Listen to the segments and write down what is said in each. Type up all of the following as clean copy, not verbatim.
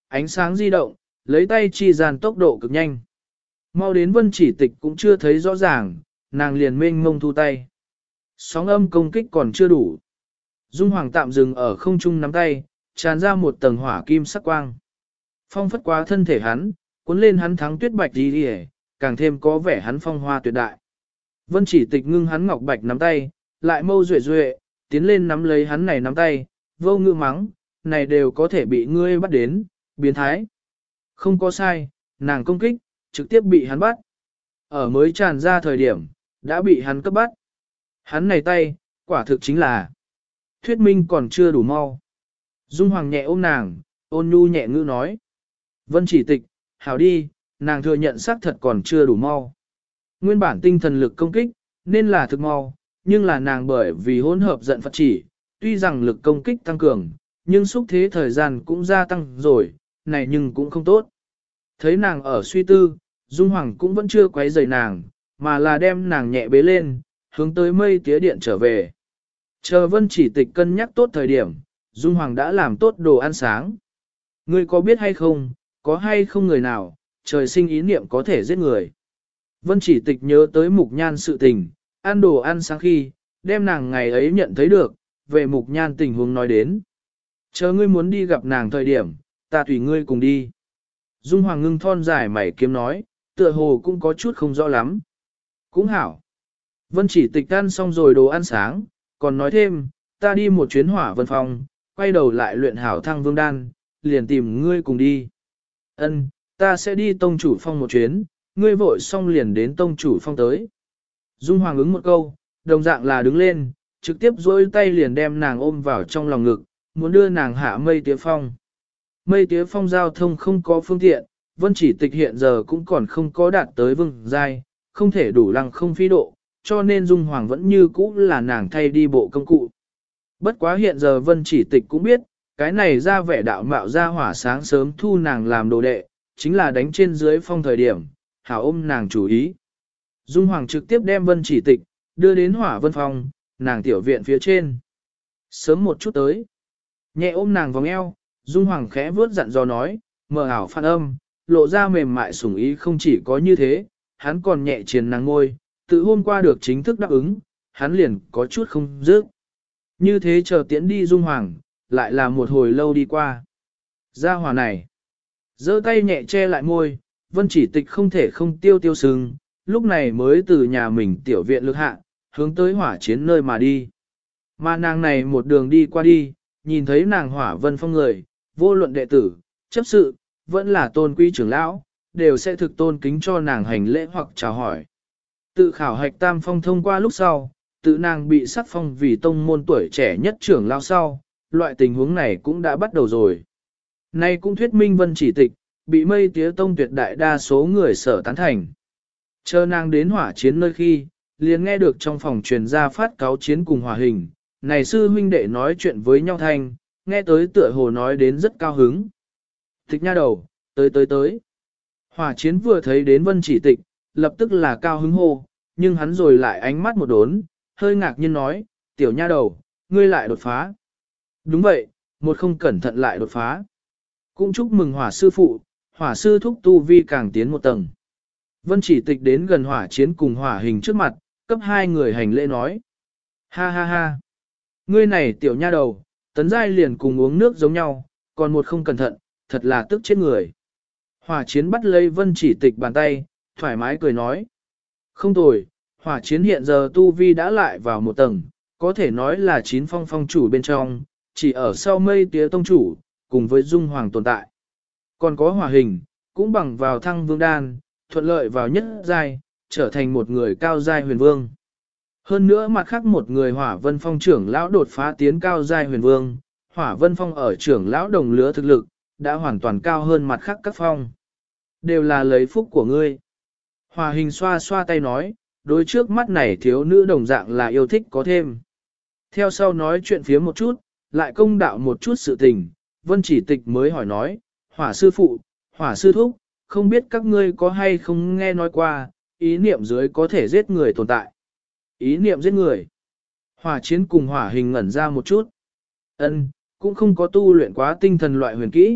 ánh sáng di động, lấy tay chi dàn tốc độ cực nhanh. Mau đến Vân Chỉ Tịch cũng chưa thấy rõ ràng, nàng liền mênh mông thu tay. Sóng âm công kích còn chưa đủ. Dung Hoàng tạm dừng ở không trung nắm tay, tràn ra một tầng hỏa kim sắc quang. Phong phất quá thân thể hắn, cuốn lên hắn thắng tuyết bạch đi đi, càng thêm có vẻ hắn phong hoa tuyệt đại. Vân Chỉ Tịch ngưng hắn ngọc bạch nắm tay, lại mâu duệ duệ, tiến lên nắm lấy hắn này nắm tay, vô ngữ mắng, này đều có thể bị ngươi bắt đến, biến thái. Không có sai, nàng công kích, trực tiếp bị hắn bắt. Ở mới tràn ra thời điểm, đã bị hắn cấp bắt. Hắn này tay, quả thực chính là thuyết minh còn chưa đủ mau. Dung Hoàng nhẹ ôm nàng, ôn nhu nhẹ ngữ nói. Vân Chỉ Tịch, hảo đi, nàng thừa nhận xác thật còn chưa đủ mau. Nguyên bản tinh thần lực công kích, nên là thực mau, nhưng là nàng bởi vì hỗn hợp giận Phật chỉ, tuy rằng lực công kích tăng cường, nhưng xúc thế thời gian cũng gia tăng rồi, này nhưng cũng không tốt. Thấy nàng ở suy tư, Dung Hoàng cũng vẫn chưa quấy rầy nàng, mà là đem nàng nhẹ bế lên, hướng tới mây tía điện trở về. Chờ Vân Chỉ Tịch cân nhắc tốt thời điểm, Dung Hoàng đã làm tốt đồ ăn sáng. Ngươi có biết hay không, có hay không người nào, trời sinh ý niệm có thể giết người. Vân Chỉ Tịch nhớ tới Mục Nhan sự tình, ăn đồ ăn sáng khi, đem nàng ngày ấy nhận thấy được, về Mục Nhan tình huống nói đến. Chờ ngươi muốn đi gặp nàng thời điểm, ta tùy ngươi cùng đi. Dung Hoàng ngưng thon dài mày kiếm nói, tựa hồ cũng có chút không rõ lắm. Cũng hảo. Vân Chỉ Tịch ăn xong rồi đồ ăn sáng, còn nói thêm, ta đi một chuyến Hỏa Vân Phong, quay đầu lại luyện hảo Thăng Vương Đan, liền tìm ngươi cùng đi. Ân, ta sẽ đi Tông Chủ Phong một chuyến, ngươi vội xong liền đến Tông Chủ Phong tới. Dung Hoàng ứng một câu, đồng dạng là đứng lên, trực tiếp duỗi tay liền đem nàng ôm vào trong lòng ngực, muốn đưa nàng hạ Mây Tía Phong. Mây Tía Phong giao thông không có phương tiện, Vân Chỉ Tịch hiện giờ cũng còn không có đạt tới vương giai, không thể đủ lăng không phi độ, cho nên Dung Hoàng vẫn như cũ là nàng thay đi bộ công cụ. Bất quá hiện giờ Vân Chỉ Tịch cũng biết, cái này ra vẻ đạo mạo ra hỏa sáng sớm thu nàng làm đồ đệ, chính là đánh trên dưới phong thời điểm, hảo ôm nàng chủ ý. Dung Hoàng trực tiếp đem Vân Chỉ Tịch, đưa đến Hỏa Vân Phong, nàng tiểu viện phía trên. Sớm một chút tới, nhẹ ôm nàng vòng eo, Dung Hoàng khẽ vuốt dặn dò nói, mở ảo phan âm, lộ ra mềm mại sủng ý không chỉ có như thế, hắn còn nhẹ triền nàng ngôi, tự hôm qua được chính thức đáp ứng, hắn liền có chút không dứt. Như thế chờ tiễn đi Dung Hoàng, lại là một hồi lâu đi qua. Gia hỏa này, giơ tay nhẹ che lại môi, Vân Chỉ Tịch không thể không tiêu sừng, lúc này mới từ nhà mình tiểu viện lực hạ, hướng tới Hỏa Chiến nơi mà đi. Mà nàng này một đường đi qua đi, nhìn thấy nàng Hỏa Vân Phong người, vô luận đệ tử, chấp sự, vẫn là tôn quý trưởng lão, đều sẽ thực tôn kính cho nàng hành lễ hoặc chào hỏi. Tự khảo hạch tam phong thông qua lúc sau, tự nàng bị sắc phong vì tông môn tuổi trẻ nhất trưởng lão sau, loại tình huống này cũng đã bắt đầu rồi. Nay cũng thuyết minh Vân Chỉ Tịch, bị Mây Tía Tông tuyệt đại đa số người sở tán thành. Chờ nàng đến Hỏa Chiến nơi khi, liền nghe được trong phòng truyền ra phát cáo chiến cùng Hỏa Hình, này sư huynh đệ nói chuyện với nhau thanh, nghe tới tựa hồ nói đến rất cao hứng. Tịch nha đầu, tới. Hỏa Chiến vừa thấy đến Vân Chỉ Tịch, lập tức là cao hứng hô, nhưng hắn rồi lại ánh mắt một đốn, hơi ngạc nhiên nói, tiểu nha đầu, ngươi lại đột phá. Đúng vậy, một không cẩn thận lại đột phá. Cũng chúc mừng Hỏa sư phụ, Hỏa sư thúc tu vi càng tiến một tầng. Vân Chỉ Tịch đến gần Hỏa Chiến cùng Hỏa Hình trước mặt, cấp hai người hành lễ nói. Ha ha ha, ngươi này tiểu nha đầu, tấn giai liền cùng uống nước giống nhau, còn một không cẩn thận, thật là tức chết người. Hỏa Chiến bắt lấy Vân Chỉ Tịch bàn tay, thoải mái cười nói. Không tồi, Hỏa Chiến hiện giờ tu vi đã lại vào một tầng, có thể nói là 9 phong phong chủ bên trong, chỉ ở sau Mây Tía Tông chủ, cùng với Dung Hoàng tồn tại. Còn có Hỏa Hình, cũng bằng vào Thăng Vương Đan, thuận lợi vào nhất giai, trở thành một người cao giai huyền vương. Hơn nữa mặt khác một người Hỏa Vân Phong trưởng lão đột phá tiến cao giai huyền vương, Hỏa Vân Phong ở trưởng lão đồng lứa thực lực, đã hoàn toàn cao hơn mặt khác các phong. Đều là lấy phúc của ngươi. Hỏa Hình xoa xoa tay nói, đối trước mắt này thiếu nữ đồng dạng là yêu thích có thêm. Theo sau nói chuyện phía một chút, lại công đạo một chút sự tình, Vân Chỉ Tịch mới hỏi nói, Hỏa sư phụ, Hỏa sư thúc, không biết các ngươi có hay không nghe nói qua, ý niệm dưới có thể giết người tồn tại. Ý niệm giết người. Hỏa Chiến cùng Hỏa Hình ngẩn ra một chút. Ân, cũng không có tu luyện quá tinh thần loại huyền kỹ,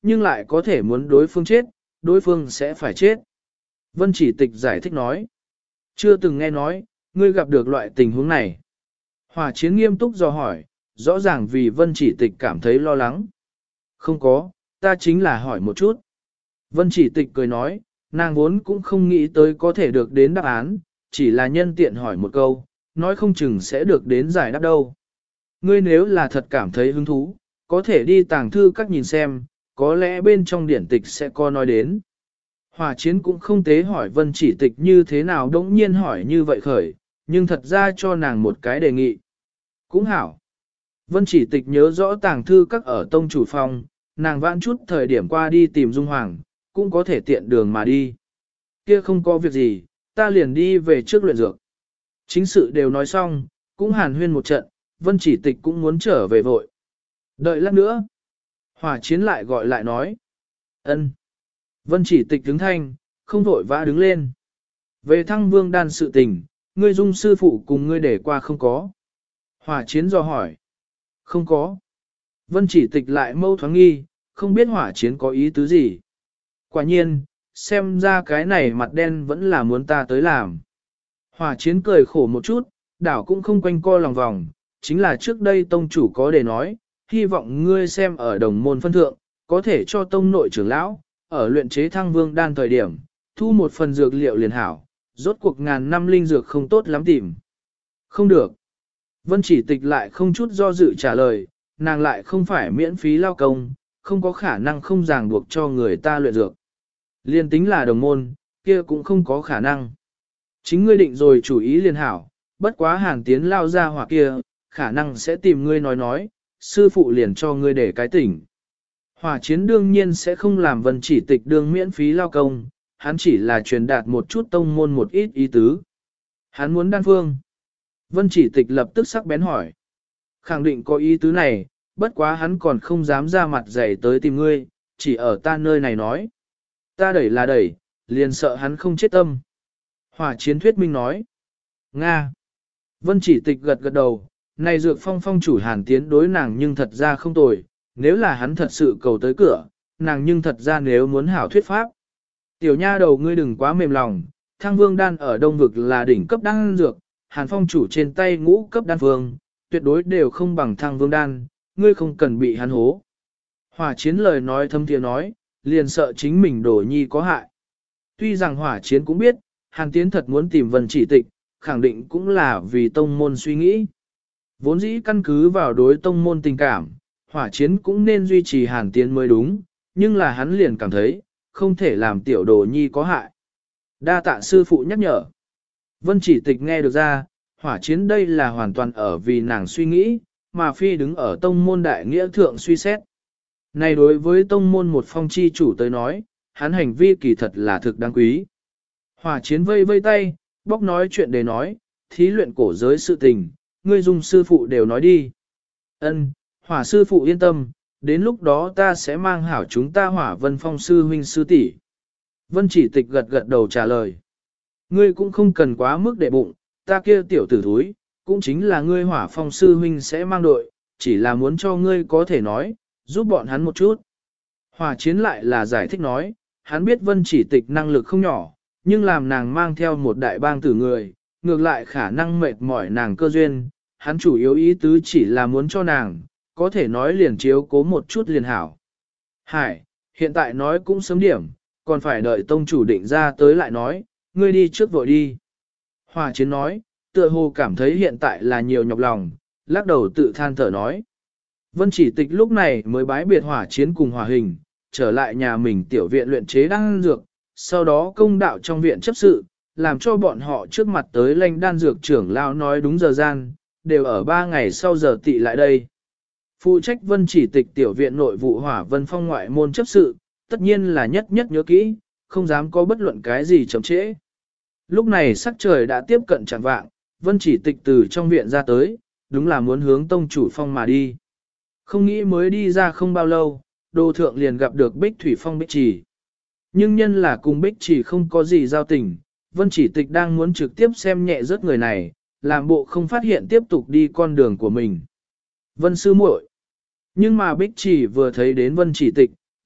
nhưng lại có thể muốn đối phương chết, đối phương sẽ phải chết. Vân Chỉ Tịch giải thích nói, chưa từng nghe nói, ngươi gặp được loại tình huống này. Hỏa Chiến nghiêm túc dò hỏi, rõ ràng vì Vân Chỉ Tịch cảm thấy lo lắng. Không có, ta chính là hỏi một chút. Vân Chỉ Tịch cười nói, nàng vốn cũng không nghĩ tới có thể được đến đáp án, chỉ là nhân tiện hỏi một câu, nói không chừng sẽ được đến giải đáp đâu. Ngươi nếu là thật cảm thấy hứng thú, có thể đi tàng thư các nhìn xem, có lẽ bên trong điển tịch sẽ có nói đến. Hỏa Chiến cũng không tế hỏi Vân Chỉ Tịch như thế nào đống nhiên hỏi như vậy khởi, nhưng thật ra cho nàng một cái đề nghị. Cũng hảo. Vân Chỉ Tịch nhớ rõ tàng thư các ở tông chủ phòng, nàng vãn chút thời điểm qua đi tìm Dung Hoàng, cũng có thể tiện đường mà đi. Kia không có việc gì, ta liền đi về trước luyện dược. Chính sự đều nói xong, cũng hàn huyên một trận, Vân Chỉ Tịch cũng muốn trở về vội. Đợi lát nữa. Hỏa Chiến lại gọi lại nói. Ân. Vân Chỉ Tịch đứng thanh, không vội vã đứng lên. Về Thăng Vương đan sự tình, ngươi Dung sư phụ cùng ngươi để qua không có. Hỏa Chiến dò hỏi. Không có. Vân Chỉ Tịch lại mâu thoáng nghi, không biết Hỏa Chiến có ý tứ gì. Quả nhiên, xem ra cái này mặt đen vẫn là muốn ta tới làm. Hỏa Chiến cười khổ một chút, đảo cũng không quanh co lòng vòng, chính là trước đây tông chủ có để nói, hy vọng ngươi xem ở đồng môn phân thượng, có thể cho tông nội trưởng lão, ở luyện chế Thăng Vương đan thời điểm, thu một phần dược liệu liền hảo, rốt cuộc ngàn năm linh dược không tốt lắm tìm. Không được. Vân Chỉ Tịch lại không chút do dự trả lời, nàng lại không phải miễn phí lao công, không có khả năng không ràng buộc cho người ta luyện dược. Liên tính là đồng môn, kia cũng không có khả năng. Chính ngươi định rồi chủ ý liền hảo, bất quá Hàn Tiến lao ra hỏa kia, khả năng sẽ tìm ngươi nói, sư phụ liền cho ngươi để cái tỉnh. Hỏa Chiến đương nhiên sẽ không làm Vân Chỉ Tịch đương miễn phí lao công, hắn chỉ là truyền đạt một chút tông môn một ít ý tứ. Hắn muốn đan phương. Vân Chỉ Tịch lập tức sắc bén hỏi. Khẳng định có ý tứ này, bất quá hắn còn không dám ra mặt dày tới tìm ngươi, chỉ ở ta nơi này nói. Ta đẩy là đẩy, liền sợ hắn không chết tâm. Hỏa Chiến thuyết minh nói. Nga. Vân Chỉ Tịch gật gật đầu, này dược phong phong chủ Hàn Tiến đối nàng nhưng thật ra không tồi, nếu là hắn thật sự cầu tới cửa, nàng nhưng thật ra nếu muốn hảo thuyết pháp. Tiểu nha đầu ngươi đừng quá mềm lòng, Thăng Vương đan ở Đông Vực là đỉnh cấp đan dược, Hàn phong chủ trên tay ngũ cấp đan vương, tuyệt đối đều không bằng Thăng Vương đan, ngươi không cần bị hắn hố. Hỏa Chiến lời nói thâm thiện nói, liền sợ chính mình đổ nhi có hại. Tuy rằng Hỏa Chiến cũng biết, Hàn Tiến thật muốn tìm Vân Chỉ Tịch, khẳng định cũng là vì tông môn suy nghĩ. Vốn dĩ căn cứ vào đối tông môn tình cảm, Hỏa Chiến cũng nên duy trì Hàn Tiến mới đúng, nhưng là hắn liền cảm thấy, không thể làm tiểu đồ nhi có hại. Đa tạ sư phụ nhắc nhở. Vân Chỉ Tịch nghe được ra, Hỏa Chiến đây là hoàn toàn ở vì nàng suy nghĩ, mà phi đứng ở tông môn đại nghĩa thượng suy xét. Này đối với tông môn một phong chi chủ tới nói, hắn hành vi kỳ thật là thực đáng quý. Hỏa Chiến vây vây tay, bóc nói chuyện để nói, thí luyện cổ giới sự tình, ngươi Dung sư phụ đều nói đi. Ân, Hỏa sư phụ yên tâm, đến lúc đó ta sẽ mang hảo chúng ta Hỏa Vân Phong sư huynh sư tỷ. Vân Chỉ Tịch gật gật đầu trả lời. Ngươi cũng không cần quá mức để bụng, ta kia tiểu tử thúi, cũng chính là ngươi Hỏa Phong sư huynh sẽ mang đội, chỉ là muốn cho ngươi có thể nói, giúp bọn hắn một chút. Hỏa Chiến lại là giải thích nói, hắn biết Vân Chỉ Tịch năng lực không nhỏ, nhưng làm nàng mang theo một đại bang tử người, ngược lại khả năng mệt mỏi nàng cơ duyên, hắn chủ yếu ý tứ chỉ là muốn cho nàng, có thể nói liền chiếu cố một chút liền hảo. Hải, hiện tại nói cũng sớm điểm, còn phải đợi tông chủ định ra tới lại nói, ngươi đi trước vội đi. Hỏa Chiến nói, tựa hồ cảm thấy hiện tại là nhiều nhọc lòng, lắc đầu tự than thở nói. Vân Chỉ Tịch lúc này mới bái biệt Hỏa Chiến cùng Hỏa Hình, trở lại nhà mình tiểu viện luyện chế đan dược, sau đó công đạo trong viện chấp sự, làm cho bọn họ trước mặt tới lanh đan dược trưởng lão nói đúng giờ gian, đều ở 3 ngày sau giờ tị lại đây. Phụ trách Vân Chỉ Tịch tiểu viện nội vụ Hỏa Vân Phong ngoại môn chấp sự, tất nhiên là nhất nhất nhớ kỹ, không dám có bất luận cái gì chậm trễ. Lúc này sắc trời đã tiếp cận chạng vạng, Vân Chỉ Tịch từ trong viện ra tới, đúng là muốn hướng tông chủ phong mà đi. Không nghĩ mới đi ra không bao lâu, đô thượng liền gặp được Bích Thủy Phong Bích Trì. Nhưng nhân là cùng Bích Trì không có gì giao tình, Vân Chỉ Tịch đang muốn trực tiếp xem nhẹ rớt người này, làm bộ không phát hiện tiếp tục đi con đường của mình. Vân sư muội. Nhưng mà Bích Trì vừa thấy đến Vân Chỉ Tịch,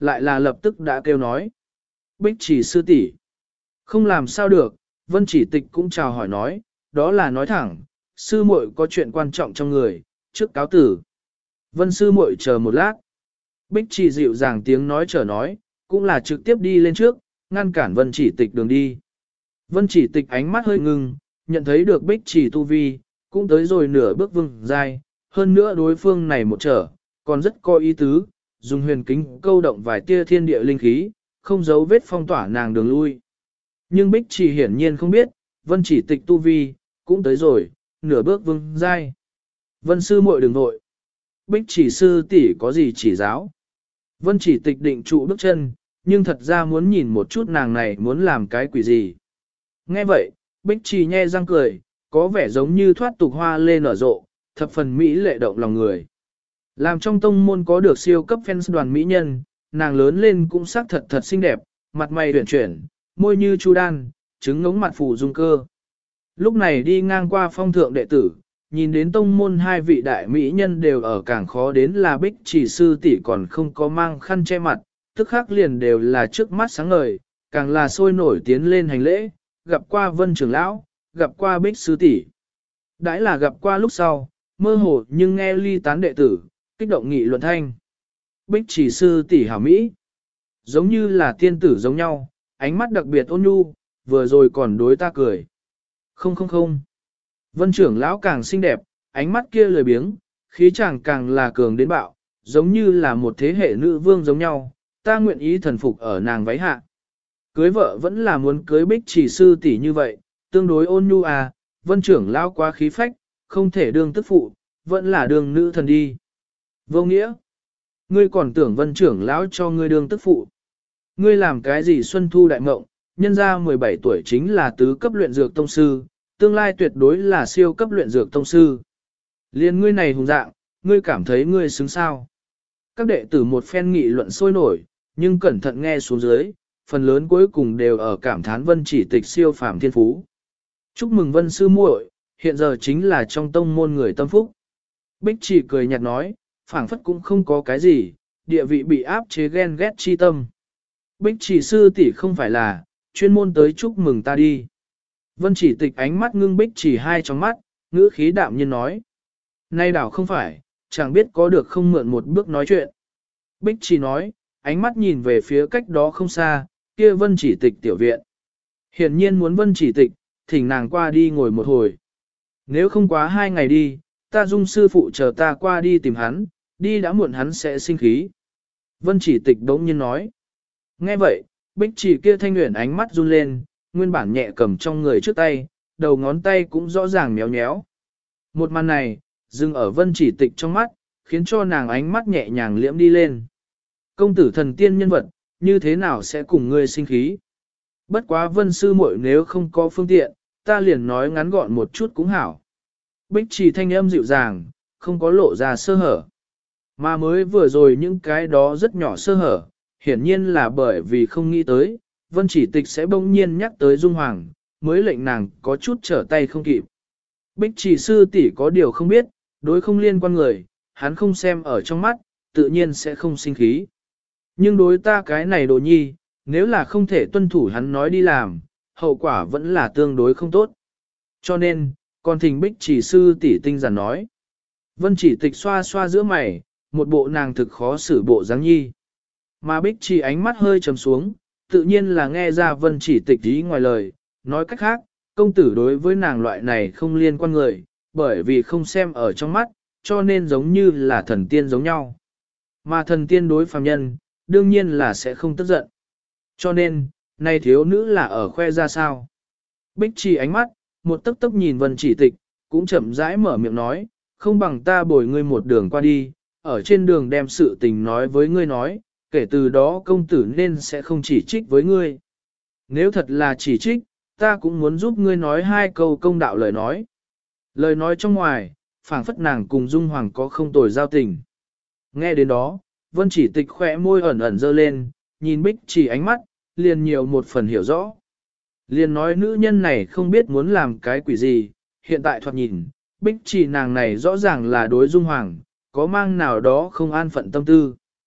lại là lập tức đã kêu nói. Bích chỉ sư tỷ, không làm sao được, Vân Chỉ Tịch cũng chào hỏi nói, đó là nói thẳng, sư muội có chuyện quan trọng trong người, trước cáo tử. Vân sư muội chờ một lát. Bích chỉ dịu dàng tiếng nói chờ nói, cũng là trực tiếp đi lên trước, ngăn cản Vân Chỉ Tịch đường đi. Vân Chỉ Tịch ánh mắt hơi ngưng, nhận thấy được Bích chỉ tu vi, cũng tới rồi nửa bước vương giai, hơn nữa đối phương này một trở, còn rất có ý tứ, dùng huyền kính câu động vài tia thiên địa linh khí, không giấu vết phong tỏa nàng đường lui. Nhưng Bích chỉ hiển nhiên không biết, Vân Chỉ Tịch tu vi, cũng tới rồi, nửa bước vương giai. Vân sư muội đừng vội. Bích chỉ sư tỷ có gì chỉ giáo. Vân Chỉ Tịch định trụ bước chân, nhưng thật ra muốn nhìn một chút nàng này muốn làm cái quỷ gì. Nghe vậy, Bích chỉ nhe răng cười, có vẻ giống như thoát tục hoa lên nở rộ, thập phần mỹ lệ động lòng người. Làm trong tông môn có được siêu cấp fans đoàn mỹ nhân, nàng lớn lên cũng sắc thật thật xinh đẹp, mặt mày uyển chuyển, môi như chu đan, trứng ngống mặt phủ dung cơ. Lúc này đi ngang qua phong thượng đệ tử, nhìn đến tông môn hai vị đại mỹ nhân đều ở càng khó đến là Bích chỉ sư tỷ còn không có mang khăn che mặt, tức khắc liền đều là trước mắt sáng ngời, càng là sôi nổi tiến lên hành lễ, gặp qua Vân trưởng lão, gặp qua Bích sư tỷ. Đãi là gặp qua lúc sau, mơ hồ nhưng nghe ly tán đệ tử, kích động nghị luận thanh. Bích chỉ sư tỷ hảo mỹ, giống như là tiên tử giống nhau, ánh mắt đặc biệt ôn nhu, vừa rồi còn đối ta cười. Không không không. Vân trưởng lão càng xinh đẹp, ánh mắt kia lười biếng, khí chàng càng là cường đến bạo, giống như là một thế hệ nữ vương giống nhau, ta nguyện ý thần phục ở nàng váy hạ. Cưới vợ vẫn là muốn cưới Bích chỉ sư tỷ như vậy, tương đối ôn nhu à, Vân trưởng lão quá khí phách, không thể đương tức phụ, vẫn là đương nữ thần đi. Vô nghĩa, ngươi còn tưởng Vân trưởng lão cho ngươi đương tức phụ. Ngươi làm cái gì xuân thu đại mộng, nhân ra 17 tuổi chính là tứ cấp luyện dược tông sư, tương lai tuyệt đối là siêu cấp luyện dược tông sư. Liên ngươi này hùng dạng, ngươi cảm thấy ngươi xứng sao. Các đệ tử một phen nghị luận sôi nổi, nhưng cẩn thận nghe xuống dưới, phần lớn cuối cùng đều ở cảm thán Vân Chỉ Tịch siêu phàm thiên phú. Chúc mừng Vân sư muội, hiện giờ chính là trong tông môn người tâm phúc. Bích chỉ cười nhạt nói, phảng phất cũng không có cái gì, địa vị bị áp chế ghen ghét chi tâm. Bích chỉ sư tỷ không phải là, chuyên môn tới chúc mừng ta đi. Vân Chỉ Tịch ánh mắt ngưng Bích chỉ hai trong mắt, ngữ khí đạm nhiên nói. Nay đảo không phải, chẳng biết có được không mượn một bước nói chuyện. Bích chỉ nói, ánh mắt nhìn về phía cách đó không xa, kia Vân Chỉ Tịch tiểu viện. Hiển nhiên muốn Vân Chỉ Tịch, thỉnh nàng qua đi ngồi một hồi. Nếu không quá 2 ngày đi, ta dung sư phụ chờ ta qua đi tìm hắn, đi đã muộn hắn sẽ sinh khí. Vân Chỉ Tịch đống nhiên nói. Nghe vậy, Bích chỉ kia thanh nguyện ánh mắt run lên, nguyên bản nhẹ cầm trong người trước tay, đầu ngón tay cũng rõ ràng méo méo. Một màn này, dừng ở Vân Chỉ Tịch trong mắt, khiến cho nàng ánh mắt nhẹ nhàng liễm đi lên. Công tử thần tiên nhân vật, như thế nào sẽ cùng ngươi sinh khí? Bất quá Vân sư muội nếu không có phương tiện, ta liền nói ngắn gọn một chút cũng hảo. Bích chỉ thanh âm dịu dàng, không có lộ ra sơ hở. Mà mới vừa rồi những cái đó rất nhỏ sơ hở, hiển nhiên là bởi vì không nghĩ tới, Vân Chỉ Tịch sẽ bỗng nhiên nhắc tới Dung Hoàng, mới lệnh nàng có chút trở tay không kịp. Bích chỉ sư tỷ có điều không biết, đối không liên quan người, hắn không xem ở trong mắt, tự nhiên sẽ không sinh khí. Nhưng đối ta cái này đồ nhi, nếu là không thể tuân thủ hắn nói đi làm, hậu quả vẫn là tương đối không tốt. Cho nên, còn thỉnh Bích chỉ sư tỷ tinh giản nói. Vân Chỉ Tịch xoa xoa giữa mày, một bộ nàng thực khó xử bộ dáng nhi. Mà Bích chỉ ánh mắt hơi trầm xuống, tự nhiên là nghe ra Vân Chỉ Tịch ý ngoài lời, nói cách khác, công tử đối với nàng loại này không liên quan người, bởi vì không xem ở trong mắt, cho nên giống như là thần tiên giống nhau. Mà thần tiên đối phàm nhân, đương nhiên là sẽ không tức giận. Cho nên, này thiếu nữ là ở khoe ra sao. Bích chỉ ánh mắt, một tấc tấc nhìn Vân Chỉ Tịch, cũng chậm rãi mở miệng nói, không bằng ta bồi ngươi một đường qua đi, ở trên đường đem sự tình nói với ngươi nói, kể từ đó công tử nên sẽ không chỉ trích với ngươi. Nếu thật là chỉ trích, ta cũng muốn giúp ngươi nói 2 câu công đạo lời nói. Lời nói trong ngoài, phảng phất nàng cùng Dung Hoàng có không tồi giao tình. Nghe đến đó, Vân Chỉ Tịch khỏe môi ẩn ẩn dơ lên, nhìn Bích chỉ ánh mắt, liền nhiều một phần hiểu rõ. Liền nói nữ nhân này không biết muốn làm cái quỷ gì, hiện tại thoạt nhìn, Bích chỉ nàng này rõ ràng là đối Dung Hoàng, có mang nào đó không an phận tâm tư.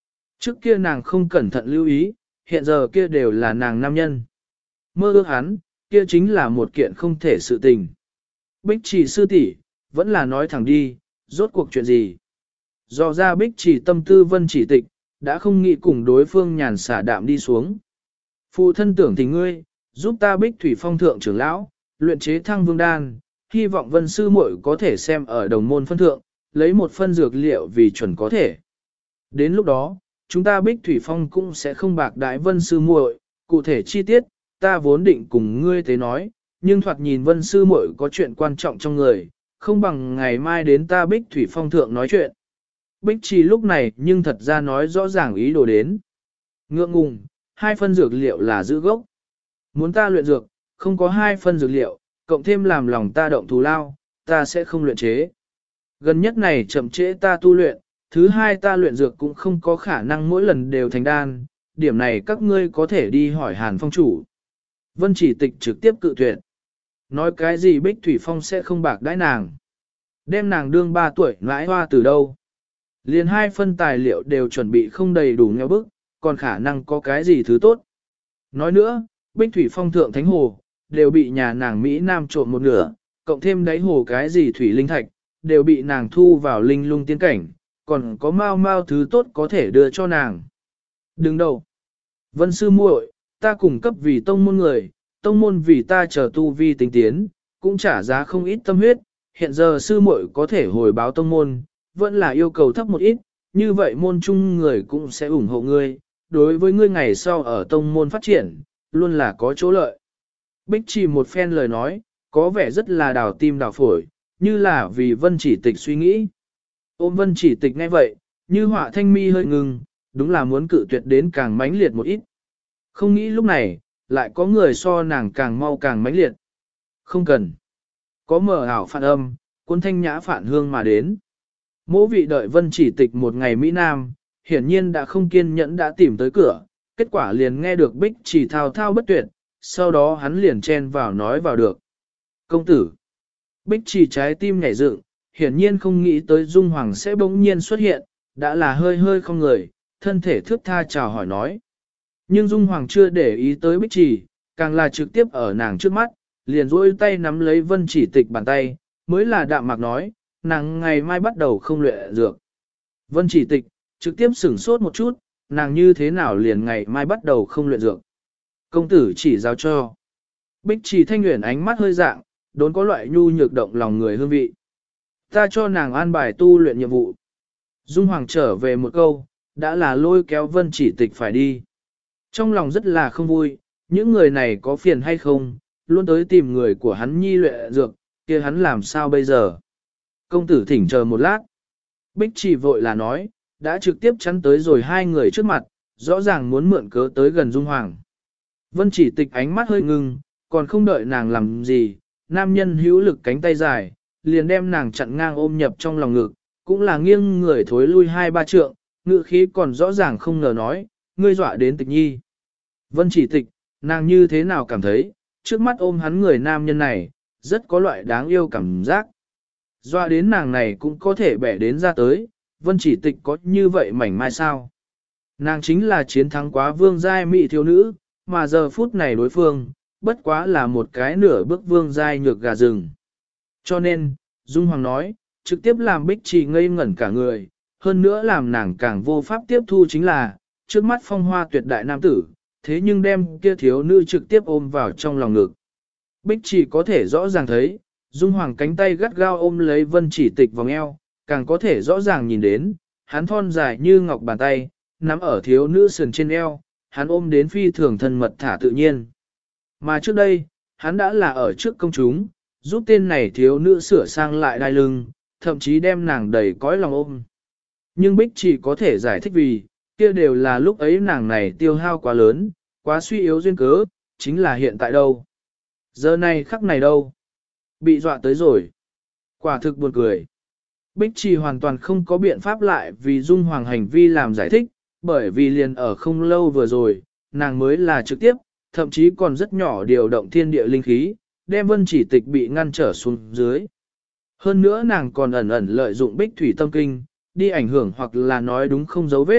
Trước kia nàng không cẩn thận lưu ý, hiện giờ kia đều là nàng nam nhân. Mơ ước hắn, kia chính là một kiện không thể sự tình. Bích Trì sư tỷ vẫn là nói thẳng đi, rốt cuộc chuyện gì. Do ra Bích Trì tâm tư Vân Chỉ Tịch, đã không nghĩ cùng đối phương nhàn xả đạm đi xuống. Phụ thân tưởng thì ngươi, giúp ta Bích Thủy Phong thượng trưởng lão, luyện chế thăng vương đan, hy vọng Vân sư muội có thể xem ở đồng môn phân thượng, lấy một phân dược liệu vì chuẩn có thể. Đến lúc đó, chúng ta Bích Thủy Phong cũng sẽ không bạc đãi Vân sư muội, cụ thể chi tiết, ta vốn định cùng ngươi tế nói, nhưng thoạt nhìn Vân sư muội có chuyện quan trọng trong người, không bằng ngày mai đến ta Bích Thủy Phong thượng nói chuyện. Bích Trì lúc này nhưng thật ra nói rõ ràng ý đồ đến. Ngượng ngùng, 2 phân dược liệu là giữ gốc. Muốn ta luyện dược, không có 2 phân dược liệu, cộng thêm làm lòng ta động thù lao, ta sẽ không luyện chế. Gần nhất này chậm trễ ta tu luyện, thứ hai ta luyện dược cũng không có khả năng mỗi lần đều thành đan, điểm này các ngươi có thể đi hỏi Hàn Phong chủ. Vân Chỉ Tịch trực tiếp cự tuyệt. Nói cái gì Bích Thủy Phong sẽ không bạc đãi nàng. Đem nàng đương 3 tuổi ngãi hoa từ đâu. Liền 2 phân tài liệu đều chuẩn bị không đầy đủ nghèo bức, còn khả năng có cái gì thứ tốt. Nói nữa, Bích Thủy Phong thượng thánh hồ, đều bị nhà nàng Mỹ Nam trộm một nửa, cộng thêm đáy hồ cái gì thủy linh thạch, đều bị nàng thu vào linh lung tiên cảnh, còn có mau thứ tốt có thể đưa cho nàng. Đừng đâu. Vân sư muội, ta cung cấp vì tông môn người, tông môn vì ta chờ tu vi tinh tiến, cũng trả giá không ít tâm huyết, hiện giờ sư muội có thể hồi báo tông môn, vẫn là yêu cầu thấp một ít, như vậy môn chung người cũng sẽ ủng hộ ngươi, đối với ngươi ngày sau ở tông môn phát triển, luôn là có chỗ lợi. Bích Trì một phen lời nói, có vẻ rất là đào tim đào phổi, như là vì Vân Chỉ Tịch suy nghĩ. Ôm Vân Chỉ Tịch ngay vậy, như họa thanh mi hơi ngừng, đúng là muốn cự tuyệt đến càng mãnh liệt một ít. Không nghĩ lúc này, lại có người so nàng càng mau càng mãnh liệt. Không cần. Có mở ảo phản âm, cuốn thanh nhã phản hương mà đến. Mỗ vị đợi Vân Chỉ Tịch một ngày Mỹ Nam, hiển nhiên đã không kiên nhẫn đã tìm tới cửa, kết quả liền nghe được Bích Chỉ thao thao bất tuyệt, sau đó hắn liền chen vào nói vào được. Công tử. Bích Chỉ trái tim nhảy dựng, hiển nhiên không nghĩ tới Dung Hoàng sẽ bỗng nhiên xuất hiện, đã là hơi hơi không người, thân thể thước tha chào hỏi nói. Nhưng Dung Hoàng chưa để ý tới Bích Chỉ, càng là trực tiếp ở nàng trước mắt, liền duỗi tay nắm lấy Vân Chỉ Tịch bàn tay, mới là đạm mạc nói, nàng ngày mai bắt đầu không luyện dược. Vân Chỉ Tịch, trực tiếp sửng sốt một chút, nàng như thế nào liền ngày mai bắt đầu không luyện dược. Công tử chỉ giáo cho. Bích Chỉ thanh nguyện ánh mắt hơi dạng, đốn có loại nhu nhược động lòng người hương vị. Ta cho nàng an bài tu luyện nhiệm vụ. Dung Hoàng trở về một câu, đã là lôi kéo Vân Chỉ Tịch phải đi. Trong lòng rất là không vui, những người này có phiền hay không, luôn tới tìm người của hắn nhi luyện dược, kia hắn làm sao bây giờ. Công tử thỉnh chờ một lát. Bích Chỉ vội là nói, đã trực tiếp chắn tới rồi 2 người trước mặt, rõ ràng muốn mượn cớ tới gần Dung Hoàng. Vân Chỉ Tịch ánh mắt hơi ngưng, còn không đợi nàng làm gì, nam nhân hữu lực cánh tay dài, liền đem nàng chặn ngang ôm nhập trong lòng ngực, cũng là nghiêng người thối lui 2-3 trượng, ngự khí còn rõ ràng không ngờ nói, ngươi dọa đến Tịch nhi. Vân Chỉ Tịch, nàng như thế nào cảm thấy, trước mắt ôm hắn người nam nhân này, rất có loại đáng yêu cảm giác. Dọa đến nàng này cũng có thể bẻ đến ra tới, Vân Chỉ Tịch có như vậy mảnh mai sao. Nàng chính là chiến thắng quá vương giai mỹ thiếu nữ, mà giờ phút này đối phương, bất quá là một cái nửa bước vương giai nhược gà rừng. Cho nên, Dung Hoàng nói, trực tiếp làm Bích Chỉ ngây ngẩn cả người, hơn nữa làm nàng càng vô pháp tiếp thu chính là, trước mắt phong hoa tuyệt đại nam tử, thế nhưng đem kia thiếu nữ trực tiếp ôm vào trong lòng ngực. Bích Chỉ có thể rõ ràng thấy, Dung Hoàng cánh tay gắt gao ôm lấy Vân Chỉ Tịch vòng eo, càng có thể rõ ràng nhìn đến, hắn thon dài như ngọc bàn tay, nắm ở thiếu nữ sườn trên eo, hắn ôm đến phi thường thân mật thả tự nhiên. Mà trước đây, hắn đã là ở trước công chúng, giúp tên này thiếu nữ sửa sang lại đai lưng, thậm chí đem nàng đầy cõi lòng ôm. Nhưng Bích Chỉ có thể giải thích vì, kia đều là lúc ấy nàng này tiêu hao quá lớn, quá suy yếu duyên cớ, chính là hiện tại đâu. Giờ này khắc này đâu. Bị dọa tới rồi. Quả thực buồn cười. Bích Chỉ hoàn toàn không có biện pháp lại vì Dung Hoàng hành vi làm giải thích, bởi vì liền ở không lâu vừa rồi, nàng mới là trực tiếp, thậm chí còn rất nhỏ điều động thiên địa linh khí, đem Vân Chỉ Tịch bị ngăn trở xuống dưới. Hơn nữa nàng còn ẩn ẩn lợi dụng Bích Thủy tâm kinh, đi ảnh hưởng hoặc là nói đúng không dấu vết,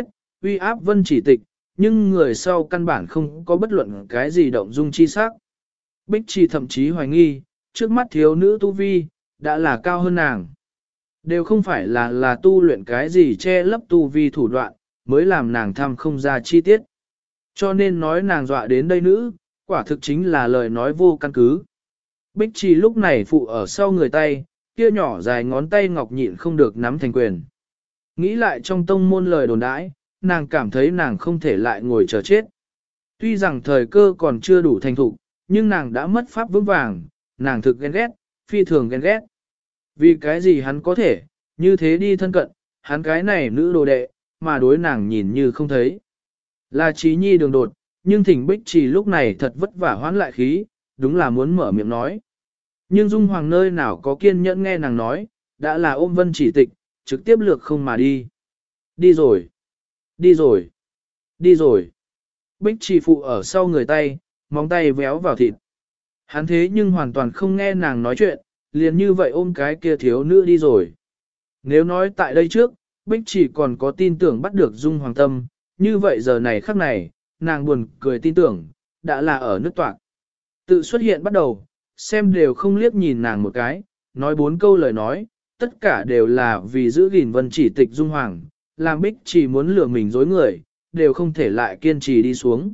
uy áp vân chỉ tịch, nhưng người sau căn bản không có bất luận cái gì động dung chi sắc. Bích Trì thậm chí hoài nghi, trước mắt thiếu nữ tu vi, đã là cao hơn nàng. Đều không phải là tu luyện cái gì che lấp tu vi thủ đoạn, mới làm nàng thăm không ra chi tiết. Cho nên nói nàng dọa đến đây nữ, quả thực chính là lời nói vô căn cứ. Bích Trì lúc này phụ ở sau người tay, kia nhỏ dài ngón tay ngọc nhịn không được nắm thành quyền. Nghĩ lại trong tông môn lời đồn đãi, nàng cảm thấy nàng không thể lại ngồi chờ chết. Tuy rằng thời cơ còn chưa đủ thành thục, nhưng nàng đã mất pháp vững vàng, nàng thực ghen ghét, phi thường ghen ghét. Vì cái gì hắn có thể, như thế đi thân cận, hắn cái này nữ đồ đệ, mà đối nàng nhìn như không thấy. Là Trí Nhi đường đột, nhưng Thỉnh Bích Trì lúc này thật vất vả hoán lại khí, đúng là muốn mở miệng nói. Nhưng Dung Hoàng nơi nào có kiên nhẫn nghe nàng nói, đã là ôm Vân Chỉ Tịch, trực tiếp lược không mà đi. Đi rồi, đi rồi, đi rồi. Bích Trì phụ ở sau người tay, móng tay véo vào thịt. Hắn thế nhưng hoàn toàn không nghe nàng nói chuyện, liền như vậy ôm cái kia thiếu nữ đi rồi. Nếu nói tại đây trước, Bích Trì còn có tin tưởng bắt được Dung Hoàng tâm, như vậy giờ này khắc này, nàng buồn cười tin tưởng, đã là ở nước toạc. Tự xuất hiện bắt đầu, xem đều không liếc nhìn nàng một cái, nói 4 câu lời nói, tất cả đều là vì giữ gìn Vân Chỉ Tịch Dung Hoàng, làm Bích Trì muốn lừa mình dối người, đều không thể lại kiên trì đi xuống.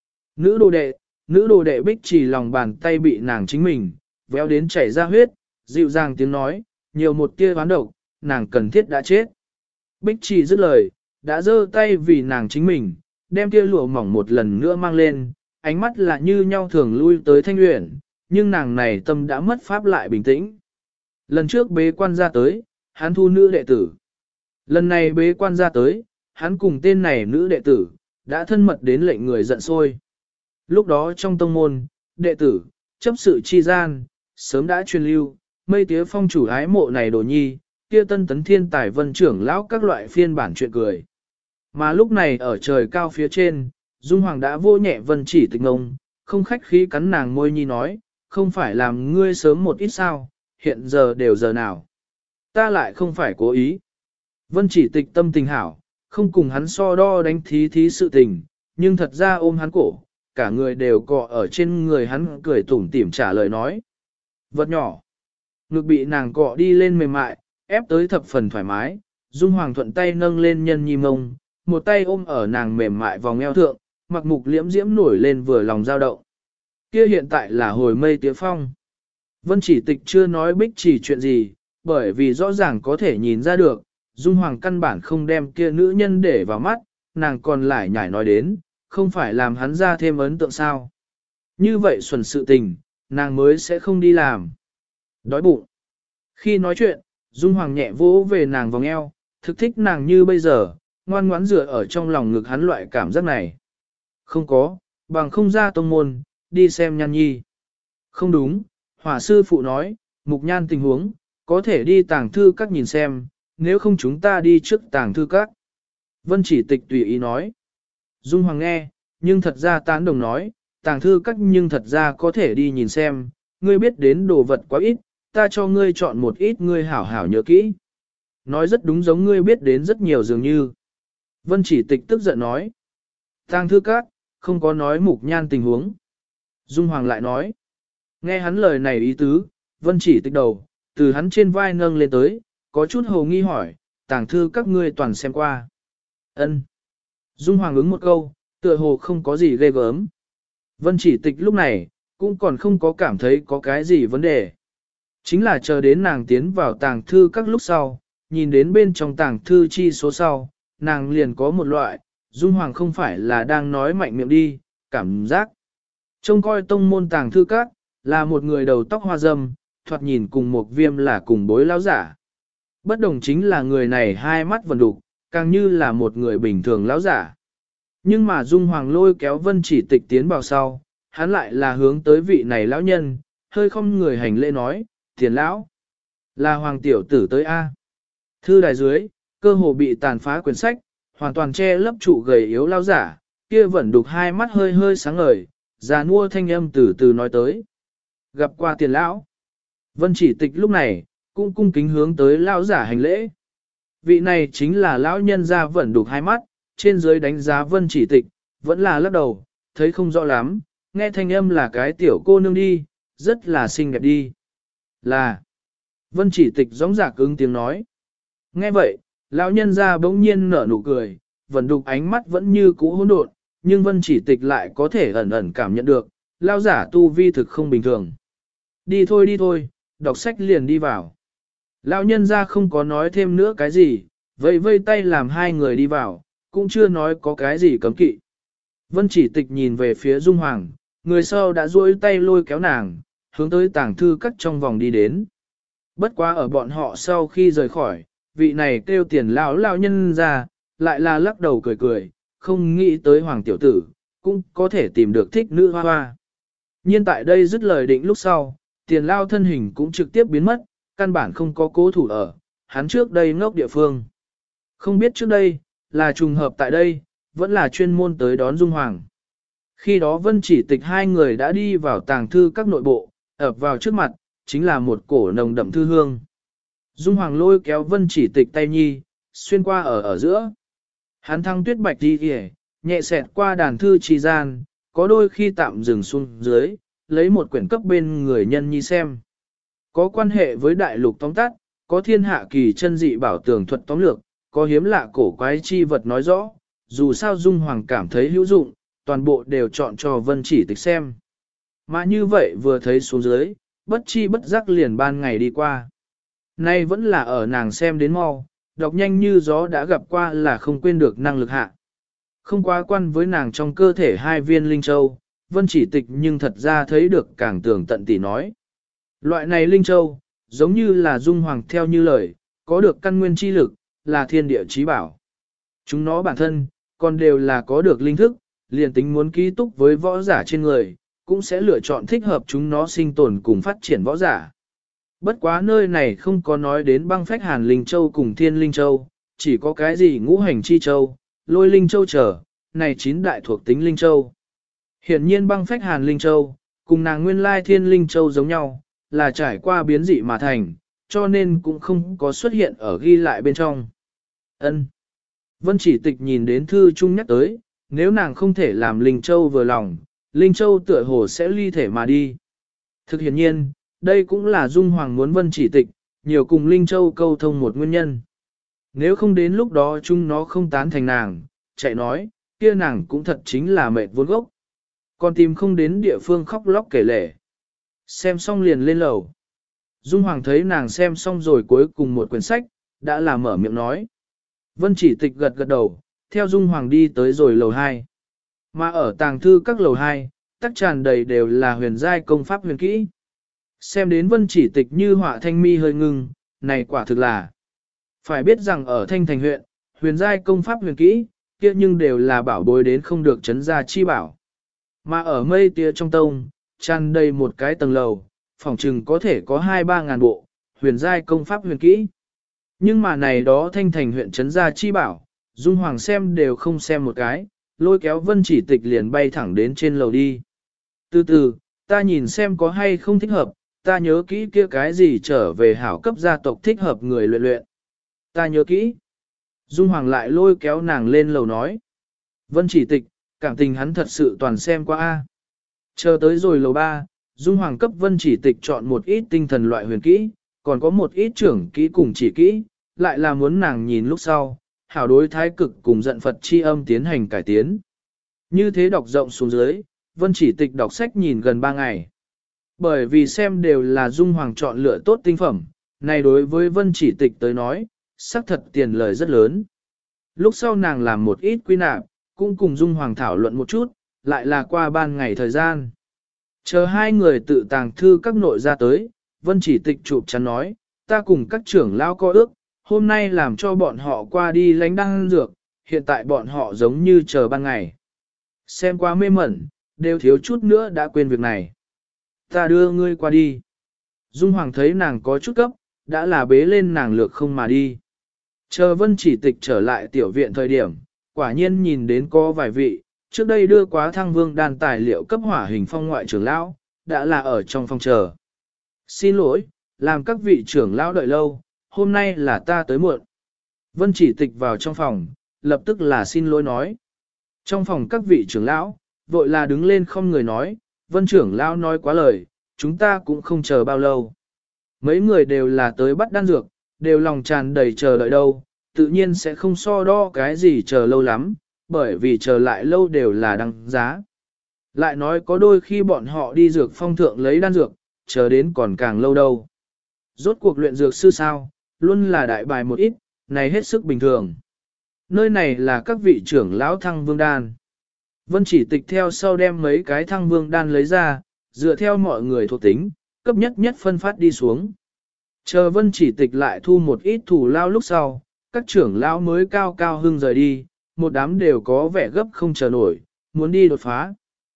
Nữ đồ đệ Bích Trì lòng bàn tay bị nàng chính mình, véo đến chảy ra huyết, dịu dàng tiếng nói, nhiều một tia oán độc, nàng cần thiết đã chết. Bích Trì dứt lời, đã giơ tay vì nàng chính mình, đem tia lụa mỏng một lần nữa mang lên, ánh mắt là như nhau thường lui tới Thanh Uyển, nhưng nàng này tâm đã mất pháp lại bình tĩnh. Lần trước bế quan ra tới, hắn thu nữ đệ tử. Lần này bế quan ra tới, hắn cùng tên này nữ đệ tử, đã thân mật đến lệnh người giận sôi. Lúc đó trong tông môn, đệ tử, chấp sự chi gian, sớm đã truyền lưu, mây tía phong chủ ái mộ này đồ nhi, kia tân tấn thiên tài vân trưởng lão các loại phiên bản chuyện cười. Mà lúc này ở trời cao phía trên, Dung Hoàng đã vô nhẹ Vân Chỉ Tịch ngông, không khách khí cắn nàng môi nhi nói, không phải làm ngươi sớm một ít sao, hiện giờ đều giờ nào. Ta lại không phải cố ý. Vân Chỉ Tịch tâm tình hảo, không cùng hắn so đo đánh thí sự tình, nhưng thật ra ôm hắn cổ, cả người đều cọ ở trên người hắn cười tủm tỉm trả lời nói. Vật nhỏ, ngực bị nàng cọ đi lên mềm mại, ép tới thập phần thoải mái, Dung Hoàng thuận tay nâng lên nhân nhi mông, một tay ôm ở nàng mềm mại vòng eo thượng, mặc mục liễm diễm nổi lên vừa lòng dao động. Kia hiện tại là hồi mây tía phong. Vân Chỉ Tịch chưa nói Bích Trì chuyện gì, bởi vì rõ ràng có thể nhìn ra được, Dung Hoàng căn bản không đem kia nữ nhân để vào mắt, nàng còn lại nhảy nói đến, không phải làm hắn ra thêm ấn tượng sao. Như vậy xuẩn sự tình, nàng mới sẽ không đi làm. Đói bụng. Khi nói chuyện, Dung Hoàng nhẹ vỗ về nàng vòng eo, thực thích nàng như bây giờ, ngoan ngoãn dựa ở trong lòng ngực hắn loại cảm giác này. Không có, bằng không ra tông môn, đi xem Nhan Nhi. Không đúng, hỏa sư phụ nói, Mục Nhan tình huống, có thể đi tàng thư các nhìn xem, nếu không chúng ta đi trước tàng thư các. Vân Chỉ Tịch tùy ý nói. Dung Hoàng nghe, nhưng thật ra tán đồng nói, tàng thư các nhưng thật ra có thể đi nhìn xem, ngươi biết đến đồ vật quá ít, ta cho ngươi chọn một ít ngươi hảo hảo nhớ kỹ. Nói rất đúng giống ngươi biết đến rất nhiều dường như. Vân Chỉ Tịch tức giận nói. Tàng thư các, không có nói Mục Nhan tình huống. Dung Hoàng lại nói. Nghe hắn lời này ý tứ, Vân Chỉ Tịch đầu, từ hắn trên vai nâng lên tới, có chút hồ nghi hỏi, tàng thư các ngươi toàn xem qua. Ân. Dung Hoàng ứng một câu, tựa hồ không có gì ghê gớm. Vân Chỉ Tịch lúc này, cũng còn không có cảm thấy có cái gì vấn đề. Chính là chờ đến nàng tiến vào tàng thư các lúc sau, nhìn đến bên trong tàng thư chi số sau, nàng liền có một loại, Dung Hoàng không phải là đang nói mạnh miệng đi, cảm giác. Trông coi tông môn tàng thư các, là một người đầu tóc hoa râm, thoạt nhìn cùng một viêm là cùng bối lão giả. Bất đồng chính là người này hai mắt vần đục, càng như là một người bình thường lão giả. Nhưng mà Dung Hoàng lôi kéo Vân Chỉ Tịch tiến vào sau, hắn lại là hướng tới vị này lão nhân, hơi không người hành lễ nói, tiền lão, là Hoàng tiểu tử tới A. Thư đài dưới, cơ hồ bị tàn phá quyển sách, hoàn toàn che lấp trụ gầy yếu lão giả, kia vẫn đục hai mắt hơi hơi sáng ngời, già nua thanh âm từ từ nói tới. Gặp qua tiền lão, Vân Chỉ Tịch lúc này, cũng cung kính hướng tới lão giả hành lễ. Vị này chính là lão nhân gia vẫn đục hai mắt, trên dưới đánh giá Vân Chỉ Tịch, vẫn là lắc đầu, thấy không rõ lắm, nghe thanh âm là cái tiểu cô nương đi, rất là xinh đẹp đi. Là, Vân Chỉ Tịch gióng giạc ứng tiếng nói. Nghe vậy, lão nhân ra bỗng nhiên nở nụ cười, vẫn đục ánh mắt vẫn như cũ hỗn độn, nhưng Vân Chỉ Tịch lại có thể ẩn ẩn cảm nhận được, lão giả tu vi thực không bình thường. Đi thôi, đọc sách liền đi vào. Lão nhân ra không có nói thêm nữa cái gì, vẫy vây tay làm hai người đi vào, cũng chưa nói có cái gì cấm kỵ. Vân Chỉ Tịch nhìn về phía Dung Hoàng, người sau đã duỗi tay lôi kéo nàng, hướng tới tàng thư các trong vòng đi đến. Bất quá ở bọn họ sau khi rời khỏi, vị này kêu tiền lão nhân ra, lại là lắc đầu cười cười, không nghĩ tới Hoàng tiểu tử, cũng có thể tìm được thích nữ hoa hoa. Nhiên tại đây dứt lời định lúc sau, tiền lao thân hình cũng trực tiếp biến mất, căn bản không có cố thủ ở, hắn trước đây ngốc địa phương. Không biết trước đây, là trùng hợp tại đây, vẫn là chuyên môn tới đón Dung Hoàng. Khi đó Vân Chỉ Tịch hai người đã đi vào tàng thư các nội bộ, ập vào trước mặt, chính là một cổ nồng đậm thư hương. Dung Hoàng lôi kéo Vân Chỉ Tịch tay nhi, xuyên qua ở giữa. Hắn thăng tuyết bạch đi kìa, nhẹ xẹt qua đàn thư trì gian, có đôi khi tạm dừng xuống dưới, lấy một quyển cấp bên người nhân nhi xem. Có quan hệ với đại lục tóm tắt, có thiên hạ kỳ chân dị bảo tường thuật tóm lược, có hiếm lạ cổ quái chi vật nói rõ, dù sao Dung Hoàng cảm thấy hữu dụng, toàn bộ đều chọn cho Vân Chỉ Tịch xem. Mà như vậy vừa thấy xuống dưới, bất chi bất giác liền ban ngày đi qua. Nay vẫn là ở nàng xem đến mau, đọc nhanh như gió đã gặp qua là không quên được năng lực hạ. Không quá quan với nàng trong cơ thể hai viên linh châu, Vân Chỉ Tịch nhưng thật ra thấy được càng tường tận tỉ nói. Loại này linh châu, giống như là Dung Hoàng theo như lời, có được căn nguyên chi lực, là thiên địa chí bảo. Chúng nó bản thân, còn đều là có được linh thức, liền tính muốn ký túc với võ giả trên người, cũng sẽ lựa chọn thích hợp chúng nó sinh tồn cùng phát triển võ giả. Bất quá nơi này không có nói đến băng phách hàn linh châu cùng thiên linh châu, chỉ có cái gì ngũ hành chi châu, lôi linh châu trở, này 9 đại thuộc tính linh châu. Hiển nhiên băng phách hàn linh châu, cùng nàng nguyên lai thiên linh châu giống nhau, là trải qua biến dị mà thành, cho nên cũng không có xuất hiện ở ghi lại bên trong. Ân. Vân Chỉ Tịch nhìn đến thư trung nhắc tới, nếu nàng không thể làm linh châu vừa lòng, linh châu tựa hồ sẽ ly thể mà đi. Thực hiện nhiên, đây cũng là Dung Hoàng muốn Vân Chỉ Tịch, nhiều cùng linh châu câu thông một nguyên nhân. Nếu không đến lúc đó chúng nó không tán thành nàng, chạy nói, kia nàng cũng thật chính là mệt vốn gốc. Còn tìm không đến địa phương khóc lóc kể lể. Xem xong liền lên lầu. Dung Hoàng thấy nàng xem xong rồi cuối cùng một quyển sách, đã là mở miệng nói. Vân Chỉ Tịch gật gật đầu, theo Dung Hoàng đi tới rồi lầu 2. Mà ở tàng thư các lầu 2, tắc tràn đầy đều là huyền giai công pháp huyền kỹ. Xem đến Vân Chỉ Tịch như họa thanh mi hơi ngưng, này quả thực là. Phải biết rằng ở Thanh Thành huyện, huyền giai công pháp huyền kỹ, kia nhưng đều là bảo bối đến không được chấn ra chi bảo. Mà ở mây tía trong tông, tràn đầy một cái tầng lầu, phòng trừng có thể có 2-3 ngàn bộ, huyền giai công pháp huyền kỹ. Nhưng mà này đó Thanh Thành huyện chấn ra chi bảo, Dung Hoàng xem đều không xem một cái, lôi kéo Vân Chỉ Tịch liền bay thẳng đến trên lầu đi. Từ từ, ta nhìn xem có hay không thích hợp, ta nhớ kỹ kia cái gì trở về hảo cấp gia tộc thích hợp người luyện luyện. Ta nhớ kỹ. Dung Hoàng lại lôi kéo nàng lên lầu nói. Vân Chỉ Tịch, cảm tình hắn thật sự toàn xem qua A. Chờ tới rồi lầu 3, Dung Hoàng cấp Vân Chỉ Tịch chọn một ít tinh thần loại huyền kỹ, còn có một ít trưởng kỹ cùng chỉ kỹ, lại là muốn nàng nhìn lúc sau, hảo đối thái cực cùng giận Phật chi âm tiến hành cải tiến. Như thế đọc rộng xuống dưới, Vân Chỉ Tịch đọc sách nhìn gần 3 ngày. Bởi vì xem đều là Dung Hoàng chọn lựa tốt tinh phẩm, này đối với Vân Chỉ Tịch tới nói, xác thật tiền lời rất lớn. Lúc sau nàng làm một ít quy nạp, cũng cùng Dung Hoàng thảo luận một chút, lại là qua ban ngày thời gian. Chờ hai người tự tàng thư các nội ra tới, Vân Chỉ Tịch chụp chắn nói, ta cùng các trưởng lao có ước, hôm nay làm cho bọn họ qua đi lánh đăng dược, hiện tại bọn họ giống như chờ ban ngày. Xem qua mê mẩn, đều thiếu chút nữa đã quên việc này. Ta đưa ngươi qua đi. Dung Hoàng thấy nàng có chút cấp, đã là bế lên nàng lược không mà đi. Chờ Vân Chỉ Tịch trở lại tiểu viện thời điểm, quả nhiên nhìn đến có vài vị, trước đây đưa quá Thăng Vương đàn tài liệu cấp hỏa hình phong ngoại trưởng lão, đã là ở trong phòng chờ. Xin lỗi, làm các vị trưởng lão đợi lâu, hôm nay là ta tới muộn. Vân Chỉ Tịch vào trong phòng, lập tức là xin lỗi nói. Trong phòng các vị trưởng lão, vội là đứng lên không người nói, Vân trưởng lão nói quá lời, chúng ta cũng không chờ bao lâu. Mấy người đều là tới bắt đan dược, đều lòng tràn đầy chờ đợi đâu, tự nhiên sẽ không so đo cái gì chờ lâu lắm, bởi vì chờ lại lâu đều là đăng giá. Lại nói có đôi khi bọn họ đi dược phong thượng lấy đan dược, chờ đến còn càng lâu đâu. Rốt cuộc luyện dược sư sao, luôn là đại bài một ít, này hết sức bình thường. Nơi này là các vị trưởng lão thăng vương đan. Vân chỉ tịch theo sau đem mấy cái thăng vương đan lấy ra, dựa theo mọi người thuộc tính, cấp nhất nhất phân phát đi xuống. Chờ vân chỉ tịch lại thu một ít thủ lao lúc sau, các trưởng lão mới cao cao hưng rời đi, một đám đều có vẻ gấp không chờ nổi, muốn đi đột phá.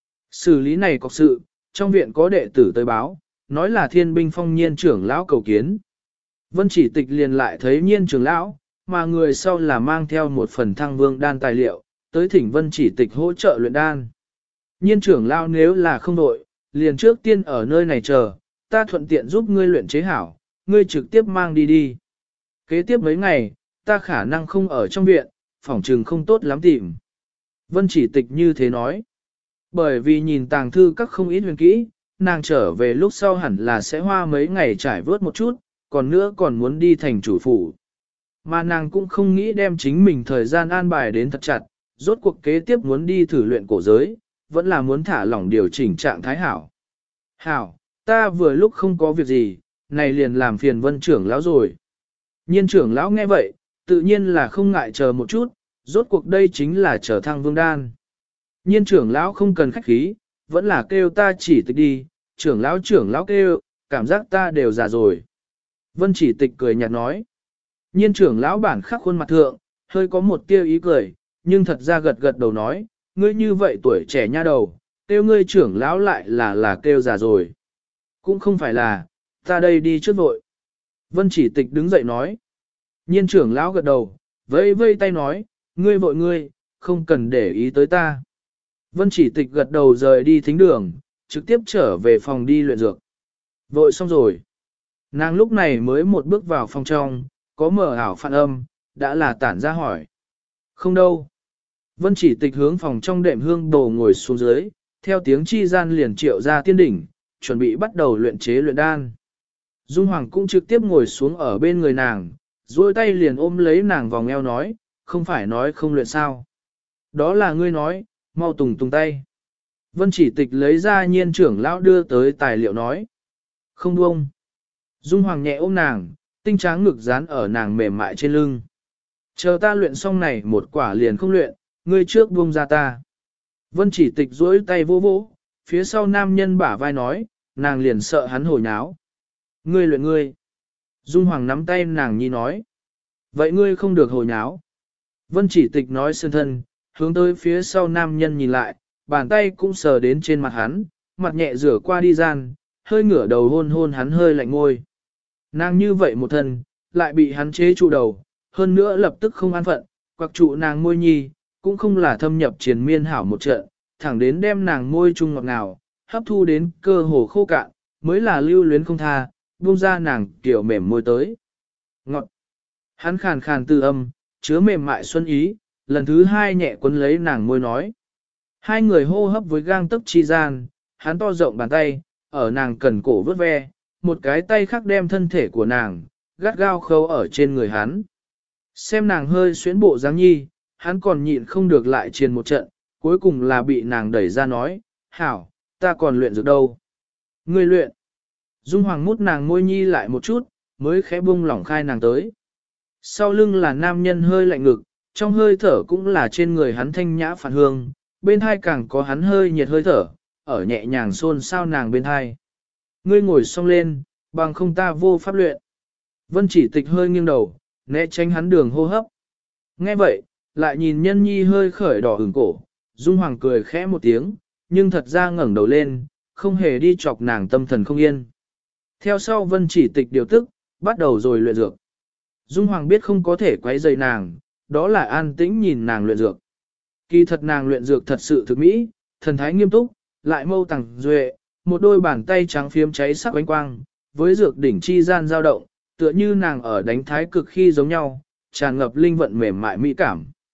Xử lý này có sự, trong viện có đệ tử tới báo, nói là thiên binh phong nhiên trưởng lão cầu kiến. Vân chỉ tịch liền lại thấy nhiên trưởng lão, mà người sau là mang theo một phần thăng vương đan tài liệu, tới thỉnh vân chỉ tịch hỗ trợ luyện đan. Nhiên trưởng lão nếu là không đội, liền trước tiên ở nơi này chờ, ta thuận tiện giúp ngươi luyện chế hảo, ngươi trực tiếp mang đi đi. Kế tiếp mấy ngày, ta khả năng không ở trong viện, phỏng trừng không tốt lắm tìm. Vân chỉ tịch như thế nói. Bởi vì nhìn tàng thư các không ít huyền kỹ, nàng trở về lúc sau hẳn là sẽ hoa mấy ngày trải vớt một chút, còn nữa còn muốn đi thành chủ phủ. Mà nàng cũng không nghĩ đem chính mình thời gian an bài đến thật chặt, rốt cuộc kế tiếp muốn đi thử luyện cổ giới, vẫn là muốn thả lỏng điều chỉnh trạng thái hảo. Hảo, ta vừa lúc không có việc gì, này liền làm phiền vân trưởng lão rồi. Nhiên trưởng lão nghe vậy, tự nhiên là không ngại chờ một chút, rốt cuộc đây chính là trở thăng vương đan. Nhiên trưởng lão không cần khách khí, vẫn là kêu ta chỉ tịch đi, trưởng lão kêu, cảm giác ta đều già rồi. Vân chỉ tịch cười nhạt nói. Nhiên trưởng lão bản khắc khuôn mặt thượng, hơi có một tia ý cười, nhưng thật ra gật gật đầu nói, ngươi như vậy tuổi trẻ nha đầu, kêu ngươi trưởng lão lại là kêu già rồi. Cũng không phải là, ta đây đi trước vội. Vân chỉ tịch đứng dậy nói. Nhiên trưởng lão gật đầu, vây vây tay nói, ngươi vội ngươi, không cần để ý tới ta. Vân chỉ tịch gật đầu rời đi thính đường, trực tiếp trở về phòng đi luyện dược. Vội xong rồi. Nàng lúc này mới một bước vào phòng trong, có mở ảo phản âm, đã là tản ra hỏi. Không đâu. Vân chỉ tịch hướng phòng trong đệm hương đồ ngồi xuống dưới, theo tiếng chi gian liền triệu ra tiên đỉnh, chuẩn bị bắt đầu luyện chế luyện đan. Dung Hoàng cũng trực tiếp ngồi xuống ở bên người nàng, duỗi tay liền ôm lấy nàng vòng eo nói, không phải nói không luyện sao. Đó là ngươi nói, mau tùng tay. Vân chỉ tịch lấy ra nhiên trưởng lão đưa tới tài liệu nói. Không buông. Dung Hoàng nhẹ ôm nàng, tinh tráng ngực dán ở nàng mềm mại trên lưng. Chờ ta luyện xong này một quả liền không luyện, ngươi trước buông ra ta. Vân chỉ tịch duỗi tay vô vỗ, phía sau nam nhân bả vai nói, nàng liền sợ hắn hồi nháo. Ngươi luyện ngươi. Dung Hoàng nắm tay nàng nhi nói. Vậy ngươi không được hồi nháo. Vân chỉ tịch nói sơn thân, hướng tới phía sau nam nhân nhìn lại, bàn tay cũng sờ đến trên mặt hắn, mặt nhẹ rửa qua đi gian, hơi ngửa đầu hôn hôn hắn hơi lạnh ngôi. Nàng như vậy một thân, lại bị hắn chế trụ đầu, hơn nữa lập tức không an phận, quặc trụ nàng môi nhi, cũng không là thâm nhập triền miên hảo một trận, thẳng đến đem nàng môi trung ngọt ngào, hấp thu đến cơ hồ khô cạn, mới là lưu luyến không tha, buông ra nàng kiểu mềm môi tới. Ngọt. Hắn khàn khàn tư âm, chứa mềm mại xuân ý, lần thứ hai nhẹ quấn lấy nàng môi nói. Hai người hô hấp với gang tấc chi gian, hắn to rộng bàn tay, ở nàng cần cổ vớt ve, một cái tay khác đem thân thể của nàng, gắt gao khâu ở trên người hắn. Xem nàng hơi xuyến bộ dáng nhi, hắn còn nhịn không được lại triền một trận, cuối cùng là bị nàng đẩy ra nói, hảo, ta còn luyện dược đâu. Ngươi luyện. Dung Hoàng mút nàng môi nhi lại một chút, mới khẽ buông lỏng khai nàng tới. Sau lưng là nam nhân hơi lạnh ngực, trong hơi thở cũng là trên người hắn thanh nhã phản hương, bên hai càng có hắn hơi nhiệt hơi thở, ở nhẹ nhàng xôn xao nàng bên hai. Ngươi ngồi xong lên, bằng không ta vô pháp luyện. Vân chỉ tịch hơi nghiêng đầu, né tránh hắn đường hô hấp. Nghe vậy, lại nhìn nhân nhi hơi khởi đỏ hừng cổ, Dung Hoàng cười khẽ một tiếng, nhưng thật ra ngẩng đầu lên, không hề đi chọc nàng tâm thần không yên. Theo sau Vân chỉ tịch điều tức, bắt đầu rồi luyện dược. Dung Hoàng biết không có thể quấy rầy nàng, đó là an tĩnh nhìn nàng luyện dược. Kỳ thật nàng luyện dược thật sự thực mỹ, thần thái nghiêm túc, lại mâu tàng duệ, một đôi bàn tay trắng phiếm cháy sắc ánh quang, với dược đỉnh chi gian dao động, tựa như nàng ở đánh thái cực khi giống nhau, tràn ngập linh vận mềm mại mỹ cảm.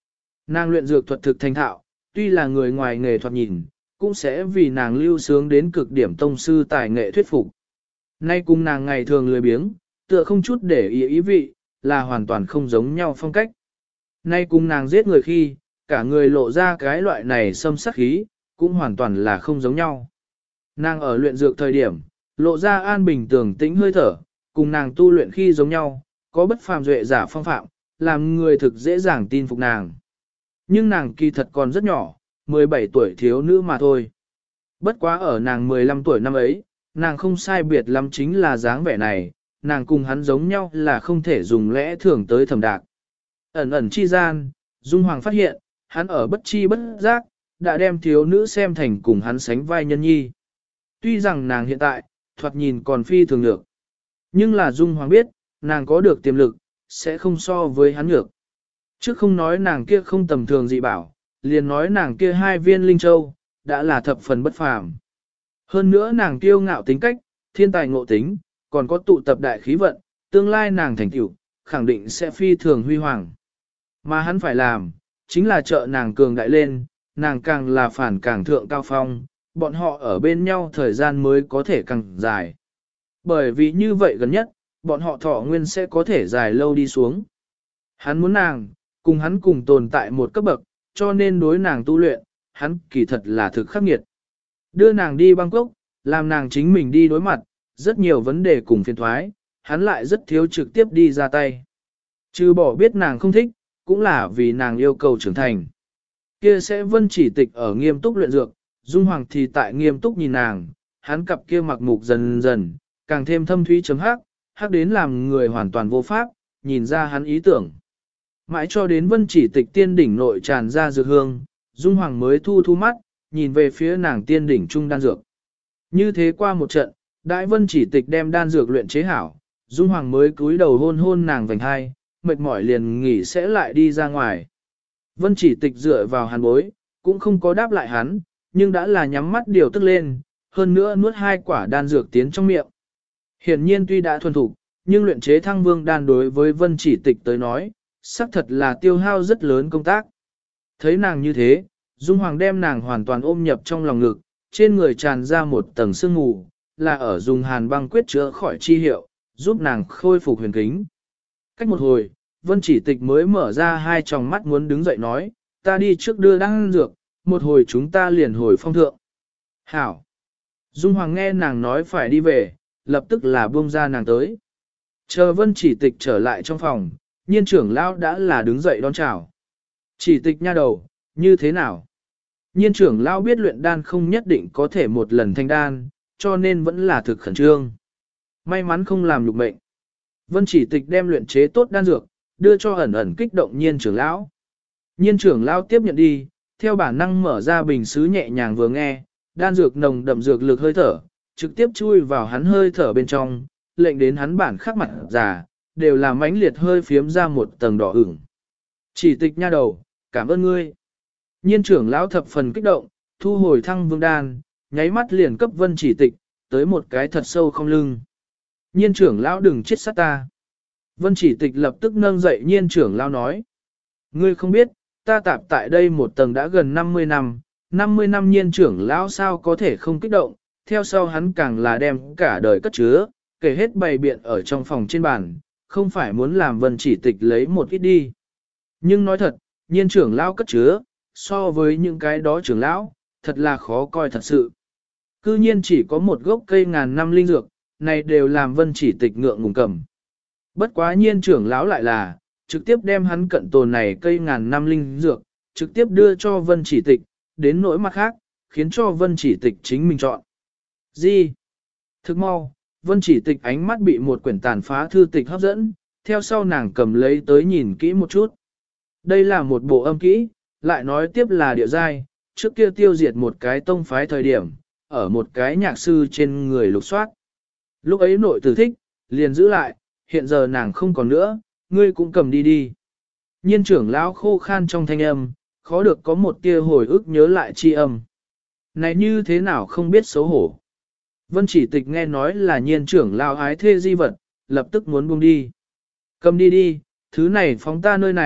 Nàng luyện dược thuật thực thành thạo, tuy là người ngoài nghề thoạt nhìn, cũng sẽ vì nàng lưu sướng đến cực điểm tông sư tài nghệ thuyết phục. Nay cùng nàng ngày thường lười biếng, tựa không chút để ý vị, là hoàn toàn không giống nhau phong cách. Nay cùng nàng giết người khi, cả người lộ ra cái loại này xâm sắc khí, cũng hoàn toàn là không giống nhau. Nàng ở luyện dược thời điểm, lộ ra an bình tường tĩnh hơi thở, cùng nàng tu luyện khi giống nhau, có bất phàm duệ giả phong phạm, làm người thực dễ dàng tin phục nàng. Nhưng nàng kỳ thật còn rất nhỏ, 17 tuổi thiếu nữ mà thôi. Bất quá ở nàng 15 tuổi năm ấy, nàng không sai biệt lắm chính là dáng vẻ này, nàng cùng hắn giống nhau là không thể dùng lẽ thường tới thẩm đạc. Ẩn ẩn chi gian, Dung Hoàng phát hiện, hắn ở bất chi bất giác, đã đem thiếu nữ xem thành cùng hắn sánh vai nhân nhi. Tuy rằng nàng hiện tại, thoạt nhìn còn phi thường được. Nhưng là Dung Hoàng biết, nàng có được tiềm lực, sẽ không so với hắn được. Chứ không nói nàng kia không tầm thường dị bảo, liền nói nàng kia 2 viên linh châu, đã là thập phần bất phàm. Hơn nữa nàng kiêu ngạo tính cách, thiên tài ngộ tính, còn có tụ tập đại khí vận, tương lai nàng thành tựu, khẳng định sẽ phi thường huy hoàng. Mà hắn phải làm, chính là trợ nàng cường đại lên, nàng càng là phản càng thượng cao phong, bọn họ ở bên nhau thời gian mới có thể càng dài. Bởi vì như vậy gần nhất, bọn họ thọ nguyên sẽ có thể dài lâu đi xuống. Hắn muốn nàng, cùng hắn cùng tồn tại một cấp bậc, cho nên đối nàng tu luyện, hắn kỳ thật là thực khắc nghiệt. Đưa nàng đi Bangkok, làm nàng chính mình đi đối mặt, rất nhiều vấn đề cùng phiền thoái, hắn lại rất thiếu trực tiếp đi ra tay. Trừ bỏ biết nàng không thích, cũng là vì nàng yêu cầu trưởng thành. Kia sẽ Vân Chỉ Tịch ở nghiêm túc luyện dược, Dung Hoàng thì tại nghiêm túc nhìn nàng, hắn cặp kia mặc mục dần dần, càng thêm thâm thúy chấm hắc, hắc đến làm người hoàn toàn vô pháp, nhìn ra hắn ý tưởng. Mãi cho đến Vân Chỉ Tịch tiên đỉnh nội tràn ra dược hương, Dung Hoàng mới thu thu mắt, nhìn về phía nàng tiên đỉnh trung đan dược. Như thế qua một trận, Đại Vân Chỉ Tịch đem đan dược luyện chế hảo, Dung Hoàng mới cúi đầu hôn hôn nàng vành hai, mệt mỏi liền nghỉ sẽ lại đi ra ngoài. Vân Chỉ Tịch dựa vào hàn bối, cũng không có đáp lại hắn, nhưng đã là nhắm mắt điều tức lên, hơn nữa nuốt 2 quả đan dược tiến trong miệng. Hiển nhiên tuy đã thuần thục, nhưng luyện chế thăng vương đan đối với Vân Chỉ Tịch tới nói, xác thật là tiêu hao rất lớn công tác. Thấy nàng như thế, Dung Hoàng đem nàng hoàn toàn ôm nhập trong lòng ngực, trên người tràn ra một tầng sương mù, là ở dùng hàn băng quyết chữa khỏi chi hiệu, giúp nàng khôi phục huyền kính. Cách một hồi, Vân Chỉ Tịch mới mở ra 2 tròng mắt muốn đứng dậy nói, ta đi trước đưa đan dược, một hồi chúng ta liền hồi phong thượng. Hảo! Dung Hoàng nghe nàng nói phải đi về, lập tức là buông ra nàng tới. Chờ Vân Chỉ Tịch trở lại trong phòng, Nhiên trưởng lão đã là đứng dậy đón chào. Chỉ Tịch nha đầu, như thế nào? Nhiên trưởng lão biết luyện đan không nhất định có thể một lần thành đan, cho nên vẫn là thực khẩn trương. May mắn không làm nhục mệnh. Vân Chỉ Tịch đem luyện chế tốt đan dược, đưa cho ẩn ẩn kích động Nhiên trưởng lão. Nhiên trưởng lão tiếp nhận đi, theo bản năng mở ra bình sứ nhẹ nhàng vừa nghe, đan dược nồng đậm dược lực hơi thở, trực tiếp chui vào hắn hơi thở bên trong, lệnh đến hắn bản khắc mặt già, đều làm mãnh liệt hơi phiếm ra một tầng đỏ ửng. Chỉ Tịch nha đầu, cảm ơn ngươi. Nhiên trưởng lão thập phần kích động, thu hồi thăng vương đan, nháy mắt liền cấp Vân Chỉ Tịch, tới một cái thật sâu không lưng. Nhiên trưởng lão đừng chết sát ta. Vân Chỉ Tịch lập tức nâng dậy Nhiên trưởng lão nói. Ngươi không biết, ta tạp tại đây một tầng đã gần 50 năm, 50 năm Nhiên trưởng lão sao có thể không kích động, theo sau hắn càng là đem cả đời cất chứa, kể hết bày biện ở trong phòng trên bàn, không phải muốn làm Vân Chỉ Tịch lấy một ít đi. Nhưng nói thật, Nhiên trưởng lão cất chứa, so với những cái đó trưởng lão, thật là khó coi thật sự. Cư nhiên chỉ có một gốc cây ngàn năm linh dược, này đều làm Vân Chỉ Tịch ngượng ngùng cầm. Bất quá Nhiên trưởng lão lại là, trực tiếp đem hắn cận tồn này cây ngàn năm linh dược, trực tiếp đưa cho Vân Chỉ Tịch, đến nỗi mặt khác, khiến cho Vân Chỉ Tịch chính mình chọn. Gì? Thức mau, Vân Chỉ Tịch ánh mắt bị một quyển tàn phá thư tịch hấp dẫn, theo sau nàng cầm lấy tới nhìn kỹ một chút. Đây là một bộ âm kỹ, lại nói tiếp là địa giai, trước kia tiêu diệt một cái tông phái thời điểm, ở một cái nhạc sư trên người lục soát. Lúc ấy nội tử thích, liền giữ lại, hiện giờ nàng không còn nữa, ngươi cũng cầm đi đi. Nhiên trưởng lão khô khan trong thanh âm, khó được có một tia hồi ức nhớ lại chi âm. Này như thế nào không biết xấu hổ. Vân Chỉ Tịch nghe nói là Nhiên trưởng lão ái thê di vật, lập tức muốn buông đi. Cầm đi đi, thứ này phóng ta nơi này,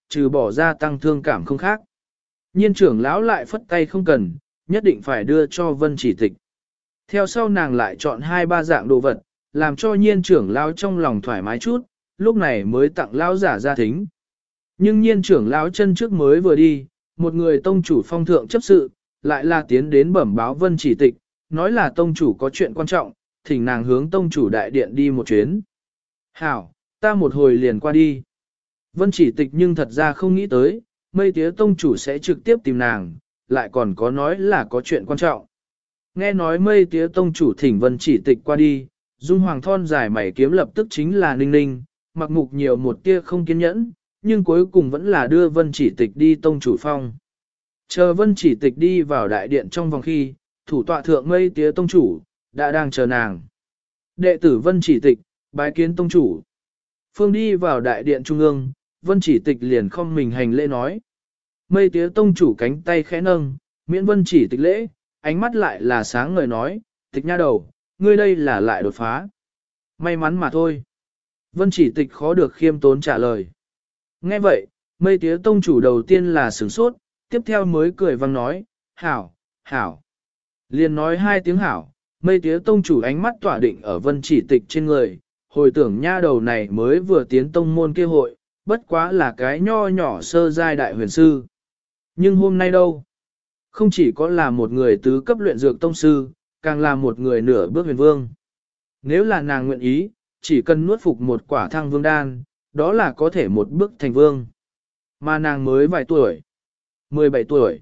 trừ bỏ ra tăng thương cảm không khác. Nhiên trưởng lão lại phất tay không cần, nhất định phải đưa cho vân chỉ tịch. Theo sau nàng lại chọn 2-3 dạng đồ vật, làm cho nhiên trưởng lão trong lòng thoải mái chút, lúc này mới tặng lão giả ra thính. Nhưng nhiên trưởng lão chân trước mới vừa đi, một người tông chủ phong thượng chấp sự, lại là tiến đến bẩm báo vân chỉ tịch, nói là tông chủ có chuyện quan trọng, thỉnh nàng hướng tông chủ đại điện đi một chuyến. Hảo, ta một hồi liền qua đi. Vân chỉ tịch nhưng thật ra không nghĩ tới, mây tía tông chủ sẽ trực tiếp tìm nàng, lại còn có nói là có chuyện quan trọng. Nghe nói mây tía tông chủ thỉnh vân chỉ tịch qua đi, dung hoàng thon dài mày kiếm lập tức chính là ninh ninh, mặc mục nhiều một tia không kiên nhẫn, nhưng cuối cùng vẫn là đưa vân chỉ tịch đi tông chủ phong. Chờ vân chỉ tịch đi vào đại điện trong vòng khi, thủ tọa thượng mây tía tông chủ, đã đang chờ nàng. Đệ tử vân chỉ tịch, bái kiến tông chủ. Phương đi vào đại điện trung ương, vân chỉ tịch liền không mình hành lễ nói. Mây tía tông chủ cánh tay khẽ nâng, miễn vân chỉ tịch lễ, ánh mắt lại là sáng ngời nói, tịch nha đầu, ngươi đây là lại đột phá. May mắn mà thôi. Vân chỉ tịch khó được khiêm tốn trả lời. Nghe vậy, mây tía tông chủ đầu tiên là sửng sốt, tiếp theo mới cười vang nói, hảo, hảo. Liền nói 2 tiếng hảo, mây tía tông chủ ánh mắt tỏa định ở vân chỉ tịch trên người, hồi tưởng nha đầu này mới vừa tiến tông môn kia hội, bất quá là cái nho nhỏ sơ giai đại huyền sư. Nhưng hôm nay đâu? Không chỉ có là một người tứ cấp luyện dược tông sư, càng là một người nửa bước huyền vương. Nếu là nàng nguyện ý, chỉ cần nuốt phục một quả thăng vương đan, đó là có thể một bước thành vương. Mà nàng mới vài tuổi. 17 tuổi.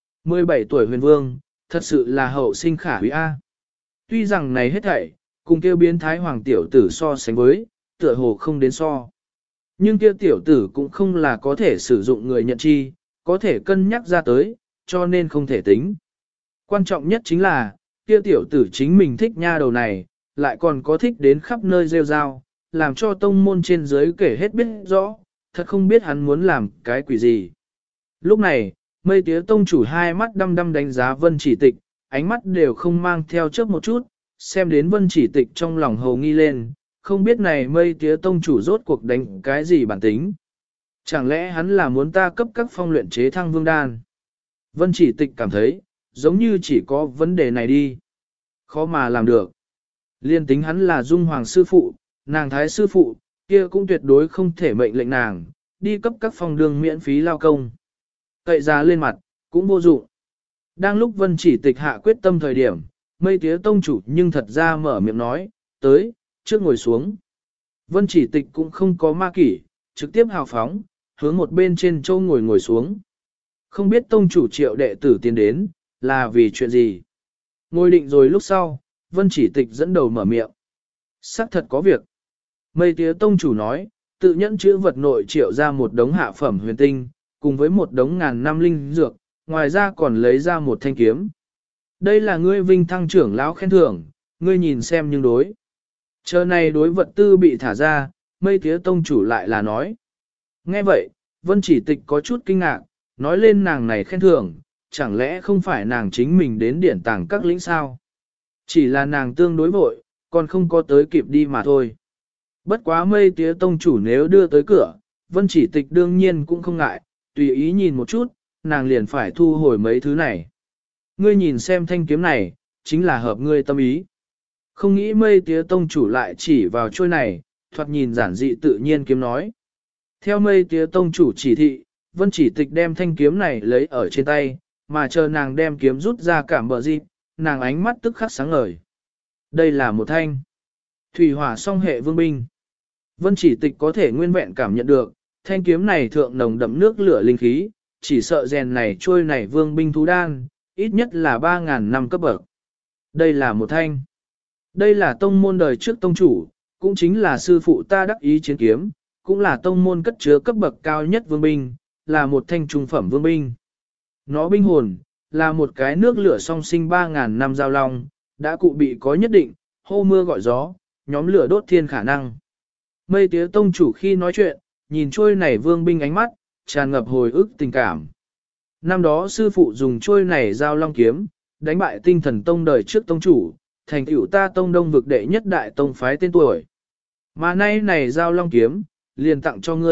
17 tuổi huyền vương, thật sự là hậu sinh khả quý A. Tuy rằng này hết thảy, cùng kêu biến thái hoàng tiểu tử so sánh với, tựa hồ không đến so. Nhưng kia tiểu tử cũng không là có thể sử dụng người nhận chi, có thể cân nhắc ra tới, cho nên không thể tính. Quan trọng nhất chính là, kia tiểu tử chính mình thích nha đầu này, lại còn có thích đến khắp nơi rêu rao, làm cho tông môn trên dưới kể hết biết rõ, thật không biết hắn muốn làm cái quỷ gì. Lúc này, mây tía tông chủ 2 mắt đăm đăm đánh giá vân chỉ tịch, ánh mắt đều không mang theo chớp một chút, xem đến vân chỉ tịch trong lòng hầu nghi lên, không biết này mây tía tông chủ rốt cuộc đánh cái gì bản tính. Chẳng lẽ hắn là muốn ta cấp các phong luyện chế thăng vương đan? Vân chỉ tịch cảm thấy, giống như chỉ có vấn đề này đi. Khó mà làm được. Liên tính hắn là dung hoàng sư phụ, nàng thái sư phụ, kia cũng tuyệt đối không thể mệnh lệnh nàng, đi cấp các phong đường miễn phí lao công. Cậy ra lên mặt, cũng vô dụng. Đang lúc vân chỉ tịch hạ quyết tâm thời điểm, mây tía tông chủ nhưng thật ra mở miệng nói, tới, trước ngồi xuống. Vân chỉ tịch cũng không có ma kỷ, trực tiếp hào phóng, hướng một bên trên châu ngồi xuống. Không biết tông chủ triệu đệ tử tiến đến, là vì chuyện gì. Ngồi định rồi lúc sau, vân chỉ tịch dẫn đầu mở miệng. Sắc thật có việc. Mây tía tông chủ nói, tự nhẫn chữ vật nội triệu ra một đống hạ phẩm huyền tinh, cùng với một đống ngàn năm linh dược, ngoài ra còn lấy ra một thanh kiếm. Đây là ngươi vinh thăng trưởng lão khen thưởng, ngươi nhìn xem nhưng đối. Chờ này đối vật tư bị thả ra, mây tía tông chủ lại là nói. Nghe vậy, vân chỉ tịch có chút kinh ngạc, nói lên nàng này khen thưởng, chẳng lẽ không phải nàng chính mình đến điển tàng các lĩnh sao? Chỉ là nàng tương đối vội, còn không có tới kịp đi mà thôi. Bất quá mây tía tông chủ nếu đưa tới cửa, vân chỉ tịch đương nhiên cũng không ngại, tùy ý nhìn một chút, nàng liền phải thu hồi mấy thứ này. Ngươi nhìn xem thanh kiếm này, chính là hợp ngươi tâm ý. Không nghĩ mây tía tông chủ lại chỉ vào trôi này, thoạt nhìn giản dị tự nhiên kiếm nói. Theo mây tía tông chủ chỉ thị, vân chỉ tịch đem thanh kiếm này lấy ở trên tay, mà chờ nàng đem kiếm rút ra cảm bờ dịp, nàng ánh mắt tức khắc sáng ngời. Đây là một thanh thủy hỏa song hệ vương binh. Vân chỉ tịch có thể nguyên vẹn cảm nhận được, thanh kiếm này thượng nồng đậm nước lửa linh khí, chỉ sợ rèn này trôi này vương binh thú đan, ít nhất là 3.000 năm cấp bậc. Đây là một thanh. Đây là tông môn đời trước tông chủ, cũng chính là sư phụ ta đắc ý chiến kiếm, cũng là tông môn cất chứa cấp bậc cao nhất vương binh, là một thanh trung phẩm vương binh. Nó binh hồn, là một cái nước lửa song sinh 3.000 năm giao long, đã cụ bị có nhất định, hô mưa gọi gió, nhóm lửa đốt thiên khả năng. Mây tía tông chủ khi nói chuyện, nhìn trôi này vương binh ánh mắt, tràn ngập hồi ức tình cảm. Năm đó sư phụ dùng trôi này giao long kiếm, đánh bại tinh thần tông đời trước tông chủ, thành tựu ta tông đông vực đệ nhất đại tông phái tên tuổi. Mà nay này giao long kiếm, liền tặng cho ngươi,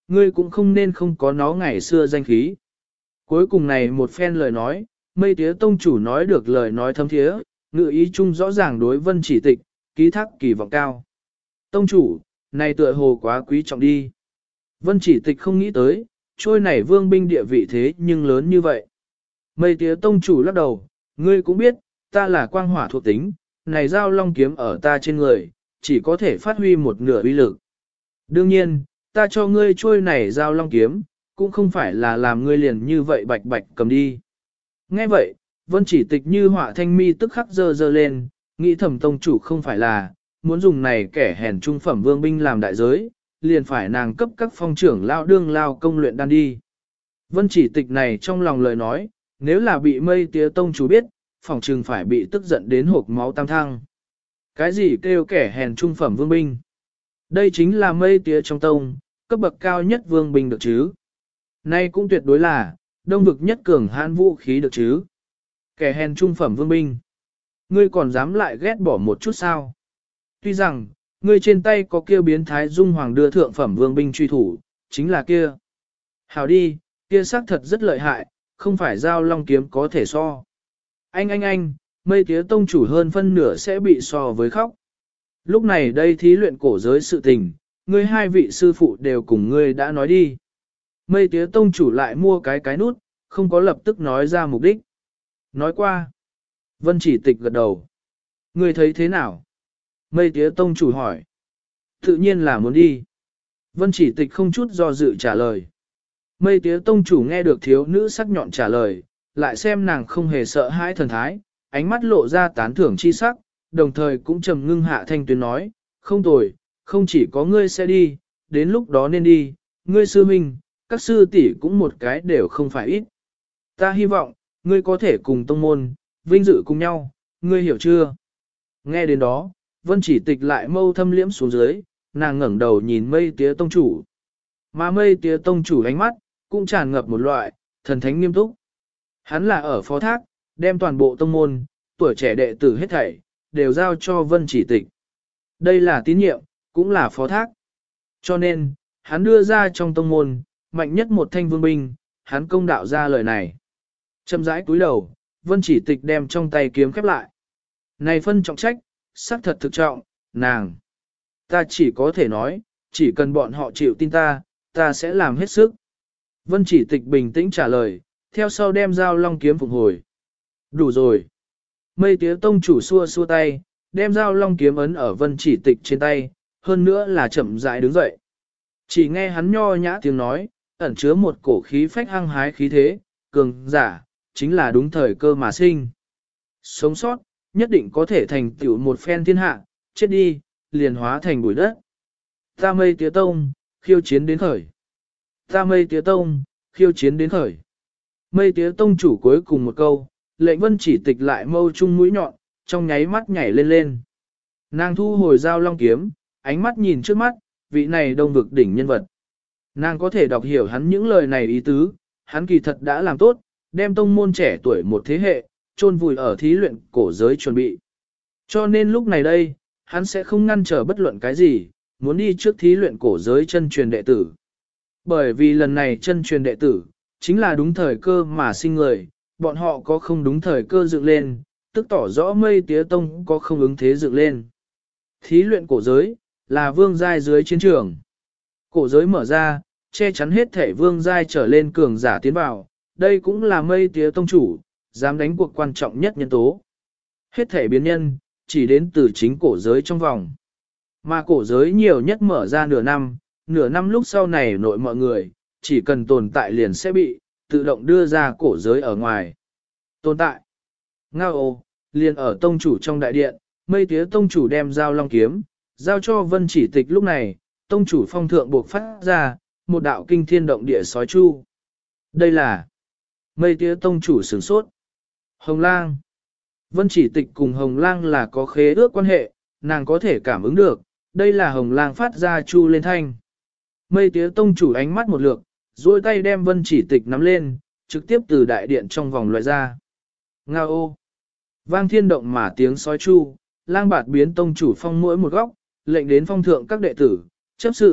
Ngươi cũng không nên không có nó ngày xưa danh khí. Cuối cùng này một phen lời nói, Mây Tía Tông chủ nói được lời nói thâm thiế, ngự ý chung rõ ràng đối Vân Chỉ Tịch, ký thác kỳ vọng cao. Tông chủ, này tựa hồ quá quý trọng đi. Vân Chỉ Tịch không nghĩ tới, trôi này vương binh địa vị thế nhưng lớn như vậy. Mây Tía Tông chủ lắc đầu, ngươi cũng biết, ta là quang hỏa thuộc tính, này giao long kiếm ở ta trên người, chỉ có thể phát huy một nửa uy lực. Đương nhiên, ta cho ngươi trôi này giao long kiếm, cũng không phải là làm ngươi liền như vậy bạch bạch cầm đi. Nghe vậy, Vân Chỉ Tịch như họa thanh mi tức khắc dơ dơ lên, nghĩ thẩm tông chủ không phải là, muốn dùng này kẻ hèn trung phẩm vương binh làm đại giới, liền phải nàng cấp các phong trưởng lao đương lao công luyện đan đi. Vân Chỉ Tịch này trong lòng lời nói, nếu là bị Mây Tía Tông chủ biết, phòng trừng phải bị tức giận đến hộp máu tam thăng. Cái gì kêu kẻ hèn trung phẩm vương binh? Đây chính là Mây Tía trong tông, cấp bậc cao nhất vương binh được chứ. Nay cũng tuyệt đối là, đông vực nhất cường hãn vũ khí được chứ. Kẻ hèn trung phẩm vương binh. Ngươi còn dám lại ghét bỏ một chút sao? Tuy rằng, ngươi trên tay có kia biến thái dung hoàng đưa thượng phẩm vương binh truy thủ, chính là kia. Hảo đi, kia xác thật rất lợi hại, không phải giao long kiếm có thể so. Anh, Mây Tía Tông chủ hơn phân nửa sẽ bị so với khóc. Lúc này đây thí luyện cổ giới sự tình, ngươi hai vị sư phụ đều cùng ngươi đã nói đi. Mây Tía Tông chủ lại mua cái nút, không có lập tức nói ra mục đích. Nói qua. Vân Chỉ Tịch gật đầu. Ngươi thấy thế nào? Mây Tía Tông chủ hỏi. Tự nhiên là muốn đi. Vân Chỉ Tịch không chút do dự trả lời. Mây Tía Tông chủ nghe được thiếu nữ sắc nhọn trả lời, lại xem nàng không hề sợ hãi thần thái, ánh mắt lộ ra tán thưởng chi sắc, đồng thời cũng trầm ngưng hạ thanh tuyến nói, không tồi, không chỉ có ngươi sẽ đi, đến lúc đó nên đi, ngươi sư huynh, các sư tỷ cũng một cái đều không phải ít. Ta hy vọng, ngươi có thể cùng tông môn, vinh dự cùng nhau, ngươi hiểu chưa? Nghe đến đó, Vân Chỉ Tịch lại mâu thâm liễm xuống dưới, nàng ngẩng đầu nhìn Mây Tía Tông chủ. Mà Mây Tía Tông chủ ánh mắt, cũng tràn ngập một loại, thần thánh nghiêm túc. Hắn là ở phó thác, đem toàn bộ tông môn, tuổi trẻ đệ tử hết thảy, đều giao cho Vân Chỉ Tịch. Đây là tín nhiệm, cũng là phó thác. Cho nên, hắn đưa ra trong tông môn, mạnh nhất một thanh vương binh, hắn công đạo ra lời này. Châm rãi cúi đầu, Vân Chỉ Tịch đem trong tay kiếm khép lại. Này phân trọng trách, xác thật thực trọng, nàng. Ta chỉ có thể nói, chỉ cần bọn họ chịu tin ta, ta sẽ làm hết sức. Vân Chỉ Tịch bình tĩnh trả lời, theo sau đem dao long kiếm phục hồi. Đủ rồi. Mây Tía Tông chủ xua xua tay, đem dao long kiếm ấn ở Vân Chỉ Tịch trên tay, hơn nữa là chậm rãi đứng dậy. Chỉ nghe hắn nho nhã tiếng nói, ẩn chứa một cổ khí phách hăng hái khí thế, cường giả, chính là đúng thời cơ mà sinh. Sống sót, nhất định có thể thành tựu một phen thiên hạ, chết đi, liền hóa thành bụi đất. Ta Mây Tía Tông, khiêu chiến đến khởi. Ta Mây Tía Tông, khiêu chiến đến khởi. Mây Tía Tông chủ cuối cùng một câu, lệnh Vân Chỉ Tịch lại mâu trung mũi nhọn, trong nháy mắt nhảy lên lên. Nàng thu hồi dao long kiếm, ánh mắt nhìn trước mắt, vị này đông vực đỉnh nhân vật. Nàng có thể đọc hiểu hắn những lời này ý tứ, hắn kỳ thật đã làm tốt, đem tông môn trẻ tuổi một thế hệ, chôn vùi ở thí luyện cổ giới chuẩn bị. Cho nên lúc này đây, hắn sẽ không ngăn trở bất luận cái gì, muốn đi trước thí luyện cổ giới chân truyền đệ tử. Bởi vì lần này chân truyền đệ tử, chính là đúng thời cơ mà sinh người, bọn họ có không đúng thời cơ dựng lên, tức tỏ rõ Mây Tía Tông có không ứng thế dựng lên. Thí luyện cổ giới, là vương giai dưới chiến trường. Cổ giới mở ra, che chắn hết thể vương giai trở lên cường giả tiến vào, đây cũng là Mây Tía Tông chủ, dám đánh cuộc quan trọng nhất nhân tố. Hết thể biến nhân, chỉ đến từ chính cổ giới trong vòng. Mà cổ giới nhiều nhất mở ra nửa năm lúc sau này nội mọi người, chỉ cần tồn tại liền sẽ bị, tự động đưa ra cổ giới ở ngoài. Tồn tại. Ngao ô, liền ở tông chủ trong đại điện, Mây Tía Tông chủ đem dao long kiếm, giao cho Vân Chỉ Tịch lúc này, tông chủ phong thượng buộc phát ra, một đạo kinh thiên động địa sói chu. Đây là Mây Tía Tông chủ sửng sốt. Hồng Lang. Vân Chỉ Tịch cùng Hồng Lang là có khế ước quan hệ, nàng có thể cảm ứng được, đây là Hồng Lang phát ra chu lên thanh. Mây Tía Tông chủ ánh mắt một lượt, duỗi tay đem Vân Chỉ Tịch nắm lên, trực tiếp từ đại điện trong vòng loại ra. Ngao ô. Vang thiên động mà tiếng sói chu, lang bạt biến tông chủ phong mỗi một góc, lệnh đến phong thượng các đệ tử, chấp sự,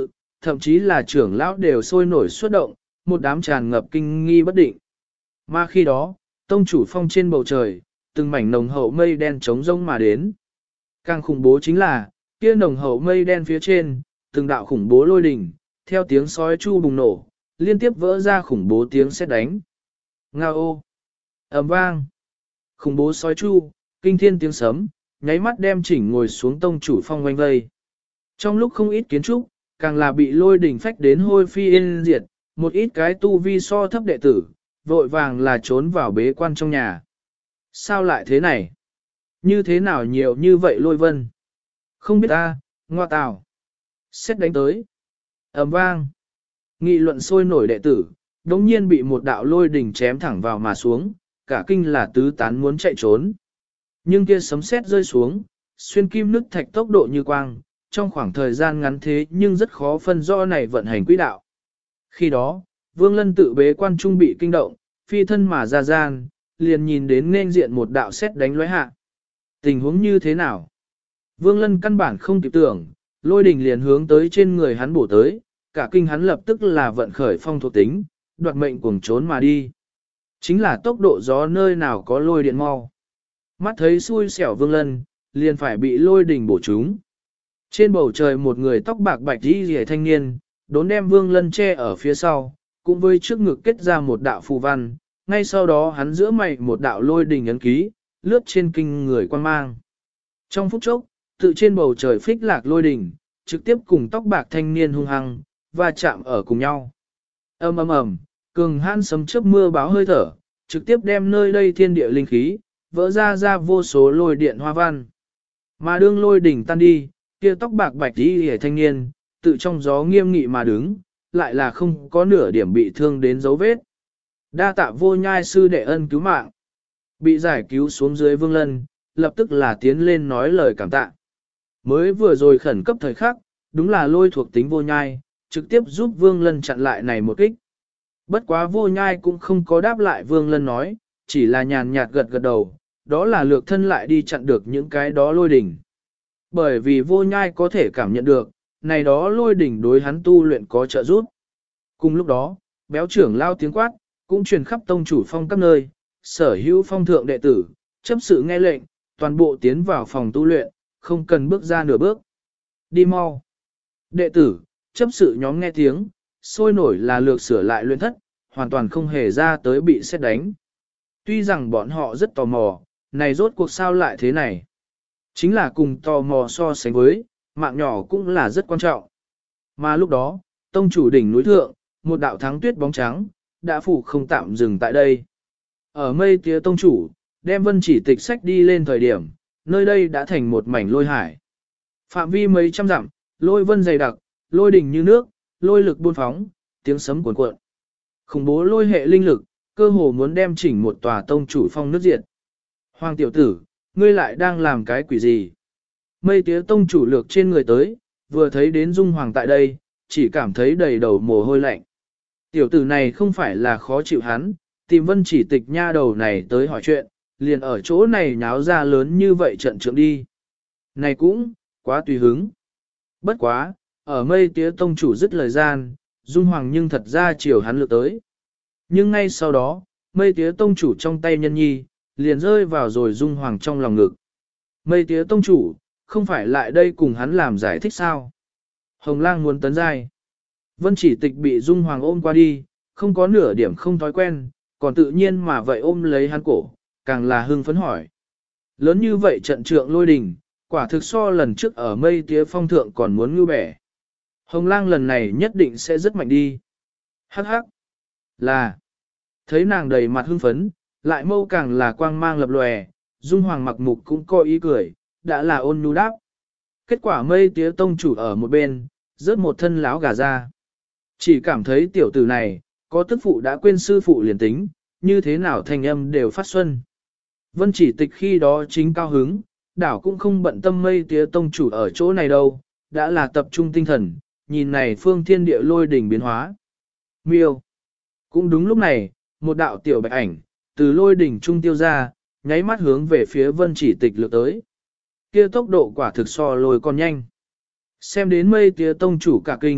thậm chí là trưởng lão đều sôi nổi xuất động, một đám tràn ngập kinh nghi bất định. Mà khi đó, tông chủ phong trên bầu trời, từng mảnh nồng hậu mây đen trống rông mà đến. Càng khủng bố chính là, kia nồng hậu mây đen phía trên, từng đạo khủng bố lôi đỉnh, theo tiếng sói chu bùng nổ, liên tiếp vỡ ra khủng bố tiếng sét đánh. Ngao ô, ầm vang, khủng bố sói chu, kinh thiên tiếng sấm, nháy mắt đem chỉnh ngồi xuống tông chủ phong quanh vây. Trong lúc không ít kiến trúc, càng là bị lôi đỉnh phách đến hôi phi yên diệt, một ít cái tu vi so thấp đệ tử, vội vàng là trốn vào bế quan trong nhà. Sao lại thế này? Như thế nào nhiều như vậy lôi vân? Không biết ta, ngoa tào. Xét đánh tới. Ầm vang. Nghị luận sôi nổi đệ tử, đống nhiên bị một đạo lôi đỉnh chém thẳng vào mà xuống, cả kinh là tứ tán muốn chạy trốn. Nhưng kia sấm sét rơi xuống, xuyên kim nứt thạch tốc độ như quang, trong khoảng thời gian ngắn thế nhưng rất khó phân rõ này vận hành quỹ đạo. Khi đó, Vương Lân tự bế quan trung bị kinh động, phi thân mà ra gian, liền nhìn đến nên diện một đạo sét đánh lóe hạ. Tình huống như thế nào? Vương Lân căn bản không kịp tưởng, lôi đỉnh liền hướng tới trên người hắn bổ tới, cả kinh hắn lập tức là vận khởi phong thuộc tính, đoạt mệnh cuồng trốn mà đi. Chính là tốc độ gió nơi nào có lôi điện mau. Mắt thấy xui xẻo Vương Lân, liền phải bị lôi đỉnh bổ trúng. Trên bầu trời một người tóc bạc bạch y rìa thanh niên, đốn đem Vương Lân che ở phía sau, cũng với trước ngực kết ra một đạo phù văn, ngay sau đó hắn giữa mày một đạo lôi đỉnh ấn ký, lướt trên kinh người quan mang. Trong phút chốc, tự trên bầu trời phích lạc lôi đỉnh, trực tiếp cùng tóc bạc thanh niên hung hăng, và chạm ở cùng nhau. Ầm ầm ầm, cường hãn sấm chớp mưa báo hơi thở, trực tiếp đem nơi đây thiên địa linh khí, vỡ ra vô số lôi điện hoa văn. Mà đương lôi đỉnh tan đi, kia tóc bạc bạch y hề thanh niên, tự trong gió nghiêm nghị mà đứng, lại là không có nửa điểm bị thương đến dấu vết. Đa tạ vô nhai sư đệ ân cứu mạng. Bị giải cứu xuống dưới Vương Lân, lập tức là tiến lên nói lời cảm tạ. Mới vừa rồi khẩn cấp thời khắc, đúng là lôi thuộc tính vô nhai, trực tiếp giúp Vương Lân chặn lại này một kích. Bất quá vô nhai cũng không có đáp lại Vương Lân nói, chỉ là nhàn nhạt gật gật đầu, đó là lược thân lại đi chặn được những cái đó lôi đỉnh. Bởi vì vô nhai có thể cảm nhận được, này đó lôi đỉnh đối hắn tu luyện có trợ giúp. Cùng lúc đó, béo trưởng lao tiếng quát, cũng truyền khắp tông chủ phong các nơi, sở hữu phong thượng đệ tử, chấp sự nghe lệnh, toàn bộ tiến vào phòng tu luyện, không cần bước ra nửa bước. Đi mau. Đệ tử, chấp sự nhóm nghe tiếng, sôi nổi là lược sửa lại luyện thất, hoàn toàn không hề ra tới bị xét đánh. Tuy rằng bọn họ rất tò mò, này rốt cuộc sao lại thế này. Chính là cùng tò mò so sánh với, mạng nhỏ cũng là rất quan trọng. Mà lúc đó, tông chủ đỉnh núi thượng, một đạo thắng tuyết bóng trắng, đã phủ không tạm dừng tại đây. Ở mây tía tông chủ, đem vân chỉ tịch sách đi lên thời điểm, nơi đây đã thành một mảnh lôi hải. Phạm vi mấy trăm dặm, lôi vân dày đặc, lôi đỉnh như nước, lôi lực buôn phóng, tiếng sấm cuồn cuộn. Khủng bố lôi hệ linh lực, cơ hồ muốn đem chỉnh một tòa tông chủ phong nước diệt. Hoàng tiểu tử, ngươi lại đang làm cái quỷ gì? Mây tía tông chủ lược trên người tới, vừa thấy đến Dung Hoàng tại đây, chỉ cảm thấy đầy đầu mồ hôi lạnh. Tiểu tử này không phải là khó chịu hắn, tìm vân chỉ tịch nha đầu này tới hỏi chuyện, liền ở chỗ này nháo ra lớn như vậy trận trượng đi. Này cũng, quá tùy hứng. Bất quá, ở mây tía tông chủ dứt lời gian, Dung Hoàng nhưng thật ra chiều hắn lược tới. Nhưng ngay sau đó, mây tía tông chủ trong tay nhân nhi, liền rơi vào rồi Dung Hoàng trong lòng ngực. Mây tía tông chủ, không phải lại đây cùng hắn làm giải thích sao? Hồng lang muốn tấn giai. Vân chỉ tịch bị Dung Hoàng ôm qua đi, không có nửa điểm không thói quen, còn tự nhiên mà vậy ôm lấy hắn cổ, càng là hưng phấn hỏi. Lớn như vậy trận trượng lôi đình, quả thực so lần trước ở mây tía phong thượng còn muốn ngưu bẻ. Hồng lang lần này nhất định sẽ rất mạnh đi. Hắc hắc. Là. Thấy nàng đầy mặt hưng phấn, lại mâu càng là quang mang lập lòe, Dung Hoàng mặc mục cũng coi ý cười, đã là ôn nhu đáp. Kết quả mây tía tông chủ ở một bên, rớt một thân láo gà ra. Chỉ cảm thấy tiểu tử này, có tức phụ đã quên sư phụ liền tính, như thế nào thành âm đều phát xuân. Vân chỉ tịch khi đó chính cao hứng, đảo cũng không bận tâm mây tía tông chủ ở chỗ này đâu, đã là tập trung tinh thần, nhìn này phương thiên địa lôi đỉnh biến hóa. Miêu. Cũng đúng lúc này, một đạo tiểu bạch ảnh, từ lôi đỉnh trung tiêu ra, nháy mắt hướng về phía vân chỉ tịch lược tới. Kia tốc độ quả thực so lôi còn nhanh. Xem đến mây tía tông chủ cả kinh,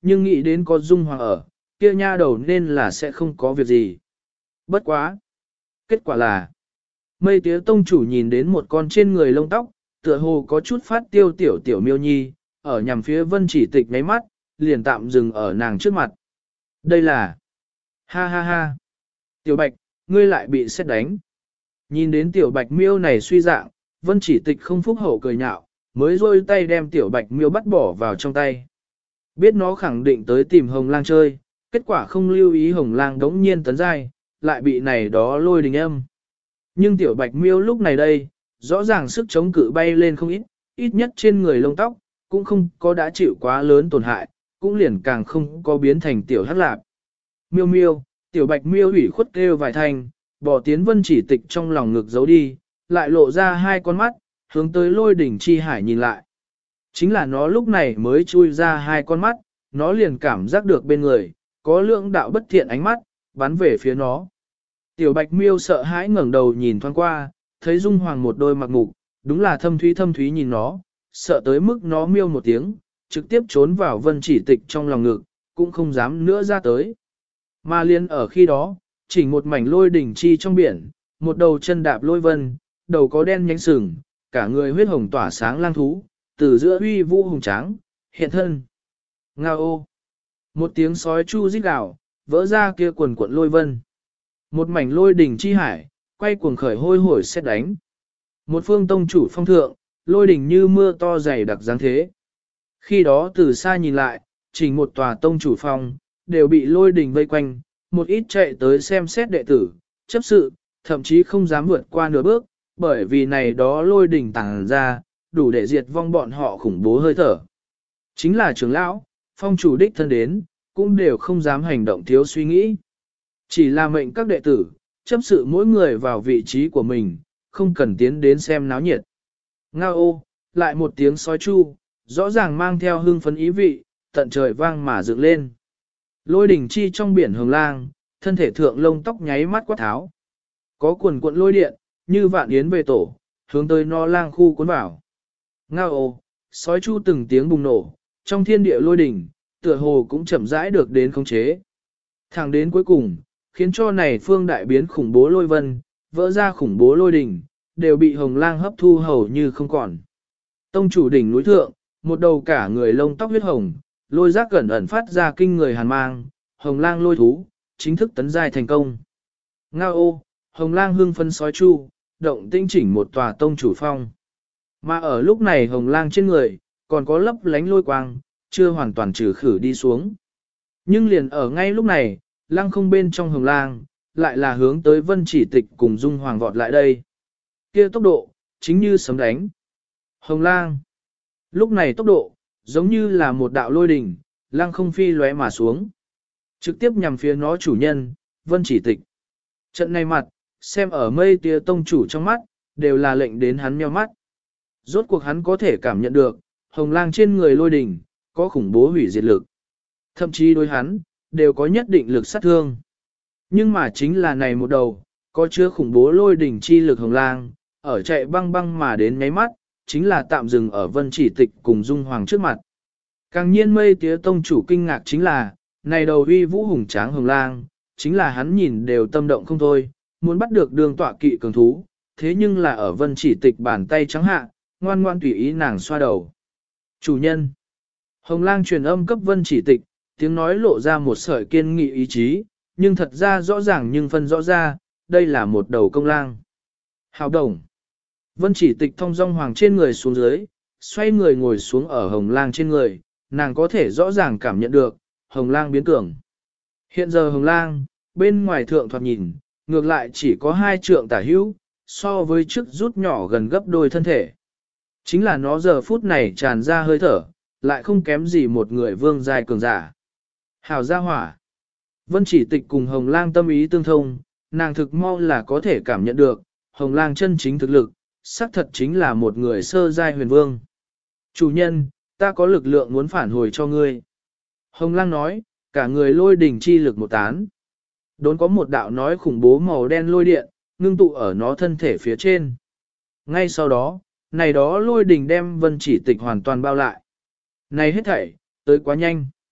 nhưng nghĩ đến có Dung Hoàng ở, kia nha đầu nên là sẽ không có việc gì. Bất quá. Kết quả là, mây tía tông chủ nhìn đến một con trên người lông tóc, tựa hồ có chút phát tiêu tiểu tiểu miêu nhi, ở nhằm phía vân chỉ tịch ngáy mắt, liền tạm dừng ở nàng trước mặt. Đây là, ha ha ha, tiểu bạch, ngươi lại bị xét đánh. Nhìn đến tiểu bạch miêu này suy dạng, vân chỉ tịch không phúc hậu cười nhạo, mới rôi tay đem tiểu bạch miêu bắt bỏ vào trong tay. Biết nó khẳng định tới tìm hồng lang chơi, kết quả không lưu ý hồng lang đống nhiên tấn giai, lại bị này đó lôi đình âm. Nhưng tiểu bạch miêu lúc này đây, rõ ràng sức chống cự bay lên không ít, ít nhất trên người lông tóc, cũng không có đã chịu quá lớn tổn hại, cũng liền càng không có biến thành tiểu hắc lạp. Miêu miêu, tiểu bạch miêu ủy khuất kêu vài thanh, bỏ tiến vân chỉ tịch trong lòng ngực giấu đi, lại lộ ra hai con mắt, hướng tới lôi đỉnh chi hải nhìn lại. Chính là nó lúc này mới chui ra hai con mắt, nó liền cảm giác được bên người, có lượng đạo bất thiện ánh mắt, bắn về phía nó. Tiểu bạch miêu sợ hãi ngẩng đầu nhìn thoáng qua, thấy Dung Hoàng một đôi mặc mục, đúng là thâm thúy nhìn nó, sợ tới mức nó miêu một tiếng, trực tiếp trốn vào vân chỉ tịch trong lòng ngực, cũng không dám nữa ra tới. Mà liên ở khi đó, chỉnh một mảnh lôi đỉnh chi trong biển, một đầu chân đạp lôi vân, đầu có đen nhánh sừng, cả người huyết hồng tỏa sáng lang thú, từ giữa uy vũ hùng tráng, hiện thân. Ngao ô! Một tiếng sói chu rít gào, vỡ ra kia quần cuộn lôi vân. Một mảnh lôi đỉnh chi hải, quay cuồng khởi hôi hổi xét đánh. Một phương tông chủ phong thượng, lôi đỉnh như mưa to dày đặc dáng thế. Khi đó từ xa nhìn lại, chỉnh một tòa tông chủ phong, đều bị lôi đỉnh vây quanh, một ít chạy tới xem xét đệ tử, chấp sự, thậm chí không dám vượt qua nửa bước, bởi vì này đó lôi đỉnh tàng ra, đủ để diệt vong bọn họ khủng bố hơi thở. Chính là trưởng lão, phong chủ đích thân đến, cũng đều không dám hành động thiếu suy nghĩ. Chỉ là mệnh các đệ tử, chấp sự mỗi người vào vị trí của mình, không cần tiến đến xem náo nhiệt. Ngao ô, lại một tiếng sói chu, rõ ràng mang theo hương phấn ý vị, tận trời vang mà dựng lên. Lôi đỉnh chi trong biển hồng lang, thân thể thượng lông tóc nháy mắt quát tháo. Có quần cuộn lôi điện, như vạn yến về tổ, hướng tới no lang khu cuốn vào. Ngao ô, sói chu từng tiếng bùng nổ, trong thiên địa lôi đỉnh, tựa hồ cũng chậm rãi được đến khống chế. Thẳng đến cuối cùng, khiến cho này phương đại biến khủng bố lôi vân, vỡ ra khủng bố lôi đỉnh, đều bị hồng lang hấp thu hầu như không còn. Tông chủ đỉnh núi thượng, một đầu cả người lông tóc huyết hồng, lôi giác cẩn ẩn phát ra kinh người hàn mang, hồng lang lôi thú, chính thức tấn giai thành công. Ngao ô, hồng lang hưng phân sói chu, động tinh chỉnh một tòa tông chủ phong. Mà ở lúc này hồng lang trên người, còn có lấp lánh lôi quang, chưa hoàn toàn trừ khử đi xuống. Nhưng liền ở ngay lúc này, lăng không bên trong hồng lang, lại là hướng tới vân chỉ tịch cùng Dung Hoàng vọt lại đây. Kia tốc độ, chính như sấm đánh. Hồng lang. Lúc này tốc độ, giống như là một đạo lôi đình, lăng không phi lóe mà xuống. Trực tiếp nhằm phía nó chủ nhân, vân chỉ tịch. Trận này mặt, xem ở mây tía tông chủ trong mắt, đều là lệnh đến hắn nheo mắt. Rốt cuộc hắn có thể cảm nhận được, hồng lang trên người lôi đình, có khủng bố hủy diệt lực. Thậm chí đối hắn, đều có nhất định lực sát thương. Nhưng mà chính là này một đầu, có chứa khủng bố lôi đỉnh chi lực hồng lang, ở chạy băng băng mà đến nháy mắt, chính là tạm dừng ở vân chỉ tịch cùng Dung Hoàng trước mặt. Càng nhiên mây tía tông chủ kinh ngạc chính là, này đầu uy vũ hùng tráng hồng lang, chính là hắn nhìn đều tâm động không thôi, muốn bắt được đường tọa kỵ cường thú, thế nhưng là ở vân chỉ tịch bàn tay trắng hạ, ngoan ngoan tùy ý nàng xoa đầu. Chủ nhân, hồng lang truyền âm cấp vân chỉ tịch, tiếng nói lộ ra một sợi kiên nghị ý chí, nhưng thật ra rõ ràng nhưng phân rõ ra, đây là một đầu công lang. Hào đồng. Vân chỉ tịch thông dong hoàng trên người xuống dưới, xoay người ngồi xuống ở hồng lang trên người, nàng có thể rõ ràng cảm nhận được, hồng lang biến cường. Hiện giờ hồng lang, bên ngoài thượng thoạt nhìn, ngược lại chỉ có 2 trượng tả hữu, so với trước rút nhỏ gần gấp đôi thân thể. Chính là nó giờ phút này tràn ra hơi thở, lại không kém gì một người vương giai cường giả. Hào gia hỏa. Vân chỉ tịch cùng hồng lang tâm ý tương thông, nàng thực mau là có thể cảm nhận được, hồng lang chân chính thực lực, xác thật chính là một người sơ giai huyền vương. Chủ nhân, ta có lực lượng muốn phản hồi cho ngươi. Hồng lang nói, cả người lôi đỉnh chi lực một tán. Đốn có một đạo nói khủng bố màu đen lôi điện, ngưng tụ ở nó thân thể phía trên. Ngay sau đó, này đó lôi đỉnh đem vân chỉ tịch hoàn toàn bao lại. Này hết thảy, tới quá nhanh.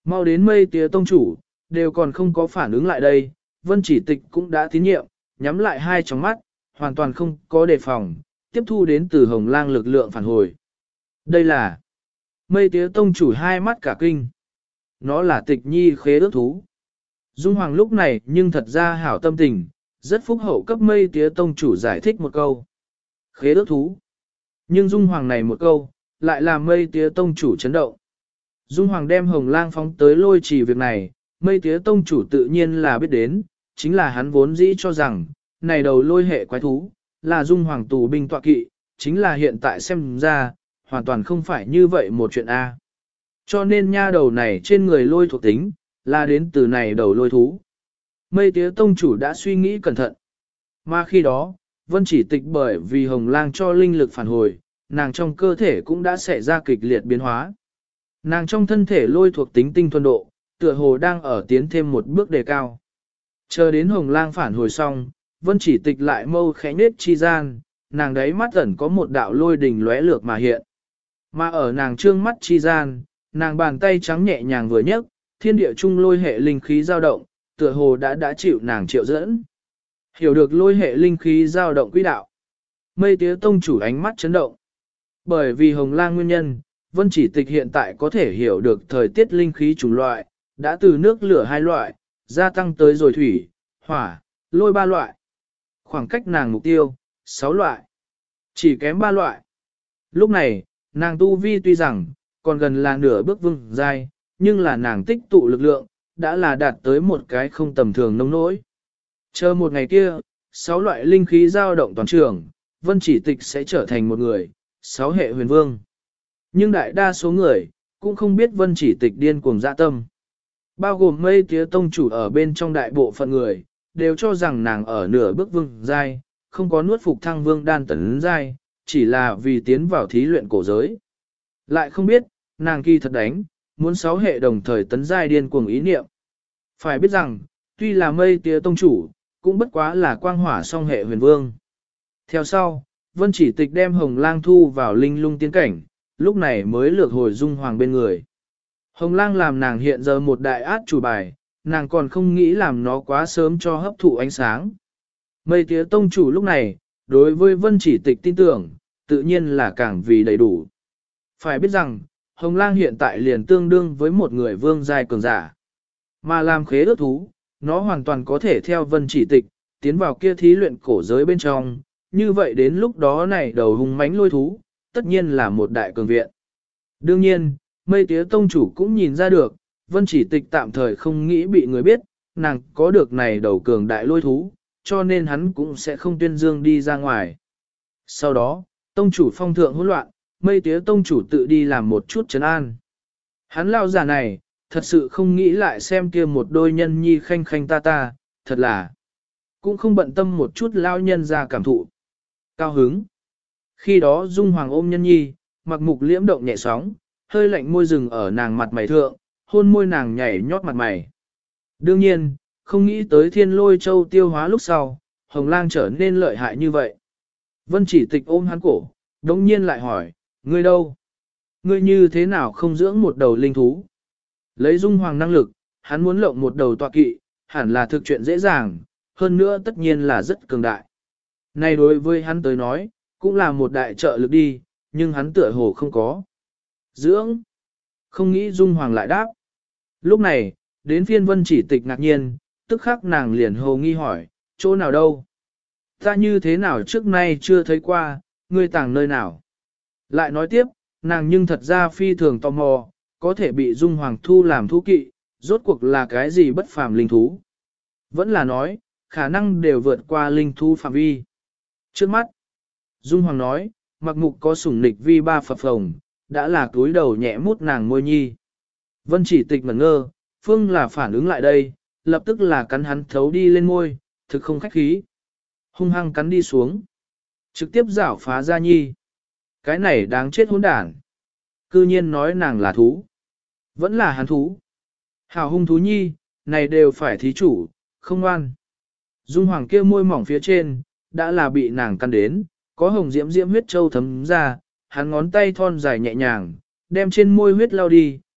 Mau đến mây tía tông chủ, đều còn không có phản ứng lại đây, vân chỉ tịch cũng đã tín nhiệm, nhắm lại hai tròng mắt, hoàn toàn không có đề phòng, tiếp thu đến từ hồng lang lực lượng phản hồi. Đây là mây tía tông chủ hai mắt cả kinh. Nó là tịch nhi khế ước thú. Dung Hoàng lúc này nhưng thật ra hảo tâm tình, rất phúc hậu cấp mây tía tông chủ giải thích một câu. Khế ước thú. Nhưng Dung Hoàng này một câu, lại làm mây tía tông chủ chấn động. Dung Hoàng đem hồng lang phóng tới lôi trì việc này, mây tía tông chủ tự nhiên là biết đến, chính là hắn vốn dĩ cho rằng, này đầu lôi hệ quái thú, là Dung Hoàng tù binh tọa kỵ, chính là hiện tại xem ra, hoàn toàn không phải như vậy một chuyện A. Cho nên nha đầu này trên người lôi thuộc tính, là đến từ này đầu lôi thú. Mây tía tông chủ đã suy nghĩ cẩn thận. Mà khi đó, vân chỉ tịch bởi vì hồng lang cho linh lực phản hồi, nàng trong cơ thể cũng đã xảy ra kịch liệt biến hóa. Nàng trong thân thể lôi thuộc tính tinh thuần độ, tựa hồ đang ở tiến thêm một bước đề cao. Chờ đến hồng lang phản hồi xong, vân chỉ tịch lại mâu khẽ nết chi gian, nàng đấy mắt ẩn có một đạo lôi đình lóe lược mà hiện. Mà ở nàng trương mắt chi gian, nàng bàn tay trắng nhẹ nhàng vừa nhấc, thiên địa trung lôi hệ linh khí dao động, tựa hồ đã chịu nàng triệu dẫn. Hiểu được lôi hệ linh khí dao động quỹ đạo. Mây tía tông chủ ánh mắt chấn động. Bởi vì hồng lang nguyên nhân, vân chỉ tịch hiện tại có thể hiểu được thời tiết linh khí chủng loại, đã từ nước lửa hai loại, gia tăng tới rồi thủy, hỏa, lôi ba loại. Khoảng cách nàng mục tiêu, 6 loại. Chỉ kém 3 loại. Lúc này, nàng tu vi tuy rằng, còn gần là nửa bước vương giai, nhưng là nàng tích tụ lực lượng, đã là đạt tới một cái không tầm thường nông nỗi. Chờ một ngày kia, 6 loại linh khí dao động toàn trường, vân chỉ tịch sẽ trở thành một người, 6 hệ huyền vương. Nhưng đại đa số người, cũng không biết vân chỉ tịch điên cuồng dạ tâm. Bao gồm mây tía tông chủ ở bên trong đại bộ phận người, đều cho rằng nàng ở nửa bước vương giai, không có nuốt phục thăng vương đan tấn giai, chỉ là vì tiến vào thí luyện cổ giới. Lại không biết, nàng kỳ thật đánh, muốn 6 hệ đồng thời tấn giai điên cuồng ý niệm. Phải biết rằng, tuy là mây tía tông chủ, cũng bất quá là quang hỏa song hệ huyền vương. Theo sau, vân chỉ tịch đem hồng lang thu vào linh lung tiên cảnh, lúc này mới lược hồi Dung Hoàng bên người. Hồng lang làm nàng hiện giờ một đại át chủ bài, nàng còn không nghĩ làm nó quá sớm cho hấp thụ ánh sáng. Mây tía tông chủ lúc này, đối với vân chỉ tịch tin tưởng, tự nhiên là càng vì đầy đủ. Phải biết rằng, hồng lang hiện tại liền tương đương với một người vương giai cường giả. Mà làm khế ước thú, nó hoàn toàn có thể theo vân chỉ tịch, tiến vào kia thí luyện cổ giới bên trong, như vậy đến lúc đó này đầu hung mãnh lôi thú, tất nhiên là một đại cường viện. Đương nhiên, mây tía tông chủ cũng nhìn ra được, vân chỉ tịch tạm thời không nghĩ bị người biết, nàng có được này đầu cường đại lôi thú, cho nên hắn cũng sẽ không tuyên dương đi ra ngoài. Sau đó, tông chủ phong thượng hỗn loạn, mây tía tông chủ tự đi làm một chút trấn an. Hắn lao giả này, thật sự không nghĩ lại xem kia một đôi nhân nhi khanh khanh ta ta, thật là cũng không bận tâm một chút lao nhân ra cảm thụ. Cao hứng. Khi đó Dung Hoàng ôm nhân nhi, mặc mục liễm động nhẹ sóng, hơi lạnh môi rừng ở nàng mặt mày thượng, hôn môi nàng nhảy nhót mặt mày. Đương nhiên, không nghĩ tới thiên lôi châu tiêu hóa lúc sau, hồng lang trở nên lợi hại như vậy. Vân chỉ tịch ôm hắn cổ, đống nhiên lại hỏi, ngươi đâu? Ngươi như thế nào không dưỡng một đầu linh thú? Lấy Dung Hoàng năng lực, hắn muốn lộng một đầu tọa kỵ, hẳn là thực chuyện dễ dàng, hơn nữa tất nhiên là rất cường đại. Này đối với hắn tới nói, cũng là một đại trợ lực đi, nhưng hắn tựa hồ không có. Dưỡng. Không nghĩ Dung Hoàng lại đáp. Lúc này, đến phiên vân chỉ tịch ngạc nhiên, tức khắc nàng liền hồ nghi hỏi, chỗ nào đâu? Ta như thế nào trước nay chưa thấy qua, ngươi tàng nơi nào? Lại nói tiếp, nàng nhưng thật ra phi thường tò mò, có thể bị Dung Hoàng thu làm thú kỵ, rốt cuộc là cái gì bất phàm linh thú? Vẫn là nói, khả năng đều vượt qua linh thú phạm vi. Trước mắt, Dung Hoàng nói, mặc mục có sủng nịch vi ba phập phồng, đã là túi đầu nhẹ mút nàng môi nhi. Vân chỉ tịch ngẩn ngơ, Phương là phản ứng lại đây, lập tức là cắn hắn thấu đi lên môi, thực không khách khí. Hung hăng cắn đi xuống. Trực tiếp rảo phá ra nhi. Cái này đáng chết hỗn đản. Cư nhiên nói nàng là thú. Vẫn là hắn thú. Hào hung thú nhi, này đều phải thí chủ, không ngoan. Dung Hoàng kia môi mỏng phía trên, đã là bị nàng căn đến, có hồng diễm diễm huyết châu thấm ra, hắn ngón tay thon dài nhẹ nhàng, đem trên môi huyết lao đi,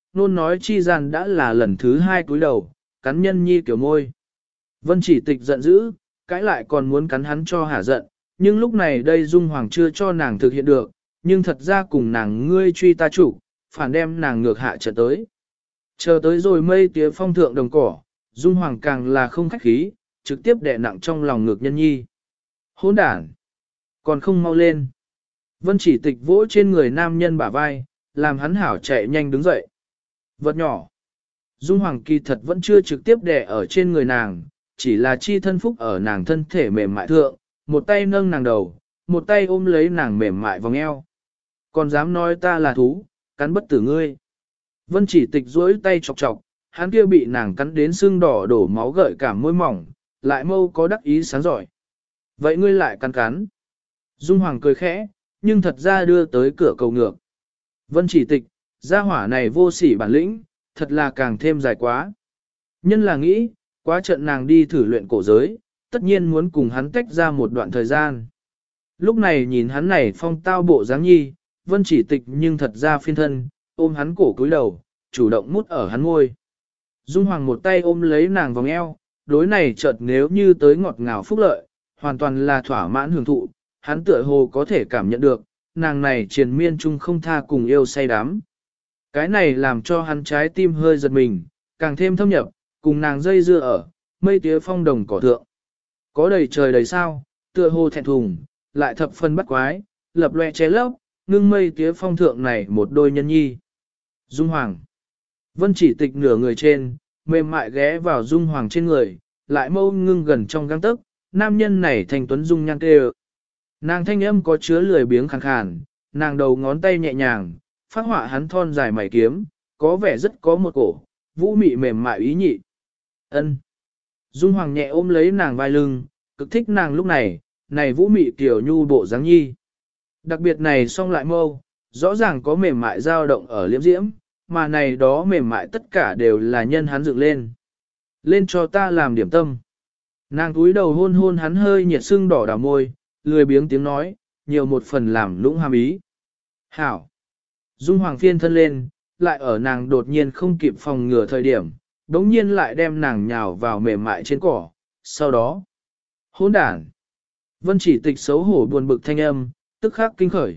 nôn nói chi gian đã là lần thứ hai cúi đầu, cắn nhân nhi kiểu môi. Vân chỉ tịch giận dữ, cãi lại còn muốn cắn hắn cho hả giận, nhưng lúc này đây Dung Hoàng chưa cho nàng thực hiện được, nhưng thật ra cùng nàng ngươi truy ta chủ, phản đem nàng ngược hạ trở tới. Chờ tới rồi mây tía phong thượng đồng cỏ, Dung Hoàng càng là không khách khí, trực tiếp đè nặng trong lòng ngược nhân nhi. Hỗn đản! Còn không mau lên. Vân chỉ tịch vỗ trên người nam nhân bả vai, làm hắn hảo chạy nhanh đứng dậy. Vật nhỏ. Dung Hoàng kỳ thật vẫn chưa trực tiếp đè ở trên người nàng, chỉ là chi thân phúc ở nàng thân thể mềm mại thượng, một tay nâng nàng đầu, một tay ôm lấy nàng mềm mại vòng eo. Còn dám nói ta là thú, cắn bất tử ngươi. Vân chỉ tịch duỗi tay chọc chọc, hắn kia bị nàng cắn đến sưng đỏ đổ máu gợi cảm môi mỏng, lại mâu có đắc ý sáng giỏi. Vậy ngươi lại cắn cắn. Dung Hoàng cười khẽ, nhưng thật ra đưa tới cửa cầu ngược. Vân chỉ tịch, gia hỏa này vô sỉ bản lĩnh, thật là càng thêm dài quá. Nhân là nghĩ, quá trận nàng đi thử luyện cổ giới, tất nhiên muốn cùng hắn tách ra một đoạn thời gian. Lúc này nhìn hắn này phong tao bộ dáng nhi, Vân chỉ tịch nhưng thật ra phiên thân, ôm hắn cổ cúi đầu, chủ động mút ở hắn môi. Dung Hoàng một tay ôm lấy nàng vòng eo, đối này chợt nếu như tới ngọt ngào phúc lợi, hoàn toàn là thỏa mãn hưởng thụ, hắn tựa hồ có thể cảm nhận được, nàng này triền miên chung không tha cùng yêu say đắm. Cái này làm cho hắn trái tim hơi giật mình, càng thêm thâm nhập, cùng nàng dây dưa ở, mây tía phong đồng cỏ thượng. Có đầy trời đầy sao, tựa hồ thẹn thùng, lại thập phân bắt quái, lập loe che lấp, ngưng mây tía phong thượng này một đôi nhân nhi. Dung Hoàng. Vân chỉ tịch nửa người trên, mềm mại ghé vào Dung Hoàng trên người, lại mâu ngưng gần trong găng tức, nam nhân này thành tuấn dung nhan tê. Nàng thanh âm có chứa lười biếng khàn khàn, nàng đầu ngón tay nhẹ nhàng, phát họa hắn thon dài mày kiếm, có vẻ rất có một cổ, vũ mị mềm mại ý nhị. Ân. Dung Hoàng nhẹ ôm lấy nàng vai lưng, cực thích nàng lúc này vũ mị tiểu nhu bộ dáng nhi. Đặc biệt này song lại mâu, rõ ràng có mềm mại dao động ở liễm diễm, mà này đó mềm mại tất cả đều là nhân hắn dựng lên. Lên cho ta làm điểm tâm. Nàng túi đầu hôn hôn hắn hơi nhiệt sưng đỏ đào môi, lười biếng tiếng nói, nhiều một phần làm lũng hàm ý. Hảo. Dung Hoàng phiên thân lên, lại ở nàng đột nhiên không kịp phòng ngừa thời điểm, đống nhiên lại đem nàng nhào vào mềm mại trên cỏ, sau đó. Hỗn đản. Vân chỉ tịch xấu hổ buồn bực thanh âm, tức khắc kinh khởi.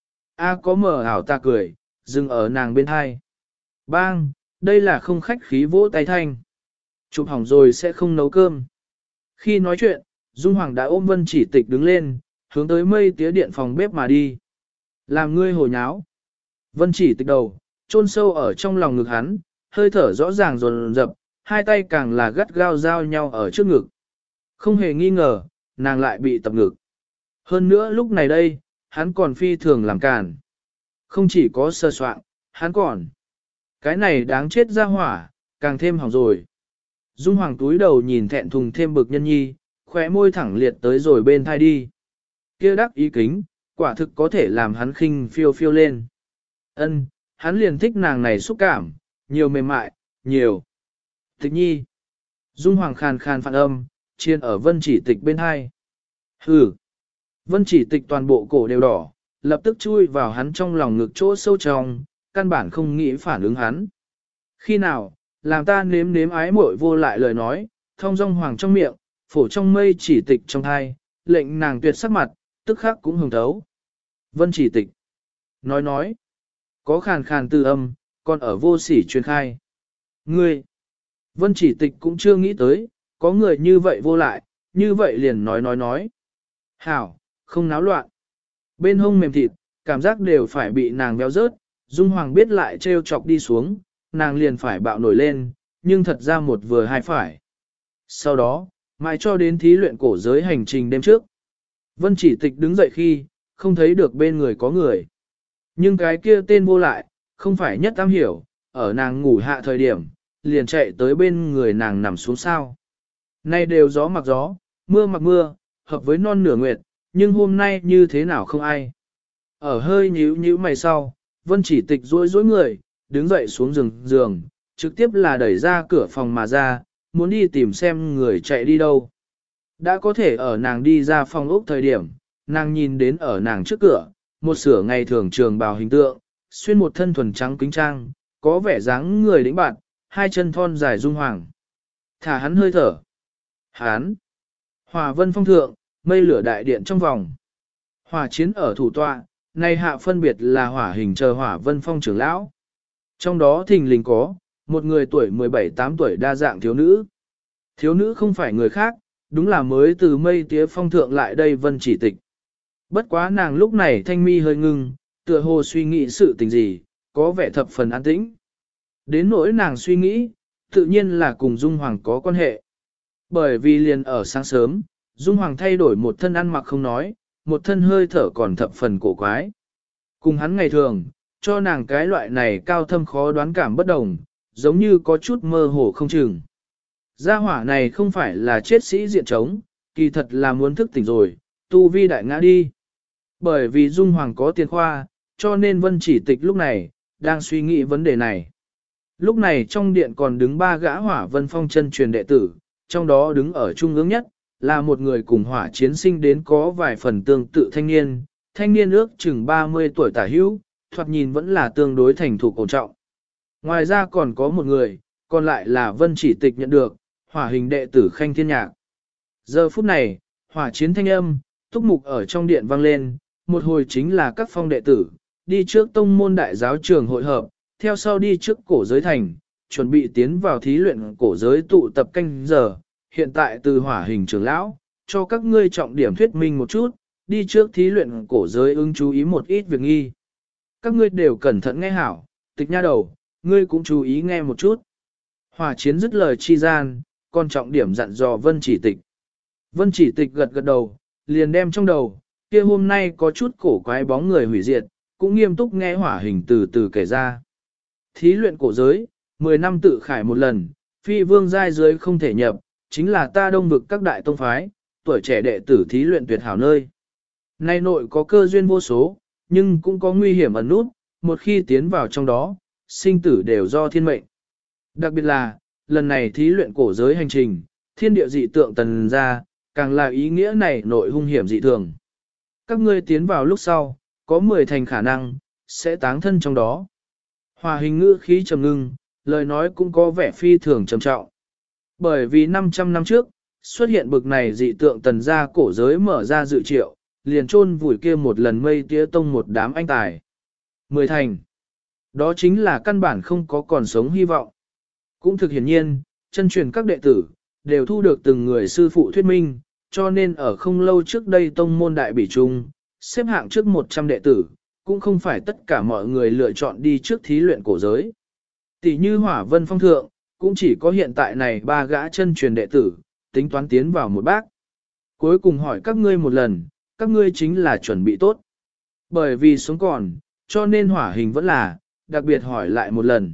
A có mở ảo ta cười, dừng ở nàng bên hai. Bang, đây là không khách khí vỗ tay thanh. Chụp hỏng rồi sẽ không nấu cơm. Khi nói chuyện, Dung Hoàng đã ôm Vân chỉ tịch đứng lên, hướng tới mây tía điện phòng bếp mà đi. Làm ngươi hồ nháo. Vân chỉ tịch đầu, chôn sâu ở trong lòng ngực hắn, hơi thở rõ ràng dồn dập, hai tay càng là gắt gao giao nhau ở trước ngực. Không hề nghi ngờ, nàng lại bị tập ngực. Hơn nữa lúc này đây, hắn còn phi thường làm càn. Không chỉ có sơ soạn, hắn còn. Cái này đáng chết ra hỏa, càng thêm hỏng rồi. Dung Hoàng túi đầu nhìn thẹn thùng thêm bực nhân nhi, khóe môi thẳng liệt tới rồi bên thai đi. Kia đắc ý kính, quả thực có thể làm hắn khinh phiêu phiêu lên. Ân, hắn liền thích nàng này xúc cảm, nhiều mềm mại, nhiều. Tịch nhi. Dung Hoàng khàn khàn phản âm, chiên ở Vân chỉ tịch bên hai. Hừ. Vân chỉ tịch toàn bộ cổ đều đỏ, lập tức chui vào hắn trong lòng ngực chỗ sâu trong, căn bản không nghĩ phản ứng hắn. Khi nào, làm ta nếm nếm ái muội vô lại lời nói, thông dong Hoàng trong miệng, phổ trong mây chỉ tịch trong thai, lệnh nàng tuyệt sắc mặt, tức khắc cũng hồng thấu. Vân chỉ tịch. Nói. Có khàn khàn từ âm, còn ở vô sỉ truyền khai. Ngươi. Vân chỉ tịch cũng chưa nghĩ tới, có người như vậy vô lại, như vậy liền nói. Hảo, không náo loạn. Bên hông mềm thịt, cảm giác đều phải bị nàng béo rớt, Dung Hoàng biết lại trêu chọc đi xuống, nàng liền phải bạo nổi lên, nhưng thật ra một vừa hai phải. Sau đó, mãi cho đến thí luyện cổ giới hành trình đêm trước. Vân chỉ tịch đứng dậy khi, không thấy được bên người có người. Nhưng cái kia tên vô lại, không phải nhất am hiểu, ở nàng ngủ hạ thời điểm, liền chạy tới bên người nàng nằm xuống sao. Nay đều gió mặc gió, mưa mặc mưa, hợp với non nửa nguyệt, nhưng hôm nay như thế nào không ai. Ở hơi nhíu mày sau, Vân chỉ tịch rối người, đứng dậy xuống giường, trực tiếp là đẩy ra cửa phòng mà ra, muốn đi tìm xem người chạy đi đâu. Đã có thể ở nàng đi ra phòng ốc thời điểm, nàng nhìn đến ở nàng trước cửa, một sửa ngày thường trường bào hình tượng, xuyên một thân thuần trắng kính trang, có vẻ dáng người đĩnh bạn, hai chân thon dài Dung Hoàng. Thả hắn hơi thở. Hắn. Hỏa vân phong thượng, mây lửa đại điện trong vòng. Hỏa chiến ở thủ tọa, nay hạ phân biệt là hỏa hình chờ hỏa vân phong trưởng lão. Trong đó thình lình có, một người tuổi 17-8 tuổi đa dạng thiếu nữ. Thiếu nữ không phải người khác, đúng là mới từ mây tía phong thượng lại đây vân chỉ tịch. Bất quá nàng lúc này thanh mi hơi ngưng, tựa hồ suy nghĩ sự tình gì, có vẻ thập phần an tĩnh. Đến nỗi nàng suy nghĩ, tự nhiên là cùng Dung Hoàng có quan hệ. Bởi vì liền ở sáng sớm, Dung Hoàng thay đổi một thân ăn mặc không nói, một thân hơi thở còn thập phần cổ quái. Cùng hắn ngày thường, cho nàng cái loại này cao thâm khó đoán cảm bất đồng, giống như có chút mơ hồ không chừng. Gia hỏa này không phải là chết sĩ diện trống, kỳ thật là muốn thức tỉnh rồi, tu vi đại ngã đi. Bởi vì Dung Hoàng có tiền khoa, cho nên Vân Chỉ Tịch lúc này, đang suy nghĩ vấn đề này. Lúc này trong điện còn đứng ba gã hỏa vân phong chân truyền đệ tử, trong đó đứng ở trung ương nhất, là một người cùng hỏa chiến sinh đến có vài phần tương tự thanh niên ước chừng 30 tuổi tả hữu, thoạt nhìn vẫn là tương đối thành thục ổn trọng. Ngoài ra còn có một người, còn lại là Vân Chỉ Tịch nhận được, hỏa hình đệ tử Khanh Thiên Nhạc. Giờ phút này, hỏa chiến thanh âm, túc mục ở trong điện vang lên, một hồi chính là các phong đệ tử, đi trước tông môn đại giáo trường hội hợp, theo sau đi trước cổ giới thành, chuẩn bị tiến vào thí luyện cổ giới tụ tập canh giờ, hiện tại từ hỏa hình trưởng lão, cho các ngươi trọng điểm thuyết minh một chút, đi trước thí luyện cổ giới ứng chú ý một ít việc nghi. Các ngươi đều cẩn thận nghe hảo, Tịch nha đầu, ngươi cũng chú ý nghe một chút. Hỏa chiến dứt lời chi gian, còn trọng điểm dặn dò Vân Chỉ Tịch. Vân Chỉ Tịch gật gật đầu, liền đem trong đầu, kia hôm nay có chút cổ quái bóng người hủy diệt, cũng nghiêm túc nghe hỏa hình từ từ kể ra. Thí luyện cổ giới, 10 năm tự khải một lần, phi vương giai giới không thể nhập, chính là ta đông vực các đại tông phái, tuổi trẻ đệ tử thí luyện tuyệt hảo nơi. Nay nội có cơ duyên vô số, nhưng cũng có nguy hiểm ẩn nút, một khi tiến vào trong đó, sinh tử đều do thiên mệnh. Đặc biệt là, lần này thí luyện cổ giới hành trình, thiên địa dị tượng tần ra, càng là ý nghĩa này nội hung hiểm dị thường. Các ngươi tiến vào lúc sau, có 10 thành khả năng, sẽ táng thân trong đó. Hòa hình ngữ khí trầm ngưng, lời nói cũng có vẻ phi thường trầm trọng. Bởi vì 500 năm trước, xuất hiện bực này dị tượng tần ra cổ giới mở ra dự triệu, liền chôn vùi kia một lần mây tía tông một đám anh tài. 10 thành. Đó chính là căn bản không có còn sống hy vọng. Cũng thực hiển nhiên, chân truyền các đệ tử, đều thu được từng người sư phụ thuyết minh, cho nên ở không lâu trước đây tông môn đại bỉ trung, xếp hạng trước 100 đệ tử, cũng không phải tất cả mọi người lựa chọn đi trước thí luyện cổ giới. Tỷ như Hỏa Vân Phong Thượng, cũng chỉ có hiện tại này ba gã chân truyền đệ tử, tính toán tiến vào một bác. Cuối cùng hỏi các ngươi một lần, các ngươi chính là chuẩn bị tốt. Bởi vì sống còn, cho nên hỏa hình vẫn là, đặc biệt hỏi lại một lần.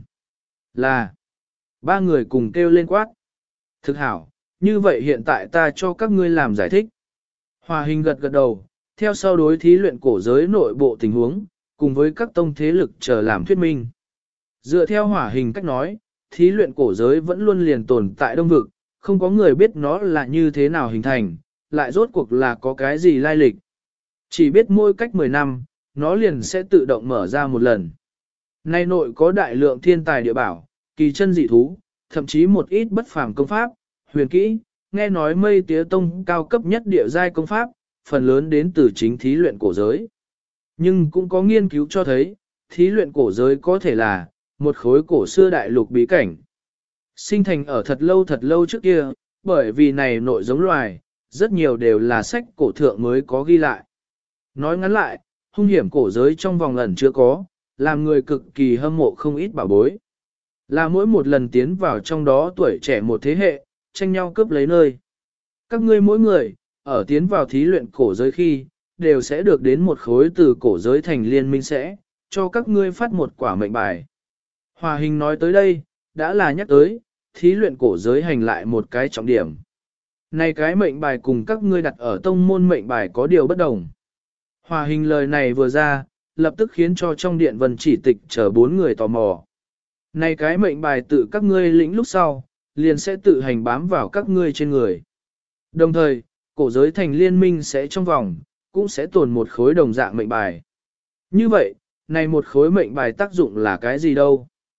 Là, ba người cùng kêu lên quát. Thực hảo, như vậy hiện tại ta cho các ngươi làm giải thích. Hỏa hình gật gật đầu, theo sau đối thí luyện cổ giới nội bộ tình huống, cùng với các tông thế lực chờ làm thuyết minh. Dựa theo hỏa hình cách nói, thí luyện cổ giới vẫn luôn liền tồn tại đông vực, không có người biết nó là như thế nào hình thành, lại rốt cuộc là có cái gì lai lịch. Chỉ biết mỗi cách 10 năm, nó liền sẽ tự động mở ra một lần. Nay nội có đại lượng thiên tài địa bảo, kỳ chân dị thú, thậm chí một ít bất phàm công pháp, huyền kỹ, nghe nói mây tía tông cao cấp nhất địa giai công pháp, phần lớn đến từ chính thí luyện cổ giới. Nhưng cũng có nghiên cứu cho thấy, thí luyện cổ giới có thể là một khối cổ xưa đại lục bí cảnh. Sinh thành ở thật lâu trước kia, bởi vì này nội giống loài, rất nhiều đều là sách cổ thượng mới có ghi lại. Nói ngắn lại, hung hiểm cổ giới trong vòng ẩn chưa có, làm người cực kỳ hâm mộ không ít bảo bối. Là mỗi một lần tiến vào trong đó tuổi trẻ một thế hệ, tranh nhau cướp lấy nơi. Các ngươi mỗi người, ở tiến vào thí luyện cổ giới khi, đều sẽ được đến một khối từ cổ giới thành liên minh sẽ, cho các ngươi phát một quả mệnh bài. Hòa hình nói tới đây, đã là nhắc tới, thí luyện cổ giới hành lại một cái trọng điểm. Này cái mệnh bài cùng các ngươi đặt ở tông môn mệnh bài có điều bất đồng. Hòa hình lời này vừa ra, lập tức khiến cho trong điện Vân Chỉ Tịch chờ 4 người tò mò. Này cái mệnh bài tự các ngươi lĩnh lúc sau, liền sẽ tự hành bám vào các ngươi trên người. Đồng thời, cổ giới thành liên minh sẽ trong vòng, cũng sẽ tồn một khối đồng dạng mệnh bài. Như vậy, này một khối mệnh bài tác dụng là cái gì đâu?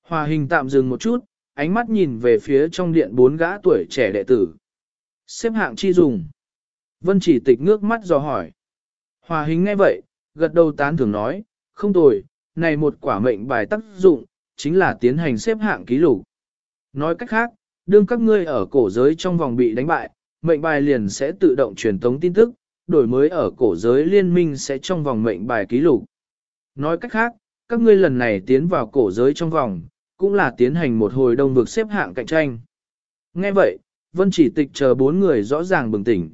Hòa hình tạm dừng một chút, ánh mắt nhìn về phía trong điện 4 gã tuổi trẻ đệ tử. Xếp hạng chi dùng. Vân Chỉ Tịch ngước mắt dò hỏi. Hòa hình nghe vậy, gật đầu tán thưởng nói, không tồi, này một quả mệnh bài tác dụng, chính là tiến hành xếp hạng ký lục. Nói cách khác, đương các ngươi ở cổ giới trong vòng bị đánh bại, mệnh bài liền sẽ tự động truyền tống tin tức, đổi mới ở cổ giới liên minh sẽ trong vòng mệnh bài ký lục. Nói cách khác, các ngươi lần này tiến vào cổ giới trong vòng, cũng là tiến hành một hồi đông vực xếp hạng cạnh tranh. Nghe vậy, Vân Chỉ Tịch chờ 4 người rõ ràng bừng tỉnh.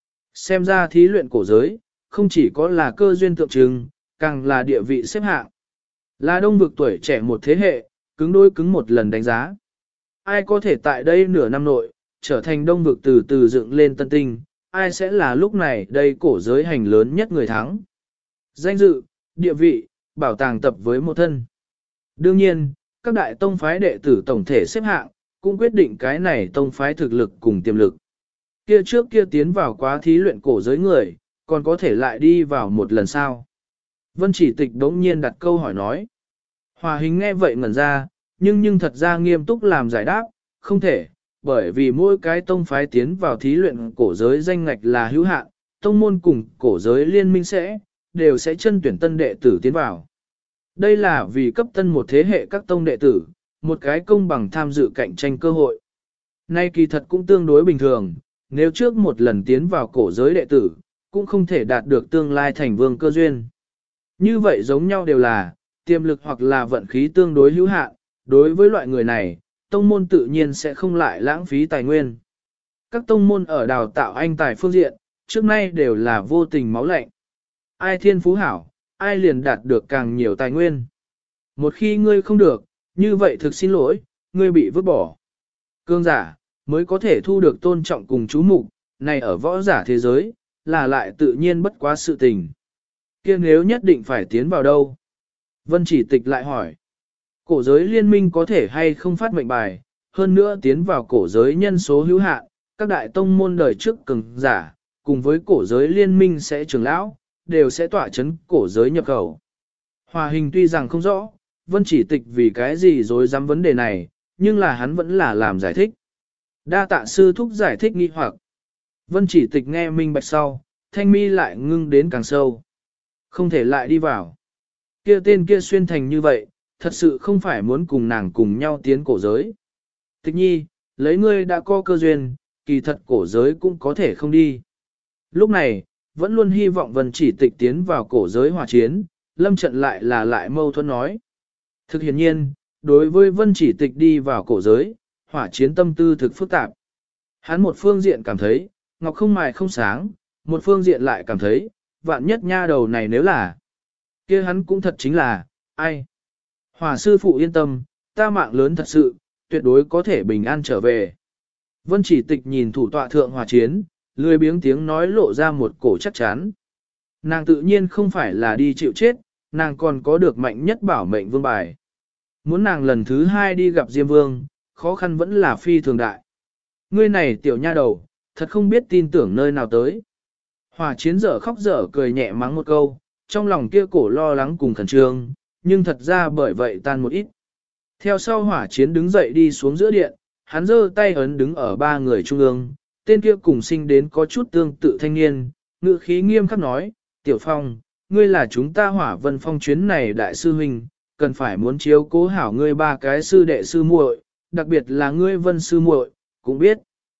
Xem ra thí luyện cổ giới, không chỉ có là cơ duyên tượng trưng, càng là địa vị xếp hạng. Là đông vực tuổi trẻ một thế hệ, cứng đôi cứng một lần đánh giá. Ai có thể tại đây nửa năm nội, trở thành đông vực từ từ dựng lên tân tinh, ai sẽ là lúc này đây cổ giới hành lớn nhất người thắng. Danh dự, địa vị, bảo tàng tập với một thân. Đương nhiên, các đại tông phái đệ tử tổng thể xếp hạng, cũng quyết định cái này tông phái thực lực cùng tiềm lực. Kia trước kia tiến vào quá thí luyện cổ giới người, còn có thể lại đi vào một lần sau. Vân Chỉ Tịch đống nhiên đặt câu hỏi nói. Hòa hình nghe vậy ngẩn ra, nhưng thật ra nghiêm túc làm giải đáp, không thể, bởi vì mỗi cái tông phái tiến vào thí luyện cổ giới danh ngạch là hữu hạn, tông môn cùng cổ giới liên minh đều sẽ chân tuyển tân đệ tử tiến vào. Đây là vì cấp tân một thế hệ các tông đệ tử, một cái công bằng tham dự cạnh tranh cơ hội. Nay kỳ thật cũng tương đối bình thường, nếu trước một lần tiến vào cổ giới đệ tử, cũng không thể đạt được tương lai thành vương cơ duyên. Như vậy giống nhau đều là, tiềm lực hoặc là vận khí tương đối hữu hạn, đối với loại người này, tông môn tự nhiên sẽ không lại lãng phí tài nguyên. Các tông môn ở đào tạo anh tài phương diện, trước nay đều là vô tình máu lạnh. Ai thiên phú hảo, ai liền đạt được càng nhiều tài nguyên. Một khi ngươi không được, như vậy thực xin lỗi, ngươi bị vứt bỏ. Cương giả, mới có thể thu được tôn trọng cùng chú mục, này ở võ giả thế giới, là lại tự nhiên bất quá sự tình. Kia nếu nhất định phải tiến vào đâu? Vân Chỉ Tịch lại hỏi. Cổ giới liên minh có thể hay không phát mệnh bài, hơn nữa tiến vào cổ giới nhân số hữu hạn, các đại tông môn đời trước cường giả, cùng với cổ giới liên minh sẽ trưởng lão, đều sẽ tỏa chấn cổ giới nhập khẩu. Hòa hình tuy rằng không rõ, Vân Chỉ Tịch vì cái gì dối dám vấn đề này, nhưng là hắn vẫn là làm giải thích. Đa tạ sư thúc giải thích nghi hoặc. Vân Chỉ Tịch nghe minh bạch sau, thanh mi lại ngưng đến càng sâu. Không thể lại đi vào. Kia tên kia xuyên thành như vậy, thật sự không phải muốn cùng nàng cùng nhau tiến cổ giới. Tịch nhi, lấy ngươi đã có cơ duyên, kỳ thật cổ giới cũng có thể không đi. Lúc này, vẫn luôn hy vọng Vân Chỉ Tịch tiến vào cổ giới hòa chiến, lâm trận lại mâu thuẫn nói. Thực hiện nhiên, đối với Vân Chỉ Tịch đi vào cổ giới, hỏa chiến tâm tư thực phức tạp. Hắn một phương diện cảm thấy, ngọc không mài không sáng, một phương diện lại cảm thấy, vạn nhất nha đầu này nếu là, kia hắn cũng thật chính là, ai. Hỏa sư phụ yên tâm, ta mạng lớn thật sự, tuyệt đối có thể bình an trở về. Vân Chỉ Tịch nhìn thủ tọa thượng hỏa chiến, lười biếng tiếng nói lộ ra một cổ chắc chắn. Nàng tự nhiên không phải là đi chịu chết, nàng còn có được mạnh nhất bảo mệnh vương bài. Muốn nàng lần thứ 2 đi gặp Diêm Vương, khó khăn vẫn là phi thường đại. Ngươi này tiểu nha đầu, thật không biết tin tưởng nơi nào tới. Hỏa chiến dở khóc dở cười nhẹ mắng một câu, trong lòng kia cổ lo lắng cùng khẩn trương, nhưng thật ra bởi vậy tan một ít. Theo sau hỏa chiến đứng dậy đi xuống giữa điện, hắn giơ tay ấn đứng ở 3 người trung ương, tên kia cùng sinh đến có chút tương tự thanh niên, ngữ khí nghiêm khắc nói, Tiểu Phong, ngươi là chúng ta Hỏa Vân Phong chuyến này đại sư huynh, cần phải muốn chiếu cố hảo ngươi 3 cái sư đệ sư muội, đặc biệt là ngươi Vân sư muội, cũng biết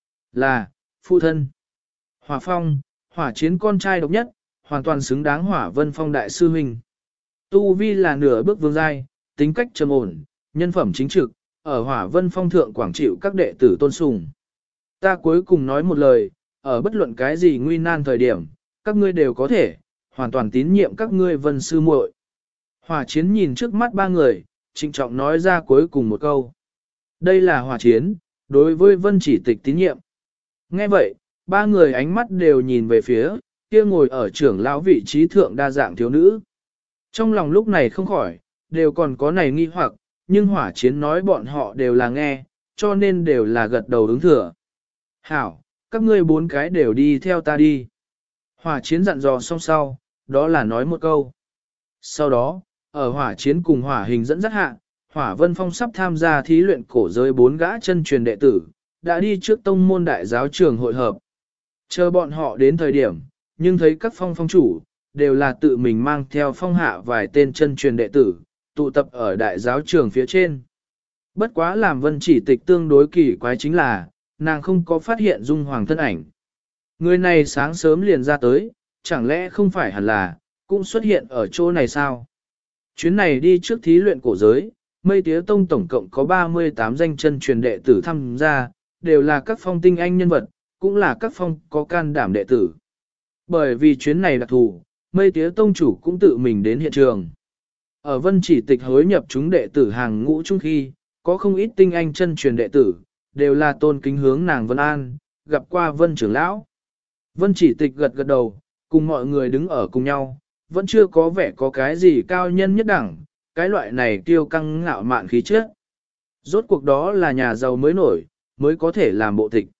là phụ thân. Hỏa Phong, Hỏa Chiến con trai độc nhất, hoàn toàn xứng đáng Hỏa Vân Phong đại sư huynh. Tu vi là nửa bước vương giai, tính cách trầm ổn, nhân phẩm chính trực, ở Hỏa Vân Phong thượng quảng chịu các đệ tử tôn sùng. Ta cuối cùng nói một lời, ở bất luận cái gì nguy nan thời điểm, các ngươi đều có thể, hoàn toàn tín nhiệm các ngươi Vân sư muội. Hỏa Chiến nhìn trước mắt 3 người, trịnh trọng nói ra cuối cùng một câu. Đây là Hỏa Chiến, đối với Vân Chỉ Tịch tín nhiệm. Nghe vậy, 3 người ánh mắt đều nhìn về phía, kia ngồi ở trưởng lão vị trí thượng đa dạng thiếu nữ. Trong lòng lúc này không khỏi, đều còn có này nghi hoặc, nhưng Hỏa Chiến nói bọn họ đều là nghe, cho nên đều là gật đầu ứng thừa. Hảo, các ngươi 4 cái đều đi theo ta đi. Hỏa Chiến dặn dò xong sau, đó là nói một câu. Sau đó, ở Hỏa Chiến cùng Hỏa Hình dẫn dắt hạ, Hỏa Vân Phong sắp tham gia thí luyện cổ giới 4 gã chân truyền đệ tử, đã đi trước tông môn đại giáo trường hội hợp. Chờ bọn họ đến thời điểm, nhưng thấy các phong chủ, đều là tự mình mang theo phong hạ vài tên chân truyền đệ tử, tụ tập ở đại giáo trường phía trên. Bất quá làm Vân Chỉ Tịch tương đối kỳ quái chính là, nàng không có phát hiện Dung Hoàng thân ảnh. Người này sáng sớm liền ra tới, chẳng lẽ không phải hẳn là, cũng xuất hiện ở chỗ này sao? Chuyến này đi trước thí luyện cổ giới, Mây Tía Tông tổng cộng có 38 danh chân truyền đệ tử tham gia, đều là các phong tinh anh nhân vật, cũng là các phong có can đảm đệ tử. Bởi vì chuyến này đặc thù, Mây Tía Tông chủ cũng tự mình đến hiện trường. Ở Vân Chỉ Tịch hối nhập chúng đệ tử hàng ngũ chung khi, có không ít tinh anh chân truyền đệ tử, đều là tôn kính hướng nàng Vân An, gặp qua Vân trưởng lão. Vân Chỉ Tịch gật gật đầu, cùng mọi người đứng ở cùng nhau, vẫn chưa có vẻ có cái gì cao nhân nhất đẳng, cái loại này kiêu căng ngạo mạn khí chất. Rốt cuộc đó là nhà giàu mới nổi, mới có thể làm bộ tịch.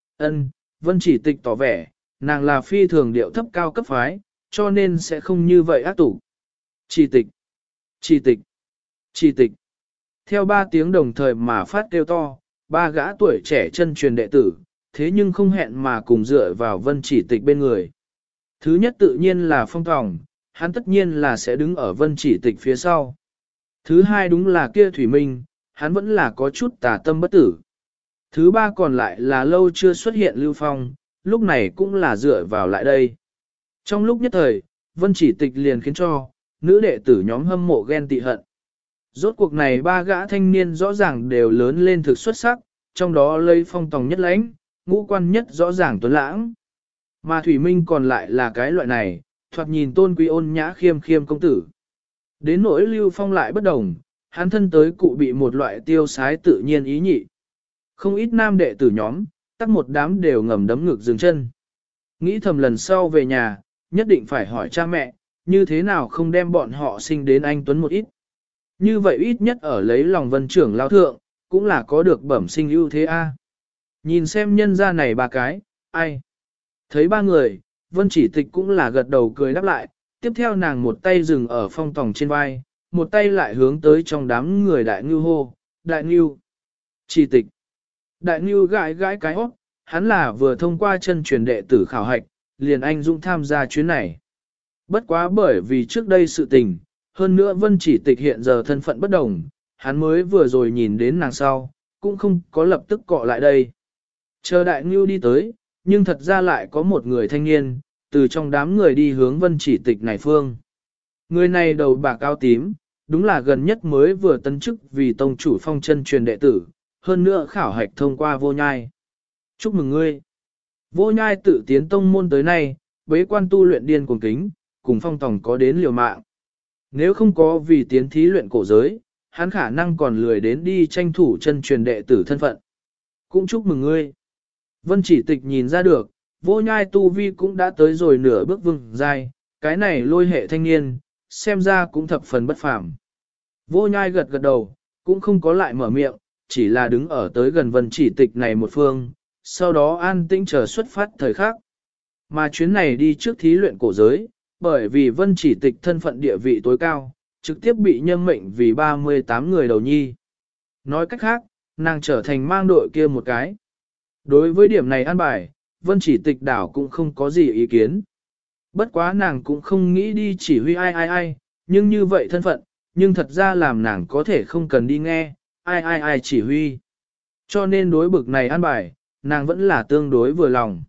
Vân Chỉ Tịch tỏ vẻ, nàng là phi thường điệu thấp cao cấp phái, cho nên sẽ không như vậy ác tủ. Chỉ Tịch, Chỉ Tịch, Chỉ Tịch. Theo 3 tiếng đồng thời mà phát kêu to, 3 gã tuổi trẻ chân truyền đệ tử, thế nhưng không hẹn mà cùng dựa vào Vân Chỉ Tịch bên người. Thứ nhất tự nhiên là Phong Tòng, hắn tất nhiên là sẽ đứng ở Vân Chỉ Tịch phía sau. Thứ hai đúng là kia Thủy Minh, hắn vẫn là có chút tà tâm bất tử. Thứ ba còn lại là lâu chưa xuất hiện Lưu Phong, lúc này cũng là dựa vào lại đây. Trong lúc nhất thời, Vân Chỉ Tịch liền khiến cho nữ đệ tử nhóm hâm mộ ghen tị hận. Rốt cuộc này 3 gã thanh niên rõ ràng đều lớn lên thực xuất sắc, trong đó lấy Phong Tòng nhất lãnh, ngũ quan nhất rõ ràng tuấn lãng. Mà Thủy Minh còn lại là cái loại này, thoạt nhìn tôn quý ôn nhã khiêm khiêm công tử. Đến nỗi Lưu Phong lại bất đồng, hắn thân tới cụ bị một loại tiêu sái tự nhiên ý nhị. Không ít nam đệ tử nhóm, tắc một đám đều ngầm đấm ngực dừng chân. Nghĩ thầm lần sau về nhà, nhất định phải hỏi cha mẹ, như thế nào không đem bọn họ sinh đến anh Tuấn một ít. Như vậy ít nhất ở lấy lòng Vân trưởng lao thượng, cũng là có được bẩm sinh ưu thế a. Nhìn xem nhân gia này 3 cái, ai? Thấy 3 người, Vân Chỉ Tịch cũng là gật đầu cười đáp lại, tiếp theo nàng một tay dừng ở Phong Tòng trên vai, một tay lại hướng tới trong đám người Đại Ngưu hô, Đại Ngưu. Chỉ Tịch. Đại Ngưu gãi gãi cái hót, hắn là vừa thông qua chân truyền đệ tử khảo hạch, liền anh dũng tham gia chuyến này. Bất quá bởi vì trước đây sự tình, hơn nữa Vân Chỉ Tịch hiện giờ thân phận bất đồng, hắn mới vừa rồi nhìn đến nàng sau, cũng không có lập tức cọ lại đây. Chờ Đại Ngưu đi tới, nhưng thật ra lại có một người thanh niên, từ trong đám người đi hướng Vân Chỉ Tịch này phương. Người này đầu bạc áo tím, đúng là gần nhất mới vừa tấn chức vì tông chủ phong chân truyền đệ tử, hơn nữa khảo hạch thông qua Vô Nhai. Chúc mừng ngươi! Vô Nhai tự tiến tông môn tới nay, bế quan tu luyện điên cuồng kính, cùng Phong Tòng có đến liều mạng. Nếu không có vì tiến thí luyện cổ giới, hắn khả năng còn lười đến đi tranh thủ chân truyền đệ tử thân phận. Cũng chúc mừng ngươi! Vân Chỉ Tịch nhìn ra được, Vô Nhai tu vi cũng đã tới rồi nửa bước vương giai, cái này lôi hệ thanh niên, xem ra cũng thập phần bất phàm. Vô Nhai gật gật đầu, cũng không có lại mở miệng, chỉ là đứng ở tới gần Vân Chỉ Tịch này một phương, sau đó an tĩnh chờ xuất phát thời khắc. Mà chuyến này đi trước thí luyện cổ giới, bởi vì Vân Chỉ Tịch thân phận địa vị tối cao, trực tiếp bị nhâm mệnh vì 38 người đầu nhi. Nói cách khác, nàng trở thành mang đội kia một cái. Đối với điểm này an bài, Vân Chỉ Tịch đảo cũng không có gì ý kiến. Bất quá nàng cũng không nghĩ đi chỉ huy ai, nhưng như vậy thân phận, nhưng thật ra làm nàng có thể không cần đi nghe, ai chỉ huy. Cho nên đối bực này an bài, nàng vẫn là tương đối vừa lòng.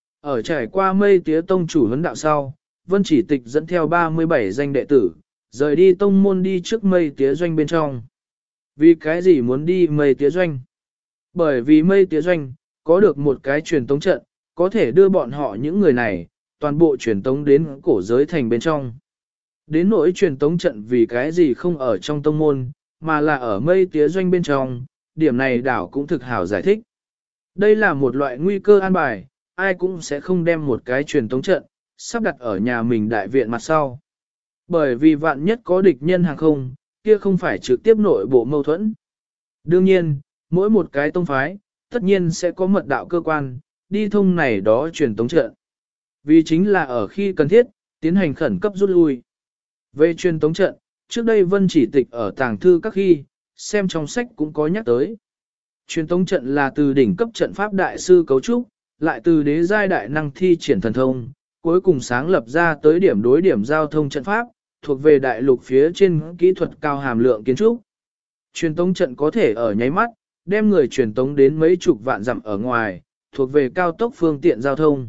Ở trải qua Mây Tía Tông chủ huấn đạo sau, Vân Chỉ Tịch dẫn theo 37 danh đệ tử, rời đi tông môn đi trước Mây Tía Doanh bên trong. Vì cái gì muốn đi Mây Tía Doanh? Bởi vì Mây Tía Doanh, có được một cái truyền tống trận, có thể đưa bọn họ những người này, toàn bộ truyền tống đến cổ giới thành bên trong. Đến nỗi truyền tống trận vì cái gì không ở trong tông môn, mà là ở Mây Tía Doanh bên trong, điểm này đảo cũng thực hảo giải thích. Đây là một loại nguy cơ an bài, ai cũng sẽ không đem một cái truyền tống trận, sắp đặt ở nhà mình đại viện mặt sau. Bởi vì vạn nhất có địch nhân hàng không, kia không phải trực tiếp nội bộ mâu thuẫn. Đương nhiên, mỗi một cái tông phái, tất nhiên sẽ có mật đạo cơ quan, đi thông này đó truyền tống trận. Vì chính là ở khi cần thiết, tiến hành khẩn cấp rút lui. Về truyền tống trận, trước đây Vân Chỉ Tịch ở tàng thư các khi, xem trong sách cũng có nhắc tới. Truyền tống trận là từ đỉnh cấp trận pháp đại sư cấu trúc, lại từ đế giai đại năng thi triển thần thông, cuối cùng sáng lập ra tới điểm đối điểm giao thông trận pháp, thuộc về đại lục phía trên kỹ thuật cao hàm lượng kiến trúc. Truyền tống trận có thể ở nháy mắt, đem người truyền tống đến mấy chục vạn dặm ở ngoài, thuộc về cao tốc phương tiện giao thông.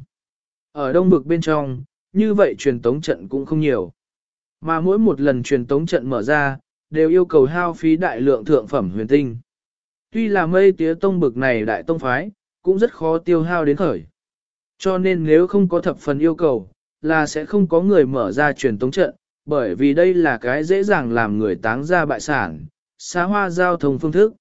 Ở đông vực bên trong, như vậy truyền tống trận cũng không nhiều. Mà mỗi một lần truyền tống trận mở ra, đều yêu cầu hao phí đại lượng thượng phẩm huyền tinh. Tuy là mây tía tông bực này đại tông phái, cũng rất khó tiêu hao đến khởi. Cho nên nếu không có thập phần yêu cầu, là sẽ không có người mở ra truyền tống trận, bởi vì đây là cái dễ dàng làm người táng ra bại sản, xá hoa giao thông phương thức.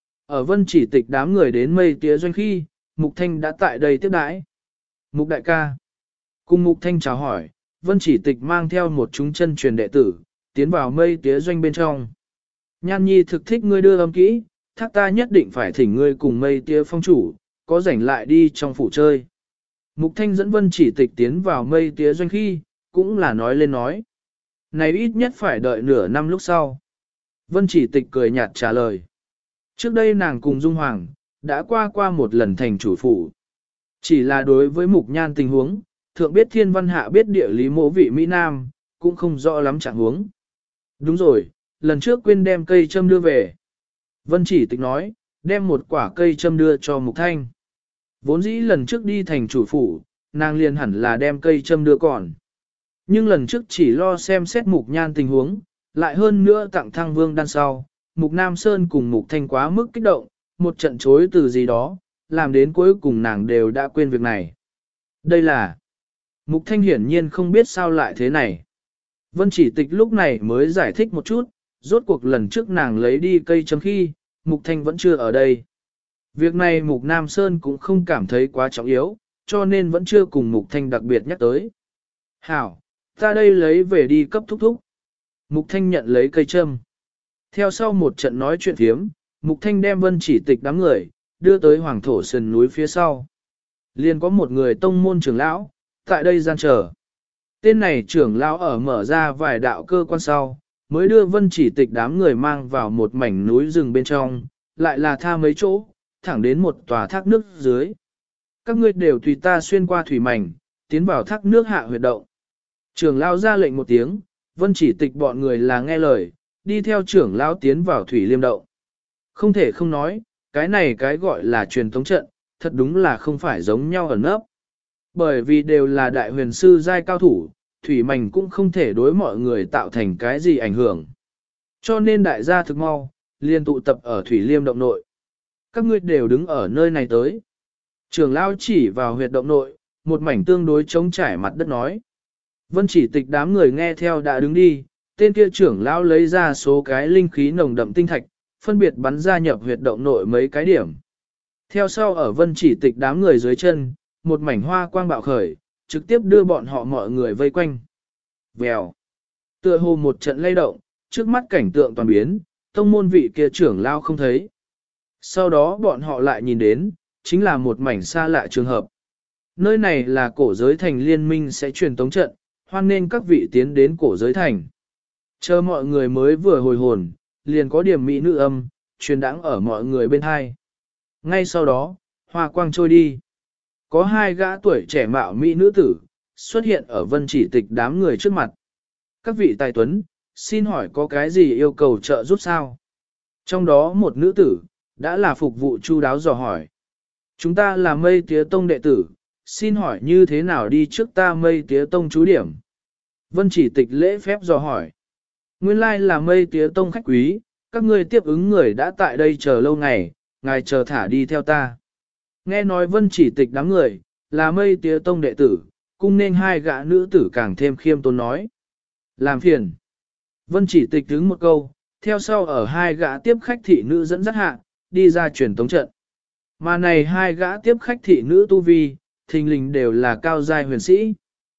Ở vân chỉ tịch đám người đến mây tía doanh khi, Mục Thanh đã tại đây tiếp đãi. Mục đại ca. Cùng Mục Thanh chào hỏi, vân chỉ tịch mang theo một chúng chân truyền đệ tử, tiến vào mây tía doanh bên trong. Nhan nhi thực thích ngươi đưa âm kỹ, thác ta nhất định phải thỉnh ngươi cùng mây tía phong chủ, có rảnh lại đi trong phủ chơi. Mục Thanh dẫn vân chỉ tịch tiến vào mây tía doanh khi, cũng là nói lên nói. Này ít nhất phải đợi nửa năm lúc sau. Vân chỉ tịch cười nhạt trả lời. Trước đây nàng cùng Dung Hoàng, đã qua một lần thành chủ phủ. Chỉ là đối với mục nhan tình huống, thượng biết thiên văn hạ biết địa lý mộ vị Mỹ Nam, cũng không rõ lắm trạng huống. Đúng rồi, lần trước quên đem cây châm đưa về. Vân chỉ tịch nói, đem một quả cây châm đưa cho Mục Thanh. Vốn dĩ lần trước đi thành chủ phủ, nàng liền hẳn là đem cây châm đưa còn. Nhưng lần trước chỉ lo xem xét Mục Nhan tình huống, lại hơn nữa tặng thăng vương đan sau, Mục Nam Sơn cùng Mục Thanh quá mức kích động, một trận chối từ gì đó, làm đến cuối cùng nàng đều đã quên việc này. Đây là... Mục Thanh hiển nhiên không biết sao lại thế này. Vân chỉ tịch lúc này mới giải thích một chút, rốt cuộc lần trước nàng lấy đi cây châm khi, Mục Thanh vẫn chưa ở đây. Việc này Mục Nam Sơn cũng không cảm thấy quá trọng yếu, cho nên vẫn chưa cùng Mục Thanh đặc biệt nhắc tới. Hảo, ta đây lấy về đi cấp thúc thúc. Mục Thanh nhận lấy cây châm. Theo sau một trận nói chuyện thiếm, Mục Thanh đem vân chỉ tịch đám người, đưa tới hoàng thổ sườn núi phía sau. Liền có một người tông môn trưởng lão, tại đây gian chờ. Tên này trưởng lão ở mở ra vài đạo cơ quan sau, mới đưa vân chỉ tịch đám người mang vào một mảnh núi rừng bên trong, lại là tha mấy chỗ, thẳng đến một tòa thác nước dưới. Các ngươi đều tùy ta xuyên qua thủy mảnh, tiến vào thác nước hạ huyệt động. Trưởng lão ra lệnh một tiếng, vân chỉ tịch bọn người là nghe lời, đi theo trưởng lão tiến vào thủy liêm động. Không thể không nói, cái này cái gọi là truyền thống trận, thật đúng là không phải giống nhau ẩn ấp. Bởi vì đều là đại huyền sư giai cao thủ, thủy mảnh cũng không thể đối mọi người tạo thành cái gì ảnh hưởng. Cho nên đại gia thực mau, liên tụ tập ở thủy liêm động nội. Các ngươi đều đứng ở nơi này tới. Trưởng lão chỉ vào huyệt động nội, một mảnh tương đối trống trải mặt đất nói. Vân chỉ tịch đám người nghe theo đã đứng đi, tên kia trưởng lão lấy ra số cái linh khí nồng đậm tinh thạch, phân biệt bắn ra nhập huyệt động nội mấy cái điểm. Theo sau ở vân chỉ tịch đám người dưới chân, một mảnh hoa quang bạo khởi, trực tiếp đưa bọn họ mọi người vây quanh. Vèo. Tựa hồ một trận lay động, trước mắt cảnh tượng toàn biến, tông môn vị kia trưởng lão không thấy. Sau đó bọn họ lại nhìn đến, chính là một mảnh xa lạ trường hợp. Nơi này là cổ giới thành liên minh sẽ truyền tống trận, hoan nên các vị tiến đến cổ giới thành. Chờ mọi người mới vừa hồi hồn, liền có điểm mỹ nữ âm, truyền đãng ở mọi người bên hai. Ngay sau đó, hoa quang trôi đi. Có hai gã tuổi trẻ mạo mỹ nữ tử, xuất hiện ở vân chỉ tịch đám người trước mặt. Các vị tài tuấn, xin hỏi có cái gì yêu cầu trợ giúp sao? Trong đó một nữ tử, đã là phục vụ chu đáo dò hỏi. Chúng ta là mây tía tông đệ tử, xin hỏi như thế nào đi trước ta mây tía tông chú điểm? Vân chỉ tịch lễ phép dò hỏi. Nguyên lai là mây tía tông khách quý, các ngươi tiếp ứng người đã tại đây chờ lâu ngày, ngài chờ thả đi theo ta. Nghe nói vân chỉ tịch đám người, là mây tía tông đệ tử, cung nên hai gã nữ tử càng thêm khiêm tốn nói. Làm phiền. Vân chỉ tịch đứng một câu, theo sau ở hai gã tiếp khách thị nữ dẫn dắt hạ, đi ra truyền tống trận. Mà này hai gã tiếp khách thị nữ tu vi, thình lình đều là cao giai huyền sĩ.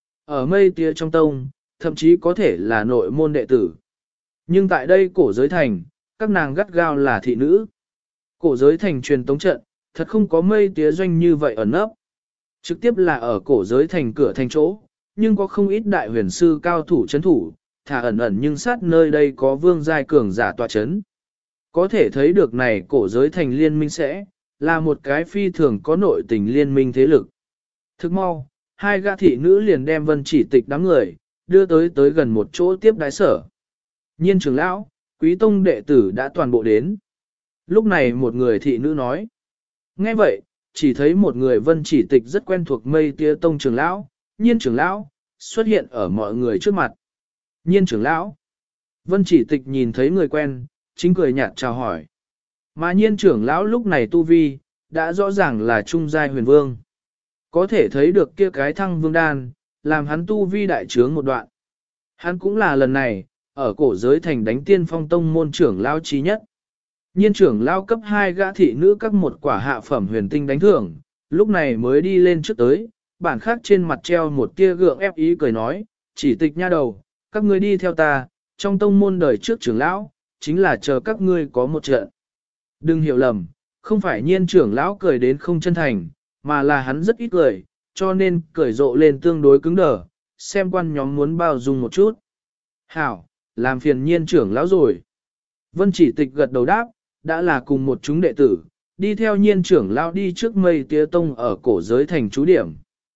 Ở mây tía trong tông, thậm chí có thể là nội môn đệ tử. Nhưng tại đây cổ giới thành, các nàng gắt gao là thị nữ. Cổ giới thành truyền tống trận, thật không có mây tía doanh như vậy ẩn nấp. Trực tiếp là ở cổ giới thành cửa thành chỗ, nhưng có không ít đại huyền sư cao thủ chấn thủ, thả ẩn ẩn nhưng sát nơi đây có vương giai cường giả tọa chấn. Có thể thấy được này cổ giới thành liên minh sẽ là một cái phi thường có nội tình liên minh thế lực. Thức mau, hai gã thị nữ liền đem Vân Chỉ Tịch đám người, đưa tới gần một chỗ tiếp đái sở. Nhiên trưởng lão, quý tông đệ tử đã toàn bộ đến. Lúc này một người thị nữ nói. Nghe vậy, chỉ thấy một người Vân Chỉ Tịch rất quen thuộc Mây Tía Tông trưởng lão, Nhiên trưởng lão, xuất hiện ở mọi người trước mặt. Nhiên trưởng lão. Vân Chỉ Tịch nhìn thấy người quen, chính cười nhạt chào hỏi. Mà Nhiên trưởng lão lúc này tu vi, đã rõ ràng là trung giai huyền vương. Có thể thấy được kia cái thăng vương đan, làm hắn tu vi đại trướng một đoạn. Hắn cũng là lần này, ở cổ giới thành đánh tiên phong tông môn trưởng lão trí nhất. Nhiên trưởng lão cấp 2 gã thị nữ các một quả hạ phẩm huyền tinh đánh thưởng, lúc này mới đi lên trước tới, bản khác trên mặt treo một tia gượng ép ý cười nói, Chỉ Tịch nha đầu, các ngươi đi theo ta, trong tông môn đời trước trưởng lão, chính là chờ các ngươi có một trận. Đừng hiểu lầm, không phải Nhiên trưởng lão cười đến không chân thành, mà là hắn rất ít cười, cho nên cười rộ lên tương đối cứng đờ, xem quan nhóm muốn bao dung một chút. Hảo, làm phiền Nhiên trưởng lão rồi. Vân Chỉ Tịch gật đầu đáp, đã là cùng một chúng đệ tử, đi theo Nhiên trưởng lão đi trước Mây Tía Tông ở cổ giới thành trú điểm.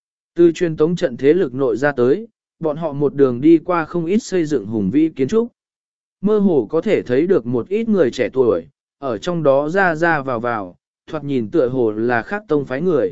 Từ truyền tống trận thế lực nội ra tới, bọn họ một đường đi qua không ít xây dựng hùng vĩ kiến trúc. Mơ hồ có thể thấy được một ít người trẻ tuổi, ở trong đó ra vào, thoạt nhìn tựa hồ là khác tông phái người.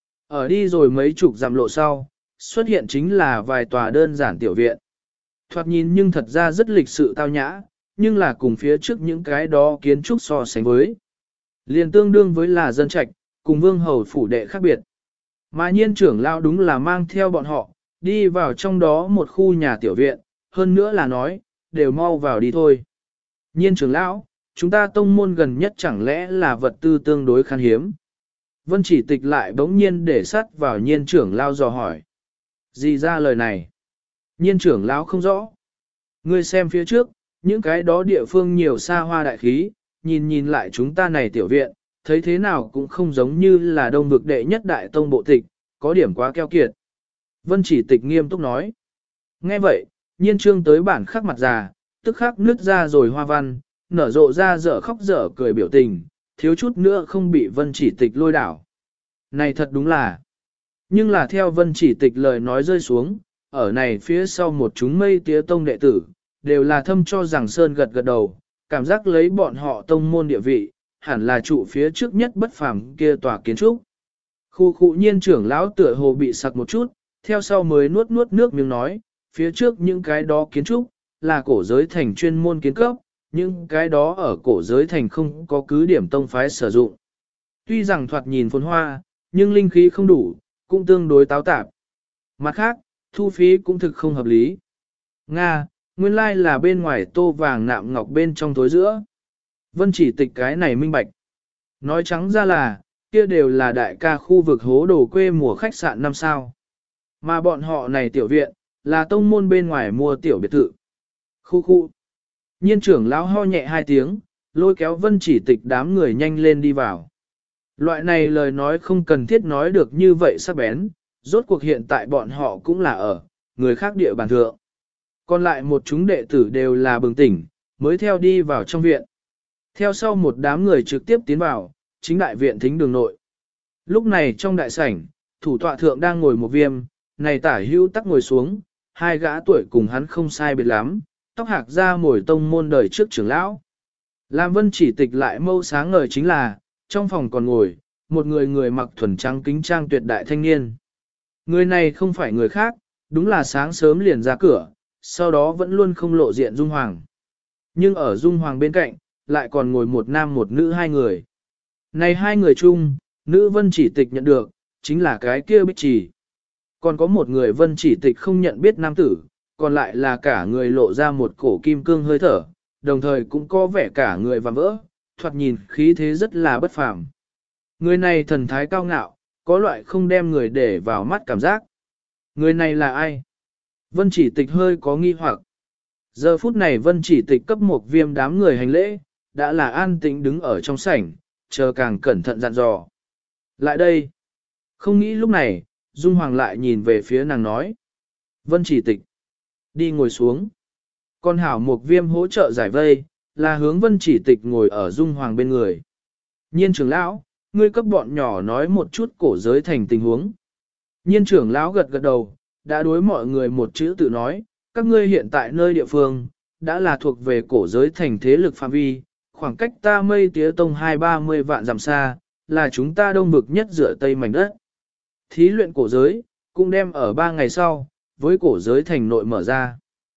Ở đi rồi mấy chục dặm lộ sau, xuất hiện chính là vài tòa đơn giản tiểu viện. Thoạt nhìn nhưng thật ra rất lịch sự tao nhã, nhưng là cùng phía trước những cái đó kiến trúc so sánh với. Liền tương đương với là dân trạch, cùng vương hầu phủ đệ khác biệt. Mà Nhiên trưởng lão đúng là mang theo bọn họ, đi vào trong đó một khu nhà tiểu viện, hơn nữa là nói, đều mau vào đi thôi. Nhiên trưởng lão, chúng ta tông môn gần nhất chẳng lẽ là vật tư tương đối khan hiếm. Vân Chỉ Tịch lại bỗng nhiên để sắt vào Nhiên trưởng lão dò hỏi. Gì ra lời này? Nhiên trưởng lão không rõ. Ngươi xem phía trước, những cái đó địa phương nhiều xa hoa đại khí, nhìn lại chúng ta này tiểu viện, thấy thế nào cũng không giống như là đông vực đệ nhất đại tông bộ tịch, có điểm quá keo kiệt. Vân Chỉ Tịch nghiêm túc nói. Nghe vậy, Nhiên trương tới bản khắc mặt già, tức khắc nứt ra rồi hoa văn, nở rộ ra dở khóc dở cười biểu tình, thiếu chút nữa không bị Vân Chỉ Tịch lôi đảo. Này thật đúng là. Nhưng là theo Vân Chỉ Tịch lời nói rơi xuống, ở này phía sau một chúng Mây Tía Tông đệ tử, đều là thâm cho rằng Sơn gật gật đầu, cảm giác lấy bọn họ tông môn địa vị, hẳn là trụ phía trước nhất bất phàm kia tòa kiến trúc. Khu Nhiên trưởng lão tựa hồ bị sặc một chút, theo sau mới nuốt nước miếng nói, phía trước những cái đó kiến trúc, là cổ giới thành chuyên môn kiến cấp, những cái đó ở cổ giới thành không có cứ điểm tông phái sử dụng. Tuy rằng thoạt nhìn phồn hoa, nhưng linh khí không đủ, cũng tương đối táo tạp. Mặt khác, thu phí cũng thực không hợp lý. Nga, nguyên lai là bên ngoài tô vàng nạm ngọc bên trong tối giữa. Vân Chỉ Tịch cái này minh bạch. Nói trắng ra là, kia đều là đại ca khu vực hố đồ quê mùa khách sạn 5 sao. Mà bọn họ này tiểu viện, là tông môn bên ngoài mua tiểu biệt thự. Khu. Nhiên trưởng lão ho nhẹ 2 tiếng, lôi kéo Vân Chỉ Tịch đám người nhanh lên đi vào. Loại này lời nói không cần thiết nói được như vậy sắc bén, rốt cuộc hiện tại bọn họ cũng là ở, người khác địa bàn thượng. Còn lại một chúng đệ tử đều là bừng tỉnh, mới theo đi vào trong viện. Theo sau một đám người trực tiếp tiến vào, chính đại viện thính đường nội. Lúc này trong đại sảnh, thủ tọa thượng đang ngồi một viêm, này tả hưu tắc ngồi xuống, hai gã tuổi cùng hắn không sai biệt lắm, tóc hạc ra mồi tông môn đời trước trưởng lão. Làm Vân Chỉ Tịch lại mâu sáng ngời chính là, trong phòng còn ngồi, một người mặc thuần trắng kính trang tuyệt đại thanh niên. Người này không phải người khác, đúng là sáng sớm liền ra cửa, sau đó vẫn luôn không lộ diện Dung Hoàng. Nhưng ở Dung Hoàng bên cạnh, lại còn ngồi một nam một nữ hai người. Này hai người chung, nữ Vân Chỉ Tịch nhận được, chính là cái kia Bích Chỉ. Còn có một người Vân Chỉ Tịch không nhận biết nam tử, còn lại là cả người lộ ra một cổ kim cương hơi thở, đồng thời cũng có vẻ cả người vạm vỡ, thoạt nhìn khí thế rất là bất phàm. Người này thần thái cao ngạo, có loại không đem người để vào mắt cảm giác. Người này là ai? Vân Chỉ Tịch hơi có nghi hoặc. Giờ phút này Vân Chỉ Tịch cấp một viêm đám người hành lễ, đã là an tĩnh đứng ở trong sảnh, chờ càng cẩn thận dặn dò. Lại đây. Không nghĩ lúc này, Dung Hoàng lại nhìn về phía nàng nói. Vân Chỉ Tịch. Đi ngồi xuống. Con hảo một viêm hỗ trợ giải vây, là hướng Vân Chỉ Tịch ngồi ở Dung Hoàng bên người. Nhiên trưởng lão, ngươi cấp bọn nhỏ nói một chút cổ giới thành tình huống. Nhiên trưởng lão gật gật đầu, đã đối mọi người một chữ tự nói, các ngươi hiện tại nơi địa phương, đã là thuộc về cổ giới thành thế lực phạm vi, khoảng cách ta Mây Tía Tông 2-30 vạn dặm xa, là chúng ta đông vực nhất dựa tây mảnh đất. Thí luyện cổ giới, cũng đem ở 3 ngày sau, với cổ giới thành nội mở ra.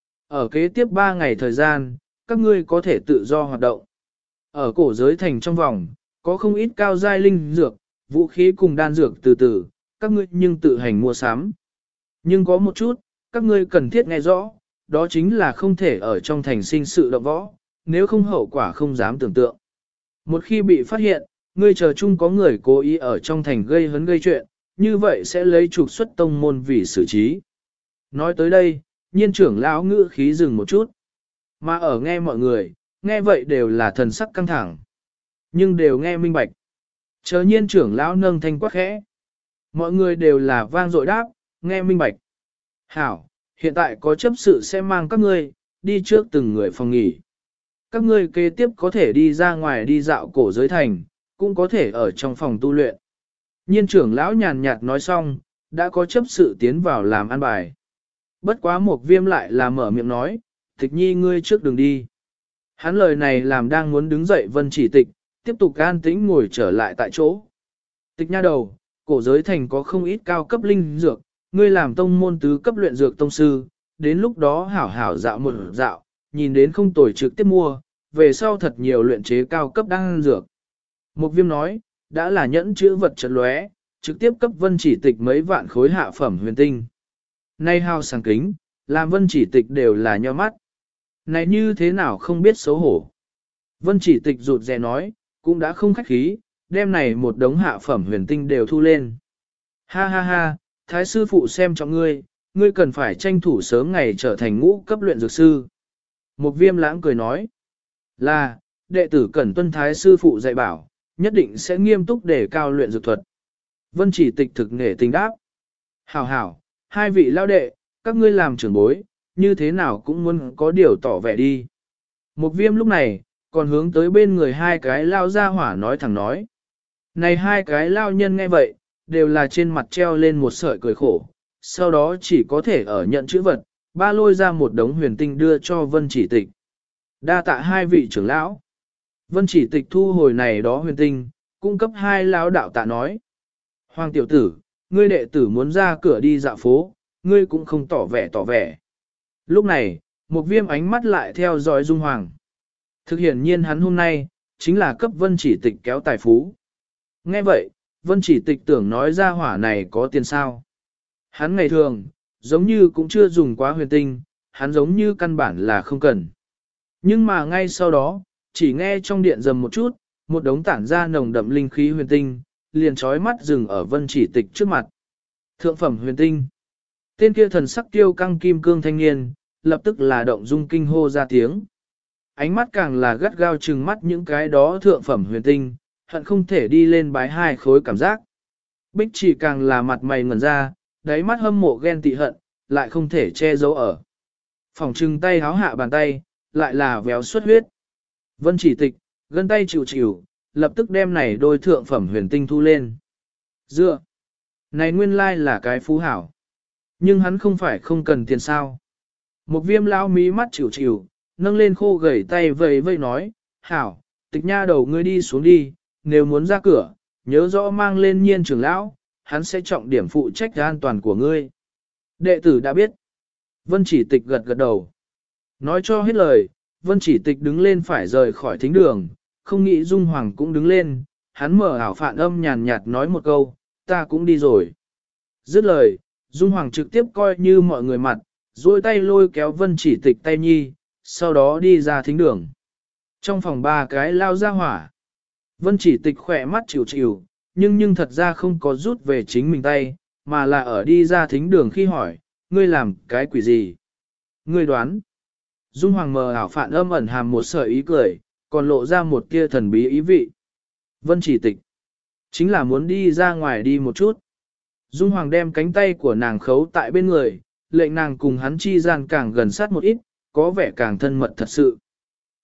Ở kế tiếp 3 ngày thời gian, các ngươi có thể tự do hoạt động. Ở cổ giới thành trong vòng, có không ít cao giai linh dược, vũ khí cùng đan dược từ từ, các ngươi nhưng tự hành mua sắm. Nhưng có một chút, các ngươi cần thiết nghe rõ, đó chính là không thể ở trong thành sinh sự động võ, nếu không hậu quả không dám tưởng tượng. Một khi bị phát hiện, ngươi chờ chung có người cố ý ở trong thành gây hấn gây chuyện, như vậy sẽ lấy trục xuất tông môn vì xử trí. Nói tới đây, nhiên trưởng lão ngữ khí dừng một chút. Mà ở nghe mọi người, nghe vậy đều là thần sắc căng thẳng. Nhưng đều nghe minh bạch. Chờ nhiên trưởng lão nâng thanh quát khẽ. Mọi người đều là vang dội đáp, nghe minh bạch. Hảo, hiện tại có chấp sự sẽ mang các ngươi, đi trước từng người phòng nghỉ. Các ngươi kế tiếp có thể đi ra ngoài đi dạo cổ giới thành, cũng có thể ở trong phòng tu luyện. Nhiên trưởng lão nhàn nhạt nói xong, đã có chấp sự tiến vào làm ăn bài. Bất quá một viêm lại là mở miệng nói, Tịch Nhi ngươi trước đừng đi. Hắn lời này làm đang muốn đứng dậy Vân Chỉ Tịch, tiếp tục an tĩnh ngồi trở lại tại chỗ. Tịch nha đầu, cổ giới thành có không ít cao cấp linh dược, ngươi làm tông môn tứ cấp luyện dược tông sư, đến lúc đó hảo hảo dạo một dạo, nhìn đến không tồi trực tiếp mua, về sau thật nhiều luyện chế cao cấp đan dược. Một viêm nói, đã là nhẫn chữ vật chật lóe, trực tiếp cấp Vân Chỉ Tịch mấy vạn khối hạ phẩm huyền tinh. Nay hao sảng kính, làm Vân Chỉ Tịch đều là nho mắt. Này như thế nào không biết xấu hổ. Vân Chỉ Tịch rụt rè nói, cũng đã không khách khí, đem này một đống hạ phẩm huyền tinh đều thu lên. Ha ha ha, thái sư phụ xem trọng ngươi, ngươi cần phải tranh thủ sớm ngày trở thành ngũ cấp luyện dược sư. Một viêm lãng cười nói, là, đệ tử cần tuân thái sư phụ dạy bảo, nhất định sẽ nghiêm túc để cao luyện dược thuật. Vân Chỉ Tịch thực nghệ tình đáp. Hảo hảo, hai vị lao đệ, các ngươi làm trưởng bối, như thế nào cũng muốn có điều tỏ vẻ đi. Một viêm lúc này, còn hướng tới bên người hai cái lao ra hỏa nói thẳng nói. Này hai cái lao nhân nghe vậy, đều là trên mặt treo lên một sợi cười khổ, sau đó chỉ có thể ở nhận chữ vật, ba lôi ra một đống huyền tinh đưa cho Vân Chỉ Tịch. Đa tạ hai vị trưởng lão. Vân Chỉ Tịch thu hồi này đó huyền tinh, cung cấp hai lão đạo tạ nói. Hoàng tiểu tử, ngươi đệ tử muốn ra cửa đi dạo phố, ngươi cũng không tỏ vẻ. Lúc này, một viêm ánh mắt lại theo dõi Dung Hoàng. Thực hiện nhiên hắn hôm nay, chính là cấp Vân Chỉ Tịch kéo tài phú. Nghe vậy, Vân Chỉ Tịch tưởng nói ra hỏa này có tiền sao. Hắn ngày thường, giống như cũng chưa dùng quá huyền tinh, hắn giống như căn bản là không cần. Nhưng mà ngay sau đó, chỉ nghe trong điện rầm một chút, một đống tản ra nồng đậm linh khí huyền tinh, liền trói mắt dừng ở Vân Chỉ Tịch trước mặt. Thượng phẩm huyền tinh. Tên kia thần sắc tiêu căng kim cương thanh niên, lập tức là động dung kinh hô ra tiếng. Ánh mắt càng là gắt gao trừng mắt những cái đó thượng phẩm huyền tinh, hận không thể đi lên bái hai khối cảm giác. Bích chỉ càng là mặt mày ngẩn ra, đáy mắt hâm mộ ghen tị hận, lại không thể che giấu ở. Phòng trừng tay háo hạ bàn tay, lại là véo xuất huyết. Vân Chỉ Tịch, gân tay chịu chịu, lập tức đem này đôi thượng phẩm huyền tinh thu lên. Dựa, này nguyên lai là cái phú hảo. Nhưng hắn không phải không cần tiền sao. Một viêm lão mí mắt chịu chịu, nâng lên khô gầy tay vầy vây nói, hảo, Tịch nha đầu ngươi đi xuống đi, nếu muốn ra cửa, nhớ rõ mang lên Nhiên trưởng lão, hắn sẽ trọng điểm phụ trách an toàn của ngươi. Đệ tử đã biết. Vân Chỉ Tịch gật gật đầu. Nói cho hết lời, Vân Chỉ Tịch đứng lên phải rời khỏi thính đường, không nghĩ Dung Hoàng cũng đứng lên, hắn mở ảo phạn âm nhàn nhạt nói một câu, ta cũng đi rồi. Dứt lời, Dung Hoàng trực tiếp coi như mọi người mặt, duỗi tay lôi kéo Vân Chỉ Tịch tay nhi, sau đó đi ra thính đường. Trong phòng ba cái lao ra hỏa. Vân Chỉ Tịch khỏe mắt chịu chịu, nhưng thật ra không có rút về chính mình tay, mà là ở đi ra thính đường khi hỏi, ngươi làm cái quỷ gì? Ngươi đoán. Dung Hoàng mờ ảo phạn âm ẩn hàm một sợi ý cười, còn lộ ra một tia thần bí ý vị. Vân Chỉ Tịch. Chính là muốn đi ra ngoài đi một chút. Dung Hoàng đem cánh tay của nàng khấu tại bên người, lệnh nàng cùng hắn chi gian càng gần sát một ít, có vẻ càng thân mật thật sự.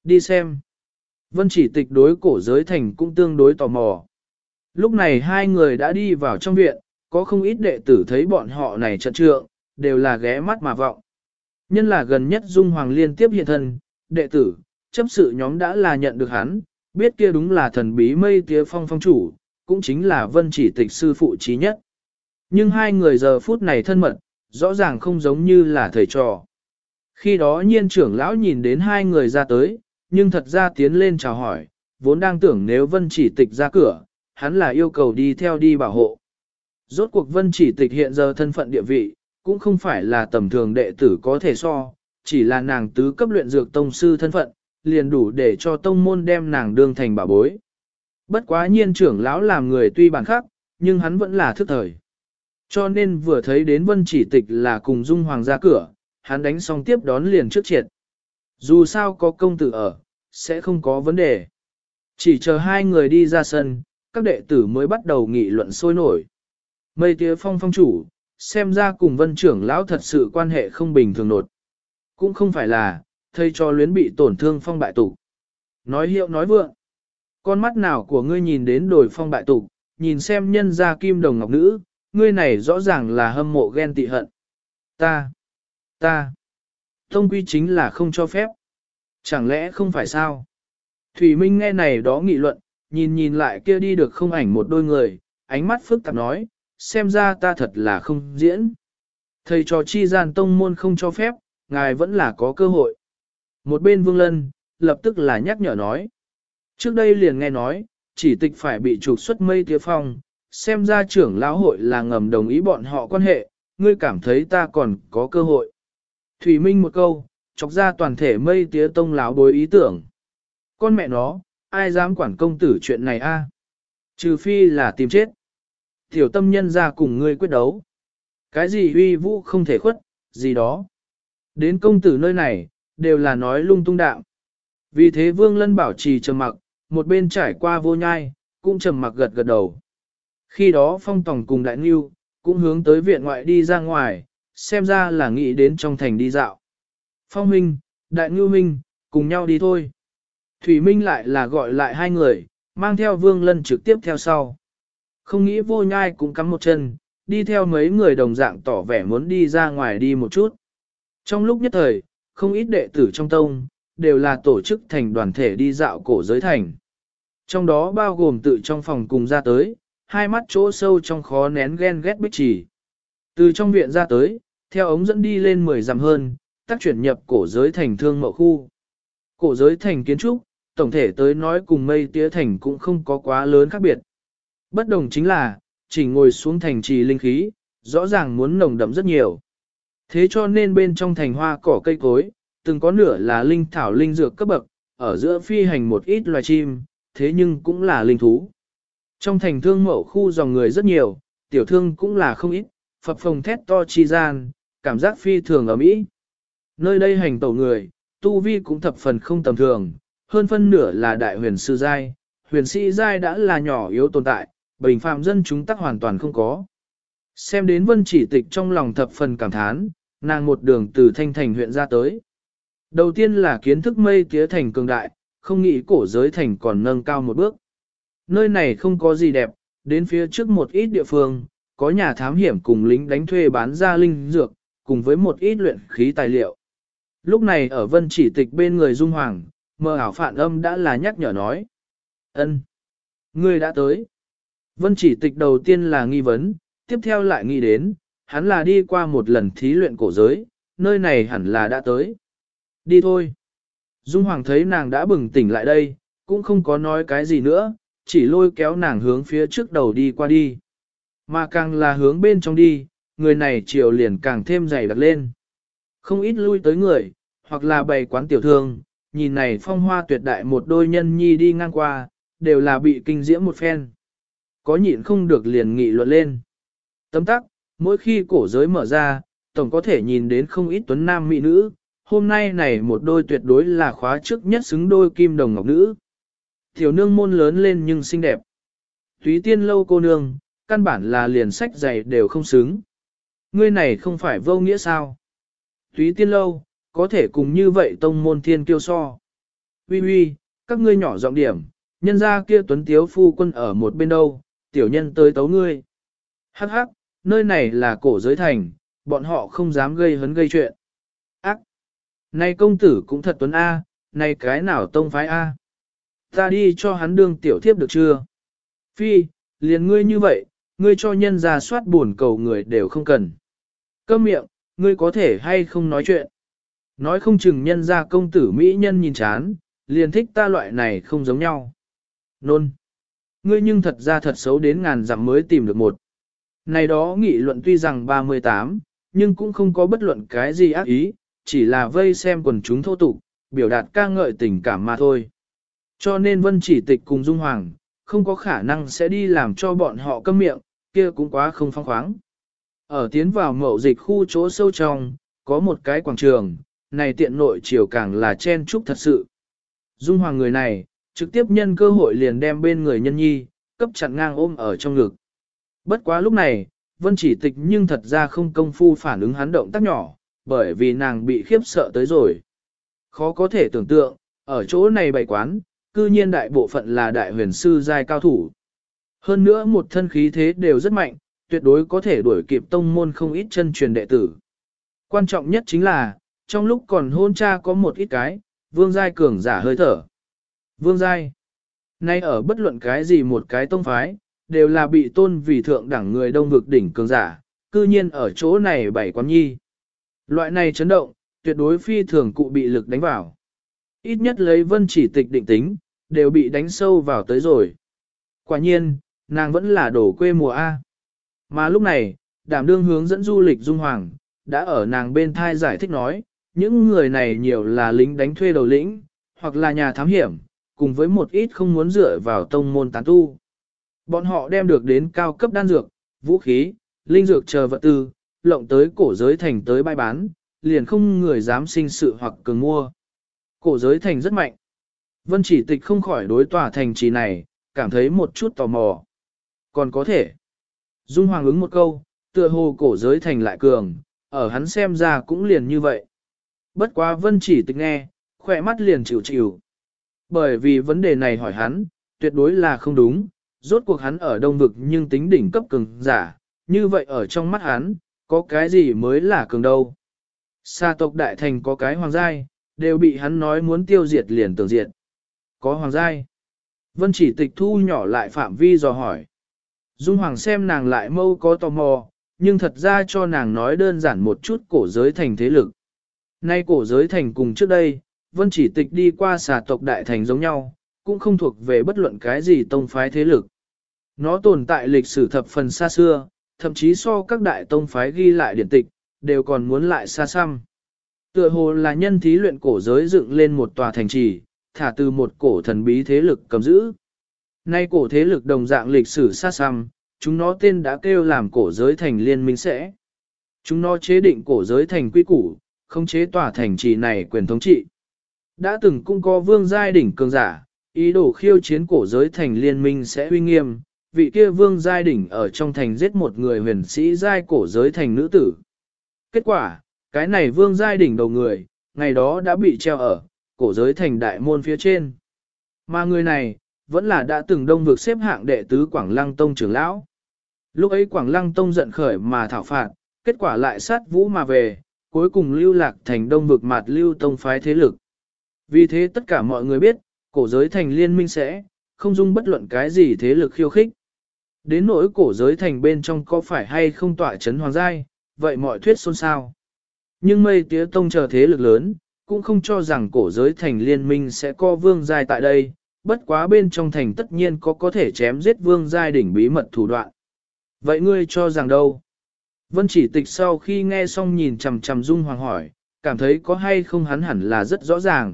Đi xem. Vân Chỉ Tịch đối cổ giới thành cũng tương đối tò mò. Lúc này hai người đã đi vào trong viện, có không ít đệ tử thấy bọn họ này trận trượng, đều là ghé mắt mà vọng. Nhân là gần nhất Dung Hoàng liên tiếp hiện thân, đệ tử, chấp sự nhóm đã là nhận được hắn, biết kia đúng là thần bí mây tía phong phong chủ, cũng chính là Vân Chỉ Tịch sư phụ trí nhất. Nhưng hai người giờ phút này thân mật, rõ ràng không giống như là thầy trò. Khi đó nhiên trưởng lão nhìn đến hai người ra tới, nhưng thật ra tiến lên chào hỏi, vốn đang tưởng nếu Vân Chỉ Tịch ra cửa, hắn là yêu cầu đi theo đi bảo hộ. Rốt cuộc Vân Chỉ Tịch hiện giờ thân phận địa vị, cũng không phải là tầm thường đệ tử có thể so, chỉ là nàng tứ cấp luyện dược tông sư thân phận, liền đủ để cho tông môn đem nàng đương thành bảo bối. Bất quá nhiên trưởng lão làm người tuy bản khác, nhưng hắn vẫn là thức thời. Cho nên vừa thấy đến Vân Chỉ Tịch là cùng Dung Hoàng ra cửa, hắn đánh xong tiếp đón liền trước triệt. Dù sao có công tử ở, sẽ không có vấn đề. Chỉ chờ hai người đi ra sân, các đệ tử mới bắt đầu nghị luận sôi nổi. Mây tía phong phong chủ, xem ra cùng Vân trưởng lão thật sự quan hệ không bình thường nột. Cũng không phải là, thầy cho luyến bị tổn thương phong bại tục. Nói hiệu nói vượng. Con mắt nào của ngươi nhìn đến đồi phong bại tục, nhìn xem nhân gia kim đồng ngọc nữ, ngươi này rõ ràng là hâm mộ ghen tị hận. Ta. Tông quy chính là không cho phép. Chẳng lẽ không phải sao? Thủy Minh nghe này đó nghị luận, nhìn lại kia đi được không ảnh một đôi người, ánh mắt phức tạp nói, xem ra ta thật là không diễn. Thầy trò chi gian tông môn không cho phép, ngài vẫn là có cơ hội. Một bên Vương Lân, lập tức là nhắc nhở nói. Trước đây liền nghe nói, chỉ tịch phải bị trục xuất mây tía phong, xem ra trưởng lão hội là ngầm đồng ý bọn họ quan hệ, ngươi cảm thấy ta còn có cơ hội. Thủy Minh một câu, chọc ra toàn thể mây tía tông lão bối ý tưởng. Con mẹ nó, ai dám quản công tử chuyện này a? Trừ phi là tìm chết. Tiểu tâm nhân ra cùng ngươi quyết đấu. Cái gì uy vũ không thể khuất, gì đó. Đến công tử nơi này, đều là nói lung tung đạo. Vì thế Vương Lân bảo trì trầm mặc, một bên trải qua vô nhai, cũng trầm mặc gật gật đầu. Khi đó Phong Tòng cùng Đại Ngưu, cũng hướng tới viện ngoại đi ra ngoài, xem ra là nghĩ đến trong thành đi dạo. Phong Minh, Đại Ngưu Minh, cùng nhau đi thôi. Thủy Minh lại là gọi lại hai người, mang theo Vương Lân trực tiếp theo sau. Không nghĩ vô nhai cũng cắm một chân, đi theo mấy người đồng dạng tỏ vẻ muốn đi ra ngoài đi một chút. Trong lúc nhất thời, không ít đệ tử trong tông, đều là tổ chức thành đoàn thể đi dạo cổ giới thành. Trong đó bao gồm tự trong phòng cùng ra tới, hai mắt chỗ sâu trong khó nén ghen ghét bích chỉ. Từ trong viện ra tới, theo ống dẫn đi lên 10 dặm hơn, tác chuyển nhập cổ giới thành thương mậu khu. Cổ giới thành kiến trúc, tổng thể tới nói cùng mây tía thành cũng không có quá lớn khác biệt. Bất đồng chính là, chỉ ngồi xuống thành trì linh khí, rõ ràng muốn nồng đậm rất nhiều. Thế cho nên bên trong thành hoa cỏ cây cối, từng có nửa là linh thảo linh dược cấp bậc, ở giữa phi hành một ít loài chim, thế nhưng cũng là linh thú. Trong thành thương mậu khu dòng người rất nhiều, tiểu thương cũng là không ít, phập phồng thét to chi gian, cảm giác phi thường ở Mỹ. Nơi đây hành tẩu người, tu vi cũng thập phần không tầm thường, hơn phân nửa là đại huyền sư giai, huyền sĩ giai đã là nhỏ yếu tồn tại, bình phạm dân chúng tắc hoàn toàn không có. Xem đến Vân Chỉ Tịch trong lòng thập phần cảm thán, nàng một đường từ Thanh Thành huyện ra tới. Đầu tiên là kiến thức mây tía thành cường đại, không nghĩ cổ giới thành còn nâng cao một bước. Nơi này không có gì đẹp, đến phía trước một ít địa phương, có nhà thám hiểm cùng lính đánh thuê bán ra linh dược, cùng với một ít luyện khí tài liệu. Lúc này ở Vân Chỉ Tịch bên người Dung Hoàng, mơ ảo phản âm đã là nhắc nhở nói. Ân, ngươi đã tới. Vân Chỉ Tịch đầu tiên là nghi vấn, tiếp theo lại nghĩ đến, hắn là đi qua một lần thí luyện cổ giới, nơi này hẳn là đã tới. Đi thôi. Dung Hoàng thấy nàng đã bừng tỉnh lại đây, cũng không có nói cái gì nữa, chỉ lôi kéo nàng hướng phía trước đầu đi qua đi. Mà càng là hướng bên trong đi, người này chiều liền càng thêm dày đặc lên. Không ít lui tới người, hoặc là bày quán tiểu thương, nhìn này phong hoa tuyệt đại một đôi nhân nhi đi ngang qua, đều là bị kinh diễm một phen. Có nhịn không được liền nghị luận lên. Tấm tắc, mỗi khi cổ giới mở ra, tổng có thể nhìn đến không ít tuấn nam mỹ nữ, hôm nay này một đôi tuyệt đối là khóa trước nhất xứng đôi kim đồng ngọc nữ. Tiểu nương môn lớn lên nhưng xinh đẹp. Túy tiên lâu cô nương, căn bản là liền sách giày đều không xứng. Ngươi này không phải vô nghĩa sao? Túy tiên lâu, có thể cùng như vậy tông môn thiên kiêu so. Uy, các ngươi nhỏ giọng điểm, nhân ra kia tuấn tiếu phu quân ở một bên đâu, tiểu nhân tới tấu ngươi. Hắc hắc, nơi này là cổ giới thành, bọn họ không dám gây hấn gây chuyện. Ác! Này công tử cũng thật tuấn A, này cái nào tông phái A. Ta đi cho hắn đương tiểu thiếp được chưa? Phi, liền ngươi như vậy, ngươi cho nhân ra soát buồn cầu người đều không cần. Câm miệng, ngươi có thể hay không nói chuyện. Nói không chừng nhân ra công tử mỹ nhân nhìn chán, liền thích ta loại này không giống nhau. Nôn. Ngươi nhưng thật ra thật xấu đến ngàn dặm mới tìm được một. Này đó nghị luận tuy rằng 38, nhưng cũng không có bất luận cái gì ác ý, chỉ là vây xem quần chúng thô tục, biểu đạt ca ngợi tình cảm mà thôi. Cho nên Vân Chỉ Tịch cùng Dung Hoàng, không có khả năng sẽ đi làm cho bọn họ câm miệng, kia cũng quá không phong khoáng. Ở tiến vào mậu dịch khu chỗ sâu trong, có một cái quảng trường, này tiện nội chiều càng là chen chúc thật sự. Dung Hoàng người này, trực tiếp nhân cơ hội liền đem bên người nhân nhi, cấp chặn ngang ôm ở trong ngực. Bất quá lúc này, Vân Chỉ Tịch nhưng thật ra không công phu phản ứng hắn động tác nhỏ, bởi vì nàng bị khiếp sợ tới rồi. Khó có thể tưởng tượng, ở chỗ này bày quán, cư nhiên đại bộ phận là đại huyền sư giai cao thủ. Hơn nữa một thân khí thế đều rất mạnh, tuyệt đối có thể đuổi kịp tông môn không ít chân truyền đệ tử. Quan trọng nhất chính là, trong lúc còn hôn cha có một ít cái, vương giai cường giả hơi thở. Vương giai, nay ở bất luận cái gì một cái tông phái, đều là bị tôn vì thượng đẳng người đông vực đỉnh cường giả, cư nhiên ở chỗ này bảy quán nhi. Loại này chấn động, tuyệt đối phi thường cụ bị lực đánh vào. Ít nhất lấy Vân Chỉ Tịch định tính, đều bị đánh sâu vào tới rồi. Quả nhiên, nàng vẫn là đổ quê mùa A. Mà lúc này, đảm đương hướng dẫn du lịch Dung Hoàng, đã ở nàng bên thai giải thích nói, những người này nhiều là lính đánh thuê đầu lĩnh, hoặc là nhà thám hiểm, cùng với một ít không muốn dựa vào tông môn tán tu. Bọn họ đem được đến cao cấp đan dược, vũ khí, linh dược chờ vật tư, lộng tới cổ giới thành tới bãi bán, liền không người dám sinh sự hoặc cường mua. Cổ giới thành rất mạnh. Vân Chỉ Tịch không khỏi đối tòa thành trì này, cảm thấy một chút tò mò. Còn có thể. Dung Hoàng ứng một câu, tựa hồ cổ giới thành lại cường, ở hắn xem ra cũng liền như vậy. Bất quá Vân Chỉ Tịch nghe, khỏe mắt liền chịu chịu. Bởi vì vấn đề này hỏi hắn, tuyệt đối là không đúng, rốt cuộc hắn ở đông vực nhưng tính đỉnh cấp cường giả, như vậy ở trong mắt hắn, có cái gì mới là cường đâu. Sa tộc đại thành có cái hoàng giai, đều bị hắn nói muốn tiêu diệt liền tưởng diệt. Có hoàng giai. Vân Chỉ Tịch thu nhỏ lại phạm vi dò hỏi. Dung Hoàng xem nàng lại mâu có tò mò, nhưng thật ra cho nàng nói đơn giản một chút cổ giới thành thế lực. Nay cổ giới thành cùng trước đây, Vân Chỉ Tịch đi qua xà tộc đại thành giống nhau, cũng không thuộc về bất luận cái gì tông phái thế lực. Nó tồn tại lịch sử thập phần xa xưa, thậm chí so các đại tông phái ghi lại điển tịch, đều còn muốn lại xa xăm. Tựa hồ là nhân thí luyện cổ giới dựng lên một tòa thành trì, thả từ một cổ thần bí thế lực cầm giữ. Nay cổ thế lực đồng dạng lịch sử xa xăm, chúng nó tên đã kêu làm cổ giới thành liên minh sẽ. Chúng nó chế định cổ giới thành quy củ, không chế tòa thành trì này quyền thống trị. Đã từng cũng có vương giai đỉnh cường giả, ý đồ khiêu chiến cổ giới thành liên minh sẽ uy nghiêm, vị kia vương giai đỉnh ở trong thành giết một người huyền sĩ giai cổ giới thành nữ tử. Kết quả, cái này vương giai đỉnh đầu người, ngày đó đã bị treo ở cổ giới thành đại môn phía trên. Mà người này, vẫn là đã từng đông vực xếp hạng đệ tứ Quảng Lăng Tông trưởng lão. Lúc ấy Quảng Lăng Tông giận khởi mà thảo phạt, kết quả lại sát vũ mà về, cuối cùng lưu lạc thành đông vực mạt lưu tông phái thế lực. Vì thế tất cả mọi người biết, cổ giới thành liên minh sẽ không dung bất luận cái gì thế lực khiêu khích. Đến nỗi cổ giới thành bên trong có phải hay không tỏa chấn hoàng giai, vậy mọi thuyết xôn xao. Nhưng mây tía tông chờ thế lực lớn, cũng không cho rằng cổ giới thành liên minh sẽ có vương giai tại đây, bất quá bên trong thành tất nhiên có thể chém giết vương giai đỉnh bí mật thủ đoạn. Vậy ngươi cho rằng đâu? Vân Chỉ Tịch sau khi nghe xong nhìn chằm chằm Dung Hoàng hỏi, cảm thấy có hay không hắn hẳn là rất rõ ràng.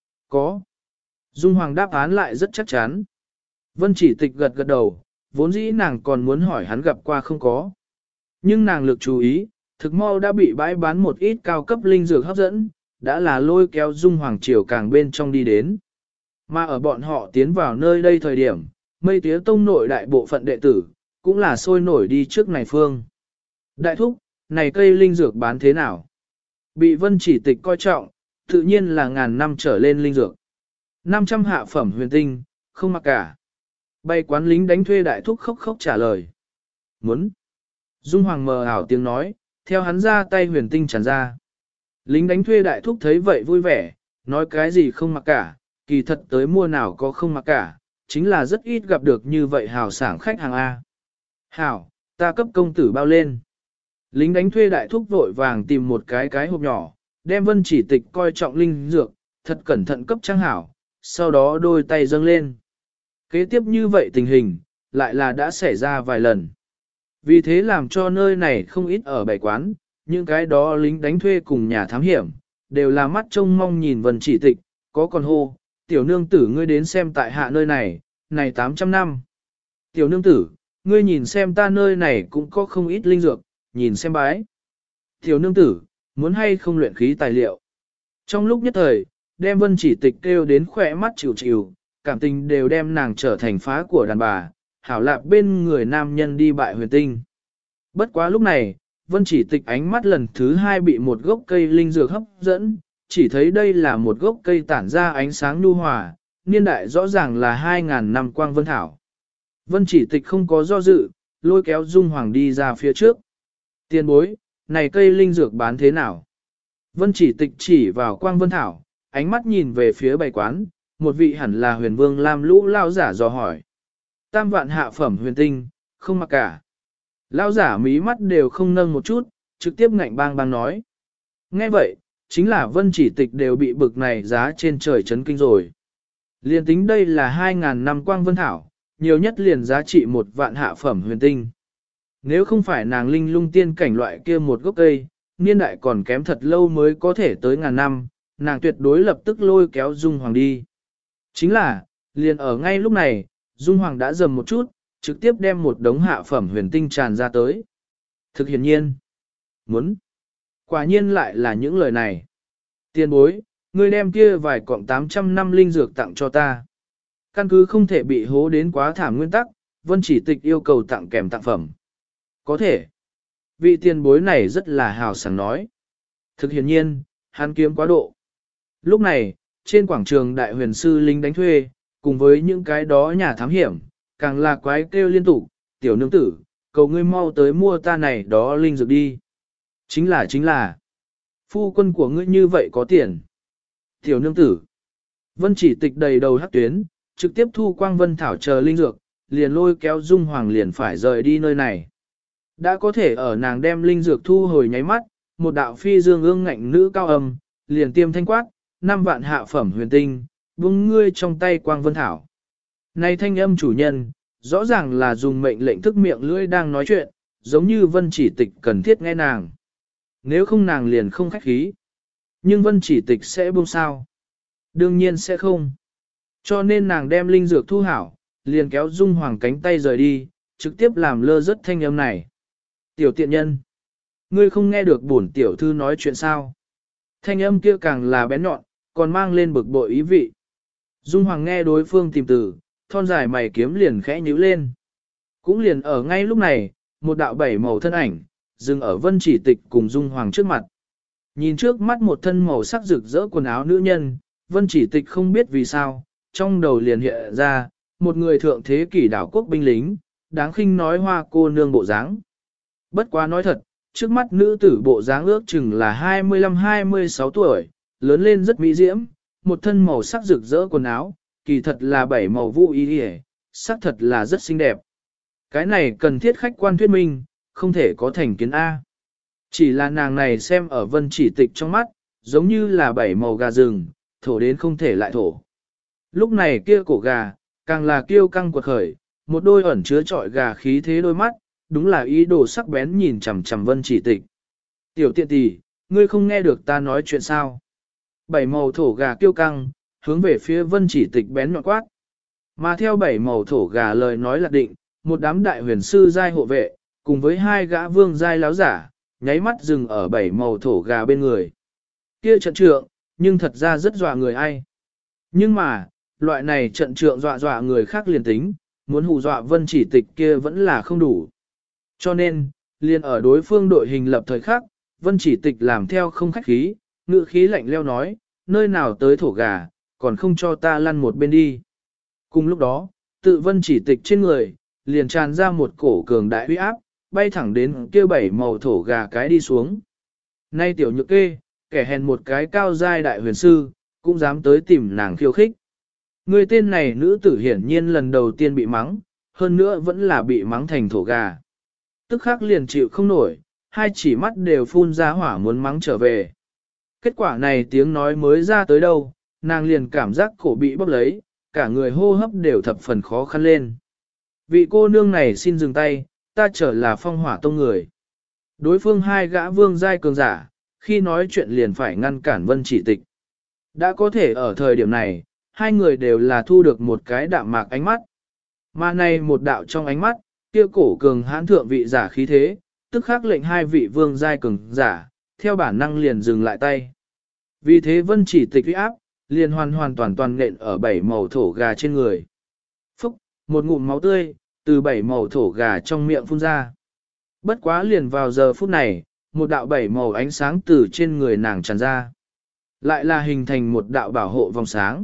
Có. Dung Hoàng đáp án lại rất chắc chắn. Vân Chỉ Tịch gật gật đầu, vốn dĩ nàng còn muốn hỏi hắn gặp qua không có. Nhưng nàng lực chú ý, thực mau đã bị bãi bán một ít cao cấp linh dược hấp dẫn, đã là lôi kéo Dung Hoàng chiều càng bên trong đi đến. Mà ở bọn họ tiến vào nơi đây thời điểm, mây tía tông nội đại bộ phận đệ tử, cũng là sôi nổi đi trước này phương. Đại thúc, này cây linh dược bán thế nào? Bị Vân Chỉ Tịch coi trọng, tự nhiên là ngàn năm trở lên linh dược. 500 hạ phẩm huyền tinh, không mặc cả. Bay quán lính đánh thuê đại thúc khóc khóc trả lời. Muốn. Dung Hoàng mờ ảo tiếng nói, theo hắn ra tay huyền tinh tràn ra. Lính đánh thuê đại thúc thấy vậy vui vẻ, nói cái gì không mặc cả, kỳ thật tới mua nào có không mặc cả, chính là rất ít gặp được như vậy hào sảng khách hàng A. Hảo, ta cấp công tử bao lên. Lính đánh thuê đại thúc vội vàng tìm một cái hộp nhỏ, đem Vân Chỉ Tịch coi trọng linh dược, thật cẩn thận cấp trang hảo, sau đó đôi tay dâng lên. Kế tiếp như vậy tình hình, lại là đã xảy ra vài lần. Vì thế làm cho nơi này không ít ở bảy quán, những cái đó lính đánh thuê cùng nhà thám hiểm, đều là mắt trông mong nhìn Vân Chỉ Tịch, có còn hô, tiểu nương tử ngươi đến xem tại hạ nơi này, này 800 năm. Tiểu nương tử, ngươi nhìn xem ta nơi này cũng có không ít linh dược, nhìn xem bái. Tiểu nương tử, muốn hay không luyện khí tài liệu. Trong lúc nhất thời, đem Vân Chỉ Tịch kêu đến khỏe mắt chịu chịu, cảm tình đều đem nàng trở thành phá của đàn bà, hảo lạc bên người nam nhân đi bại huyền tinh. Bất quá lúc này, Vân Chỉ Tịch ánh mắt lần thứ hai bị một gốc cây linh dược hấp dẫn, chỉ thấy đây là một gốc cây tản ra ánh sáng nhu hòa, niên đại rõ ràng là 2.000 năm quang vân thảo. Vân Chỉ Tịch không có do dự, lôi kéo Dung Hoàng đi ra phía trước. Tiền bối, này cây linh dược bán thế nào? Vân Chỉ Tịch chỉ vào quang vân thảo, ánh mắt nhìn về phía bày quán, một vị hẳn là huyền vương Lam Lũ lao giả dò hỏi. 3 vạn hạ phẩm huyền tinh, không mặc cả. Lao giả mí mắt đều không nâng một chút, trực tiếp ngạnh bang bang nói. Nghe vậy, chính là Vân Chỉ Tịch đều bị bực này giá trên trời chấn kinh rồi. Liên tính đây là 2.000 năm quang vân thảo, nhiều nhất liền giá trị 1 vạn hạ phẩm huyền tinh. Nếu không phải nàng linh lung tiên cảnh loại kia một gốc cây, niên đại còn kém thật lâu mới có thể tới ngàn năm, nàng tuyệt đối lập tức lôi kéo Dung Hoàng đi. Chính là, liền ở ngay lúc này, Dung Hoàng đã dầm một chút, trực tiếp đem một đống hạ phẩm huyền tinh tràn ra tới. Thực hiện nhiên, muốn, quả nhiên lại là những lời này. Tiền bối, ngươi đem kia vài cọng 800 năm linh dược tặng cho ta. Căn cứ không thể bị hố đến quá thảm nguyên tắc, Vân Chỉ Tịch yêu cầu tặng kèm tặng phẩm. Có thể. Vị tiền bối này rất là hào sảng nói. Thực hiện nhiên, hắn kiếm quá độ. Lúc này, trên quảng trường đại huyền sư lính đánh thuê, cùng với những cái đó nhà thám hiểm, càng là quái kêu liên tục, tiểu nương tử, cầu ngươi mau tới mua ta này đó linh dược đi. Chính là, phu quân của ngươi như vậy có tiền. Tiểu nương tử, Vân Chỉ Tịch đầy đầu hắc tuyến, trực tiếp thu quang vân thảo chờ linh dược, liền lôi kéo Dung Hoàng liền phải rời đi nơi này. Đã có thể ở nàng đem linh dược thu hồi nháy mắt, một đạo phi dương ương ngạnh nữ cao âm, liền tiêm thanh quát, 5 vạn hạ phẩm huyền tinh, buông ngươi trong tay quang vân thảo. Này thanh âm chủ nhân, rõ ràng là dùng mệnh lệnh thức miệng lưỡi đang nói chuyện, giống như Vân Chỉ Tịch cần thiết nghe nàng. Nếu không nàng liền không khách khí. Nhưng Vân Chỉ Tịch sẽ buông sao? Đương nhiên sẽ không. Cho nên nàng đem linh dược thu hảo, liền kéo Dung Hoàng cánh tay rời đi, trực tiếp làm lơ rất thanh âm này. Tiểu tiện nhân, ngươi không nghe được bổn tiểu thư nói chuyện sao? Thanh âm kia càng là bén nhọn, còn mang lên bực bội ý vị. Dung Hoàng nghe đối phương tìm từ, thon dài mày kiếm liền khẽ nhíu lên. Cũng liền ở ngay lúc này, một đạo bảy màu thân ảnh, dừng ở Vân Chỉ Tịch cùng Dung Hoàng trước mặt. Nhìn trước mắt một thân màu sắc rực rỡ quần áo nữ nhân, Vân Chỉ Tịch không biết vì sao, trong đầu liền hiện ra, một người thượng thế kỷ đảo quốc binh lính, đáng khinh nói hoa cô nương bộ dáng. Bất quá nói thật, trước mắt nữ tử bộ dáng ước chừng là 25-26 tuổi, lớn lên rất mỹ diễm, một thân màu sắc rực rỡ quần áo, kỳ thật là 7 màu vũ y y, sắc thật là rất xinh đẹp. Cái này cần thiết khách quan thuyết minh, không thể có thành kiến A. Chỉ là nàng này xem ở Vân Chỉ Tịch trong mắt, giống như là 7 màu gà rừng, thổ đến không thể lại thổ. Lúc này kia cổ gà, càng là kiêu căng quật khởi, một đôi ẩn chứa trọi gà khí thế đôi mắt, đúng là ý đồ sắc bén nhìn chằm chằm Vân Chỉ Tịch. Tiểu tiện tỷ, ngươi không nghe được ta nói chuyện sao? 7 màu thổ gà kiêu căng, hướng về phía Vân Chỉ Tịch bén nhọn quát. Mà theo 7 màu thổ gà lời nói là định, một đám đại huyền sư giai hộ vệ, cùng với 2 gã vương giai láo giả, nháy mắt dừng ở 7 màu thổ gà bên người. Kia trận trượng, nhưng thật ra rất dọa người ai. Nhưng mà, loại này trận trượng dọa người khác liền tính, muốn hù dọa Vân Chỉ Tịch kia vẫn là không đủ. Cho nên, liền ở đối phương đội hình lập thời khắc, Vân Chỉ Tịch làm theo không khách khí, ngữ khí lạnh leo nói, nơi nào tới thổ gà, còn không cho ta lăn một bên đi. Cùng lúc đó, tự vân chỉ tịch trên người, liền tràn ra một cổ cường đại uy áp, bay thẳng đến kia 7 màu thổ gà cái đi xuống. Nay tiểu nhược kê, kẻ hèn một cái cao giai đại huyền sư, cũng dám tới tìm nàng khiêu khích. Người tên này nữ tử hiển nhiên lần đầu tiên bị mắng, hơn nữa vẫn là bị mắng thành thổ gà. Tức khắc liền chịu không nổi, hai chỉ mắt đều phun ra hỏa muốn mắng trở về. Kết quả này tiếng nói mới ra tới đâu, nàng liền cảm giác cổ bị bóp lấy, cả người hô hấp đều thập phần khó khăn lên. Vị cô nương này xin dừng tay, ta trở là Phong Hỏa Tông người. Đối phương hai gã vương giai cường giả, khi nói chuyện liền phải ngăn cản Vân Chỉ Tịch. Đã có thể ở thời điểm này, hai người đều là thu được một cái đạm mạc ánh mắt. Mà này một đạo trong ánh mắt, kia cổ cường hãn thượng vị giả khí thế, tức khắc lệnh hai vị vương giai cường giả, theo bản năng liền dừng lại tay. Vì thế Vân Chỉ Tịch uy áp, liền hoàn toàn nện ở 7 màu thổ gà trên người. Phúc, một ngụm máu tươi, từ 7 màu thổ gà trong miệng phun ra. Bất quá liền vào giờ phút này, một đạo 7 màu ánh sáng từ trên người nàng tràn ra. Lại là hình thành một đạo bảo hộ vòng sáng.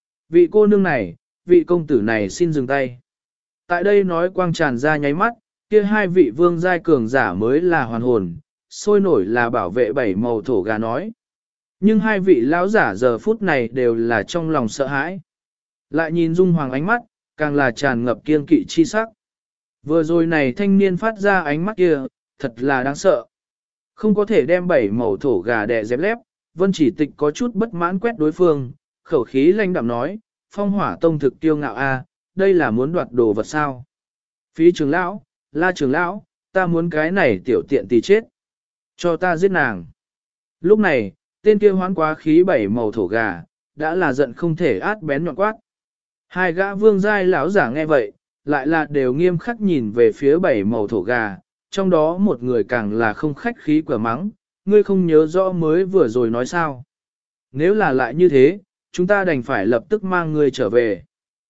Vị cô nương này, vị công tử này xin dừng tay. Tại đây nói quang tràn ra nháy mắt, kia hai vị vương giai cường giả mới là hoàn hồn, sôi nổi là bảo vệ 7 màu thổ gà nói. Nhưng hai vị lão giả giờ phút này đều là trong lòng sợ hãi. Lại nhìn Dung Hoàng ánh mắt, càng là tràn ngập kiên kỵ chi sắc. Vừa rồi này thanh niên phát ra ánh mắt kia, thật là đáng sợ. Không có thể đem 7 màu thổ gà đè dẹp lép, Vân Chỉ Tịch có chút bất mãn quét đối phương, khẩu khí lanh đạm nói, Phong Hỏa Tông thực tiêu ngạo a, đây là muốn đoạt đồ vật sao. Phí trưởng lão, La trưởng lão, ta muốn cái này tiểu tiện tì chết. Cho ta giết nàng. Lúc này, tên kia hoán quá khí 7 màu thổ gà, đã là giận không thể át bén nhọn quát. Hai gã vương giai lão giả nghe vậy, lại là đều nghiêm khắc nhìn về phía 7 màu thổ gà, trong đó một người càng là không khách khí quả mắng, ngươi không nhớ rõ mới vừa rồi nói sao. Nếu là lại như thế, chúng ta đành phải lập tức mang ngươi trở về.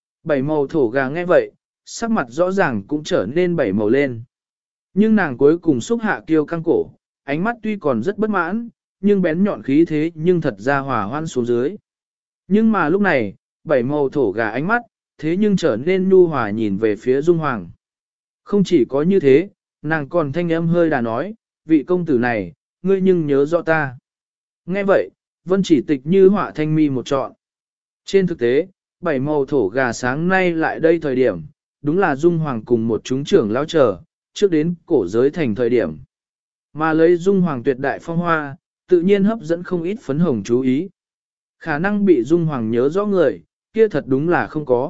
7 màu thổ gà nghe vậy, sắc mặt rõ ràng cũng trở nên 7 màu lên. Nhưng nàng cuối cùng xúc hạ kiêu căng cổ, ánh mắt tuy còn rất bất mãn, nhưng bén nhọn khí thế nhưng thật ra hòa hoan xuống dưới. Nhưng mà lúc này, 7 màu thổ gà ánh mắt, thế nhưng trở nên nhu hòa nhìn về phía Dung Hoàng. Không chỉ có như thế, nàng còn thanh âm hơi đà nói, vị công tử này, ngươi nhưng nhớ rõ ta. Nghe vậy, Vân Chỉ Tịch như họa thanh mi một trọn. Trên thực tế, 7 màu thổ gà sáng nay lại đây thời điểm, đúng là Dung Hoàng cùng một chúng trưởng lão chờ, trước đến cổ giới thành thời điểm. Mà lấy Dung Hoàng tuyệt đại phong hoa, tự nhiên hấp dẫn không ít phấn hồng chú ý. Khả năng bị Dung Hoàng nhớ rõ người, kia thật đúng là không có.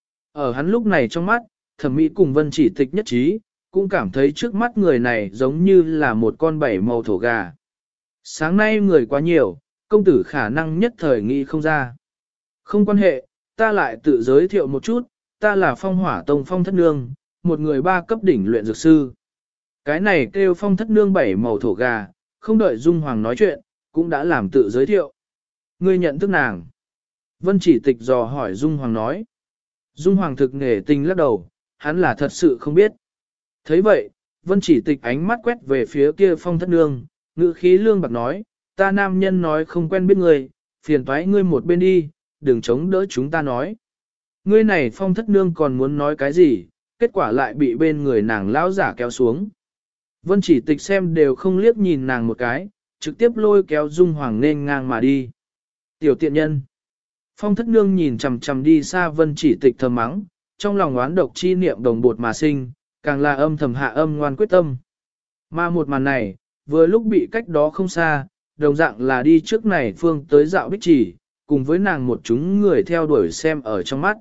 Ở hắn lúc này trong mắt, Thẩm Mỹ cùng Vân Chỉ Tịch nhất trí, cũng cảm thấy trước mắt người này giống như là một con 7 màu thổ gà. Sáng nay người quá nhiều, công tử khả năng nhất thời nghĩ không ra. Không quan hệ, ta lại tự giới thiệu một chút, ta là Phong Hỏa Tông Phong Thất Nương, một người 3 cấp đỉnh luyện dược sư. Cái này kêu Phong Thất Nương 7 màu thổ gà, không đợi Dung Hoàng nói chuyện, cũng đã làm tự giới thiệu. Ngươi nhận thức nàng. Vân Chỉ Tịch dò hỏi Dung Hoàng nói. Dung Hoàng thực nghề tình lắc đầu, hắn là thật sự không biết. Thấy vậy, Vân Chỉ Tịch ánh mắt quét về phía kia Phong Thất Nương, ngữ khí lương bạc nói, ta nam nhân nói không quen biết người, phiền toái ngươi một bên đi, đừng chống đỡ chúng ta nói. Ngươi này Phong Thất Nương còn muốn nói cái gì, kết quả lại bị bên người nàng lão giả kéo xuống. Vân Chỉ Tịch xem đều không liếc nhìn nàng một cái, trực tiếp lôi kéo Dung Hoàng nên ngang mà đi. Tiểu tiện nhân. Phong Thất Nương nhìn chằm chằm đi xa Vân Chỉ Tịch thầm mắng, trong lòng oán độc chi niệm đồng bột mà sinh, càng là âm thầm hạ âm ngoan quyết tâm. Mà một màn này, vừa lúc bị cách đó không xa, đồng dạng là đi trước này phương tới dạo Bích Chỉ, cùng với nàng một chúng người theo đuổi xem ở trong mắt.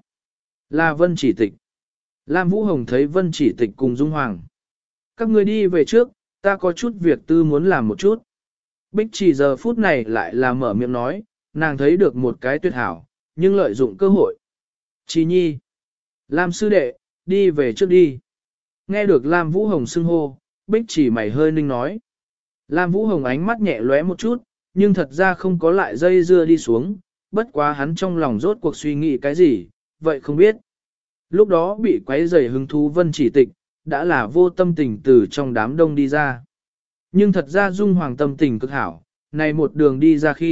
Là Vân Chỉ Tịch. Lam Vũ Hồng thấy Vân Chỉ Tịch cùng Dung Hoàng. Các người đi về trước, ta có chút việc tư muốn làm một chút. Bích Chỉ giờ phút này lại là mở miệng nói, nàng thấy được một cái tuyệt hảo, nhưng lợi dụng cơ hội. Chỉ nhi. Lam sư đệ, đi về trước đi. Nghe được Lam Vũ Hồng xưng hô, Bích Chỉ mày hơi ninh nói. Lam Vũ Hồng ánh mắt nhẹ lóe một chút, nhưng thật ra không có lại dây dưa đi xuống, bất quá hắn trong lòng rốt cuộc suy nghĩ cái gì, vậy không biết. Lúc đó bị quấy rầy hứng thú Vân Chỉ Tịch, đã là vô tâm tình từ trong đám đông đi ra. Nhưng thật ra Dung Hoàng tâm tình cực hảo, này một đường đi ra khi,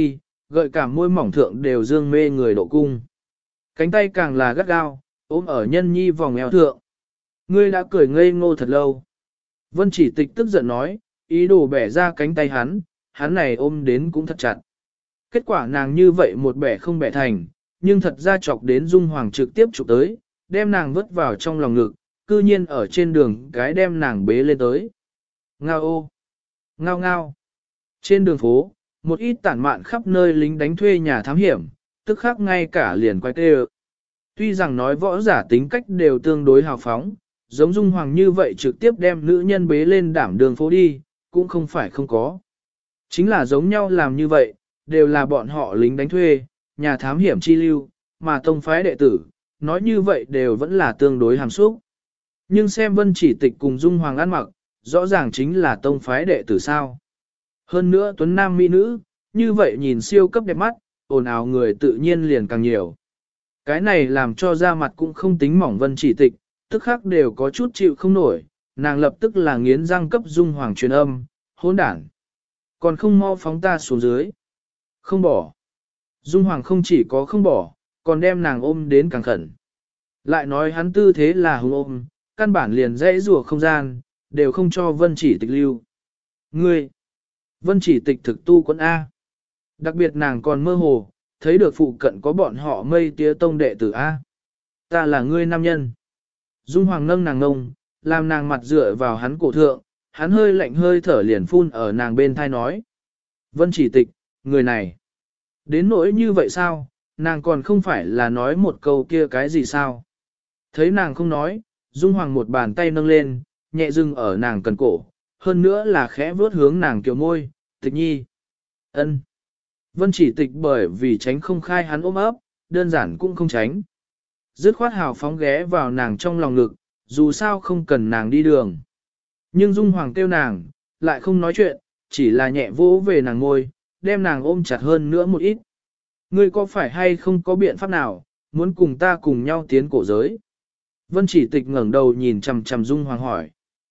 gợi cảm môi mỏng thượng đều dương mê người độ cung. Cánh tay càng là gắt gao, ôm ở nhân nhi vòng eo thượng. Ngươi đã cười ngây ngô thật lâu. Vân Chỉ Tịch tức giận nói, ý đồ bẻ ra cánh tay hắn này ôm đến cũng thật chặt. Kết quả nàng như vậy một bẻ không bẻ thành, nhưng thật ra chọc đến Dung Hoàng trực tiếp chụp tới, đem nàng vứt vào trong lòng ngực, cư nhiên ở trên đường cái đem nàng bế lên tới. Ngao ô! Ngao ngao! Trên đường phố, một ít tản mạn khắp nơi lính đánh thuê nhà thám hiểm, tức khắc ngay cả liền quay tê. Tuy rằng nói võ giả tính cách đều tương đối hào phóng, giống Dung Hoàng như vậy trực tiếp đem nữ nhân bế lên đảm đường phố đi, cũng không phải không có. Chính là giống nhau làm như vậy, đều là bọn họ lính đánh thuê, nhà thám hiểm chi lưu, mà tông phái đệ tử, nói như vậy đều vẫn là tương đối hàm xúc. Nhưng xem Vân Chỉ Tịch cùng Dung Hoàng ăn mặc, rõ ràng chính là tông phái đệ tử sao. Hơn nữa tuấn nam mỹ nữ, như vậy nhìn siêu cấp đẹp mắt, ồn ào người tự nhiên liền càng nhiều. Cái này làm cho da mặt cũng không tính mỏng Vân Chỉ Tịch, tức khắc đều có chút chịu không nổi, nàng lập tức là nghiến răng cấp Dung Hoàng truyền âm, hỗn đản. Còn không mau phóng ta xuống dưới. Không bỏ. Dung Hoàng không chỉ có không bỏ, còn đem nàng ôm đến càng khẩn. Lại nói hắn tư thế là hung ôm, căn bản liền dãy rùa không gian, đều không cho Vân Chỉ Tịch lưu. Ngươi! Vân Chỉ Tịch thực tu quấn A. Đặc biệt nàng còn mơ hồ, thấy được phụ cận có bọn họ mây tía tông đệ tử A. Ta là ngươi nam nhân. Dung Hoàng nâng nàng ngông, làm nàng mặt dựa vào hắn cổ thượng, hắn hơi lạnh hơi thở liền phun ở nàng bên thai nói. Vân Chỉ Tịch, người này. Đến nỗi như vậy sao, nàng còn không phải là nói một câu kia cái gì sao. Thấy nàng không nói, Dung Hoàng một bàn tay nâng lên, nhẹ dừng ở nàng cần cổ, hơn nữa là khẽ vuốt hướng nàng kiều môi, Tịch nhi. Ân. Vân Chỉ Tịch bởi vì tránh không khai hắn ôm ấp, đơn giản cũng không tránh. Dứt khoát hào phóng ghé vào nàng trong lòng ngực, dù sao không cần nàng đi đường. Nhưng Dung Hoàng kêu nàng, lại không nói chuyện, chỉ là nhẹ vỗ về nàng ngôi, đem nàng ôm chặt hơn nữa một ít. Ngươi có phải hay không có biện pháp nào, muốn cùng ta cùng nhau tiến cổ giới? Vân Chỉ Tịch ngẩng đầu nhìn chằm chằm Dung Hoàng hỏi.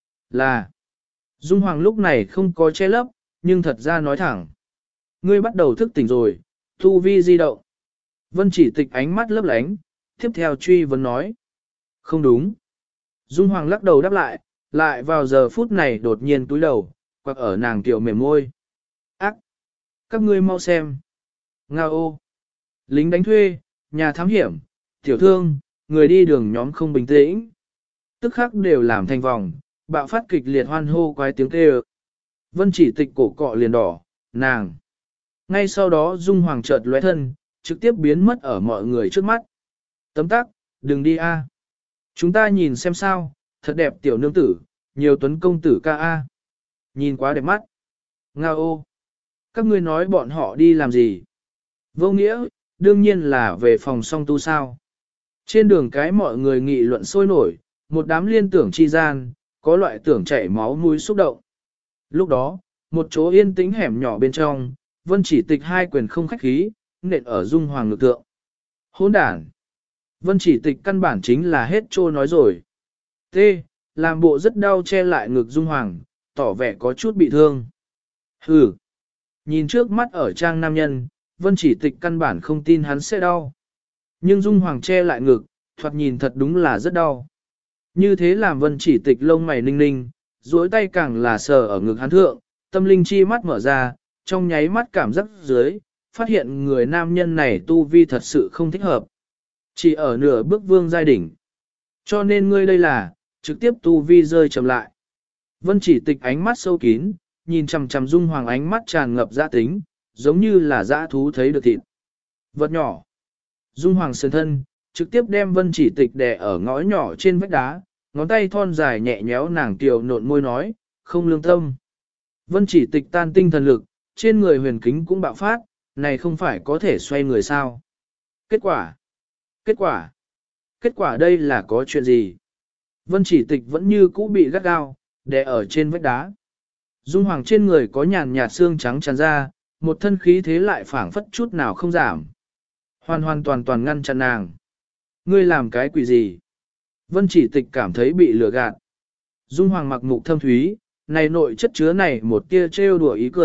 Là. Dung Hoàng lúc này không có che lấp, nhưng thật ra nói thẳng. Ngươi bắt đầu thức tỉnh rồi, thu vi di động. Vân Chỉ Tịch ánh mắt lấp lánh, tiếp theo truy vấn nói. Không đúng. Dung Hoàng lắc đầu đáp lại vào giờ phút này đột nhiên túi đầu, quặc ở nàng tiểu mềm môi. Ác! Các ngươi mau xem. Nga ô! Lính đánh thuê, nhà thám hiểm, tiểu thương, người đi đường nhóm không bình tĩnh. Tức khắc đều làm thành vòng, bạo phát kịch liệt hoan hô quái tiếng kêu. Vân Chỉ Tịch cổ cọ liền đỏ, nàng. Ngay sau đó Dung Hoàng chợt lóe thân, trực tiếp biến mất ở mọi người trước mắt. Tấm tắc, đừng đi a. Chúng ta nhìn xem sao, thật đẹp tiểu nương tử, nhiều tuấn công tử ca a. Nhìn quá đẹp mắt. Nga ô. Các ngươi nói bọn họ đi làm gì? Vô nghĩa, đương nhiên là về phòng song tu sao. Trên đường cái mọi người nghị luận sôi nổi, một đám liên tưởng chi gian, có loại tưởng chảy máu mũi xúc động. Lúc đó, một chỗ yên tĩnh hẻm nhỏ bên trong, Vân Chỉ Tịch hai quyền không khách khí, nện ở Dung Hoàng ngực tượng. Hỗn đản! Vân Chỉ Tịch căn bản chính là hết trô nói rồi. T. Làm bộ rất đau che lại ngực Dung Hoàng, tỏ vẻ có chút bị thương. Hừ! Nhìn trước mắt ở trang nam nhân, Vân Chỉ Tịch căn bản không tin hắn sẽ đau. Nhưng Dung Hoàng che lại ngực, thoạt nhìn thật đúng là rất đau. Như thế làm Vân Chỉ Tịch lông mày ninh ninh, duỗi tay càng là sờ ở ngực hắn thượng, tâm linh chi mắt mở ra, trong nháy mắt cảm giác dưới, phát hiện người nam nhân này tu vi thật sự không thích hợp. Chỉ ở nửa bước vương giai đỉnh. Cho nên ngươi đây là, trực tiếp tu vi rơi chậm lại. Vân Chỉ Tịch ánh mắt sâu kín, nhìn chằm chằm Dung Hoàng ánh mắt tràn ngập dã tính, giống như là dã thú thấy được thịt. Vật nhỏ. Dung Hoàng sườn thân, trực tiếp đem Vân Chỉ Tịch đè ở ngõ nhỏ trên vách đá, ngón tay thon dài nhẹ nhéo nàng tiểu nộn môi nói, không lương tâm. Vân Chỉ Tịch tan tinh thần lực, trên người huyền kính cũng bạo phát, này không phải có thể xoay người sao. Kết quả. Kết quả đây là có chuyện gì? Vân Chỉ Tịch vẫn như cũ bị gắt gao, đè ở trên vách đá. Dung Hoàng trên người có nhàn nhạt xương trắng tràn ra, một thân khí thế lại phảng phất chút nào không giảm. Hoàn toàn ngăn chặn nàng. Ngươi làm cái quỷ gì? Vân Chỉ Tịch cảm thấy bị lừa gạt. Dung Hoàng mặc mục thâm thúy, này nội chất chứa này một tia trêu đùa ý cười,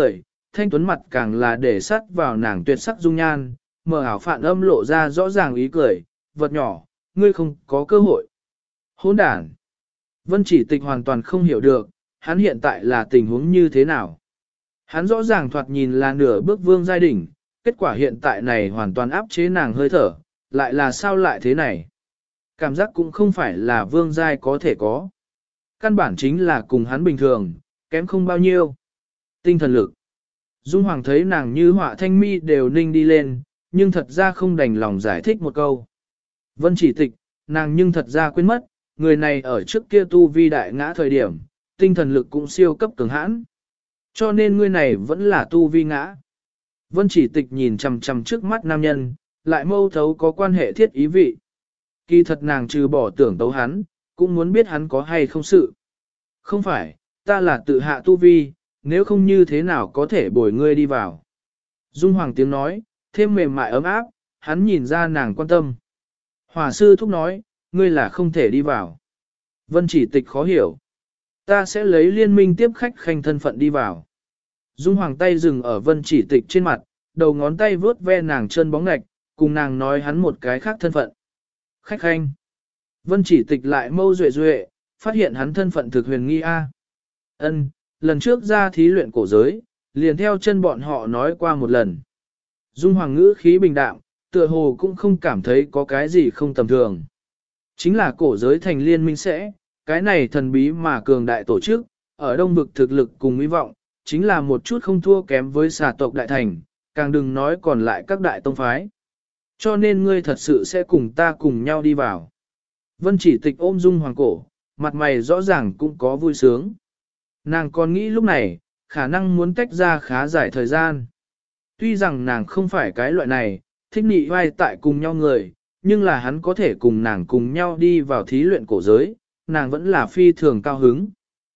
thanh tuấn mặt càng là để sắt vào nàng tuyệt sắc dung nhan, mờ ảo Phạn Âm lộ ra rõ ràng ý cười, vật nhỏ, ngươi không có cơ hội. Hỗn đản. Vân Chỉ Tịch hoàn toàn không hiểu được, hắn hiện tại là tình huống như thế nào. Hắn rõ ràng thoạt nhìn là nửa bước vương giai đỉnh, kết quả hiện tại này hoàn toàn áp chế nàng hơi thở, lại là sao lại thế này. Cảm giác cũng không phải là vương giai có thể có. Căn bản chính là cùng hắn bình thường, kém không bao nhiêu. Tinh thần lực. Dung Hoàng thấy nàng như họa thanh mi đều ninh đi lên, nhưng thật ra không đành lòng giải thích một câu. Vân Chỉ Tịch, nàng nhưng thật ra quên mất, người này ở trước kia tu vi đại ngã thời điểm, tinh thần lực cũng siêu cấp cường hãn. Cho nên người này vẫn là tu vi ngã. Vân Chỉ Tịch nhìn chằm chằm trước mắt nam nhân, lại mâu thấu có quan hệ thiết ý vị. Kỳ thật nàng trừ bỏ tưởng tấu hắn, cũng muốn biết hắn có hay không sự. Không phải, ta là tự hạ tu vi, nếu không như thế nào có thể bồi ngươi đi vào. Dung Hoàng tiếng nói, thêm mềm mại ấm áp, hắn nhìn ra nàng quan tâm. Hỏa sư thúc nói, ngươi là không thể đi vào. Vân Chỉ Tịch khó hiểu. Ta sẽ lấy liên minh tiếp khách khanh thân phận đi vào. Dung Hoàng tay dừng ở Vân Chỉ Tịch trên mặt, đầu ngón tay vướt ve nàng chân bóng ngạch, cùng nàng nói hắn một cái khác thân phận. Khách khanh. Vân Chỉ Tịch lại mâu duệ duệ, phát hiện hắn thân phận thực huyền nghi a. Ân, lần trước ra thí luyện cổ giới, liền theo chân bọn họ nói qua một lần. Dung Hoàng ngữ khí bình đạm, tựa hồ cũng không cảm thấy có cái gì không tầm thường. Chính là cổ giới thành liên minh sẽ, cái này thần bí mà cường đại tổ chức, ở đông vực thực lực cùng hy vọng, chính là một chút không thua kém với xà tộc đại thành, càng đừng nói còn lại các đại tông phái. Cho nên ngươi thật sự sẽ cùng ta cùng nhau đi vào. Vân Chỉ Tịch ôm Dung Hoàng cổ, mặt mày rõ ràng cũng có vui sướng. Nàng còn nghĩ lúc này, khả năng muốn tách ra khá dài thời gian. Tuy rằng nàng không phải cái loại này, thích nị vai tại cùng nhau người, nhưng là hắn có thể cùng nàng cùng nhau đi vào thí luyện cổ giới, nàng vẫn là phi thường cao hứng.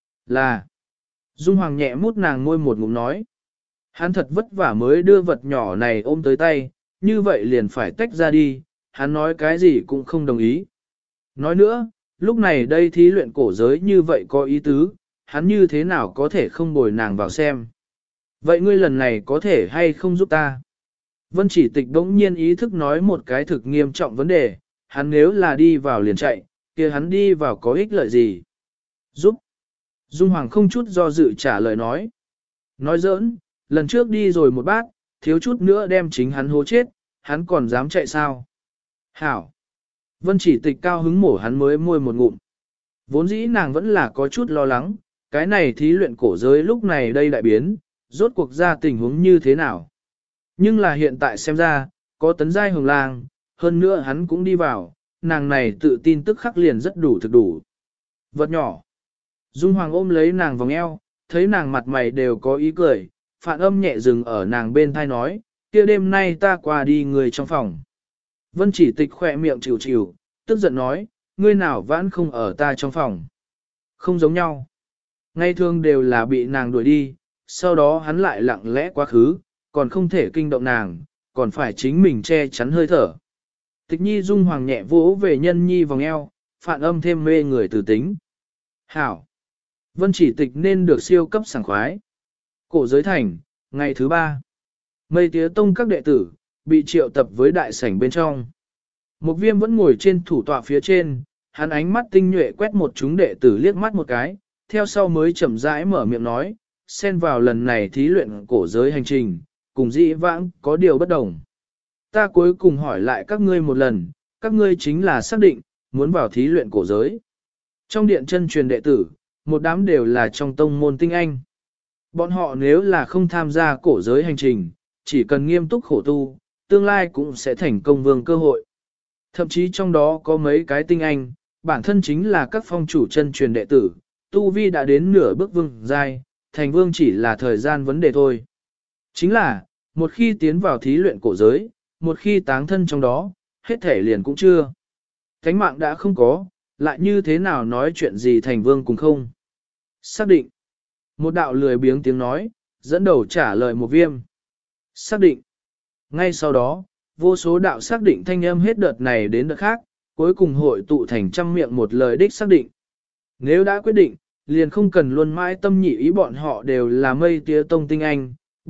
Là, Dung Hoàng nhẹ mút nàng môi một ngụm nói. Hắn thật vất vả mới đưa vật nhỏ này ôm tới tay, như vậy liền phải tách ra đi, hắn nói cái gì cũng không đồng ý. Nói nữa, lúc này đây thí luyện cổ giới như vậy có ý tứ, hắn như thế nào có thể không bồi nàng vào xem. Vậy ngươi lần này có thể hay không giúp ta? Vân Chỉ Tịch đống nhiên ý thức nói một cái thực nghiêm trọng vấn đề, hắn nếu là đi vào liền chạy, kia hắn đi vào có ích lợi gì? Giúp. Dung Hoàng không chút do dự trả lời nói. Nói giỡn, lần trước đi rồi một bát, thiếu chút nữa đem chính hắn hố chết, hắn còn dám chạy sao? Hảo. Vân Chỉ Tịch cao hứng mổ hắn mới môi một ngụm. Vốn dĩ nàng vẫn là có chút lo lắng, cái này thí luyện cổ giới lúc này đây đại biến, rốt cuộc ra tình huống như thế nào. Nhưng là hiện tại xem ra, có tấn giai hồng lang, hơn nữa hắn cũng đi vào, nàng này tự tin tức khắc liền rất đủ thực đủ. Vật nhỏ. Dung Hoàng ôm lấy nàng vòng eo, thấy nàng mặt mày đều có ý cười, Phạn Âm nhẹ dừng ở nàng bên thai nói, kia đêm nay ta qua đi người trong phòng. Vân Chỉ Tịch khỏe miệng chịu chịu, tức giận nói, ngươi nào vãn không ở ta trong phòng. Không giống nhau. Ngày thường đều là bị nàng đuổi đi, sau đó hắn lại lặng lẽ quá khứ, còn không thể kinh động nàng, còn phải chính mình che chắn hơi thở. Tịch Nhi Dung Hoàng nhẹ vỗ về Nhân Nhi vòng eo, Phạn Âm thêm mê người từ tính. Hảo. Vân Chỉ Tịch nên được siêu cấp sảng khoái. Cổ giới thành, ngày thứ 3. Mây Tía Tông các đệ tử, bị triệu tập với đại sảnh bên trong. Một Viêm vẫn ngồi trên thủ tọa phía trên, hắn ánh mắt tinh nhuệ quét một chúng đệ tử liếc mắt một cái, theo sau mới chậm rãi mở miệng nói, xen vào lần này thí luyện cổ giới hành trình, cùng dĩ vãng có điều bất đồng. Ta cuối cùng hỏi lại các ngươi một lần, các ngươi chính là xác định, muốn vào thí luyện cổ giới. Trong điện chân truyền đệ tử, một đám đều là trong tông môn tinh anh. Bọn họ nếu là không tham gia cổ giới hành trình, chỉ cần nghiêm túc khổ tu, tương lai cũng sẽ thành công vương cơ hội. Thậm chí trong đó có mấy cái tinh anh, bản thân chính là các phong chủ chân truyền đệ tử, tu vi đã đến nửa bước vương giai, thành vương chỉ là thời gian vấn đề thôi. Chính là, một khi tiến vào thí luyện cổ giới, một khi táng thân trong đó, hết thể liền cũng chưa. Thánh mạng đã không có, lại như thế nào nói chuyện gì thành vương cùng không. Xác định. Một đạo lười biếng tiếng nói, dẫn đầu trả lời Một Viêm. Xác định. Ngay sau đó, vô số đạo xác định thanh âm hết đợt này đến đợt khác, cuối cùng hội tụ thành trăm miệng một lời đích xác định. Nếu đã quyết định, liền không cần luôn mãi tâm nhị ý bọn họ đều là Mây Tía Tông tinh anh,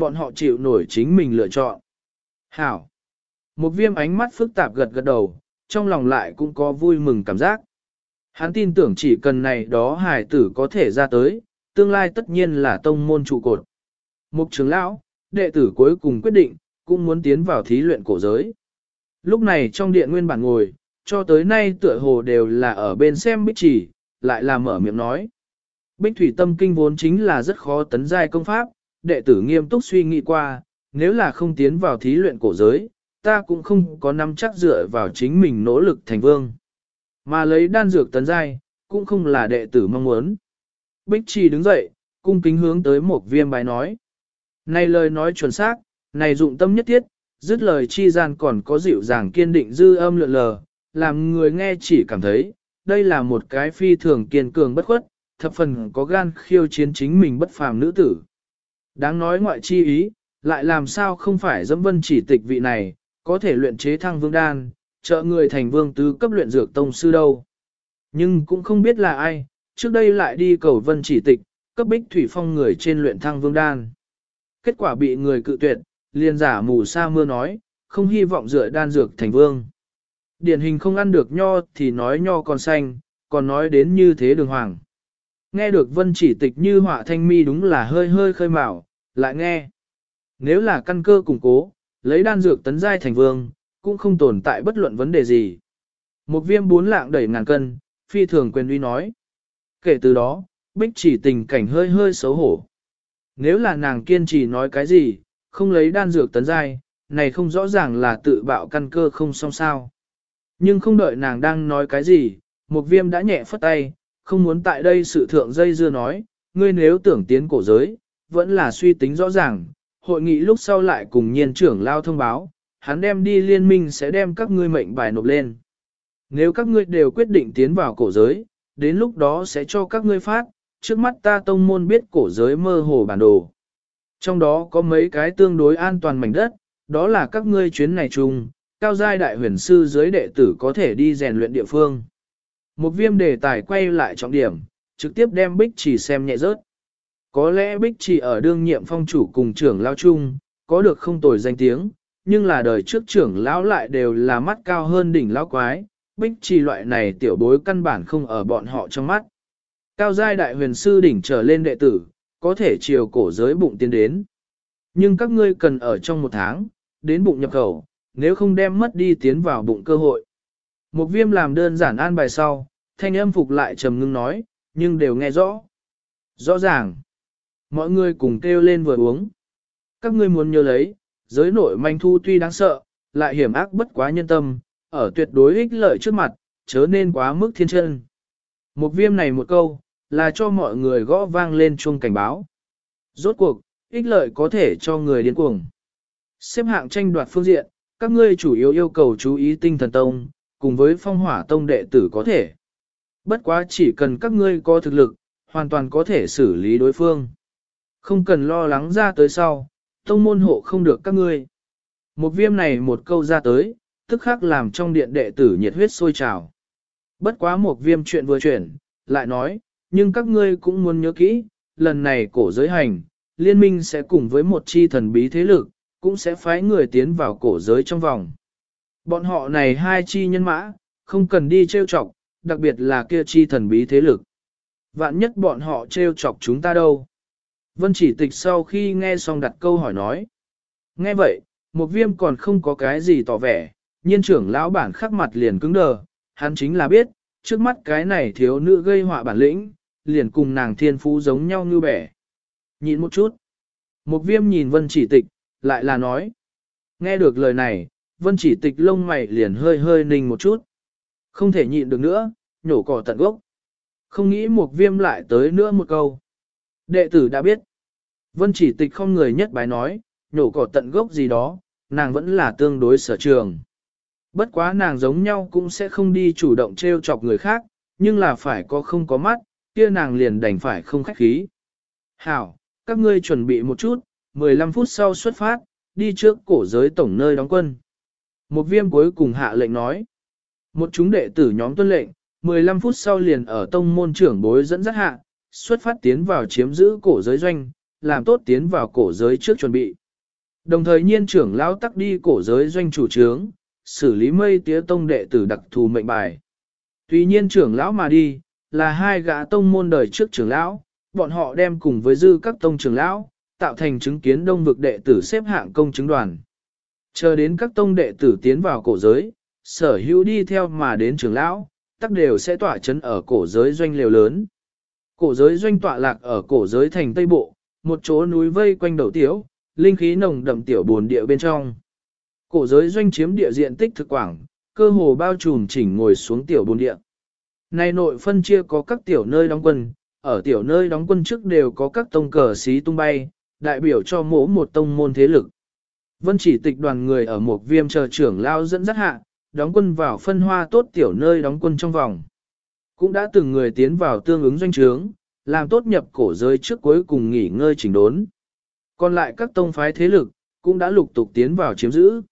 bọn họ chịu nổi chính mình lựa chọn. Hảo. Một viêm ánh mắt phức tạp gật gật đầu, trong lòng lại cũng có vui mừng cảm giác. Hắn tin tưởng chỉ cần này đó hài tử có thể ra tới, tương lai tất nhiên là tông môn trụ cột. Mục trưởng lão, đệ tử cuối cùng quyết định, cũng muốn tiến vào thí luyện cổ giới. Lúc này trong điện nguyên bản ngồi, cho tới nay tựa hồ đều là ở bên xem Bích Chỉ, lại là mở miệng nói. Bích Thủy Tâm Kinh vốn chính là rất khó tấn giai công pháp, đệ tử nghiêm túc suy nghĩ qua, nếu là không tiến vào thí luyện cổ giới, ta cũng không có nắm chắc dựa vào chính mình nỗ lực thành vương. Mà lấy đan dược tấn giai, cũng không là đệ tử mong muốn. Bích Trì đứng dậy, cung kính hướng tới một viêm bài nói. Này lời nói chuẩn xác, này dụng tâm nhất thiết, dứt lời chi gian còn có dịu dàng kiên định dư âm lượn lờ, làm người nghe chỉ cảm thấy, đây là một cái phi thường kiên cường bất khuất, thập phần có gan khiêu chiến chính mình bất phàm nữ tử. Đáng nói ngoại chi ý, lại làm sao không phải dẫm vân chỉ tịch vị này, có thể luyện chế thăng vương đan, trợ người thành vương tứ cấp luyện dược tông sư đâu. Nhưng cũng không biết là ai, trước đây lại đi cầu vân chỉ tịch, cấp Bích Thủy Phong người trên luyện thăng vương đan. Kết quả bị người cự tuyệt, liền giả mù sa mưa nói, không hy vọng dựa đan dược thành vương. Điển hình không ăn được nho thì nói nho còn xanh, còn nói đến như thế đường hoàng. Nghe được vân chỉ tịch như họa thanh mi đúng là hơi hơi khơi mào, lại nghe. Nếu là căn cơ củng cố, lấy đan dược tấn giai thành vương, cũng không tồn tại bất luận vấn đề gì. Một viêm bốn lạng đẩy ngàn cân, phi thường quyền uy nói. Kể từ đó, Bích Chỉ tình cảnh hơi hơi xấu hổ. Nếu là nàng kiên trì nói cái gì, không lấy đan dược tấn giai, này không rõ ràng là tự bạo căn cơ không xong sao. Nhưng không đợi nàng đang nói cái gì, một viêm đã nhẹ phất tay, không muốn tại đây sự thượng dây dưa nói, ngươi nếu tưởng tiến cổ giới, vẫn là suy tính rõ ràng, hội nghị lúc sau lại cùng nhiên trưởng lao thông báo, hắn đem đi liên minh sẽ đem các ngươi mệnh bài nộp lên. Nếu các ngươi đều quyết định tiến vào cổ giới, đến lúc đó sẽ cho các ngươi phát, trước mắt ta tông môn biết cổ giới mơ hồ bản đồ. Trong đó có mấy cái tương đối an toàn mảnh đất, đó là các ngươi chuyến này chung, cao giai đại huyền sư giới đệ tử có thể đi rèn luyện địa phương. Một viêm đề tài quay lại trọng điểm, trực tiếp đem Bích Chỉ xem nhẹ rớt. Có lẽ Bích Chỉ ở đương nhiệm phong chủ cùng trưởng lao chung, có được không tồi danh tiếng, nhưng là đời trước trưởng lão lại đều là mắt cao hơn đỉnh lão quái, Bích Chỉ loại này tiểu bối căn bản không ở bọn họ trong mắt. Cao giai đại huyền sư đỉnh trở lên đệ tử, có thể chiều cổ giới bụng tiến đến. Nhưng các ngươi cần ở trong một tháng, đến bụng nhập khẩu, nếu không đem mất đi tiến vào bụng cơ hội. Một viêm làm đơn giản an bài sau, thanh âm phục lại trầm ngưng nói, nhưng đều nghe rõ. Rõ ràng. Mọi người cùng kêu lên vừa uống. Các ngươi muốn nhớ lấy, giới nội manh thu tuy đáng sợ, lại hiểm ác bất quá nhân tâm, ở tuyệt đối ích lợi trước mặt, chớ nên quá mức thiên chân. Một viêm này một câu, là cho mọi người gõ vang lên chuông cảnh báo. Rốt cuộc, ích lợi có thể cho người điên cuồng. Xếp hạng tranh đoạt phương diện, các ngươi chủ yếu yêu cầu chú ý tinh thần tông, cùng với phong hỏa tông đệ tử có thể. Bất quá chỉ cần các ngươi có thực lực, hoàn toàn có thể xử lý đối phương. Không cần lo lắng ra tới sau, tông môn hộ không được các ngươi. Một viêm này một câu ra tới, tức khắc làm trong điện đệ tử nhiệt huyết sôi trào. Bất quá một viêm chuyện vừa chuyển, lại nói, nhưng các ngươi cũng muốn nhớ kỹ, lần này cổ giới hành, liên minh sẽ cùng với một chi thần bí thế lực, cũng sẽ phái người tiến vào cổ giới trong vòng. Bọn họ này hai chi nhân mã, không cần đi trêu chọc, đặc biệt là kia chi thần bí thế lực. Vạn nhất bọn họ trêu chọc chúng ta đâu. Vân Chỉ Tịch sau khi nghe xong đặt câu hỏi nói. Nghe vậy, một viêm còn không có cái gì tỏ vẻ, nhiên trưởng lão bản khắc mặt liền cứng đờ, hắn chính là biết, trước mắt cái này thiếu nữ gây họa bản lĩnh, liền cùng nàng thiên phú giống nhau như bẻ. Nhịn một chút. Một viêm nhìn Vân Chỉ Tịch, lại là nói. Nghe được lời này, Vân Chỉ Tịch lông mày liền hơi hơi ninh một chút. Không thể nhịn được nữa, nhổ cỏ tận gốc. Không nghĩ một viêm lại tới nữa một câu. Đệ tử đã biết. Vân Chỉ Tịch không người nhất bái nói, nhổ cỏ tận gốc gì đó, nàng vẫn là tương đối sở trường. Bất quá nàng giống nhau cũng sẽ không đi chủ động trêu chọc người khác, nhưng là phải có không có mắt, kia nàng liền đành phải không khách khí. Hảo, các ngươi chuẩn bị một chút, 15 phút sau xuất phát, đi trước cổ giới tổng nơi đóng quân. Một viêm cuối cùng hạ lệnh nói. Một chúng đệ tử nhóm tuân lệnh, 15 phút sau liền ở tông môn trưởng bối dẫn dắt hạ, xuất phát tiến vào chiếm giữ cổ giới doanh, làm tốt tiến vào cổ giới trước chuẩn bị. Đồng thời nhiên trưởng lão tắc đi cổ giới doanh chủ trướng, xử lý mây tía tông đệ tử đặc thù mệnh bài. Tuy nhiên trưởng lão mà đi, là hai gã tông môn đời trước trưởng lão, bọn họ đem cùng với dư các tông trưởng lão, tạo thành chứng kiến đông vực đệ tử xếp hạng công chứng đoàn. Chờ đến các tông đệ tử tiến vào cổ giới, sở hữu đi theo mà đến trưởng lão, tắc đều sẽ tỏa chấn ở cổ giới doanh lều lớn. Cổ giới doanh tọa lạc ở cổ giới thành Tây Bộ, một chỗ núi vây quanh đầu tiếu, linh khí nồng đậm tiểu bồn địa bên trong. Cổ giới doanh chiếm địa diện tích thực quảng, cơ hồ bao trùm chỉnh ngồi xuống tiểu bồn địa. Này nội phân chia có các tiểu nơi đóng quân, ở tiểu nơi đóng quân trước đều có các tông cờ xí tung bay, đại biểu cho mỗi một tông môn thế lực. Vân chỉ tịch đoàn người ở một viêm chờ trưởng lao dẫn dắt hạ, đóng quân vào phân hoa tốt tiểu nơi đóng quân trong vòng. Cũng đã từng người tiến vào tương ứng doanh trướng, làm tốt nhập cổ giới trước cuối cùng nghỉ ngơi chỉnh đốn. Còn lại các tông phái thế lực, cũng đã lục tục tiến vào chiếm giữ.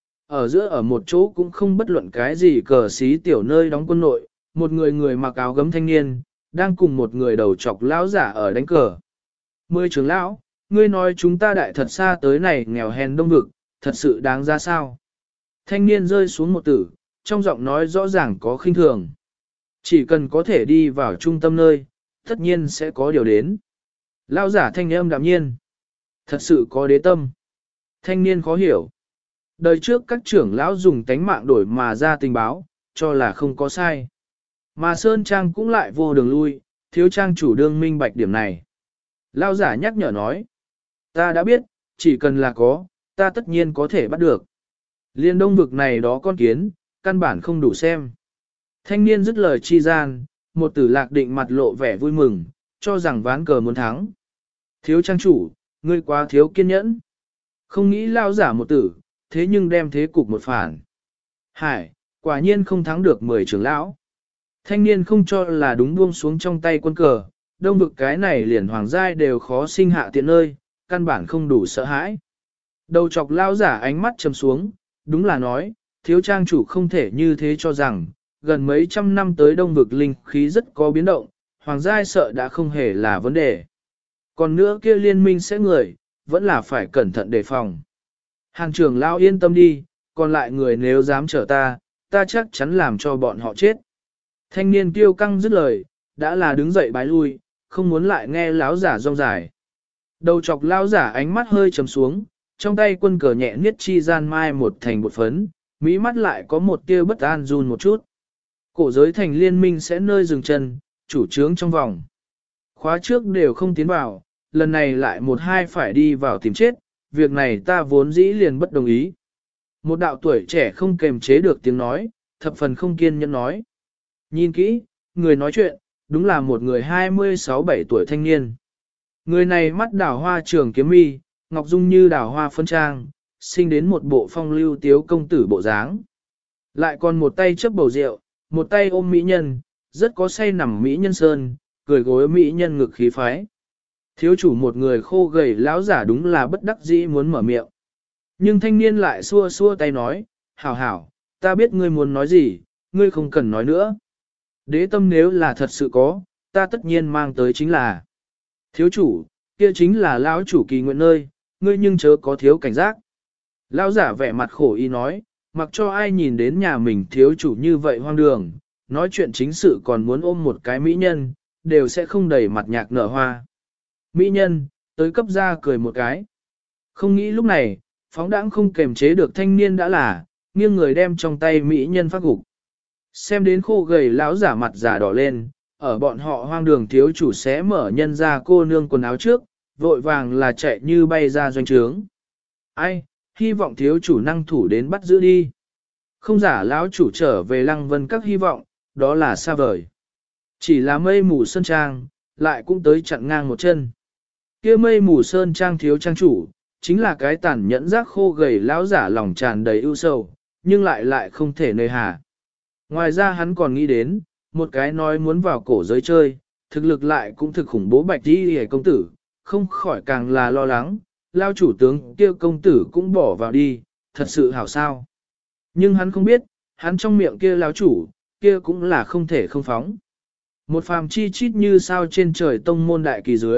Ở giữa ở một chỗ cũng không bất luận cái gì cờ xí tiểu nơi đóng quân nội, một người mặc áo gấm thanh niên, đang cùng một người đầu chọc lão giả ở đánh cờ. 10 trưởng lão, ngươi nói chúng ta đại thật xa tới này nghèo hèn đông vực, thật sự đáng ra sao? Thanh niên rơi xuống một tử, trong giọng nói rõ ràng có khinh thường. Chỉ cần có thể đi vào trung tâm nơi, tất nhiên sẽ có điều đến. Lão giả thanh âm đạm nhiên. Thật sự có đế tâm. Thanh niên khó hiểu. Đời trước các trưởng lão dùng tánh mạng đổi mà ra tình báo, cho là không có sai. Mà Sơn Trang cũng lại vô đường lui, thiếu trang chủ đương minh bạch điểm này. Lão giả nhắc nhở nói. Ta đã biết, chỉ cần là có, ta tất nhiên có thể bắt được. Liên đông vực này đó con kiến, căn bản không đủ xem. Thanh niên dứt lời chi gian, một tử lạc định mặt lộ vẻ vui mừng, cho rằng ván cờ muốn thắng. Thiếu trang chủ, ngươi quá thiếu kiên nhẫn. Không nghĩ lao giả một tử, thế nhưng đem thế cục một phản. Hải, quả nhiên không thắng được 10 trưởng lão. Thanh niên không cho là đúng buông xuống trong tay quân cờ, đông vực cái này liền hoàng giai đều khó sinh hạ tiện nơi, căn bản không đủ sợ hãi. Đầu chọc lao giả ánh mắt trầm xuống, đúng là nói, thiếu trang chủ không thể như thế cho rằng, gần mấy trăm năm tới đông vực linh khí rất có biến động, hoàng giai sợ đã không hề là vấn đề. Còn nữa kia liên minh sẽ người, vẫn là phải cẩn thận đề phòng. Hàng trưởng lao yên tâm đi, còn lại người nếu dám trở ta, ta chắc chắn làm cho bọn họ chết. Thanh niên tiêu căng dứt lời, đã là đứng dậy bái lui, không muốn lại nghe láo giả rong dài. Đầu chọc lao giả ánh mắt hơi trầm xuống, trong tay quân cờ nhẹ niết chi gian mai một thành bột phấn, mỹ mắt lại có một tia bất an run một chút. Cổ giới thành liên minh sẽ nơi dừng chân, chủ trướng trong vòng. Khóa trước đều không tiến vào, lần này lại một hai phải đi vào tìm chết, việc này ta vốn dĩ liền bất đồng ý. Một đạo tuổi trẻ không kềm chế được tiếng nói, thập phần không kiên nhẫn nói. Nhìn kỹ, người nói chuyện, đúng là một người 26-7 tuổi thanh niên. Người này mắt đảo hoa trường kiếm mi, ngọc dung như đảo hoa phân trang, sinh đến một bộ phong lưu tiếu công tử bộ dáng. Lại còn một tay chấp bầu rượu, một tay ôm mỹ nhân, rất có say nằm mỹ nhân sơn, cười gối mỹ nhân ngực khí phái. Thiếu chủ một người khô gầy lão giả đúng là bất đắc dĩ muốn mở miệng. Nhưng thanh niên lại xua xua tay nói, hảo hảo, ta biết ngươi muốn nói gì, ngươi không cần nói nữa. Đế tâm nếu là thật sự có, ta tất nhiên mang tới chính là. Thiếu chủ, kia chính là lão chủ kỳ nguyện nơi, ngươi nhưng chớ có thiếu cảnh giác. Lão giả vẻ mặt khổ y nói, mặc cho ai nhìn đến nhà mình thiếu chủ như vậy hoang đường, nói chuyện chính sự còn muốn ôm một cái mỹ nhân, đều sẽ không đầy mặt nhạc nở hoa. Mỹ nhân, tới cấp ra cười một cái. Không nghĩ lúc này, phóng đãng không kềm chế được thanh niên đã là, nghiêng người đem trong tay mỹ nhân phát gục. Xem đến khô gầy lão giả mặt giả đỏ lên, ở bọn họ hoang đường thiếu chủ sẽ mở nhân ra cô nương quần áo trước, vội vàng là chạy như bay ra doanh trướng. Ai, hy vọng thiếu chủ năng thủ đến bắt giữ đi. Không giả lão chủ trở về lăng vân các hy vọng, đó là xa vời. Chỉ là mây mù sơn trang, lại cũng tới chặn ngang một chân. Kia mây mù sơn trang thiếu trang chủ, chính là cái tàn nhẫn rác khô gầy lão giả lòng tràn đầy ưu sầu, nhưng lại không thể nơi hà. Ngoài ra hắn còn nghĩ đến, một cái nói muốn vào cổ giới chơi, thực lực lại cũng thực khủng bố bạch đi hề công tử, không khỏi càng là lo lắng, lao chủ tướng kia công tử cũng bỏ vào đi, thật sự hảo sao. Nhưng hắn không biết, hắn trong miệng kia lao chủ, kia cũng là không thể không phóng. Một phàm chi chít như sao trên trời tông môn đại kỳ dưới,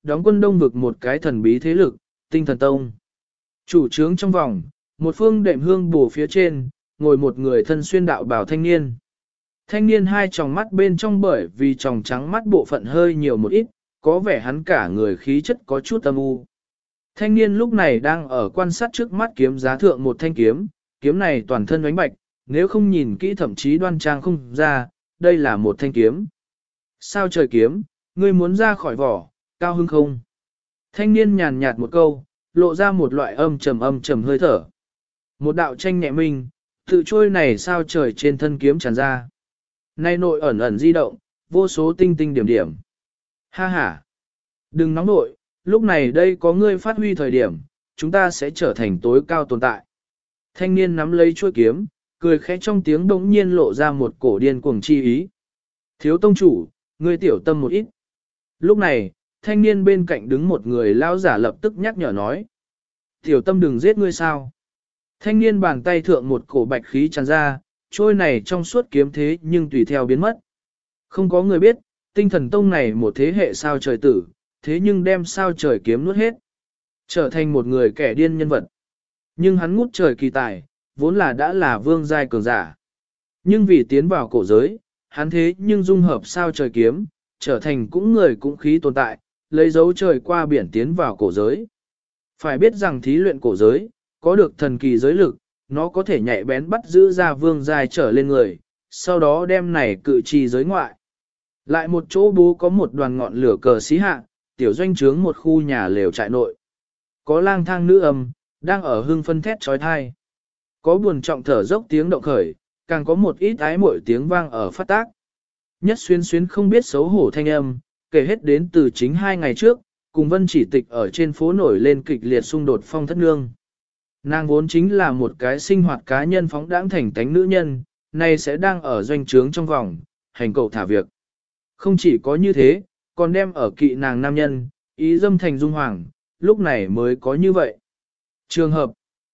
đóng quân đông vực một cái thần bí thế lực, Tinh Thần Tông. Chủ trướng trong vòng, một phương đệm hương bổ phía trên, ngồi một người thân xuyên đạo bào thanh niên. Thanh niên hai tròng mắt bên trong bởi vì tròng trắng mắt bộ phận hơi nhiều một ít, có vẻ hắn cả người khí chất có chút âm u. Thanh niên lúc này đang ở quan sát trước mắt kiếm giá thượng một thanh kiếm, kiếm này toàn thân ánh bạch, nếu không nhìn kỹ thậm chí đoan trang không ra, đây là một thanh kiếm. Sao trời kiếm, ngươi muốn ra khỏi vỏ, cao hưng không? Thanh niên nhàn nhạt một câu, lộ ra một loại âm trầm hơi thở. Một đạo tranh nhẹ minh, tự trôi này sao trời trên thân kiếm tràn ra. Nay nội ẩn ẩn di động, vô số tinh tinh điểm điểm. Ha ha! Đừng nóng nội, lúc này đây có ngươi phát huy thời điểm, chúng ta sẽ trở thành tối cao tồn tại. Thanh niên nắm lấy chuôi kiếm, cười khẽ trong tiếng bỗng nhiên lộ ra một cổ điên cuồng chi ý. Thiếu tông chủ, ngươi tiểu tâm một ít. Lúc này, thanh niên bên cạnh đứng một người lao giả lập tức nhắc nhở nói. Tiểu tâm đừng giết ngươi sao. Thanh niên bàn tay thượng một cổ bạch khí tràn ra, trôi này trong suốt kiếm thế nhưng tùy theo biến mất. Không có người biết, Tinh Thần Tông này một thế hệ sao trời tử, thế nhưng đem sao trời kiếm nuốt hết. Trở thành một người kẻ điên nhân vật. Nhưng hắn ngút trời kỳ tài, vốn là đã là vương giai cường giả. Nhưng vì tiến vào cổ giới, hắn thế nhưng dung hợp sao trời kiếm, trở thành cũng người cũng khí tồn tại, lấy dấu trời qua biển tiến vào cổ giới. Phải biết rằng thí luyện cổ giới, có được thần kỳ giới lực, nó có thể nhạy bén bắt giữ ra vương giai trở lên người, sau đó đem này cự trì giới ngoại. Lại một chỗ bố có một đoàn ngọn lửa cờ xí hạ, tiểu doanh trướng một khu nhà lều trại nội. Có lang thang nữ âm, đang ở hưng phân thét trói thai. Có buồn trọng thở dốc tiếng động khởi, càng có một ít ái mội tiếng vang ở phát tác. Nhất xuyên không biết xấu hổ thanh âm, kể hết đến từ chính 2 ngày trước, cùng Vân Chỉ Tịch ở trên phố nổi lên kịch liệt xung đột Phong Thất Nương. Nàng vốn chính là một cái sinh hoạt cá nhân phóng đãng thành tánh nữ nhân, nay sẽ đang ở doanh trướng trong vòng, hành cậu thả việc. Không chỉ có như thế, còn đem ở kỵ nàng nam nhân, ý dâm thành dung hoàng, lúc này mới có như vậy. Trường hợp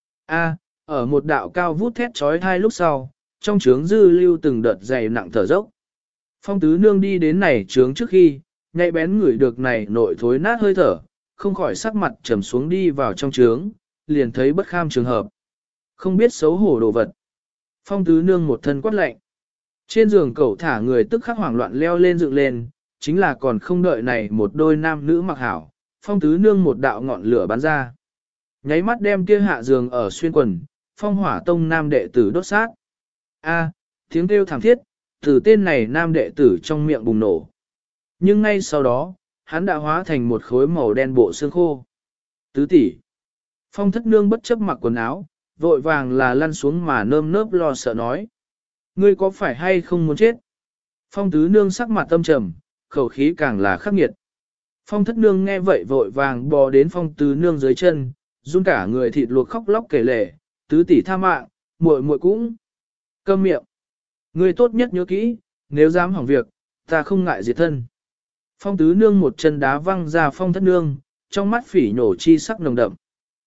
A, ở một đạo cao vút thét trói thai lúc sau, trong trướng dư lưu từng đợt dày nặng thở dốc. Phong tứ nương đi đến này trướng trước khi, nhạy bén ngửi được này nội thối nát hơi thở, không khỏi sắc mặt trầm xuống đi vào trong trướng, liền thấy bất kham trường hợp. Không biết xấu hổ đồ vật. Phong tứ nương một thân quát lạnh. Trên giường cẩu thả người tức khắc hoảng loạn leo lên dựng lên, chính là còn không đợi này một đôi nam nữ mặc hảo, phong tứ nương một đạo ngọn lửa bắn ra. Nháy mắt đem kia hạ giường ở xuyên quần, phong hỏa tông nam đệ tử đốt sát. A, tiếng kêu thảm thiết, từ tên này nam đệ tử trong miệng bùng nổ. Nhưng ngay sau đó, hắn đã hóa thành một khối màu đen bộ xương khô. Tứ tỷ. Phong thất nương bất chấp mặc quần áo, vội vàng là lăn xuống mà nơm nớp lo sợ nói. Ngươi có phải hay không muốn chết? Phong tứ nương sắc mặt tâm trầm, khẩu khí càng là khắc nghiệt. Phong thất nương nghe vậy vội vàng bò đến phong tứ nương dưới chân, run cả người thịt luộc khóc lóc kể lể, tứ tỷ tha mạng, muội muội cũng. Câm miệng. Ngươi tốt nhất nhớ kỹ, nếu dám hỏng việc, ta không ngại diệt thân. Phong tứ nương một chân đá văng ra phong thất nương, trong mắt phỉ nhổ chi sắc nồng đậm.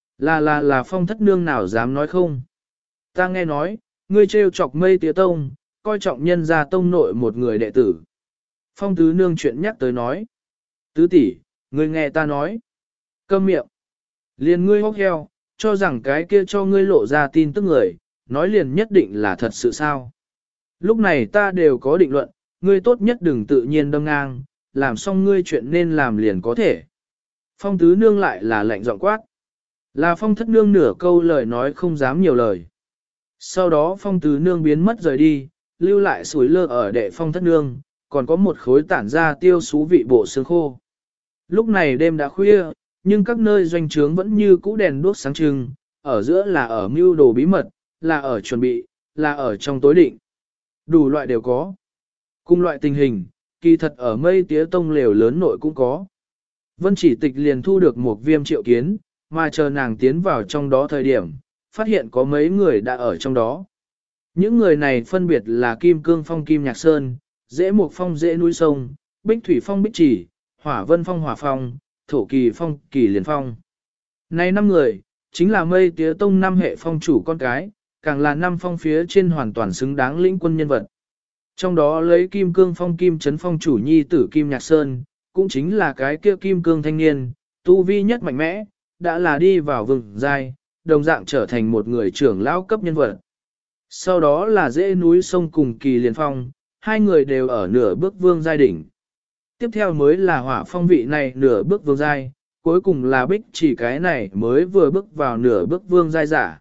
Là phong thất nương nào dám nói không? Ta nghe nói, ngươi trêu chọc mây tía tông, coi trọng nhân gia tông nội một người đệ tử. Phong tứ nương chuyện nhắc tới nói. Tứ tỷ, ngươi nghe ta nói. Câm miệng. Liền ngươi hốc heo, cho rằng cái kia cho ngươi lộ ra tin tức người, nói liền nhất định là thật sự sao. Lúc này ta đều có định luận, ngươi tốt nhất đừng tự nhiên đâm ngang, làm xong ngươi chuyện nên làm liền có thể. Phong tứ nương lại là lạnh giọng quát. Là phong thất nương nửa câu lời nói không dám nhiều lời. Sau đó phong tứ nương biến mất rời đi, lưu lại sủi lơ ở đệ phong thất nương, còn có một khối tản ra tiêu xú vị bộ xương khô. Lúc này đêm đã khuya, nhưng các nơi doanh trướng vẫn như cũ đèn đuốc sáng trưng, ở giữa là ở mưu đồ bí mật, là ở chuẩn bị, là ở trong tối định. Đủ loại đều có. Cùng loại tình hình, kỳ thật ở mây tía tông lều lớn nội cũng có. Vân Chỉ Tịch liền thu được một viêm triệu kiến, mà chờ nàng tiến vào trong đó thời điểm, phát hiện có mấy người đã ở trong đó. Những người này phân biệt là Kim Cương Phong Kim Nhạc Sơn, Dễ Mục Phong Dễ Núi Sông, Bích Thủy Phong Bích Chỉ, Hỏa Vân Phong Hỏa Phong, Thổ Kỳ Phong Kỳ Liền Phong. Này 5 người, chính là mây tía tông 5 hệ phong chủ con cái, càng là 5 phong phía trên hoàn toàn xứng đáng lĩnh quân nhân vật. Trong đó lấy Kim Cương Phong Kim Trấn Phong chủ nhi tử Kim Nhạc Sơn, cũng chính là cái kia kim cương thanh niên, tu vi nhất mạnh mẽ, đã là đi vào vương giai, đồng dạng trở thành một người trưởng lão cấp nhân vật. Sau đó là dễ núi sông cùng Kỳ Liên Phong, hai người đều ở nửa bước vương giai đỉnh. Tiếp theo mới là Hỏa Phong vị này nửa bước vương giai, cuối cùng là Bích Chỉ cái này mới vừa bước vào nửa bước vương giai giả.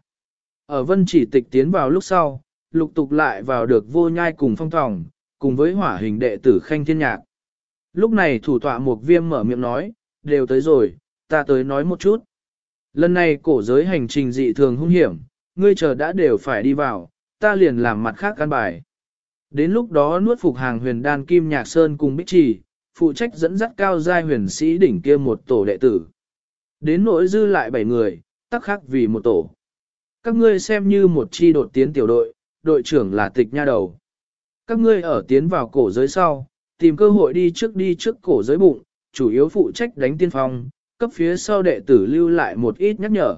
Ở Vân Chỉ Tịch tiến vào lúc sau, lục tục lại vào được Vô Nhai cùng Phong Thòng, cùng với Hỏa Hình đệ tử Khanh Thiên Nhạc. Lúc này thủ tọa Mục Viêm mở miệng nói, đều tới rồi, ta tới nói một chút. Lần này cổ giới hành trình dị thường hung hiểm, ngươi chờ đã đều phải đi vào, ta liền làm mặt khác căn bài. Đến lúc đó nuốt phục hàng huyền đan Kim Nhạc Sơn cùng Bích Trì, phụ trách dẫn dắt cao giai huyền sĩ đỉnh kia một tổ đệ tử. Đến nỗi dư lại 7 người, tắc khác vì một tổ. Các ngươi xem như một chi đột tiến tiểu đội, đội trưởng là Tịch Nha Đầu. Các ngươi ở tiến vào cổ giới sau, tìm cơ hội đi trước cổ giới bụng, chủ yếu phụ trách đánh tiên phong, cấp phía sau đệ tử lưu lại một ít nhắc nhở.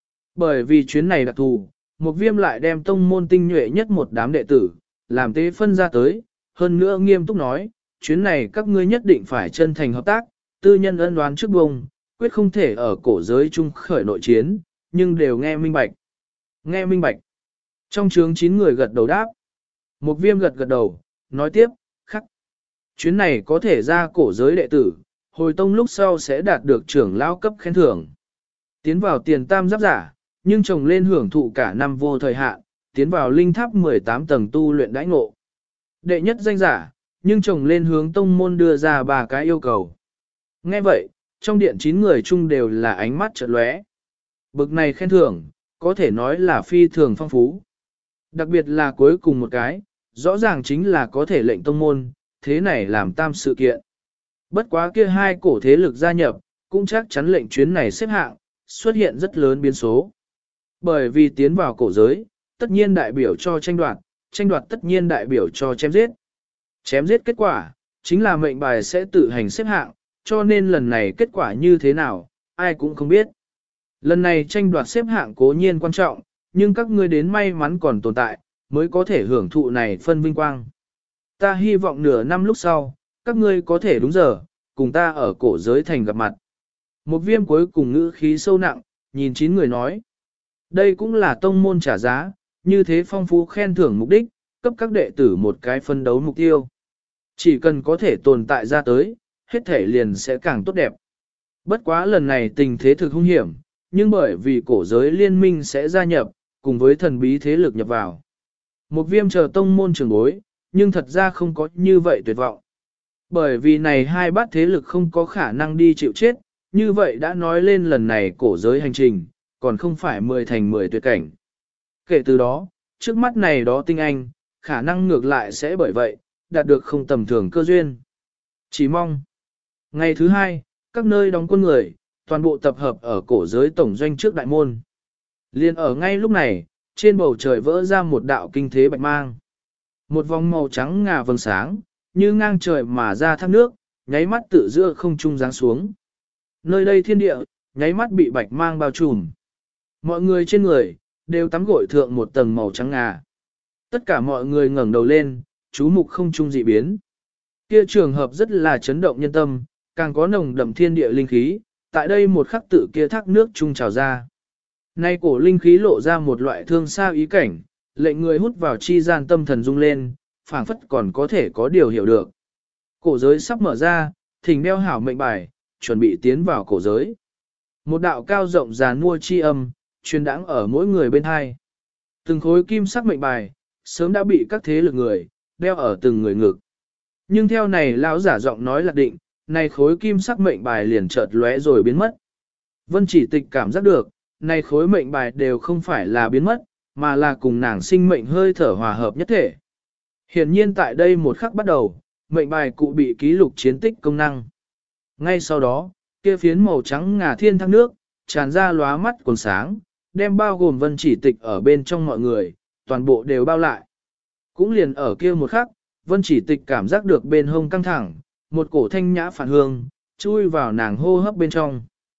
Bởi vì chuyến này đặc thù, một viêm lại đem tông môn tinh nhuệ nhất một đám đệ tử, làm tế phân ra tới, hơn nữa nghiêm túc nói, chuyến này các ngươi nhất định phải chân thành hợp tác, tư nhân ân đoán trước bông, quyết không thể ở cổ giới chung khởi nội chiến, nhưng đều nghe minh bạch. Nghe minh bạch. Trong chướng 9 người gật đầu đáp. Một viêm gật đầu, nói tiếp, khắc. Chuyến này có thể ra cổ giới đệ tử, hồi tông lúc sau sẽ đạt được trưởng lão cấp khen thưởng. Tiến vào tiền tam giáp giả, nhưng trồng lên hưởng thụ cả năm vô thời hạn, tiến vào linh tháp 18 tầng tu luyện đãi ngộ. Đệ nhất danh giả, nhưng trồng lên hướng tông môn đưa ra 3 cái yêu cầu. Nghe vậy, trong điện 9 người chung đều là ánh mắt chợt lóe. Bực này khen thưởng, có thể nói là phi thường phong phú. Đặc biệt là cuối cùng một cái, rõ ràng chính là có thể lệnh tông môn, thế này làm tam sự kiện. Bất quá kia hai cổ thế lực gia nhập, cũng chắc chắn lệnh chuyến này xếp hạng, xuất hiện rất lớn biến số. Bởi vì tiến vào cổ giới, tất nhiên đại biểu cho tranh đoạt tất nhiên đại biểu cho chém giết. Chém giết kết quả, chính là mệnh bài sẽ tự hành xếp hạng, cho nên lần này kết quả như thế nào, ai cũng không biết. Lần này tranh đoạt xếp hạng cố nhiên quan trọng, nhưng các ngươi đến may mắn còn tồn tại, mới có thể hưởng thụ này phân vinh quang. Ta hy vọng nửa năm lúc sau, các ngươi có thể đúng giờ, cùng ta ở cổ giới thành gặp mặt. Một viêm cuối cùng ngữ khí sâu nặng, nhìn 9 người nói. Đây cũng là tông môn trả giá, như thế phong phú khen thưởng mục đích, cấp các đệ tử một cái phân đấu mục tiêu. Chỉ cần có thể tồn tại ra tới, hết thể liền sẽ càng tốt đẹp. Bất quá lần này tình thế thực hung hiểm, nhưng bởi vì cổ giới liên minh sẽ gia nhập, cùng với thần bí thế lực nhập vào. Một viêm chờ tông môn trường bối, nhưng thật ra không có như vậy tuyệt vọng. Bởi vì này hai bát thế lực không có khả năng đi chịu chết, như vậy đã nói lên lần này cổ giới hành trình, còn không phải 10 thành 10 tuyệt cảnh. Kể từ đó, trước mắt này đó tinh anh, khả năng ngược lại sẽ bởi vậy, đạt được không tầm thường cơ duyên. Chỉ mong. Ngày thứ 2, các nơi đóng quân người, toàn bộ tập hợp ở cổ giới tổng doanh trước đại môn. Liên ở ngay lúc này, trên bầu trời vỡ ra một đạo kinh thế bạch mang. Một vòng màu trắng ngà vầng sáng, như ngang trời mà ra thác nước, nháy mắt tự giữa không trung giáng xuống. Nơi đây thiên địa, nháy mắt bị bạch mang bao trùm. Mọi người trên người, đều tắm gội thượng một tầng màu trắng ngà. Tất cả mọi người ngẩng đầu lên, chú mục không trung dị biến. Kia trường hợp rất là chấn động nhân tâm, càng có nồng đậm thiên địa linh khí, tại đây một khắc tự kia thác nước trung trào ra. Nay cổ linh khí lộ ra một loại thương xa ý cảnh, lệnh người hút vào chi gian tâm thần rung lên, phảng phất còn có thể có điều hiểu được. Cổ giới sắp mở ra, thỉnh đeo hảo mệnh bài, chuẩn bị tiến vào cổ giới. Một đạo cao rộng giàn mua chi âm, truyền đãng ở mỗi người bên hai. Từng khối kim sắc mệnh bài, sớm đã bị các thế lực người, đeo ở từng người ngực. Nhưng theo này lão giả giọng nói lạc định, này khối kim sắc mệnh bài liền chợt lóe rồi biến mất. Vân Chỉ Tịch cảm giác được, này khối mệnh bài đều không phải là biến mất, mà là cùng nàng sinh mệnh hơi thở hòa hợp nhất thể. Hiển nhiên tại đây một khắc bắt đầu, mệnh bài cụ bị ký lục chiến tích công năng. Ngay sau đó, kia phiến màu trắng ngà thiên thác nước, tràn ra lóa mắt quần sáng, đem bao gồm Vân Chỉ Tịch ở bên trong mọi người, toàn bộ đều bao lại. Cũng liền ở kia một khắc, Vân Chỉ Tịch cảm giác được bên hông căng thẳng, một cổ thanh nhã phản hương, chui vào nàng hô hấp bên trong.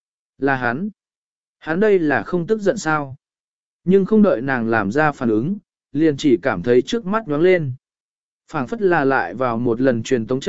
Là hắn. Hắn đây là không tức giận sao? Nhưng không đợi nàng làm ra phản ứng, liền chỉ cảm thấy trước mắt nhoáng lên. Phảng phất là lại vào một lần truyền tống trận,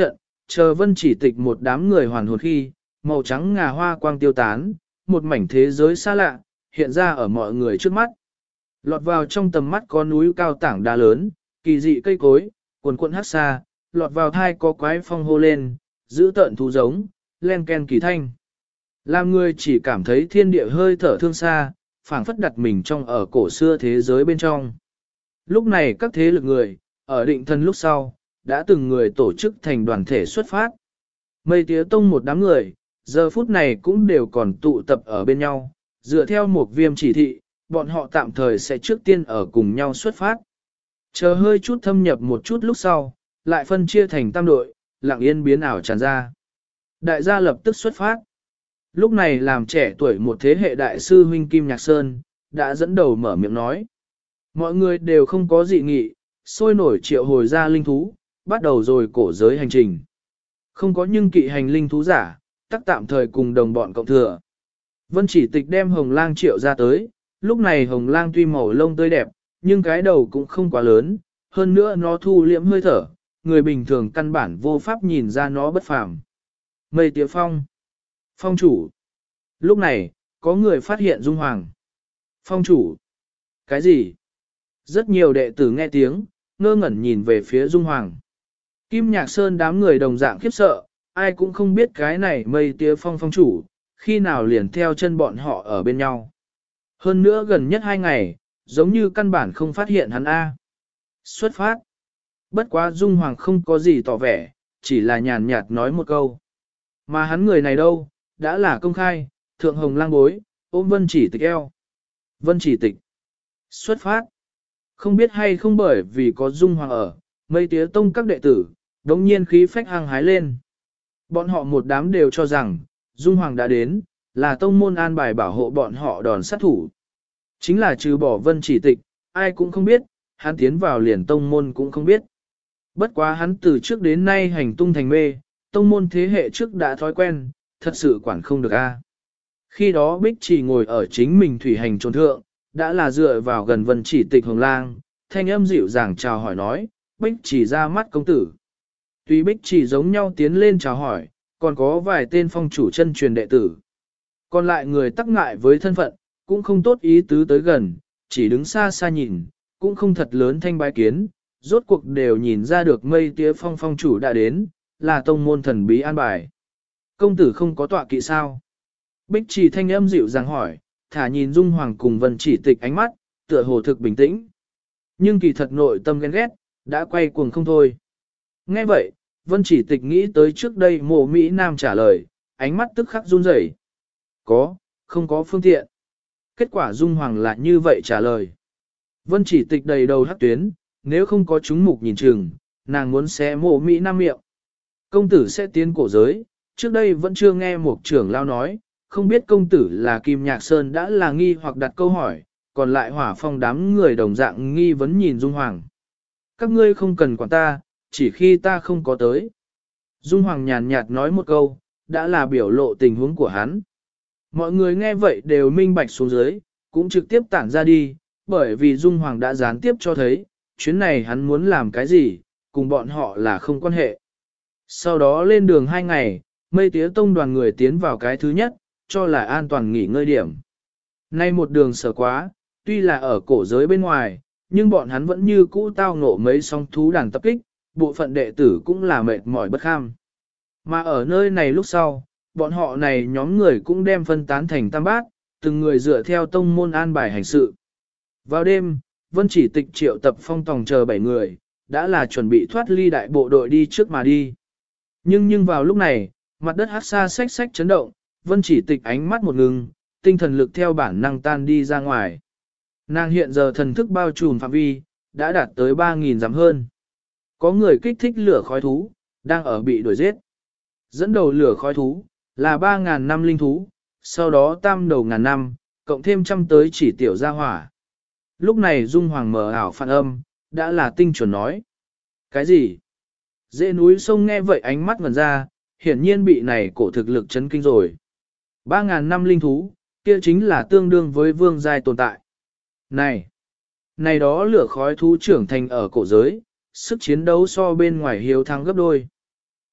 chờ Vân Chỉ Tịch một đám người hoàn hồn khi, màu trắng ngà hoa quang tiêu tán, một mảnh thế giới xa lạ, hiện ra ở mọi người trước mắt. Lọt vào trong tầm mắt có núi cao tảng đá lớn, kỳ dị cây cối, quần quần hát xa, lọt vào thai có quái phong hô lên, giữ tợn thú giống, len ken kỳ thanh. Làm người chỉ cảm thấy thiên địa hơi thở thương xa, phảng phất đặt mình trong ở cổ xưa thế giới bên trong. Lúc này các thế lực người, ở định thân lúc sau, đã từng người tổ chức thành đoàn thể xuất phát. Mây tía tông một đám người, giờ phút này cũng đều còn tụ tập ở bên nhau, dựa theo một viêm chỉ thị, bọn họ tạm thời sẽ trước tiên ở cùng nhau xuất phát. Chờ hơi chút thâm nhập một chút lúc sau, lại phân chia thành tam đội, lặng yên biến ảo tràn ra. Đại gia lập tức xuất phát. Lúc này làm trẻ tuổi một thế hệ đại sư huynh Kim Nhạc Sơn, đã dẫn đầu mở miệng nói. Mọi người đều không có dị nghị, sôi nổi triệu hồi ra linh thú, bắt đầu rồi cổ giới hành trình. Không có nhưng kỵ hành linh thú giả, tắc tạm thời cùng đồng bọn cộng thừa. Vân Chỉ Tịch đem hồng lang triệu ra tới, lúc này hồng lang tuy màu lông tươi đẹp, nhưng cái đầu cũng không quá lớn, hơn nữa nó thu liễm hơi thở, người bình thường căn bản vô pháp nhìn ra nó bất phàm. Mây tía phong. Phong chủ. Lúc này, có người phát hiện Dung Hoàng. Phong chủ. Cái gì? Rất nhiều đệ tử nghe tiếng, ngơ ngẩn nhìn về phía Dung Hoàng. Kim Nhạc Sơn đám người đồng dạng khiếp sợ, ai cũng không biết cái này mây tía phong phong chủ, khi nào liền theo chân bọn họ ở bên nhau. Hơn nữa gần nhất 2 ngày, giống như căn bản không phát hiện hắn A. Xuất phát. Bất quá Dung Hoàng không có gì tỏ vẻ, chỉ là nhàn nhạt nói một câu. Mà hắn người này đâu, đã là công khai, thượng hồng lang bối, ôm Vân Chỉ Tịch eo. Vân Chỉ Tịch. Xuất phát. Không biết hay không bởi vì có Dung Hoàng ở, mây tía tông các đệ tử, đống nhiên khí phách hăng hái lên. Bọn họ một đám đều cho rằng, Dung Hoàng đã đến, là tông môn an bài bảo hộ bọn họ đòn sát thủ. Chính là trừ bỏ Vân Chỉ Tịch, ai cũng không biết, hắn tiến vào liền tông môn cũng không biết. Bất quá hắn từ trước đến nay hành tung thành mê, tông môn thế hệ trước đã thói quen, thật sự quản không được a. Khi đó Bích Chỉ ngồi ở chính mình thủy hành trốn thượng, đã là dựa vào gần Vân Chỉ Tịch hồng lang, thanh âm dịu dàng chào hỏi nói, Bích Chỉ ra mắt công tử. Tuy Bích Chỉ giống nhau tiến lên chào hỏi, còn có vài tên phong chủ chân truyền đệ tử. Còn lại người tắc ngại với thân phận, cũng không tốt ý tứ tới gần, chỉ đứng xa xa nhìn, cũng không thật lớn thanh bái kiến, rốt cuộc đều nhìn ra được mây tía phong phong chủ đã đến, là tông môn thần bí an bài. Công tử không có tọa kỵ sao? Bích Chỉ thanh âm dịu dàng hỏi, thả nhìn Dung Hoàng cùng Vân Chỉ Tịch ánh mắt, tựa hồ thực bình tĩnh. Nhưng kỳ thật nội tâm ghen ghét, đã quay cuồng không thôi. Nghe vậy, Vân Chỉ Tịch nghĩ tới trước đây mộ Mỹ Nam trả lời, ánh mắt tức khắc run rẩy. Có, không có phương tiện. Kết quả Dung Hoàng lại như vậy trả lời. Vân Chỉ Tịch đầy đầu hắc tuyến, nếu không có chúng mục nhìn chừng, nàng muốn xé mộ Mỹ Nam miệng. Công tử sẽ tiến cổ giới, trước đây vẫn chưa nghe một trưởng lao nói, không biết công tử là Kim Nhạc Sơn đã là nghi hoặc đặt câu hỏi, còn lại hỏa phong đám người đồng dạng nghi vấn nhìn Dung Hoàng. Các ngươi không cần quản ta, chỉ khi ta không có tới. Dung Hoàng nhàn nhạt nói một câu, đã là biểu lộ tình huống của hắn. Mọi người nghe vậy đều minh bạch xuống dưới, cũng trực tiếp tản ra đi, bởi vì Dung Hoàng đã gián tiếp cho thấy, chuyến này hắn muốn làm cái gì, cùng bọn họ là không quan hệ. Sau đó lên đường 2 ngày, mây tía tông đoàn người tiến vào cái thứ nhất, cho là an toàn nghỉ ngơi điểm. Nay một đường sở quá, tuy là ở cổ giới bên ngoài, nhưng bọn hắn vẫn như cũ tao ngộ mấy song thú đàn tập kích, bộ phận đệ tử cũng là mệt mỏi bất kham. Mà ở nơi này lúc sau, bọn họ này nhóm người cũng đem phân tán thành tam bát, từng người dựa theo tông môn an bài hành sự. Vào đêm, Vân Chỉ Tịch triệu tập phong tòng chờ 7 người, đã là chuẩn bị thoát ly đại bộ đội đi trước mà đi. Nhưng vào lúc này, mặt đất hát xa xách xách chấn động, Vân Chỉ Tịch ánh mắt một ngừng, tinh thần lực theo bản năng tan đi ra ngoài. Nàng hiện giờ thần thức bao trùm phạm vi, đã đạt tới 3.000 dặm hơn. Có người kích thích lửa khói thú, đang ở bị đuổi giết. Dẫn đầu lửa khói thú, là 3.000 năm linh thú, sau đó tam đầu ngàn năm, cộng thêm trăm tới chỉ tiểu gia hỏa. Lúc này Dung Hoàng mở ảo phản âm, đã là tinh chuẩn nói. Cái gì? Dễ núi sông nghe vậy ánh mắt ngần ra, hiển nhiên bị này cổ thực lực chấn kinh rồi. 3.000 năm linh thú, kia chính là tương đương với vương giai tồn tại. Này đó lửa khói thú trưởng thành ở cổ giới, sức chiến đấu so bên ngoài hiếu thắng gấp đôi.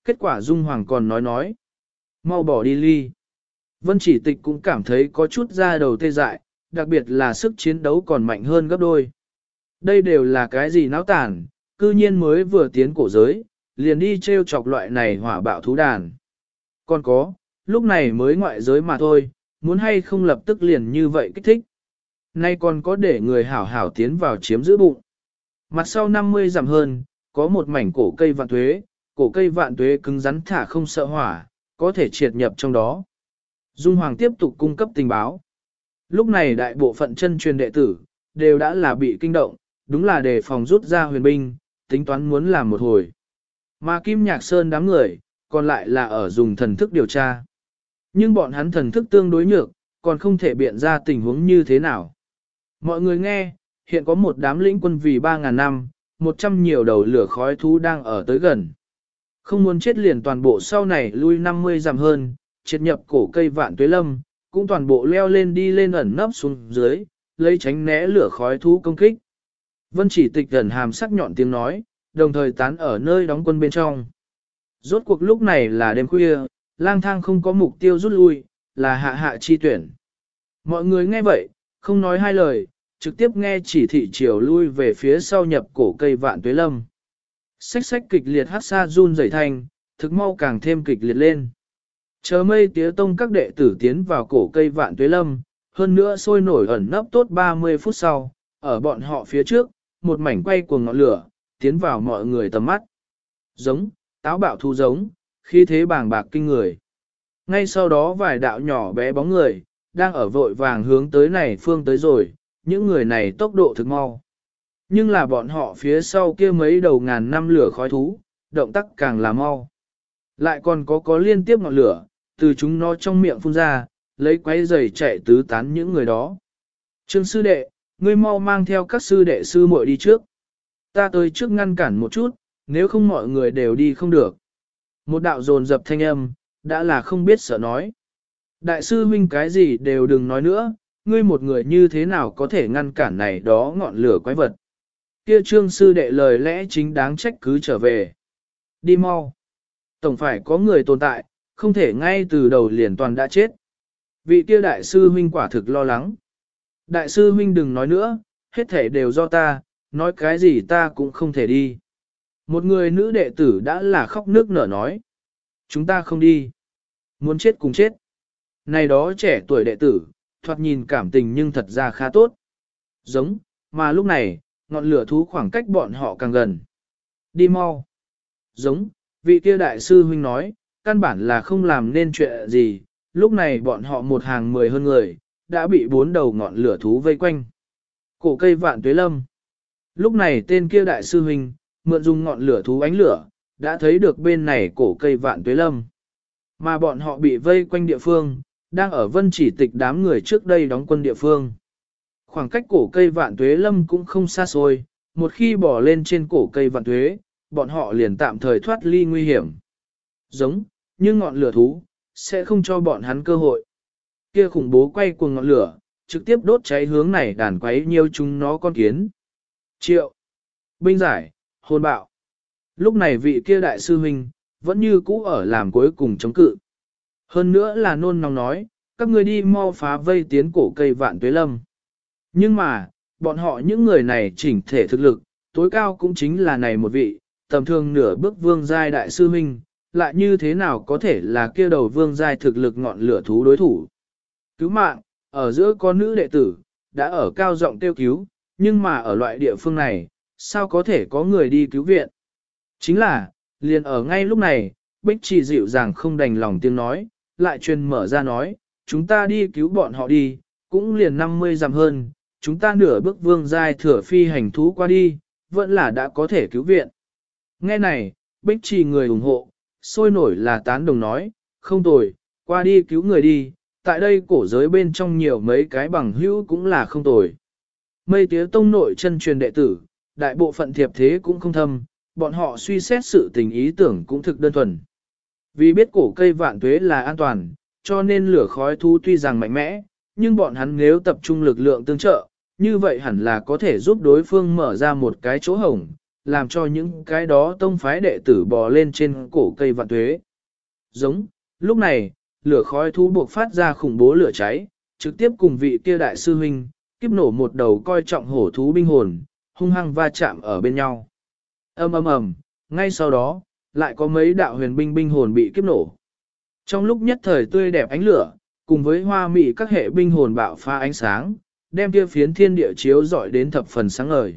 Kết quả Dung Hoàng còn nói. Mau bỏ đi ly. Vân Chỉ Tịch cũng cảm thấy có chút da đầu tê dại, đặc biệt là sức chiến đấu còn mạnh hơn gấp đôi. Đây đều là cái gì náo tàn, cư nhiên mới vừa tiến cổ giới, liền đi treo chọc loại này hỏa bạo thú đàn. Còn có, lúc này mới ngoại giới mà thôi, muốn hay không lập tức liền như vậy kích thích. Nay còn có để người hảo hảo tiến vào chiếm giữ bụng. Mặt sau 50 dặm hơn, có một mảnh cổ cây vạn tuế, cổ cây vạn tuế cứng rắn thả không sợ hỏa, có thể triệt nhập trong đó. Dung Hoàng tiếp tục cung cấp tình báo. Lúc này đại bộ phận chân truyền đệ tử, đều đã là bị kinh động, đúng là đề phòng rút ra huyền binh, tính toán muốn làm một hồi. Mà Kim Nhạc Sơn đám người, còn lại là ở dùng thần thức điều tra. Nhưng bọn hắn thần thức tương đối nhược, còn không thể biện ra tình huống như thế nào. Mọi người nghe, hiện có một đám lĩnh quân vì 3.000 năm, 100 nhiều đầu lửa khói thú đang ở tới gần. Không muốn chết liền toàn bộ sau này lui 50 dặm hơn, triệt nhập cổ cây vạn tuế lâm, cũng toàn bộ leo lên đi lên ẩn nấp xuống dưới, lấy tránh né lửa khói thú công kích. Vân Chỉ Tịch gần hàm sắc nhọn tiếng nói, đồng thời tán ở nơi đóng quân bên trong. Rốt cuộc lúc này là đêm khuya, lang thang không có mục tiêu rút lui, là hạ hạ chi tuyển. Mọi người nghe vậy, không nói hai lời, trực tiếp nghe chỉ thị chiều lui về phía sau nhập cổ cây vạn tuế lâm. Xách xách kịch liệt hát xa run rẩy thanh, thực mau càng thêm kịch liệt lên. Chờ mây tía tông các đệ tử tiến vào cổ cây vạn tuế lâm, hơn nữa sôi nổi ẩn nấp tốt 30 phút sau, ở bọn họ phía trước, một mảnh quay cuồng ngọn lửa, tiến vào mọi người tầm mắt. Giống, táo bạo thu giống, khí thế bàng bạc kinh người. Ngay sau đó vài đạo nhỏ bé bóng người, đang ở vội vàng hướng tới này phương tới rồi, những người này tốc độ thực mau. Nhưng là bọn họ phía sau kia mấy đầu ngàn năm lửa khói thú, động tác càng là mau. Lại còn có liên tiếp ngọn lửa, từ chúng nó trong miệng phun ra, lấy quái giày chạy tứ tán những người đó. Trương sư đệ, ngươi mau mang theo các sư đệ sư muội đi trước. Ta tới trước ngăn cản một chút, nếu không mọi người đều đi không được. Một đạo dồn dập thanh âm, đã là không biết sợ nói. Đại sư huynh cái gì đều đừng nói nữa, ngươi một người như thế nào có thể ngăn cản này đó ngọn lửa quái vật. Kia trương sư đệ lời lẽ chính đáng trách cứ trở về. Đi mau. Tổng phải có người tồn tại, không thể ngay từ đầu liền toàn đã chết. Vị kia đại sư huynh quả thực lo lắng. Đại sư huynh đừng nói nữa, hết thể đều do ta, nói cái gì ta cũng không thể đi. Một người nữ đệ tử đã là khóc nước nở nói. Chúng ta không đi. Muốn chết cùng chết. Này đó trẻ tuổi đệ tử, thoạt nhìn cảm tình nhưng thật ra khá tốt. Giống, mà lúc này, ngọn lửa thú khoảng cách bọn họ càng gần. Đi mau. Giống, vị kia đại sư huynh nói, căn bản là không làm nên chuyện gì, lúc này bọn họ một hàng 10 hơn người, đã bị 4 đầu ngọn lửa thú vây quanh. Cổ cây vạn tuế lâm. Lúc này tên kia đại sư huynh, mượn dùng ngọn lửa thú ánh lửa, đã thấy được bên này cổ cây vạn tuế lâm. Mà bọn họ bị vây quanh địa phương, đang ở Vân Chỉ Tịch đám người trước đây đóng quân địa phương. Khoảng cách cổ cây vạn tuế lâm cũng không xa xôi, một khi bỏ lên trên cổ cây vạn tuế, bọn họ liền tạm thời thoát ly nguy hiểm. Giống, nhưng ngọn lửa thú, sẽ không cho bọn hắn cơ hội. Kia khủng bố quay cuồng ngọn lửa, trực tiếp đốt cháy hướng này đàn quấy nhiều chúng nó con kiến. Triệu, binh giải, hồn bạo. Lúc này vị kia đại sư huynh, vẫn như cũ ở làm cuối cùng chống cự. Hơn nữa là nôn nóng nói, các ngươi đi mau phá vây tiến cổ cây vạn tuế lâm. Nhưng mà, bọn họ những người này chỉnh thể thực lực, tối cao cũng chính là này một vị, tầm thường nửa bước vương giai đại sư huynh, lại như thế nào có thể là kia đầu vương giai thực lực ngọn lửa thú đối thủ. Cứu mạng, ở giữa con nữ đệ tử, đã ở cao giọng kêu cứu, nhưng mà ở loại địa phương này, sao có thể có người đi cứu viện. Chính là, liền ở ngay lúc này, Bích Trì dịu dàng không đành lòng tiếng nói, lại truyền mở ra nói, chúng ta đi cứu bọn họ đi, cũng liền 50 dặm hơn, chúng ta nửa bước vương giai thừa phi hành thú qua đi, vẫn là đã có thể cứu viện. Nghe này, Bích Trì người ủng hộ, sôi nổi là tán đồng nói, không tồi, qua đi cứu người đi, tại đây cổ giới bên trong nhiều mấy cái bằng hữu cũng là không tồi. Mây tía tông nội chân truyền đệ tử, đại bộ phận thiệp thế cũng không thâm, bọn họ suy xét sự tình ý tưởng cũng thực đơn thuần. Vì biết cổ cây vạn tuế là an toàn, cho nên lửa khói thú tuy rằng mạnh mẽ, nhưng bọn hắn nếu tập trung lực lượng tương trợ, như vậy hẳn là có thể giúp đối phương mở ra một cái chỗ hổng, làm cho những cái đó tông phái đệ tử bò lên trên cổ cây vạn tuế. Giống, lúc này, lửa khói thú buộc phát ra khủng bố lửa cháy, trực tiếp cùng vị kia đại sư huynh, kiếp nổ một đầu coi trọng hổ thú binh hồn, hung hăng va chạm ở bên nhau. Ầm ầm ầm, ngay sau đó, lại có mấy đạo huyền binh binh hồn bị kiếp nổ. Trong lúc nhất thời tươi đẹp ánh lửa, cùng với hoa mỹ các hệ binh hồn bạo pha ánh sáng, đem kia phiến thiên địa chiếu rọi đến thập phần sáng ngời.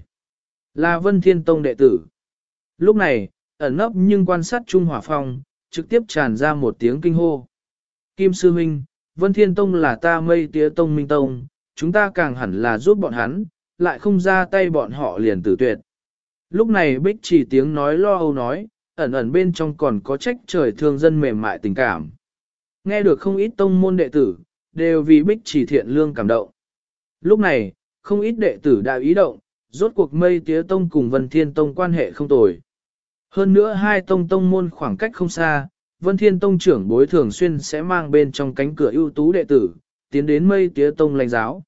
Là Vân Thiên Tông đệ tử. Lúc này, ẩn nấp nhưng quan sát Trung Hỏa Phong, trực tiếp tràn ra một tiếng kinh hô. Kim Sư Minh, Vân Thiên Tông là ta Mây Tía Tông Minh Tông, chúng ta càng hẳn là giúp bọn hắn, lại không ra tay bọn họ liền tử tuyệt. Lúc này Bích Chỉ tiếng nói lo âu nói, ẩn ẩn bên trong còn có trách trời thương dân mềm mại tình cảm. Nghe được không ít tông môn đệ tử, đều vì Bích Chỉ thiện lương cảm động. Lúc này, không ít đệ tử đã ý động, rốt cuộc Mây Tía Tông cùng Vân Thiên Tông quan hệ không tồi. Hơn nữa hai tông môn khoảng cách không xa, Vân Thiên Tông trưởng bối thường xuyên sẽ mang bên trong cánh cửa ưu tú đệ tử, tiến đến Mây Tía Tông lãnh giáo.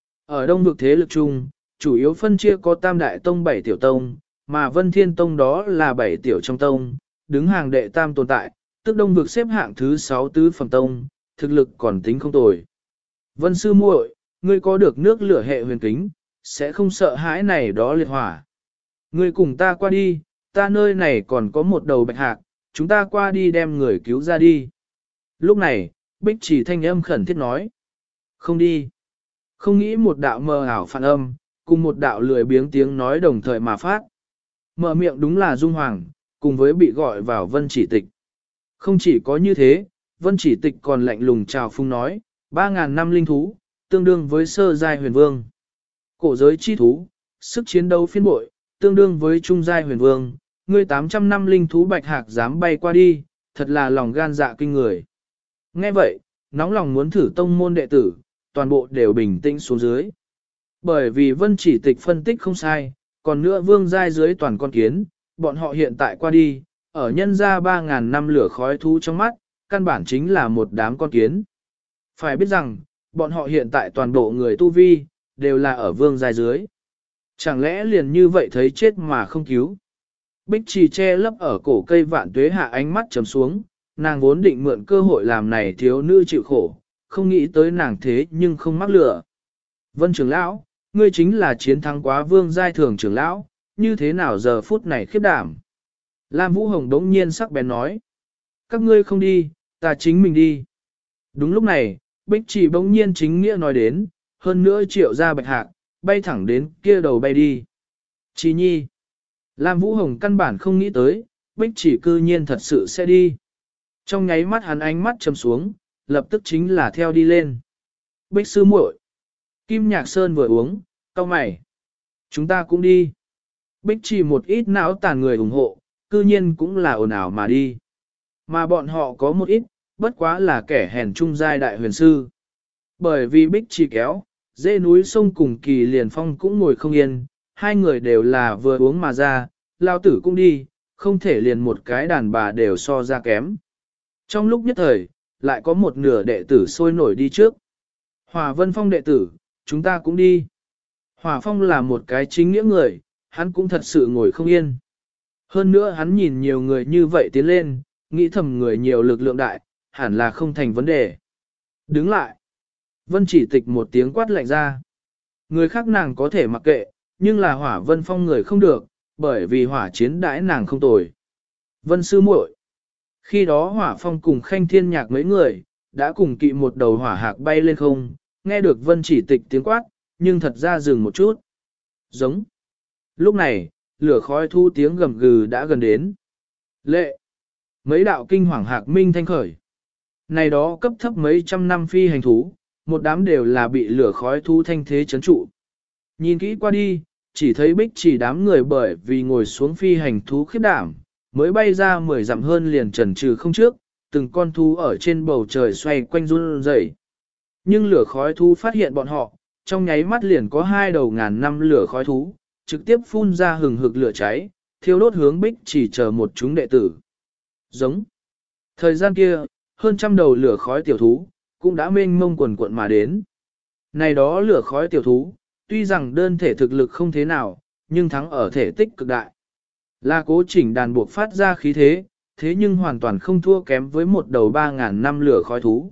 Ở đông vực thế lực chung, chủ yếu phân chia có tam đại tông 7 tiểu tông, mà Vân Thiên Tông đó là 7 tiểu trong tông, đứng hàng đệ tam tồn tại, tức đông vực xếp hạng thứ 6 tứ phẩm tông, thực lực còn tính không tồi. Vân sư muội, ngươi có được nước lửa hệ huyền kính, sẽ không sợ hãi này đó liệt hỏa. Ngươi cùng ta qua đi, ta nơi này còn có một đầu bạch hạc, chúng ta qua đi đem người cứu ra đi. Lúc này, Bích Chỉ thanh âm khẩn thiết nói. Không đi. Không nghĩ một đạo mờ ảo phản âm, cùng một đạo lười biếng tiếng nói đồng thời mà phát. Mở miệng đúng là Dung Hoàng, cùng với bị gọi vào Vân Chỉ Tịch. Không chỉ có như thế, Vân Chỉ Tịch còn lạnh lùng chào phung nói, 3.000 năm linh thú, tương đương với sơ giai huyền vương. Cổ giới chi thú, sức chiến đấu phiên bội, tương đương với trung giai huyền vương. Ngươi 800 năm linh thú bạch hạc dám bay qua đi, thật là lòng gan dạ kinh người. Nghe vậy, nóng lòng muốn thử tông môn đệ tử, toàn bộ đều bình tĩnh xuống dưới. Bởi vì Vân Chỉ Tịch phân tích không sai, còn nữa vương giai dưới toàn con kiến, bọn họ hiện tại qua đi, ở nhân ra 3.000 năm lửa khói thú trong mắt, căn bản chính là một đám con kiến. Phải biết rằng, bọn họ hiện tại toàn bộ người tu vi, đều là ở vương giai dưới. Chẳng lẽ liền như vậy thấy chết mà không cứu? Bích Chỉ che lấp ở cổ cây vạn tuế hạ ánh mắt trầm xuống, nàng vốn định mượn cơ hội làm này thiếu nữ chịu khổ, không nghĩ tới nàng thế nhưng không mắc lửa. Vân trưởng lão, ngươi chính là chiến thắng quá vương giai thường trưởng lão, như thế nào giờ phút này khiếp đảm? Lam Vũ Hồng đống nhiên sắc bén nói. Các ngươi không đi, ta chính mình đi. Đúng lúc này, Bích Chỉ bỗng nhiên chính nghĩa nói đến, hơn nữa triệu ra bạch hạc, bay thẳng đến kia đầu bay đi. Chỉ nhi. Lam Vũ Hồng căn bản không nghĩ tới, Bích Chỉ cư nhiên thật sự sẽ đi. Trong nháy mắt hắn ánh mắt trầm xuống, lập tức chính là theo đi lên. Bích sư muội. Kim Nhạc Sơn vừa uống, cau mày. Chúng ta cũng đi. Bích Chỉ một ít não tàn người ủng hộ, cư nhiên cũng là ồn ào mà đi. Mà bọn họ có một ít, bất quá là kẻ hèn trung giai đại huyền sư. Bởi vì Bích Chỉ kéo, dê núi sông cùng Kỳ Liền Phong cũng ngồi không yên, hai người đều là vừa uống mà ra, lao tử cũng đi, không thể liền một cái đàn bà đều so ra kém. Trong lúc nhất thời, lại có một nửa đệ tử sôi nổi đi trước. Hòa Vân Phong đệ tử, chúng ta cũng đi. Hòa Phong là một cái chính nghĩa người, hắn cũng thật sự ngồi không yên. Hơn nữa hắn nhìn nhiều người như vậy tiến lên, nghĩ thầm người nhiều lực lượng đại, hẳn là không thành vấn đề. Đứng lại. Vân Chỉ Tịch một tiếng quát lạnh ra. Người khác nàng có thể mặc kệ, nhưng là Hỏa Vân Phong người không được, bởi vì hỏa chiến đãi nàng không tồi. Vân sư muội. Khi đó Hỏa Phong cùng Khanh Thiên Nhạc mấy người, đã cùng kỵ một đầu hỏa hạc bay lên không, nghe được Vân Chỉ Tịch tiếng quát, nhưng thật ra dừng một chút. Giống. Lúc này, lửa khói thu tiếng gầm gừ đã gần đến. Lệ. Mấy đạo kinh hoàng hạc minh thanh khởi. Này đó cấp thấp mấy trăm năm phi hành thú, một đám đều là bị lửa khói thu thanh thế chấn trụ. Nhìn kỹ qua đi, chỉ thấy Bích Chỉ đám người bởi vì ngồi xuống phi hành thú khiếp đảm, mới bay ra 10 dặm hơn liền trần trừ không trước, từng con thú ở trên bầu trời xoay quanh run rẩy. Nhưng lửa khói thú phát hiện bọn họ, trong nháy mắt liền có hai đầu ngàn năm lửa khói thú, trực tiếp phun ra hừng hực lửa cháy, thiêu đốt hướng Bích Chỉ chờ một chúng đệ tử. Giống. Thời gian kia, hơn trăm đầu lửa khói tiểu thú, cũng đã mênh mông quần cuộn mà đến. Này đó lửa khói tiểu thú, tuy rằng đơn thể thực lực không thế nào, nhưng thắng ở thể tích cực đại. Là cố chỉnh đàn buộc phát ra khí thế, thế nhưng hoàn toàn không thua kém với một đầu 3.000 năm lửa khói thú.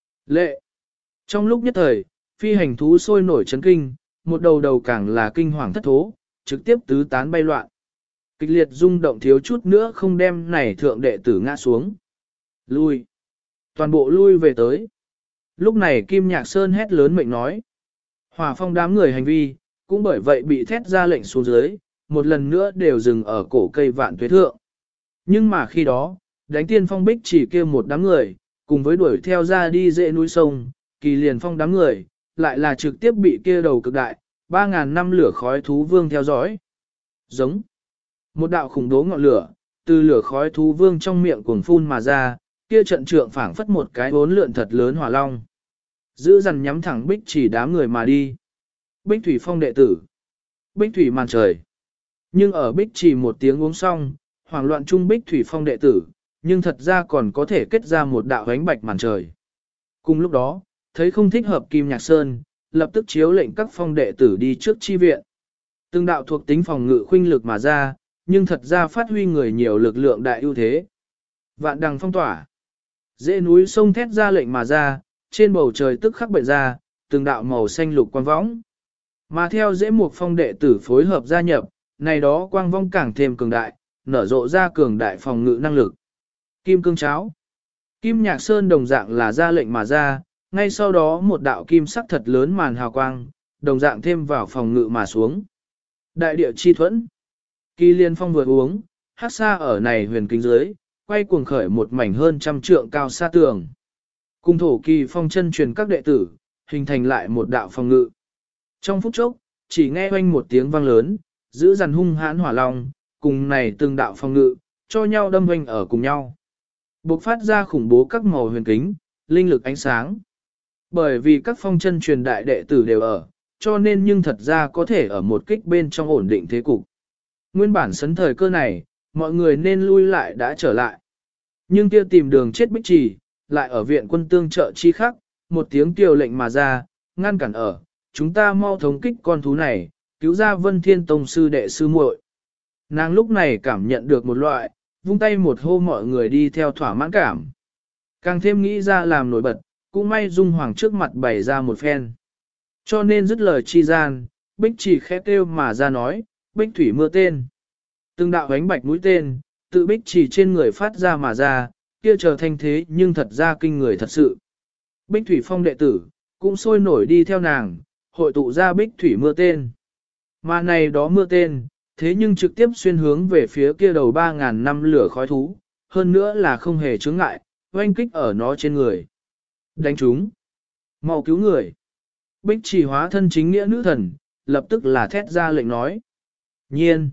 Lệ! Trong lúc nhất thời, phi hành thú sôi nổi chấn kinh, một đầu đầu càng là kinh hoàng thất thố, trực tiếp tứ tán bay loạn. Kịch liệt rung động thiếu chút nữa không đem này thượng đệ tử ngã xuống. Lui! Toàn bộ lui về tới. Lúc này Kim Nhạc Sơn hét lớn mệnh nói. Hỏa phong đám người hành vi, cũng bởi vậy bị thét ra lệnh xuống dưới, một lần nữa đều dừng ở cổ cây vạn tuế thượng. Nhưng mà khi đó, đánh tiên phong bích chỉ kêu một đám người, cùng với đuổi theo ra đi dễ núi sông, kỳ liền phong đám người, lại là trực tiếp bị kia đầu cực đại, 3.000 năm lửa khói thú vương theo dõi. Giống. Một đạo khủng bố ngọn lửa, từ lửa khói thú vương trong miệng cuồng phun mà ra, kia trận trượng phảng phất một cái bốn lượn thật lớn hỏa long. Giữ dằn nhắm thẳng bích chỉ đám người mà đi. Bích thủy phong đệ tử. Bích thủy màn trời. Nhưng ở bích chỉ một tiếng uống xong, hoảng loạn trung bích thủy phong đệ tử, nhưng thật ra còn có thể kết ra một đạo ánh bạch màn trời. Cùng lúc đó, thấy không thích hợp Kim Nhạc Sơn, lập tức chiếu lệnh các phong đệ tử đi trước chi viện. Từng đạo thuộc tính phòng ngự khuynh lực mà ra, nhưng thật ra phát huy người nhiều lực lượng đại ưu thế. Vạn đằng phong tỏa. Dễ núi sông thét ra lệnh mà ra, trên bầu trời tức khắc bệnh ra, từng đạo màu xanh lục quang võng. Mà theo dễ mục phong đệ tử phối hợp gia nhập, này đó quang vong càng thêm cường đại, nở rộ ra cường đại phòng ngự năng lực. Kim cương cháo. Kim Nhạc Sơn đồng dạng là ra lệnh mà ra, ngay sau đó một đạo kim sắc thật lớn màn hào quang, đồng dạng thêm vào phòng ngự mà xuống. Đại địa chi thuẫn. Kỳ liên phong vừa uống, hát xa ở này huyền kính dưới, quay cuồng khởi một mảnh hơn trăm trượng cao xa tường. Cùng thổ kỳ phong chân truyền các đệ tử, hình thành lại một đạo phòng ngự. Trong phút chốc, chỉ nghe oanh một tiếng vang lớn, giữ dằn hung hãn hỏa long, cùng này từng đạo phòng ngự, cho nhau đâm oanh ở cùng nhau. Bộc phát ra khủng bố các màu huyền kính, linh lực ánh sáng. Bởi vì các phong chân truyền đại đệ tử đều ở, cho nên nhưng thật ra có thể ở một kích bên trong ổn định thế cục. Nguyên bản sấn thời cơ này, mọi người nên lui lại đã trở lại. Nhưng kia tìm đường chết bích trì, lại ở viện quân tương trợ chi khắc, một tiếng kiều lệnh mà ra, ngăn cản ở, chúng ta mau thống kích con thú này, cứu ra Vân Thiên Tông sư đệ sư muội. Nàng lúc này cảm nhận được một loại, vung tay một hô mọi người đi theo thỏa mãn cảm. Càng thêm nghĩ ra làm nổi bật, cũng may Dung Hoàng trước mặt bày ra một phen. Cho nên dứt lời chi gian, bích chỉ khẽ kêu mà ra nói, bích thủy mưa tên. Từng đạo ánh bạch mũi tên, tự bích chỉ trên người phát ra mà ra, kia chờ thanh thế nhưng thật ra kinh người thật sự. Bích thủy phong đệ tử, cũng sôi nổi đi theo nàng, hội tụ ra bích thủy mưa tên. Mà này đó mưa tên, thế nhưng trực tiếp xuyên hướng về phía kia đầu 3.000 năm lửa khói thú, hơn nữa là không hề chướng ngại, oanh kích ở nó trên người. Đánh chúng. Mau cứu người. Bích chỉ hóa thân chính nghĩa nữ thần, lập tức là thét ra lệnh nói. Nhiên.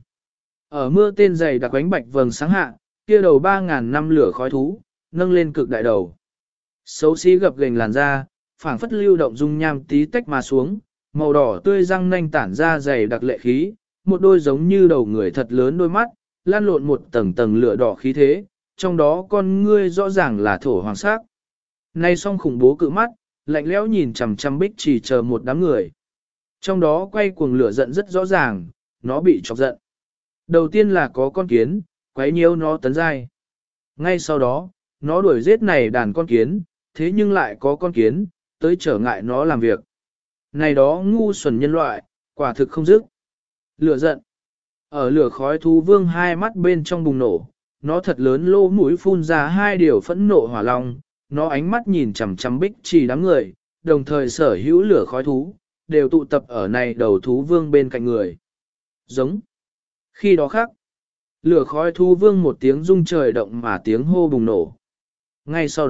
Ở mưa tên dày đặc ánh bạch vầng sáng hạ, kia đầu 3.000 năm lửa khói thú, nâng lên cực đại đầu. Xấu xí gập gềnh làn da, phảng phất lưu động dung nham tí tách mà xuống, màu đỏ tươi răng nanh tản ra dày đặc lệ khí, một đôi giống như đầu người thật lớn đôi mắt, lan lộn một tầng tầng lửa đỏ khí thế, trong đó con ngươi rõ ràng là thổ hoàng sắc. Nay song khủng bố cự mắt, lạnh lẽo nhìn chằm chằm bích chỉ chờ một đám người. Trong đó quay cuồng lửa giận rất rõ ràng, nó bị chọc giận. Đầu tiên là có con kiến, quấy nhiễu nó tấn giai. Ngay sau đó, nó đuổi giết này đàn con kiến, thế nhưng lại có con kiến, tới trở ngại nó làm việc. Này đó ngu xuẩn nhân loại, quả thực không dứt. Lửa giận. Ở lửa khói thú vương hai mắt bên trong bùng nổ, nó thật lớn lô mũi phun ra hai điều phẫn nộ hỏa long, nó ánh mắt nhìn chằm chằm bích chỉ đám người, đồng thời sở hữu lửa khói thú, đều tụ tập ở này đầu thú vương bên cạnh người. Giống. Khi đó khác, lửa khói thú vương một tiếng rung trời động mà tiếng hô bùng nổ. Ngay sau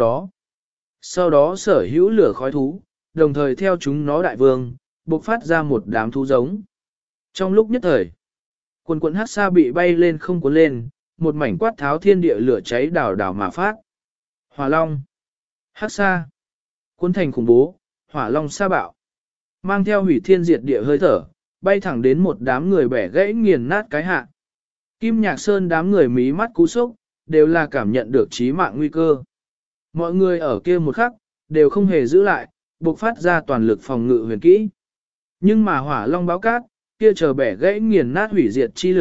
đó sở hữu lửa khói thú, đồng thời theo chúng nó đại vương, bộc phát ra một đám thú giống. Trong lúc nhất thời, quần quần hát xa bị bay lên không cuốn lên, một mảnh quát tháo thiên địa lửa cháy đảo đảo mà phát. Hỏa long, hát xa, cuốn thành khủng bố, hỏa long sa bạo, mang theo hủy thiên diệt địa hơi thở, bay thẳng đến một đám người bẻ gãy nghiền nát cái hạ. Kim Nhạc Sơn đám người mí mắt cú sốc, đều là cảm nhận được chí mạng nguy cơ. Mọi người ở kia một khắc, đều không hề giữ lại, bộc phát ra toàn lực phòng ngự huyền kỹ. Nhưng mà hỏa long báo cát, kia chờ bẻ gãy nghiền nát hủy diệt chi lực,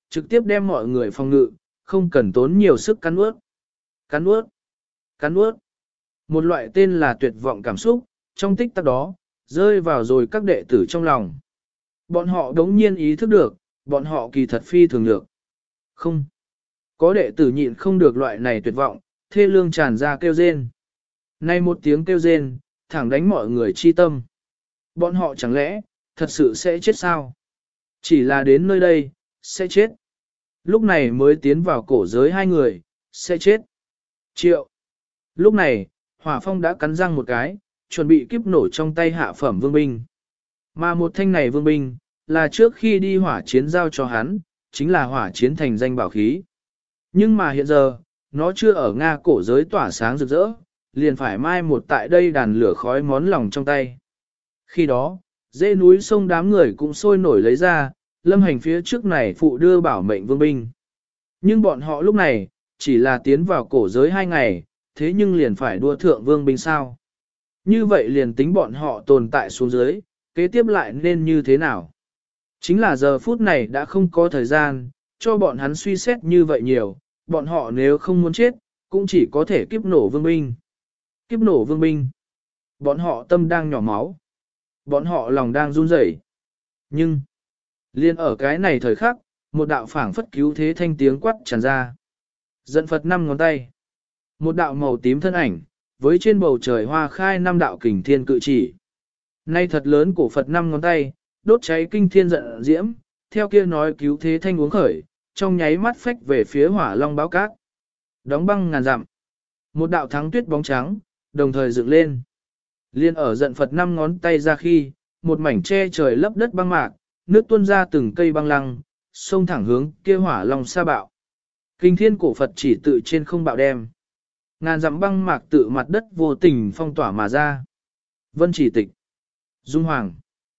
trực tiếp đem mọi người phòng ngự, không cần tốn nhiều sức cắn ướt. Cắn ướt, cắn ướt. Một loại tên là tuyệt vọng cảm xúc, trong tích tắc đó, rơi vào rồi các đệ tử trong lòng. Bọn họ đống nhiên ý thức được, bọn họ kỳ thật phi thường được. Không. Có đệ tử nhịn không được loại này tuyệt vọng, thê lương tràn ra kêu rên. Nay một tiếng kêu rên, thẳng đánh mọi người chi tâm. Bọn họ chẳng lẽ, thật sự sẽ chết sao? Chỉ là đến nơi đây, sẽ chết. Lúc này mới tiến vào cổ giới hai người, sẽ chết. Triệu. Lúc này, Hỏa Phong đã cắn răng một cái, chuẩn bị kiếp nổ trong tay hạ phẩm vương binh. Mà một thanh này vương binh, là trước khi đi hỏa chiến giao cho hắn, chính là hỏa chiến thành danh bảo khí. Nhưng mà hiện giờ, nó chưa ở Nga cổ giới tỏa sáng rực rỡ, liền phải mai một tại đây đàn lửa khói món lòng trong tay. Khi đó, dãy núi sông đám người cũng sôi nổi lấy ra, lâm hành phía trước này phụ đưa bảo mệnh vương binh. Nhưng bọn họ lúc này, chỉ là tiến vào cổ giới 2 ngày, thế nhưng liền phải đua thượng vương binh sao. Như vậy liền tính bọn họ tồn tại xuống dưới, kế tiếp lại nên như thế nào? Chính là giờ phút này đã không có thời gian, cho bọn hắn suy xét như vậy nhiều, bọn họ nếu không muốn chết, cũng chỉ có thể kiếp nổ vương binh. Kiếp nổ vương binh. Bọn họ tâm đang nhỏ máu. Bọn họ lòng đang run rẩy. Nhưng, liên ở cái này thời khắc, một đạo phảng phất cứu thế thanh tiếng quát tràn ra. Dẫn Phật 5 ngón tay. Một đạo màu tím thân ảnh, với trên bầu trời hoa khai 5 đạo kình thiên cự chỉ. Nay thật lớn cổ Phật 5 ngón tay, đốt cháy kinh thiên giận diễm, theo kia nói cứu thế thanh uống khởi, trong nháy mắt phách về phía hỏa long báo cát. Đóng băng ngàn dặm. Một đạo thắng tuyết bóng trắng, đồng thời dựng lên. Liên ở giận Phật 5 ngón tay ra khi, một mảnh che trời lấp đất băng mạc, nước tuôn ra từng cây băng lăng, xông thẳng hướng kia hỏa long sa bạo. Kinh thiên cổ Phật chỉ tự trên không bạo đem. Ngàn dặm băng mạc tự mặt đất vô tình phong tỏa mà ra. Vân chỉ tịch. Dung Hoàng.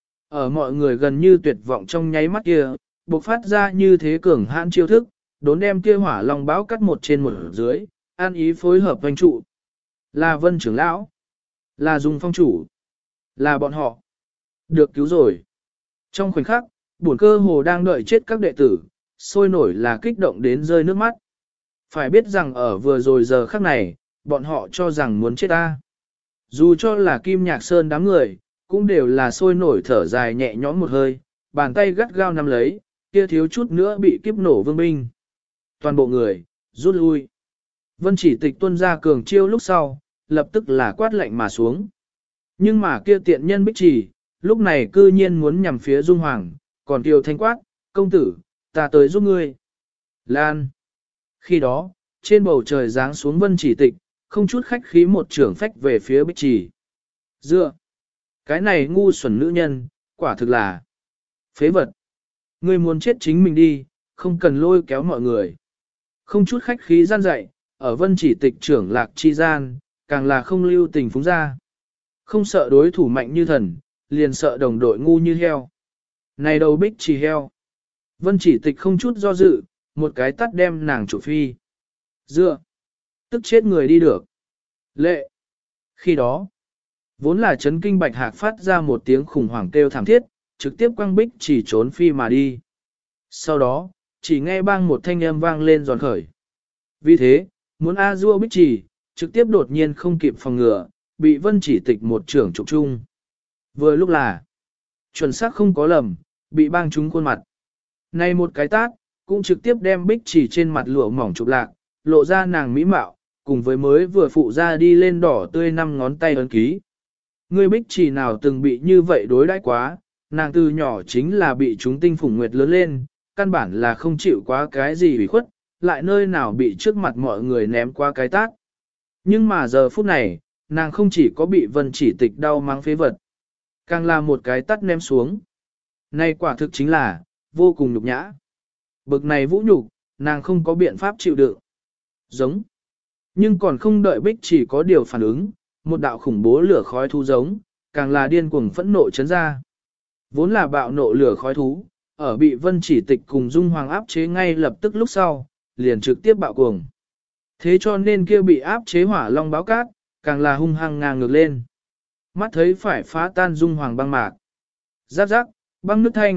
Ở mọi người gần như tuyệt vọng trong nháy mắt kia, bộc phát ra như thế cường hãn chiêu thức, đốn đem kia hỏa long báo cắt một trên một dưới, an ý phối hợp doanh trụ. Là Vân trưởng lão. Là Dung phong chủ. Là bọn họ. Được cứu rồi. Trong khoảnh khắc, bổn cơ hồ đang đợi chết các đệ tử, sôi nổi là kích động đến rơi nước mắt. Phải biết rằng ở vừa rồi giờ khắc này, bọn họ cho rằng muốn chết ta. Dù cho là Kim Nhạc Sơn đám người, cũng đều là sôi nổi thở dài nhẹ nhõm một hơi, bàn tay gắt gao nắm lấy, kia thiếu chút nữa bị kiếp nổ vương binh. Toàn bộ người, rút lui. Vân chỉ tịch tuân ra cường chiêu lúc sau, lập tức là quát lệnh mà xuống. Nhưng mà kia tiện nhân bích chỉ, lúc này cư nhiên muốn nhằm phía Dung Hoàng, còn Kiều Thanh quát, công tử, ta tới giúp ngươi. Lan. Khi đó, trên bầu trời giáng xuống Vân chỉ tịch, không chút khách khí một trưởng phách về phía bích chỉ. Dựa. Cái này ngu xuẩn nữ nhân, quả thực là phế vật. Ngươi muốn chết chính mình đi, không cần lôi kéo mọi người. Không chút khách khí gian dạy, ở Vân chỉ tịch trưởng lạc chi gian, càng là không lưu tình phúng ra. Không sợ đối thủ mạnh như thần, liền sợ đồng đội ngu như heo. Này đầu bích chỉ heo. Vân chỉ tịch không chút do dự, một cái tắt đem nàng chủ phi. Dựa. Tức chết người đi được. Lệ. Khi đó, vốn là chấn kinh bạch hạc phát ra một tiếng khủng hoảng kêu thảm thiết, trực tiếp quăng bích chỉ trốn phi mà đi. Sau đó, chỉ nghe bang một thanh âm vang lên giòn khởi. Vì thế, muốn A Dua bích chỉ, trực tiếp đột nhiên không kịp phòng ngừa, bị Vân chỉ tịch một trưởng trục chung. Vừa lúc là, chuẩn xác không có lầm, bị bang trúng khuôn mặt. Này một cái tát, cũng trực tiếp đem bích chỉ trên mặt lụa mỏng chụp lạc, lộ ra nàng mỹ mạo, cùng với mới vừa phụ ra đi lên đỏ tươi 5 ngón tay ấn ký. Người bích chỉ nào từng bị như vậy đối đãi quá, nàng từ nhỏ chính là bị chúng tinh phủng nguyệt lớn lên, căn bản là không chịu quá cái gì ủy khuất, lại nơi nào bị trước mặt mọi người ném qua cái tát. Nhưng mà giờ phút này, nàng không chỉ có bị Vân chỉ tịch đau mắng phế vật, càng là một cái tát ném xuống. Này quả thực chính là, vô cùng nhục nhã. Bực này vũ nhục, nàng không có biện pháp chịu đựng. Giống. Nhưng còn không đợi bích chỉ có điều phản ứng, một đạo khủng bố lửa khói thú giống, càng là điên cuồng phẫn nộ chấn ra. Vốn là bạo nộ lửa khói thú, ở bị Vân chỉ tịch cùng Dung Hoàng áp chế ngay lập tức lúc sau, liền trực tiếp bạo cuồng. Thế cho nên kia bị áp chế hỏa long báo cát, càng là hung hăng ngang ngược lên. Mắt thấy phải phá tan Dung Hoàng băng mạc. Giáp giáp, băng nước thanh,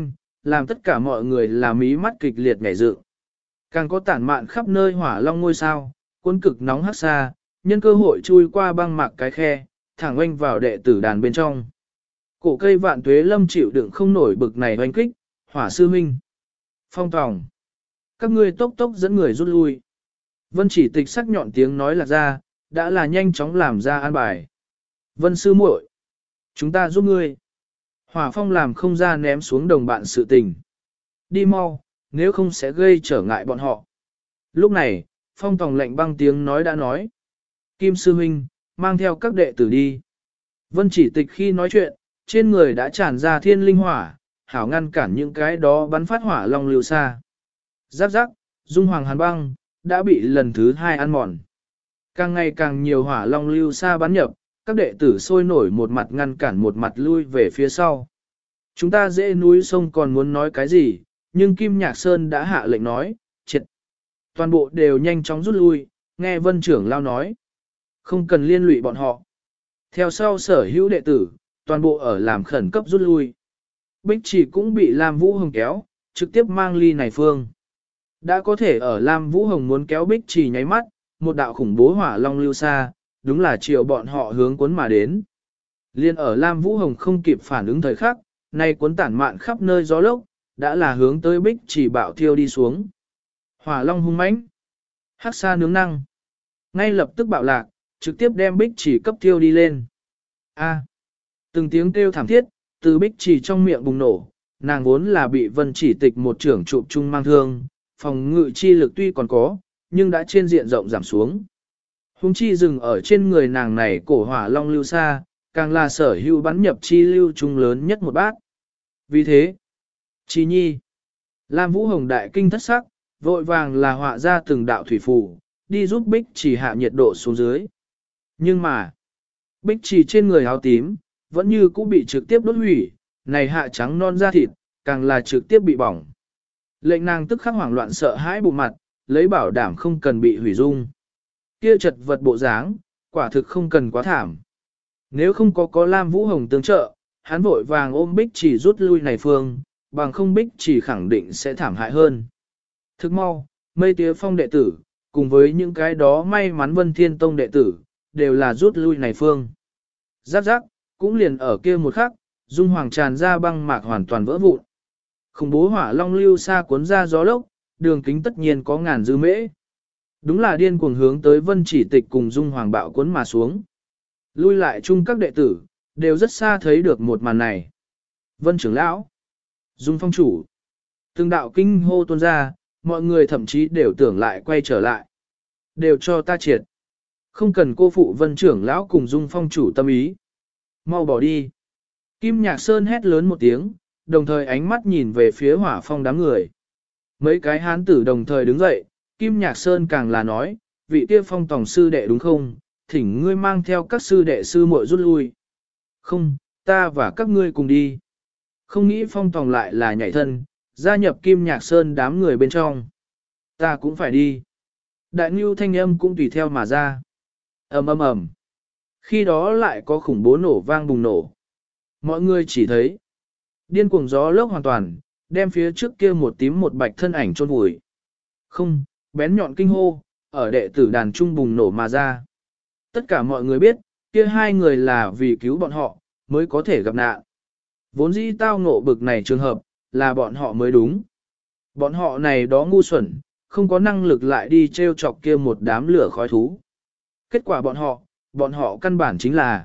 làm tất cả mọi người là mí mắt kịch liệt nhảy dựng. Càng có tản mạn khắp nơi hỏa long ngôi sao, cuốn cực nóng hắc xa, nhân cơ hội chui qua băng mạc cái khe, thẳng oanh vào đệ tử đàn bên trong. Cổ cây vạn tuế lâm chịu đựng không nổi bực này oanh kích, hỏa sư huynh. Phong tòng. Các ngươi tốc tốc dẫn người rút lui. Vân chỉ tịch sắc nhọn tiếng nói lạc ra, đã là nhanh chóng làm ra an bài. Vân sư muội, chúng ta giúp ngươi. Hỏa phong làm không ra ném xuống đồng bạn sự tình. Đi mau, nếu không sẽ gây trở ngại bọn họ. Lúc này, phong tòng lệnh băng tiếng nói đã nói. Kim sư huynh, mang theo các đệ tử đi. Vân chỉ tịch khi nói chuyện, trên người đã tràn ra thiên linh hỏa, hảo ngăn cản những cái đó bắn phát hỏa long lưu xa. Giáp giáp, dung hoàng hàn băng, đã bị lần thứ 2 ăn mòn. Càng ngày càng nhiều hỏa long lưu xa bắn nhập, các đệ tử sôi nổi một mặt ngăn cản một mặt lui về phía sau. Chúng ta dễ núi sông còn muốn nói cái gì, nhưng Kim Nhạc Sơn đã hạ lệnh nói, triệt. Toàn bộ đều nhanh chóng rút lui, nghe vân trưởng lao nói. Không cần liên lụy bọn họ. Theo sau sở hữu đệ tử, toàn bộ ở làm khẩn cấp rút lui. Bích chỉ cũng bị Lam Vũ Hồng kéo, trực tiếp mang ly này phương. Đã có thể ở Lam Vũ Hồng muốn kéo Bích chỉ nháy mắt, một đạo khủng bố hỏa long lưu xa, đúng là chiều bọn họ hướng cuốn mà đến. Liên ở Lam Vũ Hồng không kịp phản ứng thời khắc, nay cuốn tản mạn khắp nơi gió lốc, đã là hướng tới Bích chỉ bạo thiêu đi xuống. Hỏa long hung mãnh, hắc xa nướng năng, ngay lập tức bạo lạc, trực tiếp đem Bích chỉ cấp thiêu đi lên. A, từng tiếng kêu thảm thiết, từ Bích chỉ trong miệng bùng nổ, nàng vốn là bị Vân chỉ tịch một trưởng trụ chung mang thương, phòng ngự chi lực tuy còn có, nhưng đã trên diện rộng giảm xuống. Hùng chi dừng ở trên người nàng này cổ hỏa long lưu xa, càng là sở hữu bắn nhập chi lưu trung lớn nhất một bát. Vì thế, Chi Nhi, Lam Vũ Hồng đại kinh thất sắc, vội vàng là họa ra từng đạo thủy phù, đi giúp Bích chỉ hạ nhiệt độ xuống dưới. Nhưng mà, Bích chỉ trên người áo tím, vẫn như cũ bị trực tiếp đốt hủy, này hạ trắng non da thịt, càng là trực tiếp bị bỏng. Lệnh nàng tức khắc hoảng loạn sợ hãi bụng mặt, lấy bảo đảm không cần bị hủy dung. Kia chật vật bộ dáng, quả thực không cần quá thảm. Nếu không có Lam Vũ Hồng tương trợ, hắn vội vàng ôm Bích chỉ rút lui này phương, bằng không Bích chỉ khẳng định sẽ thảm hại hơn. Thức mau, Mây Tía Phong đệ tử, cùng với những cái đó may mắn Vân Thiên Tông đệ tử, đều là rút lui này phương. Giáp giáp, cũng liền ở kia một khắc, dung hoàng tràn ra băng mạc hoàn toàn vỡ vụn. Khủng bố hỏa long lưu xa cuốn ra gió lốc, đường kính tất nhiên có ngàn dư mễ. Đúng là điên cuồng hướng tới Vân chỉ tịch cùng dung hoàng bạo cuốn mà xuống. Lui lại chung các đệ tử, đều rất xa thấy được một màn này. Vân trưởng lão, Dung phong chủ, từng đạo kinh hô tuôn ra, mọi người thậm chí đều tưởng lại quay trở lại. Đều cho ta triệt. Không cần cô phụ Vân trưởng lão cùng Dung phong chủ tâm ý. Mau bỏ đi. Kim Nhạc Sơn hét lớn một tiếng, đồng thời ánh mắt nhìn về phía hỏa phong đám người. Mấy cái hán tử đồng thời đứng dậy, Kim Nhạc Sơn càng là nói, vị kia phong tòng sư đệ đúng không, thỉnh ngươi mang theo các sư đệ sư muội rút lui. Không, ta và các ngươi cùng đi. Không nghĩ phong tòng lại là nhảy thân, gia nhập Kim Nhạc Sơn đám người bên trong. Ta cũng phải đi. Đại Ngưu thanh âm cũng tùy theo mà ra. Ầm ầm ầm. Khi đó lại có khủng bố nổ vang bùng nổ. Mọi người chỉ thấy điên cuồng gió lốc hoàn toàn, đem phía trước kia một tím một bạch thân ảnh chôn vùi. Không, bén nhọn kinh hô, ở đệ tử đàn trung bùng nổ mà ra. Tất cả mọi người biết, kia hai người là vì cứu bọn họ, mới có thể gặp nạn. Vốn dĩ tao ngộ bực này trường hợp, là bọn họ mới đúng. Bọn họ này đó ngu xuẩn, không có năng lực lại đi treo chọc kia một đám lửa khói thú. Kết quả bọn họ căn bản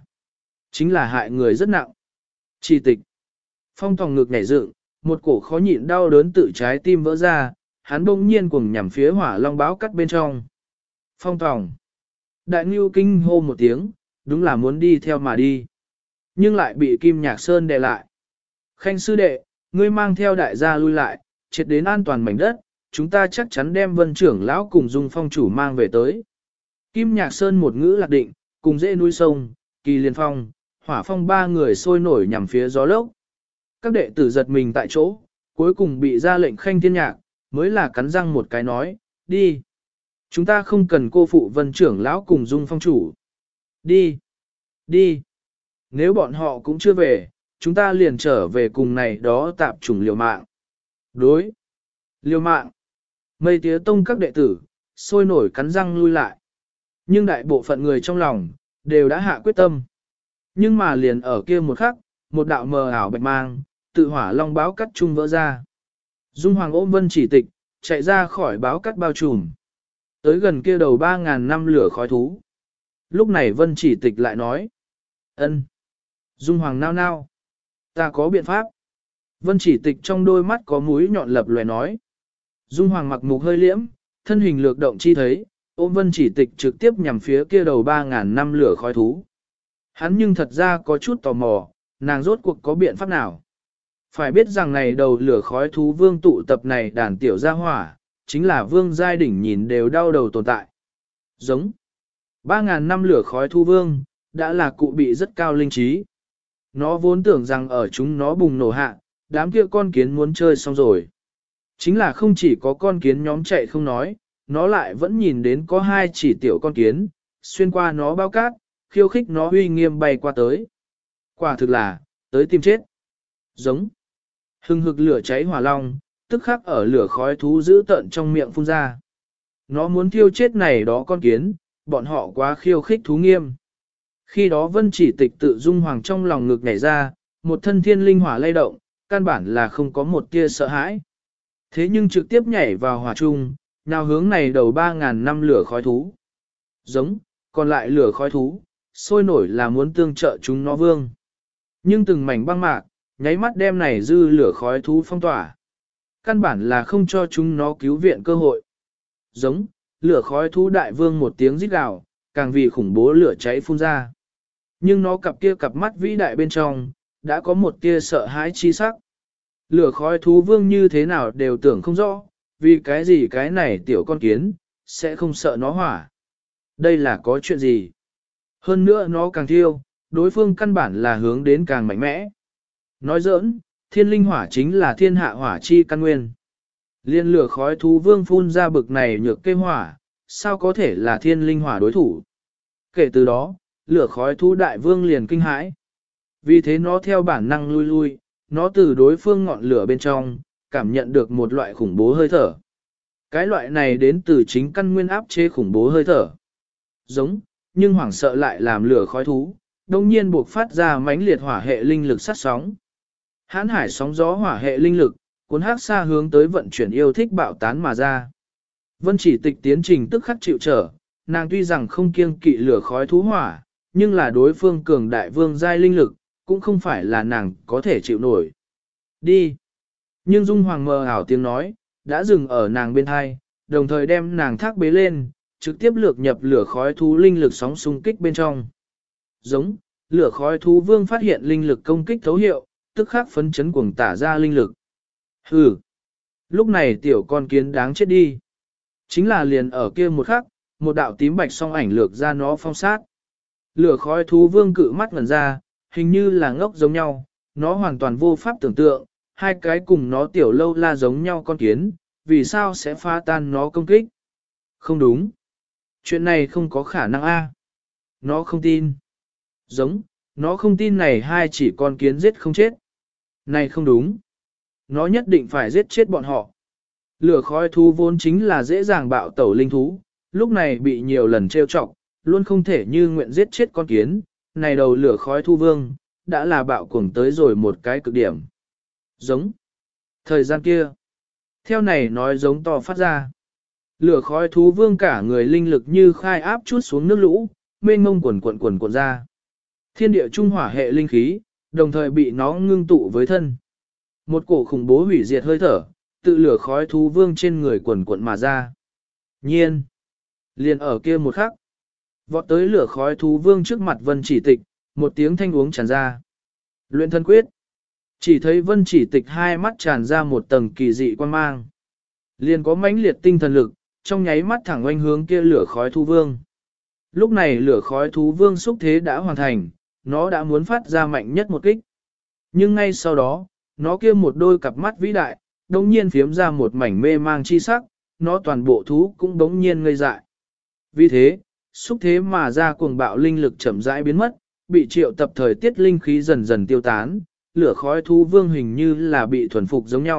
chính là hại người rất nặng. Chỉ tịch. Phong tòng ngực nhảy dựng, một cổ khó nhịn đau đớn tự trái tim vỡ ra, hắn bỗng nhiên cuồng nhằm phía hỏa long báo cắt bên trong. Phong tòng. Đại Ngưu kinh hô một tiếng, đúng là muốn đi theo mà đi. Nhưng lại bị Kim Nhạc Sơn đè lại. Khanh sư đệ, ngươi mang theo đại gia lui lại, triệt đến an toàn mảnh đất, chúng ta chắc chắn đem Vân trưởng lão cùng Dung phong chủ mang về tới. Kim Nhạc Sơn một ngữ lạc định, cùng dễ núi sông, Kỳ Liên Phong, Hỏa Phong ba người sôi nổi nhằm phía gió lốc. Các đệ tử giật mình tại chỗ, cuối cùng bị ra lệnh Khanh Thiên Nhạc, mới là cắn răng một cái nói, đi. Chúng ta không cần cô phụ Vân trưởng lão cùng Dung phong chủ. Đi. Đi. Nếu bọn họ cũng chưa về, chúng ta liền trở về cùng này đó tạp chủng liều mạng. Đối. Liêu mạng. Mây tía tông các đệ tử, sôi nổi cắn răng lui lại. Nhưng đại bộ phận người trong lòng, đều đã hạ quyết tâm. Nhưng mà liền ở kia một khắc, một đạo mờ ảo bạch mang, tự hỏa long báo cắt trung vỡ ra. Dung Hoàng ôm Vân Chỉ Tịch, chạy ra khỏi báo cắt bao trùm. Tới gần kia đầu 3.000 năm lửa khói thú. Lúc này Vân Chỉ Tịch lại nói. Ân. Dung Hoàng nao nao. Ta có biện pháp. Vân Chỉ Tịch trong đôi mắt có mũi nhọn lập lòe nói. Dung Hoàng mặc mục hơi liễm, thân hình lược động chi thấy, ôm Vân Chỉ Tịch trực tiếp nhằm phía kia đầu 3.000 năm lửa khói thú. Hắn nhưng thật ra có chút tò mò, nàng rốt cuộc có biện pháp nào. Phải biết rằng này đầu lửa khói thú vương tụ tập này đàn tiểu gia hỏa, chính là vương giai đỉnh nhìn đều đau đầu tồn tại. Giống 3.000 năm lửa khói thú vương, đã là cụ bị rất cao linh trí. Nó vốn tưởng rằng ở chúng nó bùng nổ hạ, đám kia con kiến muốn chơi xong rồi. Chính là không chỉ có con kiến nhóm chạy không nói, nó lại vẫn nhìn đến có hai chỉ tiểu con kiến, xuyên qua nó bao cát, khiêu khích nó uy nghiêm bay qua tới. Quả thực là, tới tìm chết. Giống. Hừng hực lửa cháy hỏa long, tức khắc ở lửa khói thú giữ tận trong miệng phun ra. Nó muốn thiêu chết này đó con kiến, bọn họ quá khiêu khích thú nghiêm. Khi đó Vân Chỉ Tịch tự Dung Hoàng trong lòng ngực nhảy ra, một thân thiên linh hỏa lay động, căn bản là không có một tia sợ hãi. Thế nhưng trực tiếp nhảy vào hỏa trung, nào hướng này đầu 3.000 năm lửa khói thú. Giống, còn lại lửa khói thú, sôi nổi là muốn tương trợ chúng nó vương. Nhưng từng mảnh băng mạc, nháy mắt đem này dư lửa khói thú phong tỏa. Căn bản là không cho chúng nó cứu viện cơ hội. Giống, lửa khói thú đại vương một tiếng rít gào, càng vì khủng bố lửa cháy phun ra. Nhưng nó cặp mắt vĩ đại bên trong, đã có một tia sợ hãi chi sắc. Lửa khói thú vương như thế nào đều tưởng không rõ, vì cái gì cái này tiểu con kiến, sẽ không sợ nó hỏa. Đây là có chuyện gì? Hơn nữa nó càng thiêu, đối phương căn bản là hướng đến càng mạnh mẽ. Nói giỡn, thiên linh hỏa chính là thiên hạ hỏa chi căn nguyên. Liên lửa khói thú vương phun ra bực này nhược cây hỏa, sao có thể là thiên linh hỏa đối thủ? Kể từ đó, lửa khói thú đại vương liền kinh hãi. Vì thế nó theo bản năng lui lui, nó từ đối phương ngọn lửa bên trong, cảm nhận được một loại khủng bố hơi thở. Cái loại này đến từ chính căn nguyên áp chế khủng bố hơi thở. Giống, nhưng hoảng sợ lại làm lửa khói thú, đồng nhiên buộc phát ra mãnh liệt hỏa hệ linh lực sát sóng. Hán hải sóng gió hỏa hệ linh lực, cuốn hắc xa hướng tới vận chuyển yêu thích bạo tán mà ra. Vân Chỉ Tịch tiến trình tức khắc chịu trở, nàng tuy rằng không kiêng kỵ lửa khói thú hỏa, nhưng là đối phương cường đại vương giai linh lực, cũng không phải là nàng có thể chịu nổi. Đi! Nhưng Dung Hoàng mờ ảo tiếng nói, đã dừng ở nàng bên hai, đồng thời đem nàng thác bế lên, trực tiếp lược nhập lửa khói thú linh lực sóng xung kích bên trong. Giống, lửa khói thú vương phát hiện linh lực công kích thấu hiệu, tức khắc phấn chấn cuồng tả ra linh lực. Hừ! Lúc này tiểu con kiến đáng chết đi. Chính là liền ở kia một khắc, một đạo tím bạch song ảnh lược ra nó phong sát. Lửa khói thú vương cự mắt ngẩn ra, hình như là ngốc giống nhau, nó hoàn toàn vô pháp tưởng tượng, hai cái cùng nó tiểu lâu la giống nhau con kiến, vì sao sẽ phá tan nó công kích. Không đúng. Chuyện này không có khả năng a. Nó không tin. Giống, nó không tin này hai chỉ con kiến giết không chết. Này không đúng. Nó nhất định phải giết chết bọn họ. Lửa khói thú vốn chính là dễ dàng bạo tẩu linh thú, lúc này bị nhiều lần trêu chọc, luôn không thể như nguyện giết chết con kiến. Này đầu lửa khói thu vương, đã là bạo cuồng tới rồi một cái cực điểm. Giống. Thời gian kia. Theo này nói giống to phát ra. Lửa khói thú vương cả người linh lực như khai áp chút xuống nước lũ, mênh mông quần ra. Thiên địa trung hỏa hệ linh khí, đồng thời bị nó ngưng tụ với thân. Một cổ khủng bố hủy diệt hơi thở, tự lửa khói thú vương trên người quần mà ra. Nhiên. Liền ở kia một khắc. Vọt tới lửa khói thú vương trước mặt Vân Chỉ Tịch, một tiếng thanh uống tràn ra. Luyện thân quyết. Chỉ thấy Vân Chỉ Tịch hai mắt tràn ra một tầng kỳ dị quan mang. Liền có mãnh liệt tinh thần lực, trong nháy mắt thẳng oanh hướng kia lửa khói thú vương. Lúc này lửa khói thú vương xúc thế đã hoàn thành, nó đã muốn phát ra mạnh nhất một kích. Nhưng ngay sau đó, nó kia một đôi cặp mắt vĩ đại, đồng nhiên phiếm ra một mảnh mê mang chi sắc, nó toàn bộ thú cũng đống nhiên ngây dại. Vì thế, xúc thế mà ra cuồng bạo linh lực chậm rãi biến mất, bị triệu tập thời tiết linh khí dần dần tiêu tán, lửa khói thú vương hình như là bị thuần phục giống nhau,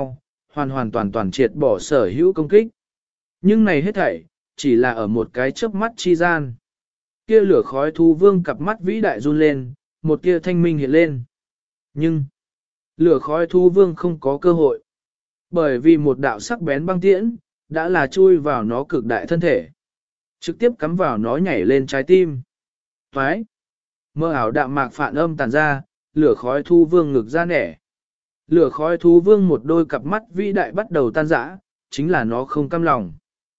hoàn hoàn toàn toàn triệt bỏ sở hữu công kích. Nhưng này hết thảy, chỉ là ở một cái chớp mắt chi gian. Kia lửa khói thú vương cặp mắt vĩ đại run lên, một tia thanh minh hiện lên. Nhưng, lửa khói thú vương không có cơ hội. Bởi vì một đạo sắc bén băng tiễn, đã là chui vào nó cực đại thân thể. Trực tiếp cắm vào nó nhảy lên trái tim. Thoái! Mơ ảo đạm mạc phản âm tàn ra, lửa khói thú vương ngực ra nẻ. Lửa khói thú vương một đôi cặp mắt vĩ đại bắt đầu tan rã, chính là nó không cam lòng.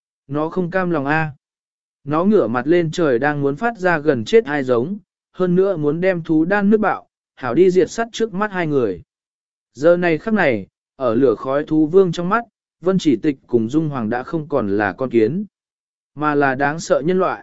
Nó không cam lòng a. Nó ngửa mặt lên trời đang muốn phát ra gần chết ai giống, hơn nữa muốn đem thú đan nước bạo, hảo đi diệt sắt trước mắt hai người. Giờ này khắc này, ở lửa khói thú vương trong mắt, Vân Chỉ Tịch cùng Dung Hoàng đã không còn là con kiến, mà là đáng sợ nhân loại.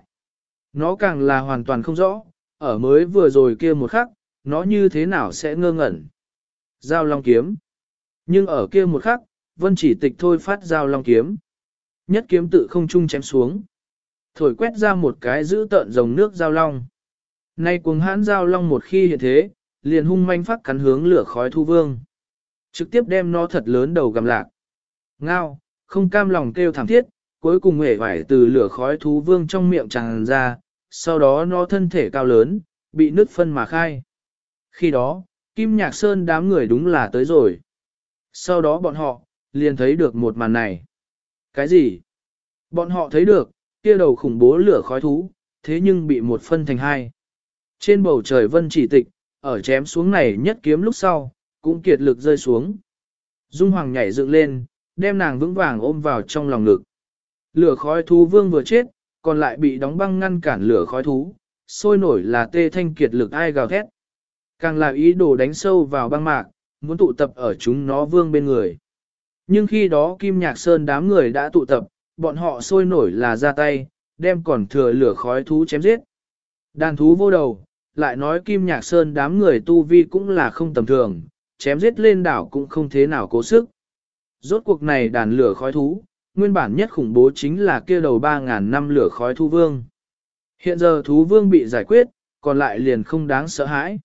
Nó càng là hoàn toàn không rõ, ở mới vừa rồi kia một khắc, nó như thế nào sẽ ngơ ngẩn. Giao long kiếm. Nhưng ở kia một khắc, Vân Chỉ Tịch thôi phát giao long kiếm. Nhất kiếm tự không trung chém xuống. Thổi quét ra một cái giữ tợn dòng nước giao long. Nay cuồng hãn giao long một khi hiện thế, liền hung manh phát cắn hướng lửa khói thu vương. Trực tiếp đem nó thật lớn đầu gầm lạc. Ngao, không cam lòng kêu thảm thiết, cuối cùng hể vải từ lửa khói thú vương trong miệng tràn ra, sau đó nó thân thể cao lớn, bị nứt phân mà khai. Khi đó, Kim Nhạc Sơn đám người đúng là tới rồi. Sau đó bọn họ, liền thấy được một màn này. Cái gì? Bọn họ thấy được, kia đầu khủng bố lửa khói thú, thế nhưng bị một phân thành hai. Trên bầu trời Vân Chỉ Tịch, ở chém xuống này nhất kiếm lúc sau, cũng kiệt lực rơi xuống. Dung Hoàng nhảy dựng lên, đem nàng vững vàng ôm vào trong lòng ngực. Lửa khói thú vương vừa chết, còn lại bị đóng băng ngăn cản lửa khói thú, sôi nổi là tê thanh kiệt lực ai gào thét. Càng là ý đồ đánh sâu vào băng mạc, muốn tụ tập ở chúng nó vương bên người. Nhưng khi đó Kim Nhạc Sơn đám người đã tụ tập, bọn họ sôi nổi là ra tay, đem còn thừa lửa khói thú chém giết. Đàn thú vô đầu, lại nói Kim Nhạc Sơn đám người tu vi cũng là không tầm thường, chém giết lên đảo cũng không thế nào cố sức. Rốt cuộc này đàn lửa khói thú, nguyên bản nhất khủng bố chính là kia đầu 3.000 năm lửa khói thú vương. Hiện giờ thú vương bị giải quyết, còn lại liền không đáng sợ hãi.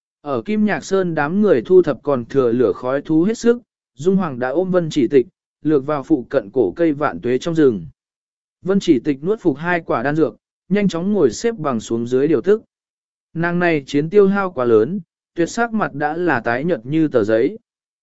Ở Kim Nhạc Sơn đám người thu thập còn thừa lửa khói thú hết sức, Dung Hoàng đã ôm Vân Chỉ Tịch, lược vào phụ cận cổ cây vạn tuế trong rừng. Vân Chỉ Tịch nuốt phục 2 quả đan dược, nhanh chóng ngồi xếp bằng xuống dưới điều tức. Nàng này chiến tiêu hao quá lớn, tuyệt sắc mặt đã là tái nhợt như tờ giấy.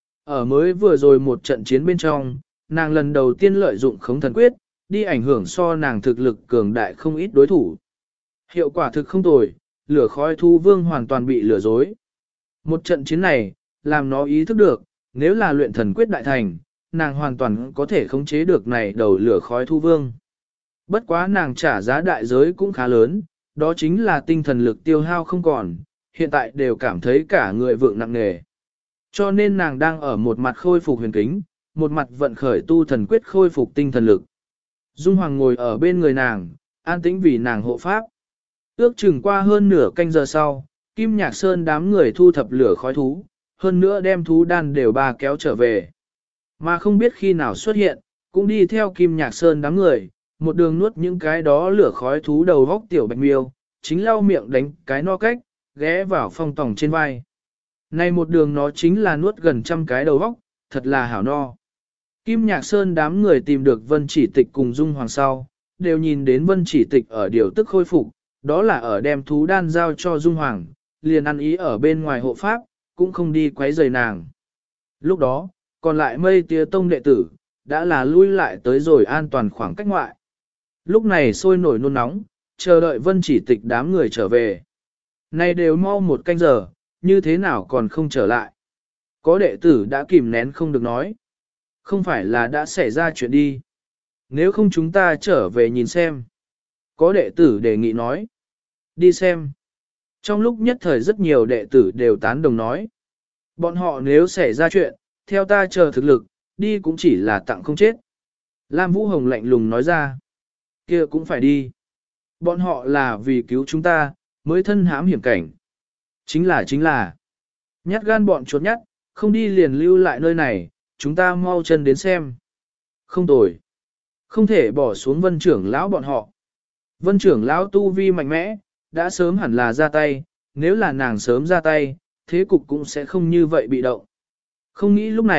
Ở mới vừa rồi một trận chiến bên trong, nàng lần đầu tiên lợi dụng khống thần quyết, đi ảnh hưởng so nàng thực lực cường đại không ít đối thủ. Hiệu quả thực không tồi, lửa khói thú vương hoàn toàn bị lừa dối. Một trận chiến này, làm nó ý thức được, nếu là luyện thần quyết đại thành, nàng hoàn toàn có thể khống chế được này đầu lửa khói thú vương. Bất quá nàng trả giá đại giới cũng khá lớn, đó chính là tinh thần lực tiêu hao không còn, hiện tại đều cảm thấy cả người vượng nặng nề. Cho nên nàng đang ở một mặt khôi phục huyền kính, một mặt vận khởi tu thần quyết khôi phục tinh thần lực. Dung Hoàng ngồi ở bên người nàng, an tĩnh vì nàng hộ pháp. Ước chừng qua hơn nửa canh giờ sau, Kim Nhạc Sơn đám người thu thập lửa khói thú, hơn nữa đem thú đan đều ba kéo trở về. Mà không biết khi nào xuất hiện, cũng đi theo Kim Nhạc Sơn đám người, một đường nuốt những cái đó lửa khói thú đầu góc tiểu bạch miêu, chính lau miệng đánh cái no cách, ghé vào phong tòng trên vai. Này một đường nó chính là nuốt gần 100 cái đầu góc, thật là hảo no. Kim Nhạc Sơn đám người tìm được Vân Chỉ Tịch cùng Dung Hoàng sau, đều nhìn đến Vân Chỉ Tịch ở điều tức khôi phục, đó là ở đem thú đan giao cho Dung Hoàng, liền ăn ý ở bên ngoài hộ pháp, cũng không đi quấy rầy nàng. Lúc đó, còn lại Mây Tía Tông đệ tử, đã là lui lại tới rồi an toàn khoảng cách ngoại. Lúc này sôi nổi nôn nóng, chờ đợi Vân Chỉ Tịch đám người trở về. Này đều mau 1 canh giờ, như thế nào còn không trở lại. Có đệ tử đã kìm nén không được nói. Không phải là đã xảy ra chuyện đi. Nếu không chúng ta trở về nhìn xem. Có đệ tử đề nghị nói. Đi xem. Trong lúc nhất thời rất nhiều đệ tử đều tán đồng nói. Bọn họ nếu xảy ra chuyện, theo ta chờ thực lực, đi cũng chỉ là tặng không chết. Lam Vũ Hồng lạnh lùng nói ra. Kia cũng phải đi. Bọn họ là vì cứu chúng ta, mới thân hãm hiểm cảnh. Chính là. Nhát gan bọn chuột nhát, không đi liền lưu lại nơi này, chúng ta mau chân đến xem. Không tồi. Không thể bỏ xuống Vân trưởng lão bọn họ. Vân trưởng lão tu vi mạnh mẽ, đã sớm hẳn là ra tay, nếu là nàng sớm ra tay, thế cục cũng sẽ không như vậy bị động. Không nghĩ lúc này,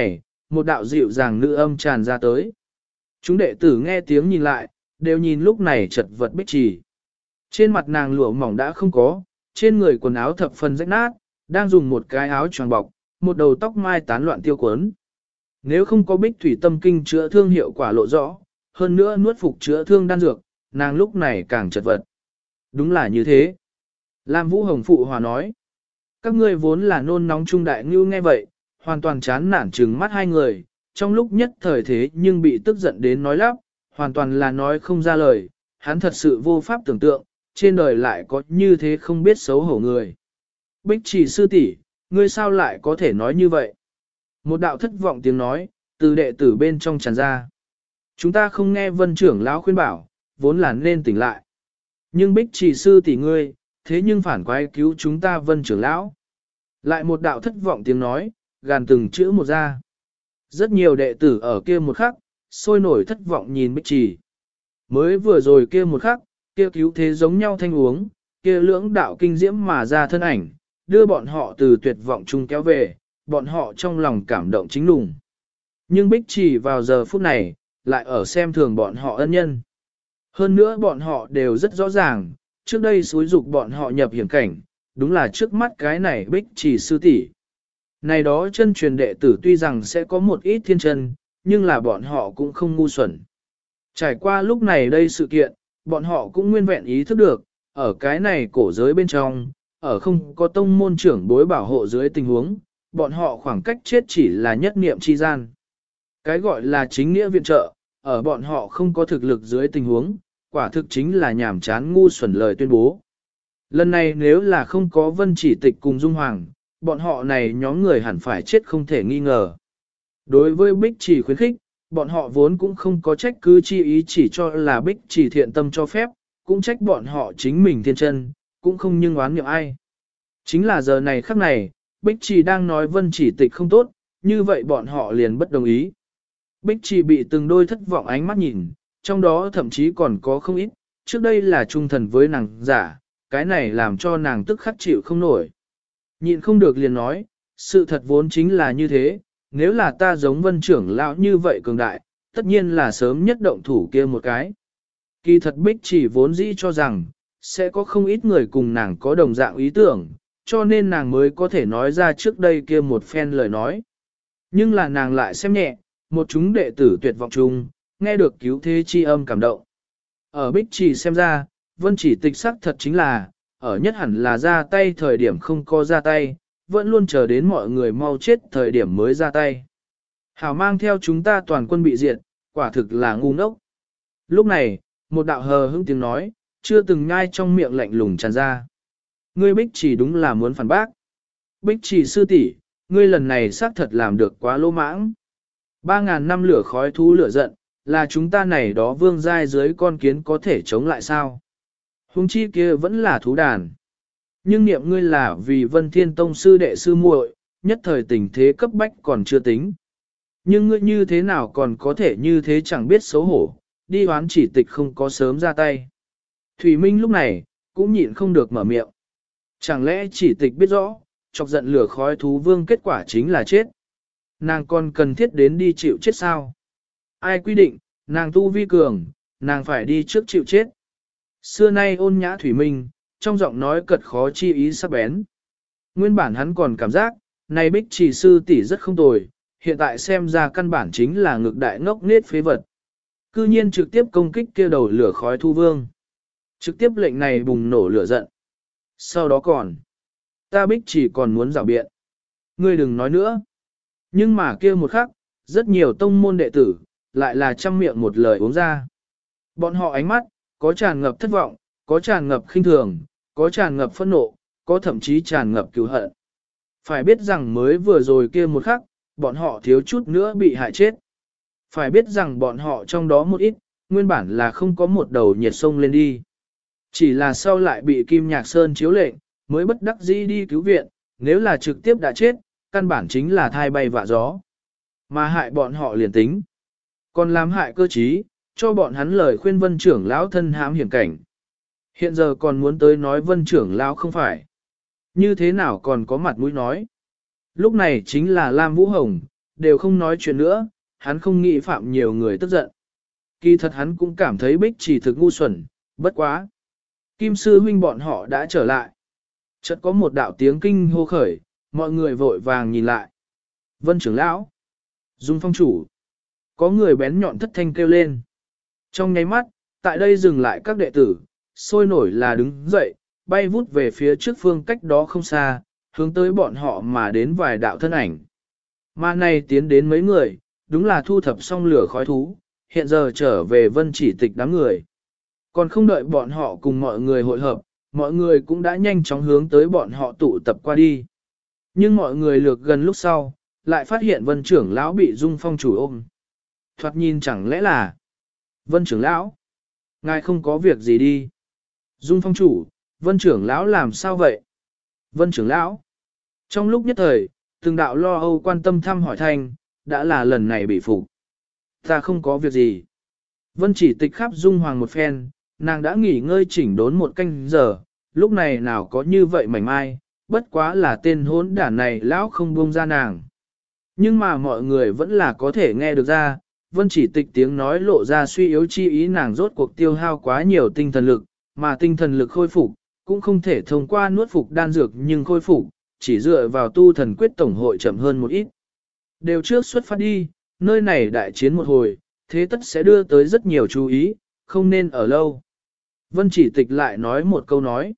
một đạo dịu dàng nữ âm tràn ra tới. Chúng đệ tử nghe tiếng nhìn lại, đều nhìn lúc này chật vật Bích Trì. Trên mặt nàng lụa mỏng đã không có, trên người quần áo thập phần rách nát, đang dùng một cái áo choàng bọc, một đầu tóc mai tán loạn tiêu quấn. Nếu không có Bích Thủy Tâm Kinh chữa thương hiệu quả lộ rõ, hơn nữa nuốt phục chữa thương đan dược, nàng lúc này càng chật vật. Đúng là như thế. Lam Vũ Hồng phụ hòa nói. Các ngươi vốn là nôn nóng trung đại ngưu nghe vậy, hoàn toàn chán nản trừng mắt hai người, trong lúc nhất thời thế nhưng bị tức giận đến nói lắp, hoàn toàn là nói không ra lời, hắn thật sự vô pháp tưởng tượng, trên đời lại có như thế không biết xấu hổ người. Bích Trì sư tỷ, ngươi sao lại có thể nói như vậy? Một đạo thất vọng tiếng nói, từ đệ tử bên trong tràn ra. Chúng ta không nghe Vân trưởng lão khuyên bảo, vốn là nên tỉnh lại. Nhưng Bích Trì sư tỷ ngươi, thế nhưng phản quay cứu chúng ta Vân trưởng lão. Lại một đạo thất vọng tiếng nói, gàn từng chữ một ra. Rất nhiều đệ tử ở kia một khắc, sôi nổi thất vọng nhìn Bích Trì. Mới vừa rồi kia một khắc, kia cứu thế giống nhau thanh uống, kia lưỡng đạo kinh diễm mà ra thân ảnh, đưa bọn họ từ tuyệt vọng chung kéo về, bọn họ trong lòng cảm động chính lùng. Nhưng Bích Trì vào giờ phút này, lại ở xem thường bọn họ ân nhân. Hơn nữa bọn họ đều rất rõ ràng, trước đây xúi dục bọn họ nhập hiểm cảnh, đúng là trước mắt cái này Bích Trì sư tỷ. Này đó chân truyền đệ tử tuy rằng sẽ có một ít thiên chân, nhưng là bọn họ cũng không ngu xuẩn. Trải qua lúc này đây sự kiện, bọn họ cũng nguyên vẹn ý thức được, ở cái này cổ giới bên trong, ở không có tông môn trưởng bối bảo hộ dưới tình huống, bọn họ khoảng cách chết chỉ là nhất niệm chi gian. Cái gọi là chính nghĩa viện trợ, ở bọn họ không có thực lực dưới tình huống, quả thực chính là nhảm chán ngu xuẩn lời tuyên bố. Lần này nếu là không có Vân Chỉ Tịch cùng Dung Hoàng, bọn họ này nhóm người hẳn phải chết không thể nghi ngờ. Đối với Bích Trì khuyến khích, bọn họ vốn cũng không có trách cứ chi ý, chỉ cho là Bích Trì thiện tâm cho phép, cũng trách bọn họ chính mình thiên chân, cũng không nhưng oán niệm ai. Chính là giờ này khắc này, Bích Trì đang nói Vân Chỉ Tịch không tốt, như vậy bọn họ liền bất đồng ý. Bích Trì bị từng đôi thất vọng ánh mắt nhìn, trong đó thậm chí còn có không ít, trước đây là trung thần với nàng giả, cái này làm cho nàng tức khắc chịu không nổi. Nhịn không được liền nói, sự thật vốn chính là như thế, nếu là ta giống Vân trưởng lão như vậy cường đại, tất nhiên là sớm nhất động thủ kia một cái. Kỳ thật Bích Trì vốn dĩ cho rằng, sẽ có không ít người cùng nàng có đồng dạng ý tưởng, cho nên nàng mới có thể nói ra trước đây kia một phen lời nói. Nhưng là nàng lại xem nhẹ, một chúng đệ tử tuyệt vọng chung, nghe được cứu thế chi âm cảm động. Ở Bích Trì xem ra, Vân Chỉ Tịch sắc thật chính là, ở nhất hẳn là ra tay thời điểm không có ra tay, vẫn luôn chờ đến mọi người mau chết thời điểm mới ra tay. Hảo mang theo chúng ta toàn quân bị diệt, quả thực là ngu ngốc. Lúc này, một đạo hờ hững tiếng nói, chưa từng ngai trong miệng lạnh lùng tràn ra. Ngươi Bích Trì đúng là muốn phản bác. Bích Trì sư tỷ, ngươi lần này xác thật làm được quá lỗ mãng. 3.000 năm lửa khói thú lửa giận, là chúng ta này đó vương giai dưới con kiến có thể chống lại sao? Hùng chi kia vẫn là thú đàn. Nhưng niệm ngươi là vì Vân Thiên Tông sư đệ sư muội, nhất thời tình thế cấp bách còn chưa tính. Nhưng ngươi như thế nào còn có thể như thế chẳng biết xấu hổ, đi oán chỉ tịch không có sớm ra tay. Thủy Minh lúc này, cũng nhịn không được mở miệng. Chẳng lẽ chỉ tịch biết rõ, chọc giận lửa khói thú vương kết quả chính là chết. Nàng còn cần thiết đến đi chịu chết sao? Ai quy định, nàng tu vi cường, nàng phải đi trước chịu chết. Xưa nay ôn nhã Thủy Minh, trong giọng nói cật khó chi ý sắc bén. Nguyên bản hắn còn cảm giác, này Bích Trì sư tỷ rất không tồi, hiện tại xem ra căn bản chính là ngược đại ngốc nết phế vật. Cư nhiên trực tiếp công kích kia đầu lửa khói thu vương. Trực tiếp lệnh này bùng nổ lửa giận. Sau đó còn, ta Bích Trì còn muốn rảo biện. Ngươi đừng nói nữa. Nhưng mà kia một khắc, rất nhiều tông môn đệ tử, lại là trăm miệng một lời uống ra. Bọn họ ánh mắt, có tràn ngập thất vọng, có tràn ngập khinh thường, có tràn ngập phẫn nộ, có thậm chí tràn ngập cứu hận. Phải biết rằng mới vừa rồi kia một khắc, bọn họ thiếu chút nữa bị hại chết. Phải biết rằng bọn họ trong đó một ít, nguyên bản là không có một đầu nhiệt sông lên đi. Chỉ là sau lại bị Kim Nhạc Sơn chiếu lệnh, mới bất đắc dĩ đi cứu viện, nếu là trực tiếp đã chết, căn bản chính là thai bay vạ gió. Mà hại bọn họ liền tính. Còn làm hại cơ trí, cho bọn hắn lời khuyên Vân trưởng lão thân hãm hiểm cảnh. Hiện giờ còn muốn tới nói Vân trưởng lão không phải. Như thế nào còn có mặt mũi nói. Lúc này chính là Lam Vũ Hồng, đều không nói chuyện nữa, hắn không nghĩ phạm nhiều người tức giận. Kỳ thật hắn cũng cảm thấy Bích Chỉ thực ngu xuẩn, bất quá. Kim sư huynh bọn họ đã trở lại. Chợt có một đạo tiếng kinh hô khởi, mọi người vội vàng nhìn lại. Vân trưởng lão, Dung Phong chủ. Có người bén nhọn thất thanh kêu lên. Trong nháy mắt, tại đây dừng lại các đệ tử, sôi nổi là đứng dậy, bay vút về phía trước phương cách đó không xa, hướng tới bọn họ mà đến vài đạo thân ảnh. Mà này tiến đến mấy người, đúng là thu thập xong lửa khói thú, hiện giờ trở về Vân Chỉ Tịch đám người. Còn không đợi bọn họ cùng mọi người hội hợp, mọi người cũng đã nhanh chóng hướng tới bọn họ tụ tập qua đi. Nhưng mọi người lược gần lúc sau, lại phát hiện Vân trưởng lão bị Dung Phong chủ ôm. Thoạt nhìn chẳng lẽ là Vân trưởng lão, ngài không có việc gì đi. Dung Phong chủ, Vân trưởng lão làm sao vậy? Vân trưởng lão. Trong lúc nhất thời, từng đạo lo âu quan tâm thăm hỏi thanh, đã là lần này bị phục. Ta không có việc gì. Vân Chỉ Tịch khắp Dung Hoàng một phen, nàng đã nghỉ ngơi chỉnh đốn một canh giờ, lúc này nào có như vậy mảnh mai, bất quá là tên hốn đản này lão không buông ra nàng. Nhưng mà mọi người vẫn là có thể nghe được ra, Vân Chỉ Tịch tiếng nói lộ ra suy yếu chi ý nàng rốt cuộc tiêu hao quá nhiều tinh thần lực, mà tinh thần lực khôi phục, cũng không thể thông qua nuốt phục đan dược nhưng khôi phục, chỉ dựa vào tu thần quyết tổng hội chậm hơn một ít. Đều trước xuất phát đi, nơi này đại chiến một hồi, thế tất sẽ đưa tới rất nhiều chú ý, không nên ở lâu. Vân Chỉ Tịch lại nói một câu nói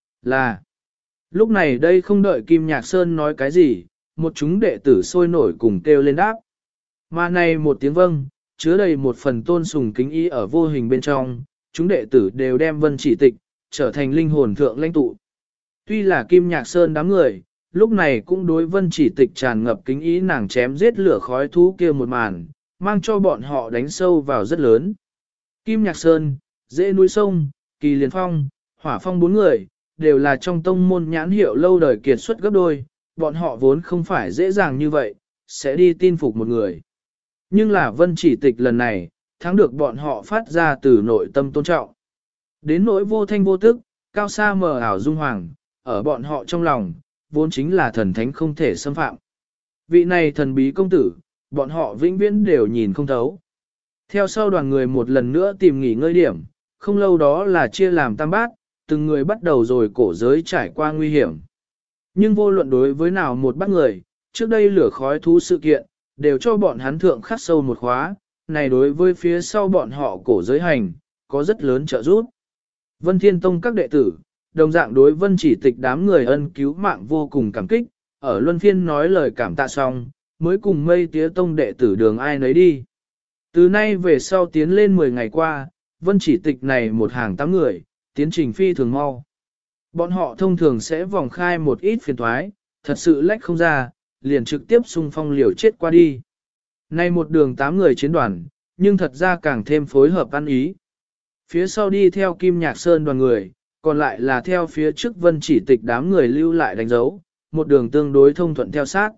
là, lúc này đây không đợi Kim Nhạc Sơn nói cái gì, một chúng đệ tử sôi nổi cùng kêu lên đáp. Mà này một tiếng vâng, chứa đầy một phần tôn sùng kính ý ở vô hình bên trong, chúng đệ tử đều đem Vân Chỉ Tịch, trở thành linh hồn thượng lãnh tụ. Tuy là Kim Nhạc Sơn đám người, lúc này cũng đối Vân Chỉ Tịch tràn ngập kính ý nàng chém giết lửa khói thú kia một màn, mang cho bọn họ đánh sâu vào rất lớn. Kim Nhạc Sơn, Dễ Núi Sông, Kỳ Liên Phong, Hỏa Phong bốn người, đều là trong tông môn nhãn hiệu lâu đời kiệt xuất gấp đôi, bọn họ vốn không phải dễ dàng như vậy, sẽ đi tin phục một người. Nhưng là Vân Chỉ Tịch lần này, thắng được bọn họ phát ra từ nội tâm tôn trọng. Đến nỗi vô thanh vô tức, cao xa mờ ảo Dung Hoàng, ở bọn họ trong lòng, vốn chính là thần thánh không thể xâm phạm. Vị này thần bí công tử, bọn họ vĩnh viễn đều nhìn không thấu. Theo sau đoàn người một lần nữa tìm nghỉ ngơi điểm, không lâu đó là chia làm tam bát, từng người bắt đầu rồi cổ giới trải qua nguy hiểm. Nhưng vô luận đối với nào một bát người, trước đây lửa khói thú sự kiện, đều cho bọn hắn thượng khắc sâu một khóa, này đối với phía sau bọn họ cổ giới hành, có rất lớn trợ giúp. Vân Thiên Tông các đệ tử, đồng dạng đối Vân Chỉ Tịch đám người ân cứu mạng vô cùng cảm kích, ở luân phiên nói lời cảm tạ xong, mới cùng Mây Tía Tông đệ tử đường ai nấy đi. Từ nay về sau tiến lên 10 ngày qua, Vân Chỉ Tịch này một hàng 8 người, tiến trình phi thường mau. Bọn họ thông thường sẽ vòng khai một ít phiền thoái, thật sự lách không ra, liền trực tiếp xung phong liều chết qua đi. Nay một đường 8 người chiến đoàn, nhưng thật ra càng thêm phối hợp ăn ý. Phía sau đi theo Kim Nhạc Sơn đoàn người, còn lại là theo phía trước Vân Chỉ Tịch đám người lưu lại đánh dấu, một đường tương đối thông thuận theo sát.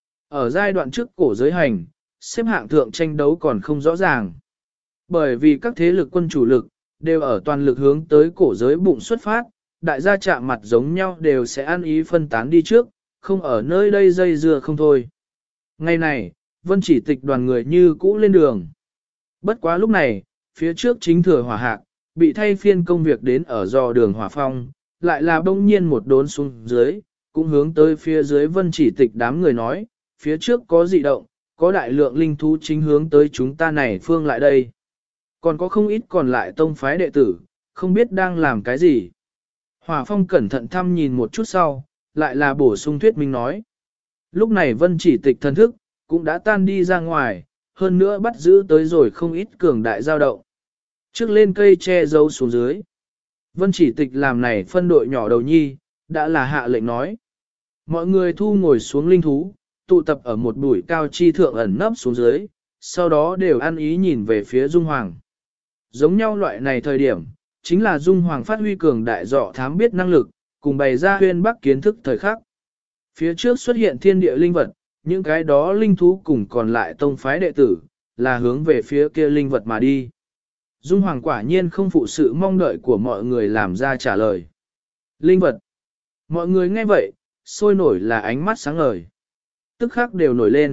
Ở giai đoạn trước cổ giới hành, xếp hạng thượng tranh đấu còn không rõ ràng. Bởi vì các thế lực quân chủ lực, đều ở toàn lực hướng tới cổ giới bụng xuất phát, đại gia chạm mặt giống nhau đều sẽ ăn ý phân tán đi trước, không ở nơi đây dây dưa không thôi. Ngày này, Vân Chỉ Tịch đoàn người như cũ lên đường. Bất quá lúc này, phía trước chính thừa hỏa hạc, bị thay phiên công việc đến ở dò đường hỏa phong, lại là bỗng nhiên một đốn xuống dưới, cũng hướng tới phía dưới Vân Chỉ Tịch đám người nói, phía trước có dị động, có đại lượng linh thú chính hướng tới chúng ta này phương lại đây. Còn có không ít còn lại tông phái đệ tử, không biết đang làm cái gì. Hỏa phong cẩn thận thăm nhìn một chút sau, lại là bổ sung thuyết minh nói. Lúc này Vân Chỉ Tịch thần thức, cũng đã tan đi ra ngoài, hơn nữa bắt giữ tới rồi không ít cường đại dao động. Trước lên cây che giấu xuống dưới. Vân Chỉ Tịch làm này phân đội nhỏ đầu nhi, đã là hạ lệnh nói. Mọi người thu ngồi xuống linh thú, tụ tập ở một bụi cao chi thượng ẩn nấp xuống dưới, sau đó đều ăn ý nhìn về phía Dung Hoàng. Giống nhau loại này thời điểm, chính là Dung Hoàng phát huy cường đại dọ thám biết năng lực, cùng bày ra huyên bắc kiến thức thời khắc. Phía trước xuất hiện thiên địa linh vật, những cái đó linh thú cùng còn lại tông phái đệ tử, là hướng về phía kia linh vật mà đi. Dung Hoàng quả nhiên không phụ sự mong đợi của mọi người làm ra trả lời. Linh vật. Mọi người nghe vậy, sôi nổi là ánh mắt sáng ngời. Tức khắc đều nổi lên,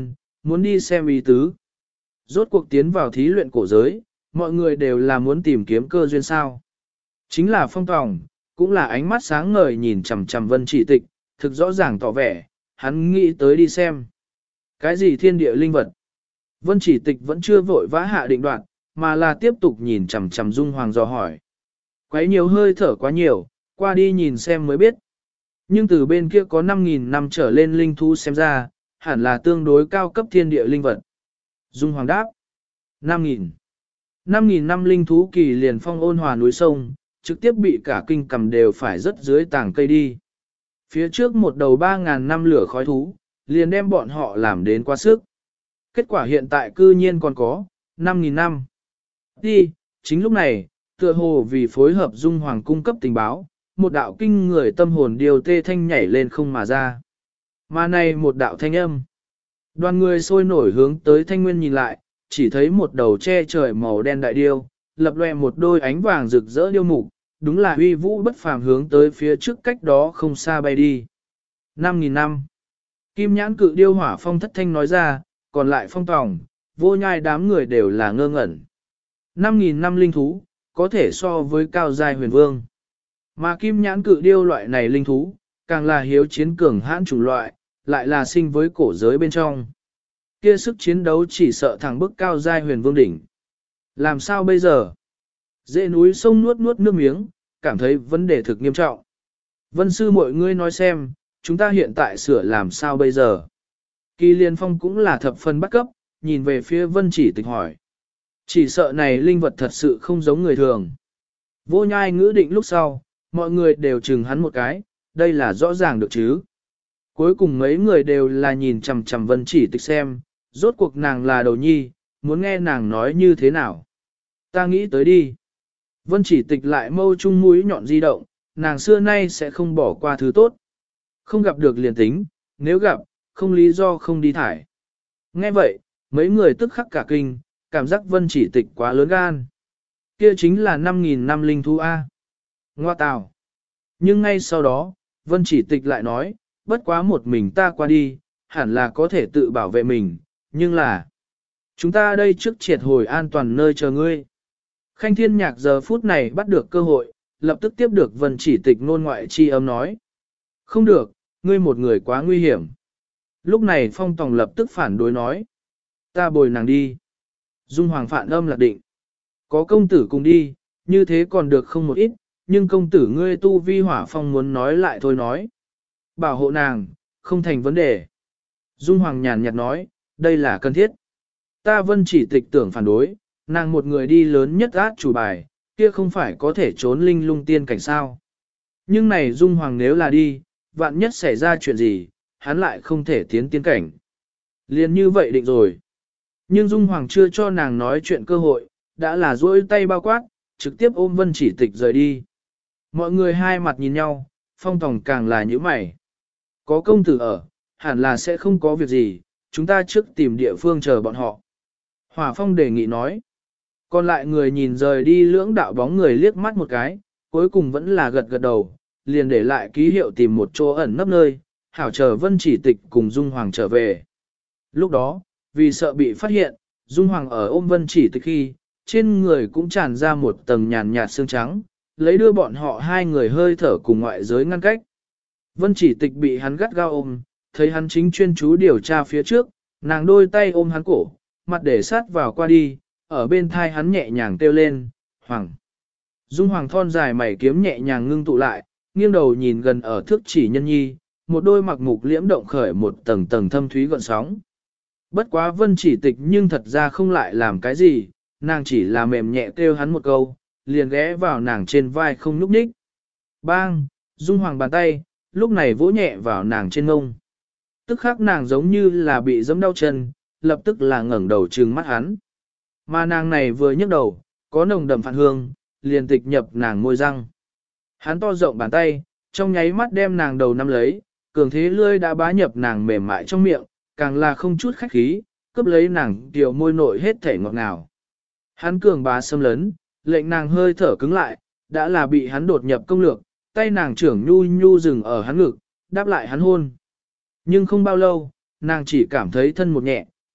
muốn đi xem ý tứ. Rốt cuộc tiến vào thí luyện cổ giới, mọi người đều là muốn tìm kiếm cơ duyên sao. Chính là Phong Tòng, cũng là ánh mắt sáng ngời nhìn chằm chằm Vân Chỉ Tịch, thực rõ ràng tỏ vẻ, hắn nghĩ tới đi xem. Cái gì thiên địa linh vật? Vân Chỉ Tịch vẫn chưa vội vã hạ định đoạn, mà là tiếp tục nhìn chằm chằm Dung Hoàng dò hỏi. Quấy nhiều hơi thở quá nhiều, qua đi nhìn xem mới biết. Nhưng từ bên kia có 5.000 năm trở lên linh thú xem ra, hẳn là tương đối cao cấp thiên địa linh vật. Dung Hoàng đáp. 5.000. 5.000 năm linh thú kỳ liền phong ôn hòa núi sông, trực tiếp bị cả kinh cầm đều phải rớt dưới tảng cây đi. Phía trước một đầu 3.000 năm lửa khói thú, liền đem bọn họ làm đến quá sức. Kết quả hiện tại cư nhiên còn có 5.000 năm. Đi, chính lúc này, tựa hồ vì phối hợp Dung Hoàng cung cấp tình báo, một đạo kinh người tâm hồn điều tê thanh nhảy lên không mà ra. Mà này một đạo thanh âm. Đoàn người sôi nổi hướng tới thanh nguyên nhìn lại, chỉ thấy một đầu che trời màu đen đại điêu, lập lòe một đôi ánh vàng rực rỡ điêu mục, đúng là uy vũ bất phàm hướng tới phía trước cách đó không xa bay đi. 5.000 năm. Kim nhãn cự điêu hỏa phong thất thanh nói ra, còn lại Phong Tòng, vô nhai đám người đều là ngơ ngẩn. 5.000 năm linh thú, có thể so với cao giai huyền vương. Mà kim nhãn cự điêu loại này linh thú, càng là hiếu chiến cường hãn chủng loại, lại là sinh với cổ giới bên trong. Kia sức chiến đấu chỉ sợ thẳng bức cao giai huyền vương đỉnh. Làm sao bây giờ? Dễ núi sông nuốt nuốt nước miếng, cảm thấy vấn đề thực nghiêm trọng. Vân sư mọi ngươi nói xem, chúng ta hiện tại sửa làm sao bây giờ? Kỳ Liên Phong cũng là thập phần bắt cấp, nhìn về phía Vân Chỉ Tịch hỏi. Chỉ sợ này linh vật thật sự không giống người thường. Vô nhai ngữ định lúc sau, mọi người đều chừng hắn một cái, đây là rõ ràng được chứ. Cuối cùng mấy người đều là nhìn chằm chằm Vân Chỉ Tịch xem, rốt cuộc nàng là đầu nhi, muốn nghe nàng nói như thế nào. Ta nghĩ tới đi. Vân Chỉ Tịch lại mâu trung mũi nhọn di động, nàng xưa nay sẽ không bỏ qua thứ tốt. Không gặp được liền tính, nếu gặp, không lý do không đi thải. Nghe vậy, mấy người tức khắc cả kinh, cảm giác Vân Chỉ Tịch quá lớn gan. Kia chính là 5.000 năm linh thú A. Ngoa tào. Nhưng ngay sau đó, Vân Chỉ Tịch lại nói, bất quá một mình ta qua đi, hẳn là có thể tự bảo vệ mình, nhưng là chúng ta đây trước triệt hồi an toàn nơi chờ ngươi. Khanh Thiên Nhạc giờ phút này bắt được cơ hội, lập tức tiếp được Vân Chỉ Tịch ngôn ngoại chi âm nói. Không được, ngươi một người quá nguy hiểm. Lúc này Phong Tòng lập tức phản đối nói. Ta bồi nàng đi. Dung Hoàng phản âm lạc định. Có công tử cùng đi, như thế còn được không một ít, nhưng công tử ngươi tu vi hỏa phong muốn nói lại thôi nói. Bảo hộ nàng, không thành vấn đề. Dung Hoàng nhàn nhạt nói, đây là cần thiết. Ta Vân Chỉ Tịch tưởng phản đối, nàng một người đi lớn nhất át chủ bài, kia không phải có thể trốn linh lung tiên cảnh sao. Nhưng này Dung Hoàng nếu là đi, vạn nhất xảy ra chuyện gì, hắn lại không thể tiến tiên cảnh. Liên như vậy định rồi. Nhưng Dung Hoàng chưa cho nàng nói chuyện cơ hội, đã là duỗi tay bao quát, trực tiếp ôm Vân Chỉ Tịch rời đi. Mọi người hai mặt nhìn nhau, Phong Tòng càng là như mày. Có công tử ở, hẳn là sẽ không có việc gì, chúng ta trước tìm địa phương chờ bọn họ. Hỏa Phong đề nghị nói. Còn lại người nhìn rời đi lưỡng đạo bóng người liếc mắt một cái, cuối cùng vẫn là gật gật đầu, liền để lại ký hiệu tìm một chỗ ẩn nấp nơi, hảo chờ Vân Chỉ Tịch cùng Dung Hoàng trở về. Lúc đó, vì sợ bị phát hiện, Dung Hoàng ở ôm Vân Chỉ Tịch khi, trên người cũng tràn ra một tầng nhàn nhạt sương trắng, lấy đưa bọn họ hai người hơi thở cùng ngoại giới ngăn cách. Vân Chỉ Tịch bị hắn gắt gao ôm, thấy hắn chính chuyên chú điều tra phía trước, nàng đôi tay ôm hắn cổ, mặt để sát vào qua đi, ở bên thai hắn nhẹ nhàng kêu lên, Hoàng. Dung Hoàng thon dài mày kiếm nhẹ nhàng ngưng tụ lại, nghiêng đầu nhìn gần ở thước chỉ nhân nhi, một đôi mặc mục liễm động khởi một tầng tầng thâm thúy gọn sóng. Bất quá Vân Chỉ Tịch nhưng thật ra không lại làm cái gì, nàng chỉ là mềm nhẹ kêu hắn một câu, liền ghé vào nàng trên vai không nhúc nhích. Bang, Dung Hoàng bàn tay, lúc này vỗ nhẹ vào nàng trên ngông. Tức khắc nàng giống như là bị giẫm đau chân, lập tức là ngẩng đầu trừng mắt hắn. Mà nàng này vừa nhấc đầu, có nồng đậm phản hương, liền tịch nhập nàng môi răng. Hắn to rộng bàn tay, trong nháy mắt đem nàng đầu nắm lấy, cường thế lươi đã bá nhập nàng mềm mại trong miệng, càng là không chút khách khí, cướp lấy nàng tiểu môi nội hết thể ngọt ngào. Hắn cường bá xâm lấn, lệnh nàng hơi thở cứng lại, đã là bị hắn đột nhập công lược, tay nàng trưởng nhu nhu dừng ở hắn ngực, đáp lại hắn hôn. Nhưng không bao lâu, nàng chỉ cảm thấy thân một nhẹ,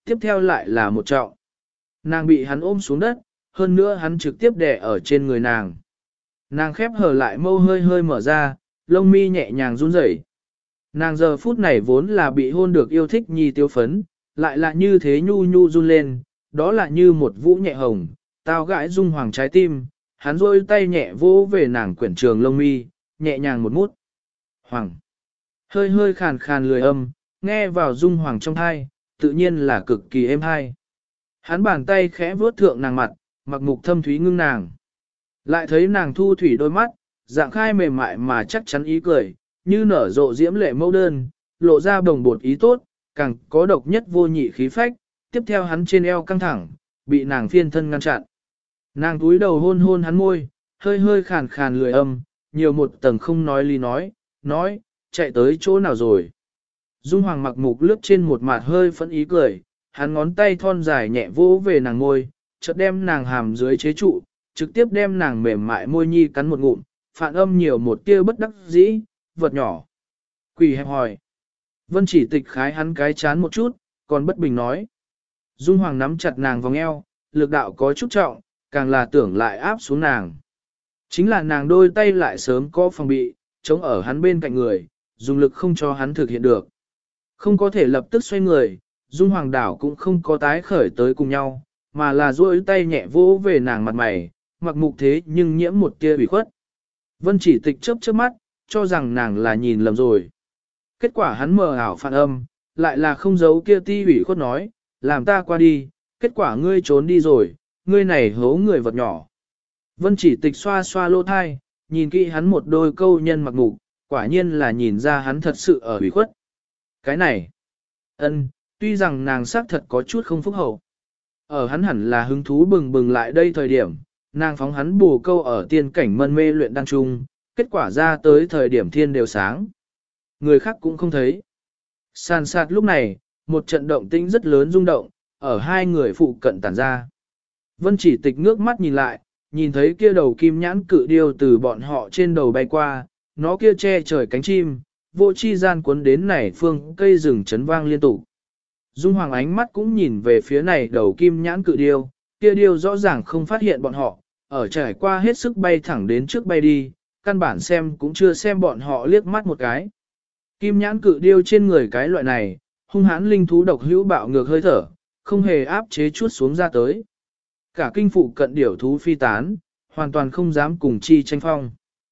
tiếp theo lại là một trọng. Nàng bị hắn ôm xuống đất, hơn nữa hắn trực tiếp đè ở trên người nàng. Nàng khép hờ lại mâu hơi hơi mở ra, lông mi nhẹ nhàng run rẩy. Nàng giờ phút này vốn là bị hôn được yêu thích nhi tiêu phấn, lại là như thế nhu nhu run lên, đó là như một vũ nhẹ hồng, tao gãi Dung Hoàng trái tim, hắn rôi tay nhẹ vỗ về nàng quyển trường lông mi, nhẹ nhàng một mút. Hoàng! Hơi hơi khàn khàn lười âm, nghe vào Dung Hoàng trong thai, tự nhiên là cực kỳ êm hay. Hắn bàn tay khẽ vuốt thượng nàng mặt, mặc mục thâm thúy ngưng nàng. Lại thấy nàng thu thủy đôi mắt, dạng khai mềm mại mà chắc chắn ý cười, như nở rộ diễm lệ mẫu đơn, lộ ra bồng bột ý tốt, càng có độc nhất vô nhị khí phách, tiếp theo hắn trên eo căng thẳng, bị nàng phiên thân ngăn chặn. Nàng túi đầu hôn hôn hắn môi, hơi hơi khàn khàn lười âm, nhiều một tầng không nói ly nói, chạy tới chỗ nào rồi. Dung Hoàng mặc mục lướt trên một mặt hơi phẫn ý cười, hắn ngón tay thon dài nhẹ vỗ về nàng môi, chợt đem nàng hàm dưới chế trụ, trực tiếp đem nàng mềm mại môi nhi cắn một ngụm, phản âm nhiều một tia bất đắc dĩ, vật nhỏ. Quỷ hẹp hỏi. Vân Chỉ Tịch khái hắn cái chán một chút, còn bất bình nói. Dung Hoàng nắm chặt nàng vòng eo, lực đạo có chút trọng, càng là tưởng lại áp xuống nàng. Chính là nàng đôi tay lại sớm có phòng bị, chống ở hắn bên cạnh người, dùng lực không cho hắn thực hiện được. Không có thể lập tức xoay người, Dung Hoàng đảo cũng không có tái khởi tới cùng nhau, mà là duỗi tay nhẹ vỗ về nàng mặt mày, mặc mục thế nhưng nhiễm một tia ủy khuất. Vân Chỉ Tịch chớp chớp mắt, cho rằng nàng là nhìn lầm rồi. Kết quả hắn mờ ảo phản âm, lại là không giấu kia ti ủy khuất nói, làm ta qua đi, kết quả ngươi trốn đi rồi, ngươi này hố người vật nhỏ. Vân Chỉ Tịch xoa xoa lỗ thai, nhìn kỹ hắn một đôi câu nhân mặc mục, quả nhiên là nhìn ra hắn thật sự ở ủy khuất. Cái này, tuy rằng nàng xác thật có chút không phúc hậu. Ở hắn hẳn là hứng thú bừng bừng lại đây thời điểm, nàng phóng hắn bù câu ở tiên cảnh mân mê luyện đăng trung, kết quả ra tới thời điểm thiên đều sáng. Người khác cũng không thấy. Sàn sạt lúc này, một trận động tĩnh rất lớn rung động, ở hai người phụ cận tản ra. Vân Chỉ Tịch ngước mắt nhìn lại, nhìn thấy kia đầu kim nhãn cự điêu từ bọn họ trên đầu bay qua, nó kia che trời cánh chim, vô chi gian cuốn đến này phương cây rừng chấn vang liên tục. Dung Hoàng ánh mắt cũng nhìn về phía này đầu kim nhãn cự điêu, kia điêu rõ ràng không phát hiện bọn họ, ở trải qua hết sức bay thẳng đến trước bay đi, căn bản xem cũng chưa xem bọn họ liếc mắt một cái. Kim nhãn cự điêu trên người cái loại này, hung hãn linh thú độc hữu bạo ngược hơi thở, không hề áp chế chút xuống ra tới. Cả kinh phụ cận điểu thú phi tán, hoàn toàn không dám cùng chi tranh phong.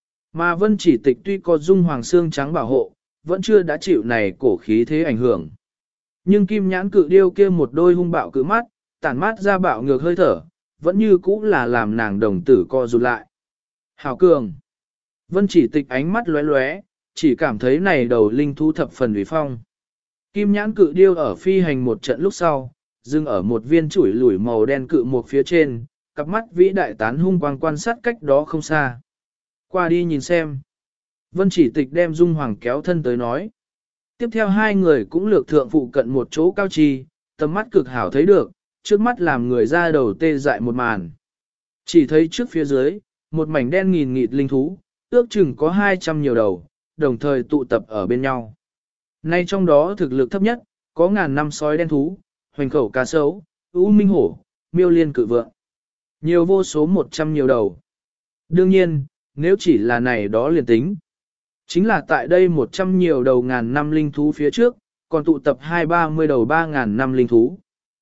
Mà Vân Chỉ Tịch tuy có Dung Hoàng xương trắng bảo hộ, vẫn chưa đã chịu này cổ khí thế ảnh hưởng. Nhưng kim nhãn cự điêu kia một đôi hung bạo cự mắt, tản mát ra bạo ngược hơi thở, vẫn như cũ là làm nàng đồng tử co rụt lại. Hảo cường! Vân Chỉ Tịch ánh mắt lóe lóe, chỉ cảm thấy này đầu linh thú thập phần uy phong. Kim nhãn cự điêu ở phi hành một trận lúc sau, dừng ở một viên chuỗi lủi màu đen cự một phía trên, cặp mắt vĩ đại tán hung quang quan sát cách đó không xa. Qua đi nhìn xem. Vân Chỉ Tịch đem Dung Hoàng kéo thân tới nói. Tiếp theo hai người cũng lược thượng phụ cận một chỗ cao trì, tầm mắt cực hảo thấy được, trước mắt làm người ra đầu tê dại một màn. Chỉ thấy trước phía dưới, một mảnh đen nghìn nghịt linh thú, ước chừng có 200 nhiều đầu, đồng thời tụ tập ở bên nhau. Nay trong đó thực lực thấp nhất, có ngàn năm sói đen thú, hoành khẩu cá sấu, ưu minh hổ, miêu liên cự vượng. Nhiều vô số 100 nhiều đầu. Đương nhiên, nếu chỉ là này đó liền tính. Chính là tại đây 100 nhiều đầu ngàn năm linh thú phía trước, còn tụ tập 2-30 đầu 3.000 năm linh thú.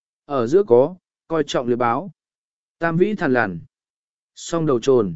Ở giữa có, coi trọng liệp báo, tam vĩ thằn lằn, song đầu trồn,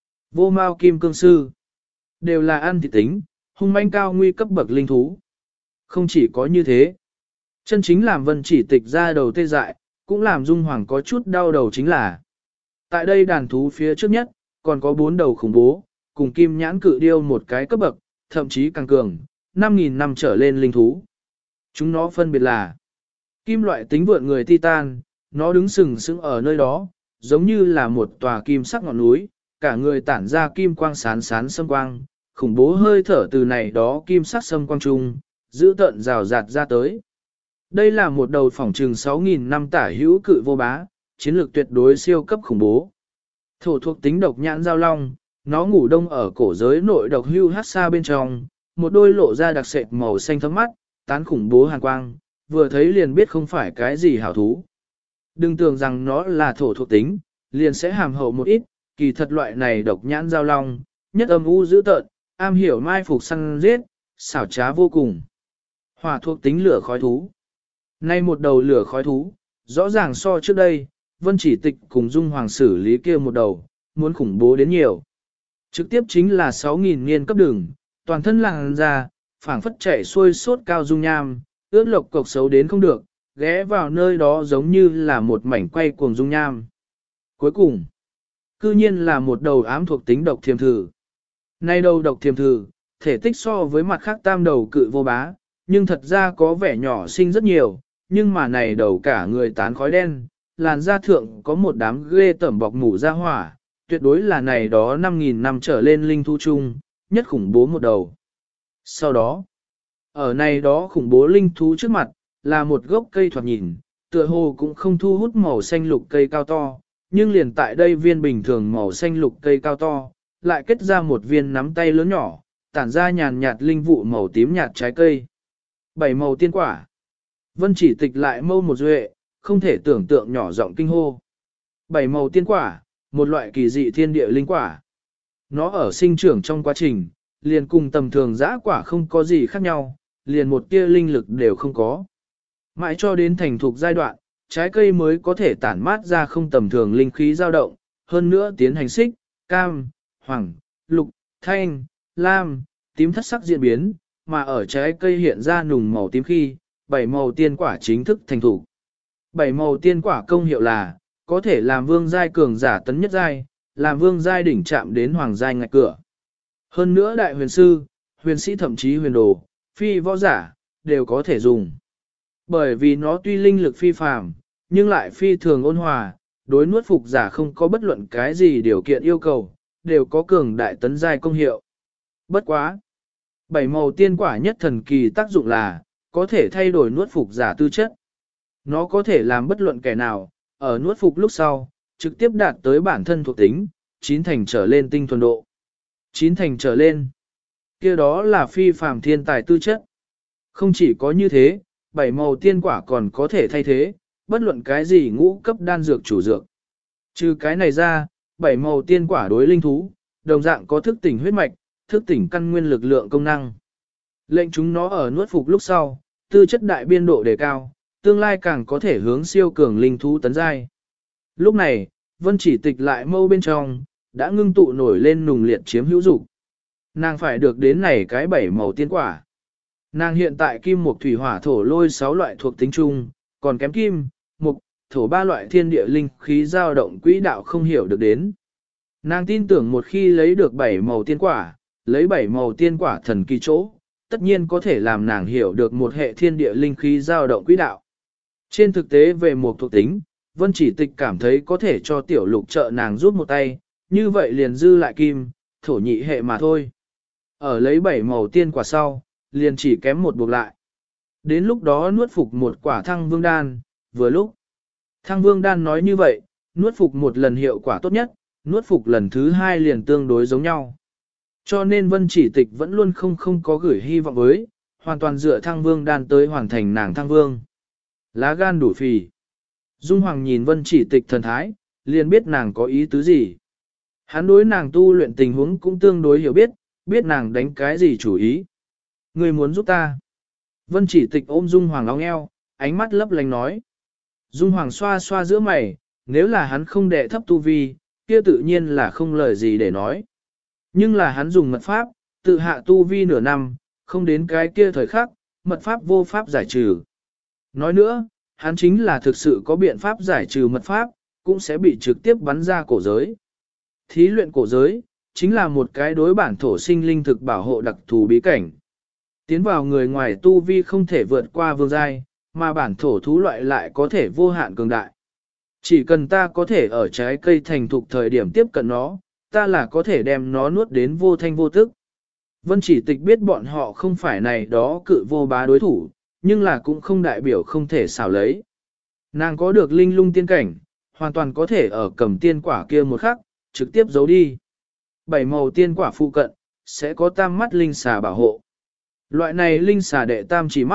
vô mao kim cương sư, đều là ăn thịt tính, hung manh cao nguy cấp bậc linh thú. Không chỉ có như thế, chân chính làm Vân Chỉ Tịch ra đầu tê dại, cũng làm Dung Hoàng có chút đau đầu chính là. Tại đây đàn thú phía trước nhất, còn có 4 đầu khủng bố, cùng kim nhãn cự điêu một cái cấp bậc, thậm chí càng cường, 5.000 năm trở lên linh thú. Chúng nó phân biệt là kim loại tính vượn người Titan, nó đứng sừng sững ở nơi đó, giống như là một tòa kim sắc ngọn núi, cả người tản ra kim quang sán sán sâm quang, khủng bố hơi thở từ này đó kim sắc sâm quang trung, giữ tận rào rạt ra tới. Đây là một đầu phỏng trừng 6.000 năm tả hữu cự vô bá, chiến lược tuyệt đối siêu cấp khủng bố. Thổ thuộc tính độc nhãn giao long, nó ngủ đông ở cổ giới nội độc hưu hát xa bên trong, một đôi lộ ra đặc sệt màu xanh thấm mắt, tán khủng bố hàn quang, vừa thấy liền biết không phải cái gì hảo thú. Đừng tưởng rằng nó là thổ thuộc tính, liền sẽ hàm hậu một ít, kỳ thật loại này độc nhãn giao long, nhất âm u dữ tợn, am hiểu mai phục săn giết, xảo trá vô cùng. Hỏa thuộc tính lửa khói thú. Nay một đầu lửa khói thú, rõ ràng so trước đây, Vân Chỉ Tịch cùng Dung Hoàng xử lý kia một đầu, muốn khủng bố đến nhiều. Trực tiếp chính là 6.000 niên cấp đường, toàn thân làng ra, phảng phất chạy xuôi sốt cao dung nham, ướt lộc cộc xấu đến không được, ghé vào nơi đó giống như là một mảnh quay cuồng dung nham. Cuối cùng, cư nhiên là một đầu ám thuộc tính độc thiềm thử. Nay đầu độc thiềm thử, thể tích so với mặt khác tam đầu cự vô bá, nhưng thật ra có vẻ nhỏ xinh rất nhiều, nhưng mà này đầu cả người tán khói đen, làn da thượng có một đám ghê tẩm bọc mủ ra hỏa, tuyệt đối là này đó 5.000 năm trở lên linh thú chung, nhất khủng bố một đầu. Sau đó, ở này đó khủng bố linh thú trước mặt, là một gốc cây thoạt nhìn, tựa hồ cũng không thu hút màu xanh lục cây cao to, nhưng liền tại đây viên bình thường màu xanh lục cây cao to, lại kết ra một viên nắm tay lớn nhỏ, tản ra nhàn nhạt linh vụ màu tím nhạt trái cây. 7 màu tiên quả. Vân Chỉ Tịch lại mâu một duệ, không thể tưởng tượng nhỏ giọng kinh hô. 7 màu tiên quả, một loại kỳ dị thiên địa linh quả. Nó ở sinh trưởng trong quá trình, liền cùng tầm thường dã quả không có gì khác nhau, liền một tia linh lực đều không có. Mãi cho đến thành thục giai đoạn, trái cây mới có thể tản mát ra không tầm thường linh khí dao động, hơn nữa tiến hành xích, cam, hoàng, lục, thanh, lam, tím thất sắc diễn biến, mà ở trái cây hiện ra nùng màu tím khi, 7 màu tiên quả chính thức thành thục. 7 màu tiên quả công hiệu là, có thể làm vương giai cường giả tấn nhất giai, làm vương giai đỉnh chạm đến hoàng giai ngạch cửa. Hơn nữa đại huyền sư, huyền sĩ thậm chí huyền đồ, phi võ giả, đều có thể dùng. Bởi vì nó tuy linh lực phi phàm, nhưng lại phi thường ôn hòa, đối nuốt phục giả không có bất luận cái gì điều kiện yêu cầu, đều có cường đại tấn giai công hiệu. Bất quá. 7 màu tiên quả nhất thần kỳ tác dụng là, có thể thay đổi nuốt phục giả tư chất. Nó có thể làm bất luận kẻ nào, ở nuốt phục lúc sau, trực tiếp đạt tới bản thân thuộc tính, 9 thành trở lên tinh thuần độ. 9 thành trở lên. Kia đó là phi phàm thiên tài tư chất. Không chỉ có như thế, 7 màu tiên quả còn có thể thay thế, bất luận cái gì ngũ cấp đan dược chủ dược. Trừ cái này ra, 7 màu tiên quả đối linh thú, đồng dạng có thức tỉnh huyết mạch, thức tỉnh căn nguyên lực lượng công năng. Lệnh chúng nó ở nuốt phục lúc sau, tư chất đại biên độ đề cao, tương lai càng có thể hướng siêu cường linh thú tấn giai. Lúc này, Vân Chỉ Tịch lại mâu bên trong, đã ngưng tụ nổi lên nùng liệt chiếm hữu dục. Nàng phải được đến này cái 7 màu tiên quả. Nàng hiện tại kim mộc thủy hỏa thổ lôi 6 loại thuộc tính chung, còn kém kim, mộc, thổ 3 loại thiên địa linh khí dao động quỹ đạo không hiểu được đến. Nàng tin tưởng một khi lấy được 7 màu tiên quả, lấy 7 màu tiên quả thần kỳ chỗ, tất nhiên có thể làm nàng hiểu được một hệ thiên địa linh khí dao động quỹ đạo. Trên thực tế về một thuộc tính, Vân Chỉ Tịch cảm thấy có thể cho tiểu lục trợ nàng giúp một tay, như vậy liền dư lại kim, thổ nhị hệ mà thôi. Ở lấy 7 màu tiên quả sau, liền chỉ kém một buộc lại. Đến lúc đó nuốt phục một quả thăng vương đan, vừa lúc. Thăng vương đan nói như vậy, nuốt phục một lần hiệu quả tốt nhất, nuốt phục lần thứ 2 liền tương đối giống nhau. Cho nên Vân Chỉ Tịch vẫn luôn không có gửi hy vọng với, hoàn toàn dựa thăng vương đan tới hoàn thành nàng thăng vương. Lá gan đủ phì. Dung Hoàng nhìn Vân Chỉ Tịch thần thái, liền biết nàng có ý tứ gì. Hắn đối nàng tu luyện tình huống cũng tương đối hiểu biết, biết nàng đánh cái gì chủ ý. Người muốn giúp ta. Vân Chỉ Tịch ôm Dung Hoàng ong eo, ánh mắt lấp lánh nói. Dung Hoàng xoa xoa giữa mày, nếu là hắn không đệ thấp tu vi, kia tự nhiên là không lời gì để nói. Nhưng là hắn dùng mật pháp, tự hạ tu vi nửa năm, không đến cái kia thời khắc, mật pháp vô pháp giải trừ. Nói nữa, hắn chính là thực sự có biện pháp giải trừ mật pháp, cũng sẽ bị trực tiếp bắn ra cổ giới. Thí luyện cổ giới, chính là một cái đối bản thổ sinh linh thực bảo hộ đặc thù bí cảnh. Tiến vào người ngoài tu vi không thể vượt qua vương giai, mà bản thổ thú loại lại có thể vô hạn cường đại. Chỉ cần ta có thể ở trái cây thành thục thời điểm tiếp cận nó, ta là có thể đem nó nuốt đến vô thanh vô tức. Vân Chỉ Tịch biết bọn họ không phải này đó cự vô bá đối thủ, nhưng là cũng không đại biểu không thể xảo lấy. Nàng có được linh lung tiên cảnh, hoàn toàn có thể ở cầm tiên quả kia một khắc, trực tiếp giấu đi. 7 màu tiên quả phụ cận, sẽ có tam mắt linh xà bảo hộ. Loại này linh xà đệ tam chỉ mắt,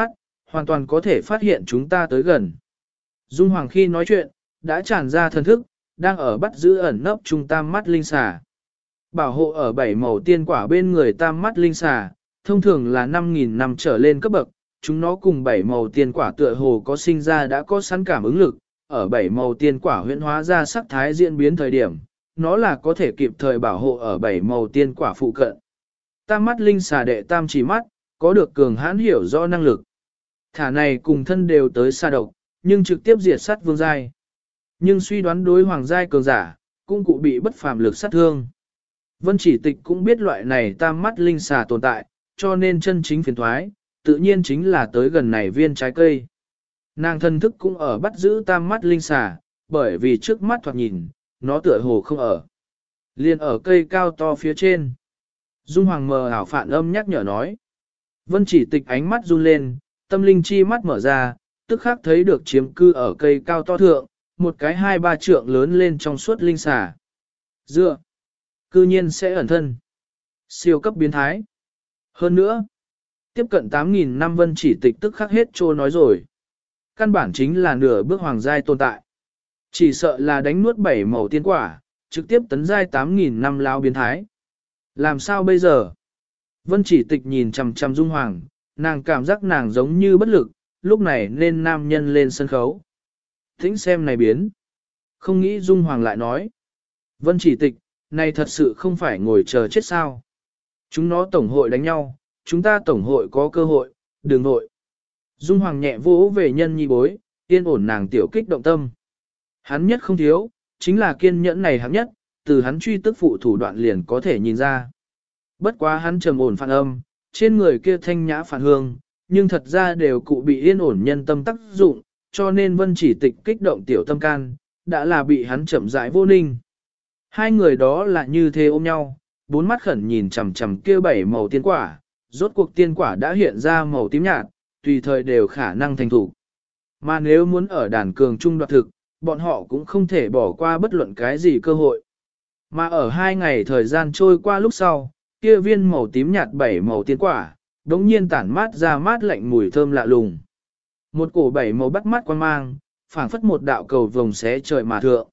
hoàn toàn có thể phát hiện chúng ta tới gần. Dung Hoàng khi nói chuyện, đã tràn ra thần thức, đang ở bắt giữ ẩn nấp trung tam mắt linh xà. Bảo hộ ở 7 màu tiên quả bên người tam mắt linh xà, thông thường là 5.000 năm trở lên cấp bậc, chúng nó cùng 7 màu tiên quả tựa hồ có sinh ra đã có sẵn cảm ứng lực, ở 7 màu tiên quả huyễn hóa ra sắc thái diễn biến thời điểm, nó là có thể kịp thời bảo hộ ở 7 màu tiên quả phụ cận. Tam mắt linh xà đệ tam chỉ mắt, có được cường hãn hiểu rõ năng lực. Thả này cùng thân đều tới xa độc, nhưng trực tiếp diệt sát vương giai. Nhưng suy đoán đối hoàng giai cường giả, cũng cụ bị bất phàm lực sát thương. Vân Chỉ Tịch cũng biết loại này tam mắt linh xà tồn tại, cho nên chân chính phiền thoái, tự nhiên chính là tới gần này viên trái cây. Nàng thân thức cũng ở bắt giữ tam mắt linh xà, bởi vì trước mắt thoạt nhìn, nó tựa hồ không ở. Liền ở cây cao to phía trên. Dung Hoàng mờ ảo phản âm nhắc nhở nói. Vân Chỉ Tịch ánh mắt run lên, tâm linh chi mắt mở ra, tức khắc thấy được chiếm cư ở cây cao to thượng, một cái 2-3 trượng lớn lên trong suốt linh xà. Dựa, cư nhiên sẽ ẩn thân. Siêu cấp biến thái. Hơn nữa, tiếp cận 8.000 năm Vân Chỉ Tịch tức khắc hết trô nói rồi. Căn bản chính là nửa bước hoàng giai tồn tại. Chỉ sợ là đánh nuốt 7 màu tiên quả, trực tiếp tấn giai 8.000 năm lao biến thái. Làm sao bây giờ? Vân Chỉ Tịch nhìn chằm chằm Dung Hoàng, nàng cảm giác nàng giống như bất lực, lúc này nên nam nhân lên sân khấu. Thính xem này biến. Không nghĩ Dung Hoàng lại nói. Vân Chỉ Tịch, này thật sự không phải ngồi chờ chết sao. Chúng nó tổng hội đánh nhau, chúng ta tổng hội có cơ hội, đừng nội. Dung Hoàng nhẹ vỗ về nhân nhi bối, yên ổn nàng tiểu kích động tâm. Hắn nhất không thiếu, chính là kiên nhẫn này hắn nhất, từ hắn truy tức phụ thủ đoạn liền có thể nhìn ra. Bất quá hắn trầm ổn phản âm, trên người kia thanh nhã phản hương, nhưng thật ra đều cụ bị yên ổn nhân tâm tác dụng, cho nên Vân Chỉ Tịch kích động tiểu tâm can, đã là bị hắn chậm rãi vô ninh. Hai người đó là như thế ôm nhau, bốn mắt khẩn nhìn chằm chằm kia 7 màu tiên quả, rốt cuộc tiên quả đã hiện ra màu tím nhạt, tùy thời đều khả năng thành thủ. Mà nếu muốn ở đàn cường trung đoạt thực, bọn họ cũng không thể bỏ qua bất luận cái gì cơ hội. Mà ở 2 ngày thời gian trôi qua lúc sau, kia viên màu tím nhạt 7 màu tiên quả, đống nhiên tản mát ra mát lạnh mùi thơm lạ lùng. Một cổ 7 màu bắt mắt quan mang, phảng phất một đạo cầu vồng xé trời mà thượng.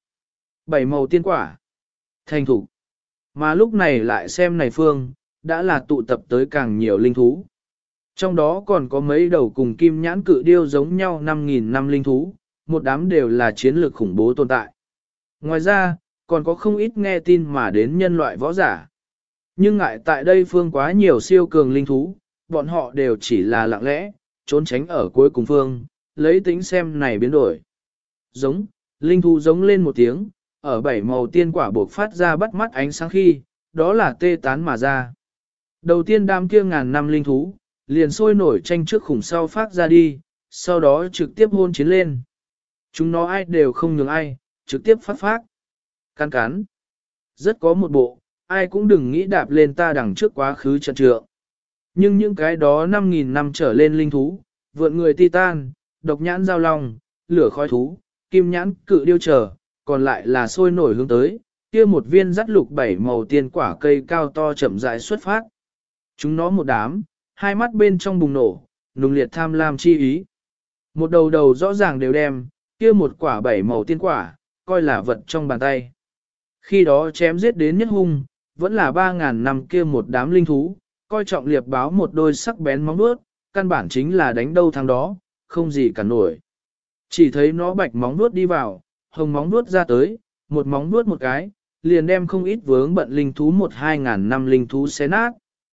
7 màu tiên quả, thành thủ. Mà lúc này lại xem này phương, đã là tụ tập tới càng nhiều linh thú. Trong đó còn có mấy đầu cùng kim nhãn cự điêu giống nhau 5.000 năm linh thú, một đám đều là chiến lược khủng bố tồn tại. Ngoài ra, còn có không ít nghe tin mà đến nhân loại võ giả. Nhưng ngại tại đây phương quá nhiều siêu cường linh thú, bọn họ đều chỉ là lặng lẽ, trốn tránh ở cuối cùng phương, lấy tính xem này biến đổi. Giống, linh thú giống lên một tiếng, ở 7 màu tiên quả buộc phát ra bắt mắt ánh sáng khi, đó là tê tán mà ra. Đầu tiên đám kia ngàn năm linh thú, liền sôi nổi tranh trước khủng sau phát ra đi, sau đó trực tiếp hôn chiến lên. Chúng nó ai đều không nhường ai, trực tiếp phát. Cắn cắn. Rất có một bộ, ai cũng đừng nghĩ đạp lên ta đằng trước quá khứ trận trượng. Nhưng những cái đó 5.000 năm trở lên linh thú, vượn người titan, độc nhãn giao long, lửa khói thú, kim nhãn cự điêu trở, còn lại là sôi nổi hướng tới, kia một viên dắt lục 7 màu tiên quả cây cao to chậm rãi xuất phát. Chúng nó một đám, hai mắt bên trong bùng nổ, nung liệt tham lam chi ý. Một đầu đầu rõ ràng đều đem, kia một quả 7 màu tiên quả, coi là vật trong bàn tay. Khi đó chém giết đến nhất hung, vẫn là 3.000 năm kia một đám linh thú, coi trọng liệp báo một đôi sắc bén móng vuốt, căn bản chính là đánh đâu thằng đó, không gì cả nổi. Chỉ thấy nó bạch móng vuốt đi vào, hồng móng vuốt ra tới, một móng vuốt một cái, liền đem không ít vướng bận linh thú 1-2.000 năm linh thú xé nát.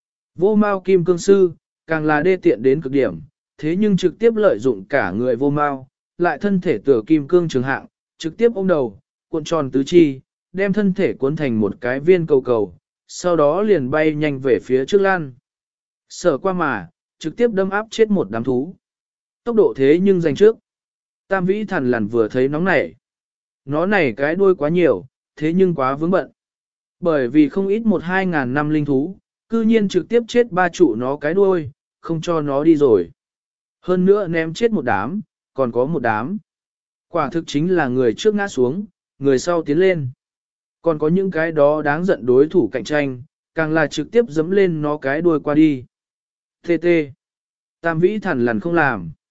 Vô mao kim cương sư, càng là đê tiện đến cực điểm, thế nhưng trực tiếp lợi dụng cả người vô mao, lại thân thể tựa kim cương trường hạng, trực tiếp ôm đầu, cuộn tròn tứ chi, đem thân thể cuốn thành một cái viên cầu cầu, sau đó liền bay nhanh về phía trước lan. Sở qua mà, trực tiếp đâm áp chết một đám thú. Tốc độ thế nhưng giành trước. Tam vĩ thần lằn vừa thấy nóng nảy. Nó này cái đuôi quá nhiều, thế nhưng quá vướng bận. Bởi vì không ít 1-2.000 năm linh thú, cư nhiên trực tiếp chết ba trụ nó cái đuôi, không cho nó đi rồi. Hơn nữa ném chết một đám, còn có một đám. Quả thực chính là người trước ngã xuống, người sau tiến lên. Còn có những cái đó đáng giận đối thủ cạnh tranh, càng là trực tiếp dẫm lên nó cái đuôi qua đi. TT. Tam vĩ thần lằn không làm.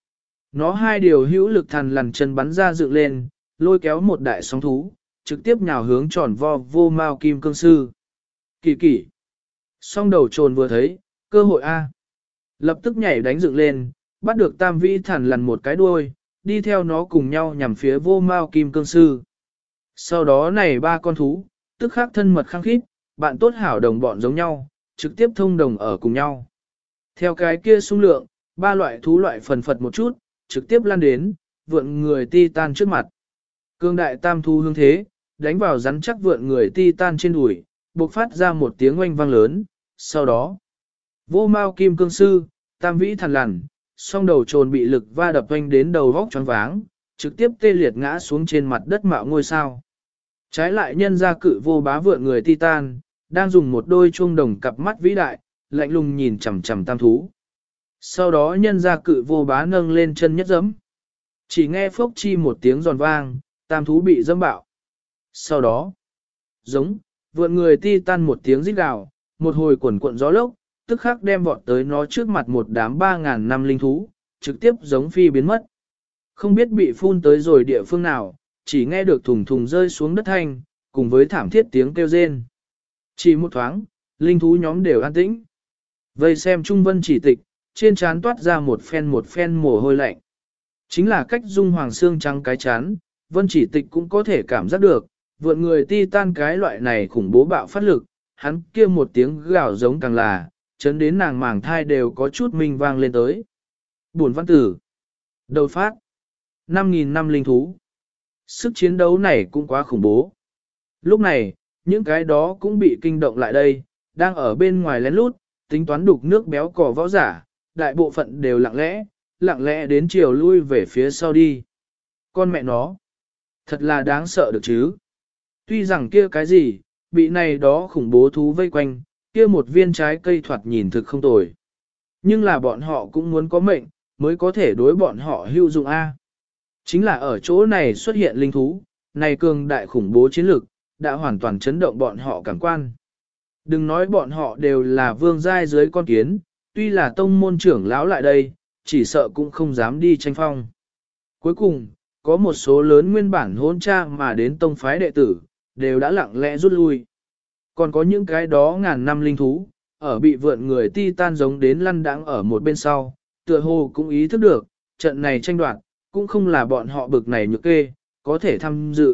Nó hai điều hữu lực thằn lằn chân bắn ra dựng lên, lôi kéo một đại sóng thú, trực tiếp nhào hướng tròn vo vô mao kim cương sư. Kỳ kỳ. Song đầu trồn vừa thấy, cơ hội A. Lập tức nhảy đánh dựng lên, bắt được tam vĩ thằn lằn một cái đuôi, đi theo nó cùng nhau nhằm phía vô mao kim cương sư. Sau đó này ba con thú, tức khắc thân mật khăng khít, bạn tốt hảo đồng bọn giống nhau, trực tiếp thông đồng ở cùng nhau. Theo cái kia xung lượng, ba loại thú loại phần phật một chút, trực tiếp lan đến, vượn người Titan trước mặt. Cương đại tam thú hướng thế, đánh vào rắn chắc vượn người Titan trên đùi, bộc phát ra một tiếng oanh vang lớn, sau đó, vô mao kim cương sư, tam vĩ thằn lằn, song đầu trồn bị lực va đập oanh đến đầu vóc choáng váng, trực tiếp tê liệt ngã xuống trên mặt đất mạo ngôi sao. Trái lại nhân ra cự vô bá vượn người Titan, đang dùng một đôi chuông đồng cặp mắt vĩ đại, lạnh lùng nhìn chằm chằm tam thú. Sau đó nhân ra cự vô bá nâng lên chân nhất giẫm. Chỉ nghe phốc chi một tiếng giòn vang, tam thú bị dẫm bạo. Sau đó, giống, vượn người Titan một tiếng rít gào, một hồi quần cuộn gió lốc, tức khắc đem vọt tới nó trước mặt một đám 3.000 năm linh thú, trực tiếp giống phi biến mất. Không biết bị phun tới rồi địa phương nào, chỉ nghe được thùng thùng rơi xuống đất thanh, cùng với thảm thiết tiếng kêu rên. Chỉ một thoáng, linh thú nhóm đều an tĩnh. Vây xem Trung Vân Chỉ Tịch, trên trán toát ra một phen mồ hôi lạnh. Chính là cách Dung Hoàng xương trắng cái chán, Vân Chỉ Tịch cũng có thể cảm giác được, vượn người Titan cái loại này khủng bố bạo phát lực, hắn kia một tiếng gào giống càng là, chấn đến nàng màng thai đều có chút minh vang lên tới. Buồn văn tử. Đầu phát. 5.000 năm linh thú. Sức chiến đấu này cũng quá khủng bố. Lúc này, những cái đó cũng bị kinh động lại đây, đang ở bên ngoài lén lút, tính toán đục nước béo cò võ giả, đại bộ phận đều lặng lẽ đến chiều lui về phía sau đi. Con mẹ nó, thật là đáng sợ được chứ. Tuy rằng kia cái gì, bị này đó khủng bố thú vây quanh, kia một viên trái cây thoạt nhìn thực không tồi. Nhưng là bọn họ cũng muốn có mệnh, mới có thể đối bọn họ hữu dụng A. Chính là ở chỗ này xuất hiện linh thú, này cường đại khủng bố chiến lực, đã hoàn toàn chấn động bọn họ cảm quan. Đừng nói bọn họ đều là vương giai dưới con kiến, tuy là tông môn trưởng lão lại đây, chỉ sợ cũng không dám đi tranh phong. Cuối cùng, có một số lớn nguyên bản hôn cha mà đến tông phái đệ tử, đều đã lặng lẽ rút lui. Còn có những cái đó ngàn năm linh thú, ở bị vượn người Titan giống đến lăn đãng ở một bên sau, tựa hồ cũng ý thức được, trận này tranh đoạt, cũng không là bọn họ bực này nhược kê, có thể tham dự.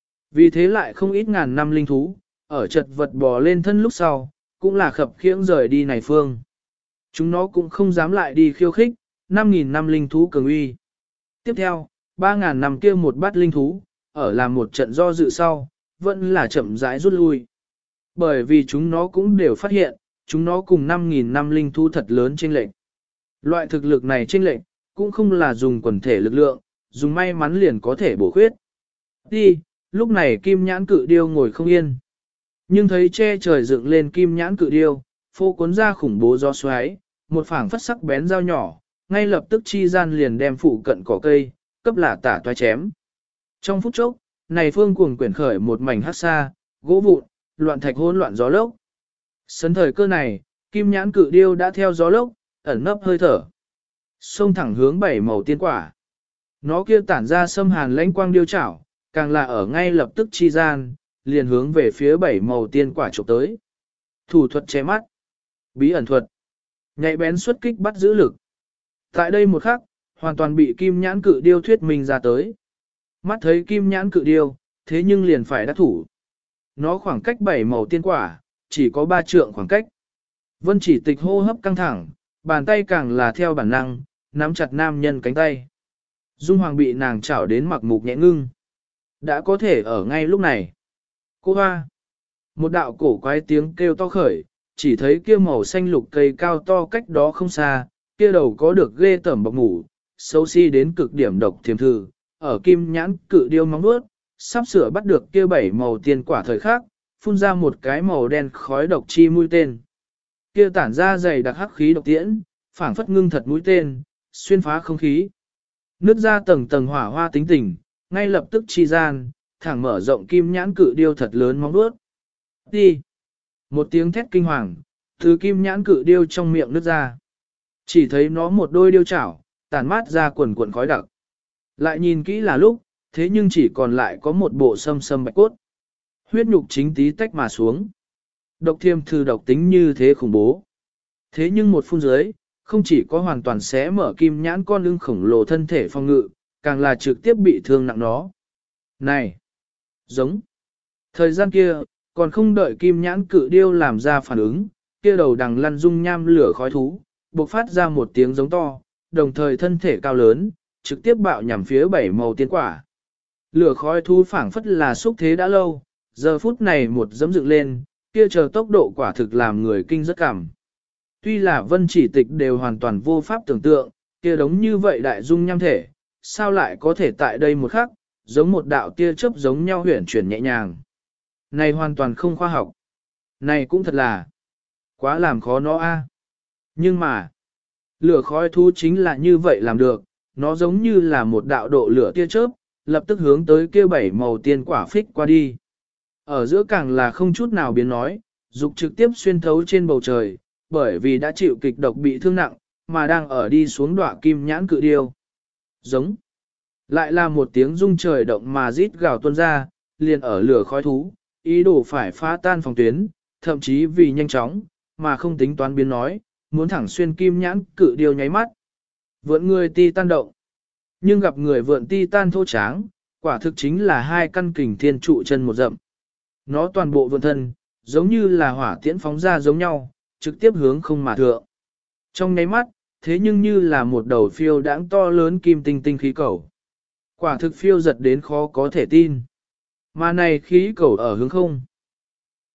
Vì thế lại không ít ngàn năm linh thú, ở chật vật bò lên thân lúc sau, cũng là khập khiễng rời đi này phương. Chúng nó cũng không dám lại đi khiêu khích, 5.000 năm linh thú cường uy. Tiếp theo, 3.000 năm kia một bát linh thú, ở làm một trận do dự sau, vẫn là chậm rãi rút lui. Bởi vì chúng nó cũng đều phát hiện, chúng nó cùng 5.000 năm linh thú thật lớn chênh lệch. Loại thực lực này chênh lệch, cũng không là dùng quần thể lực lượng, dùng may mắn liền có thể bổ khuyết. Đi, lúc này kim nhãn cự điêu ngồi không yên. Nhưng thấy che trời dựng lên kim nhãn cự điêu, phô cuốn ra khủng bố gió xoáy, một phảng phất sắc bén dao nhỏ, ngay lập tức chi gian liền đem phụ cận cỏ cây, cấp là tả toái chém. Trong phút chốc, này phương cuồng quyển khởi một mảnh hắc xa, gỗ vụn, loạn thạch hỗn loạn gió lốc. Sấn thời cơ này, kim nhãn cự điêu đã theo gió lốc, ẩn nấp hơi thở. Xông thẳng hướng bảy màu tiên quả. Nó kia tản ra xâm hàn lãnh quang điêu chảo, càng là ở ngay lập tức chi gian, liền hướng về phía bảy màu tiên quả chụp tới. Thủ thuật che mắt, bí ẩn thuật, nhạy bén xuất kích bắt giữ lực. Tại đây một khắc, hoàn toàn bị kim nhãn cự điêu thuyết minh ra tới. Mắt thấy kim nhãn cự điêu, thế nhưng liền phải đắc thủ. Nó khoảng cách bảy màu tiên quả, chỉ có 3 trượng khoảng cách. Vân Chỉ Tịch hô hấp căng thẳng, bàn tay càng là theo bản năng, nắm chặt nam nhân cánh tay. Dung Hoàng bị nàng chảo đến mặc mục nhẹ ngưng. Đã có thể ở ngay lúc này. Cô hoa. Một đạo cổ quái tiếng kêu to khởi, chỉ thấy kia màu xanh lục cây cao to cách đó không xa, kia đầu có được ghê tởm bọc ngủ, xấu xí đến cực điểm độc thiềm thử, ở kim nhãn cự điêu móng vuốt, sắp sửa bắt được kia 7 màu tiên quả thời khác, phun ra một cái màu đen khói độc chi mũi tên. Kia tản ra dày đặc hắc khí độc tiễn, phảng phất ngưng thật mũi tên, xuyên phá không khí. Nứt ra tầng tầng hỏa hoa tính tình, ngay lập tức chi gian, thẳng mở rộng kim nhãn cự điêu thật lớn móng vuốt. Đi! Một tiếng thét kinh hoàng, từ kim nhãn cự điêu trong miệng nứt ra. Chỉ thấy nó một đôi điêu chảo, tản mát ra quần quần khói đặc. Lại nhìn kỹ là lúc, thế nhưng chỉ còn lại có một bộ sâm sâm bạch cốt. Huyết nhục chính tí tách mà xuống. Độc thiêm thư độc tính như thế khủng bố. Thế nhưng một phút dưới, không chỉ có hoàn toàn xé mở kim nhãn con lưng khổng lồ thân thể phòng ngự, càng là trực tiếp bị thương nặng nó. Này! Giống! Thời gian kia, còn không đợi kim nhãn cự điêu làm ra phản ứng, kia đầu đằng lăn dung nham lửa khói thú, bộc phát ra một tiếng giống to, đồng thời thân thể cao lớn, trực tiếp bạo nhằm phía bảy màu tiên quả. Lửa khói thú phảng phất là xúc thế đã lâu, giờ phút này một dẫm dựng lên, kia chờ tốc độ quả thực làm người kinh rất cảm. Tuy là vân chỉ tịch đều hoàn toàn vô pháp tưởng tượng, kia đống như vậy đại dung nham thể, sao lại có thể tại đây một khắc, giống một đạo tia chớp giống nhau huyển chuyển nhẹ nhàng. Này hoàn toàn không khoa học. Này cũng thật là quá làm khó nó a. Nhưng mà, lửa khói thú chính là như vậy làm được, nó giống như là một đạo độ lửa tia chớp, lập tức hướng tới kia bảy màu tiên quả phích qua đi. Ở giữa càng là không chút nào biến nói, dục trực tiếp xuyên thấu trên bầu trời, bởi vì đã chịu kịch độc bị thương nặng, mà đang ở đi xuống đọa kim nhãn cự điêu. Giống. Lại là một tiếng rung trời động mà rít gào tuôn ra, liền ở lửa khói thú, ý đồ phải phá tan phòng tuyến, thậm chí vì nhanh chóng, mà không tính toán biến nói, muốn thẳng xuyên kim nhãn cự điêu nháy mắt. Vượn người ti tan động. Nhưng gặp người vượn ti tan thô tráng, quả thực chính là hai căn kình thiên trụ chân một dậm. Nó toàn bộ vượn thân, giống như là hỏa tiễn phóng ra giống nhau, trực tiếp hướng không mà thượng. Trong nháy mắt, thế nhưng như là một đầu phiêu đãng to lớn kim tinh tinh khí cầu. Quả thực phiêu giật đến khó có thể tin. Mà này khí cầu ở hướng không.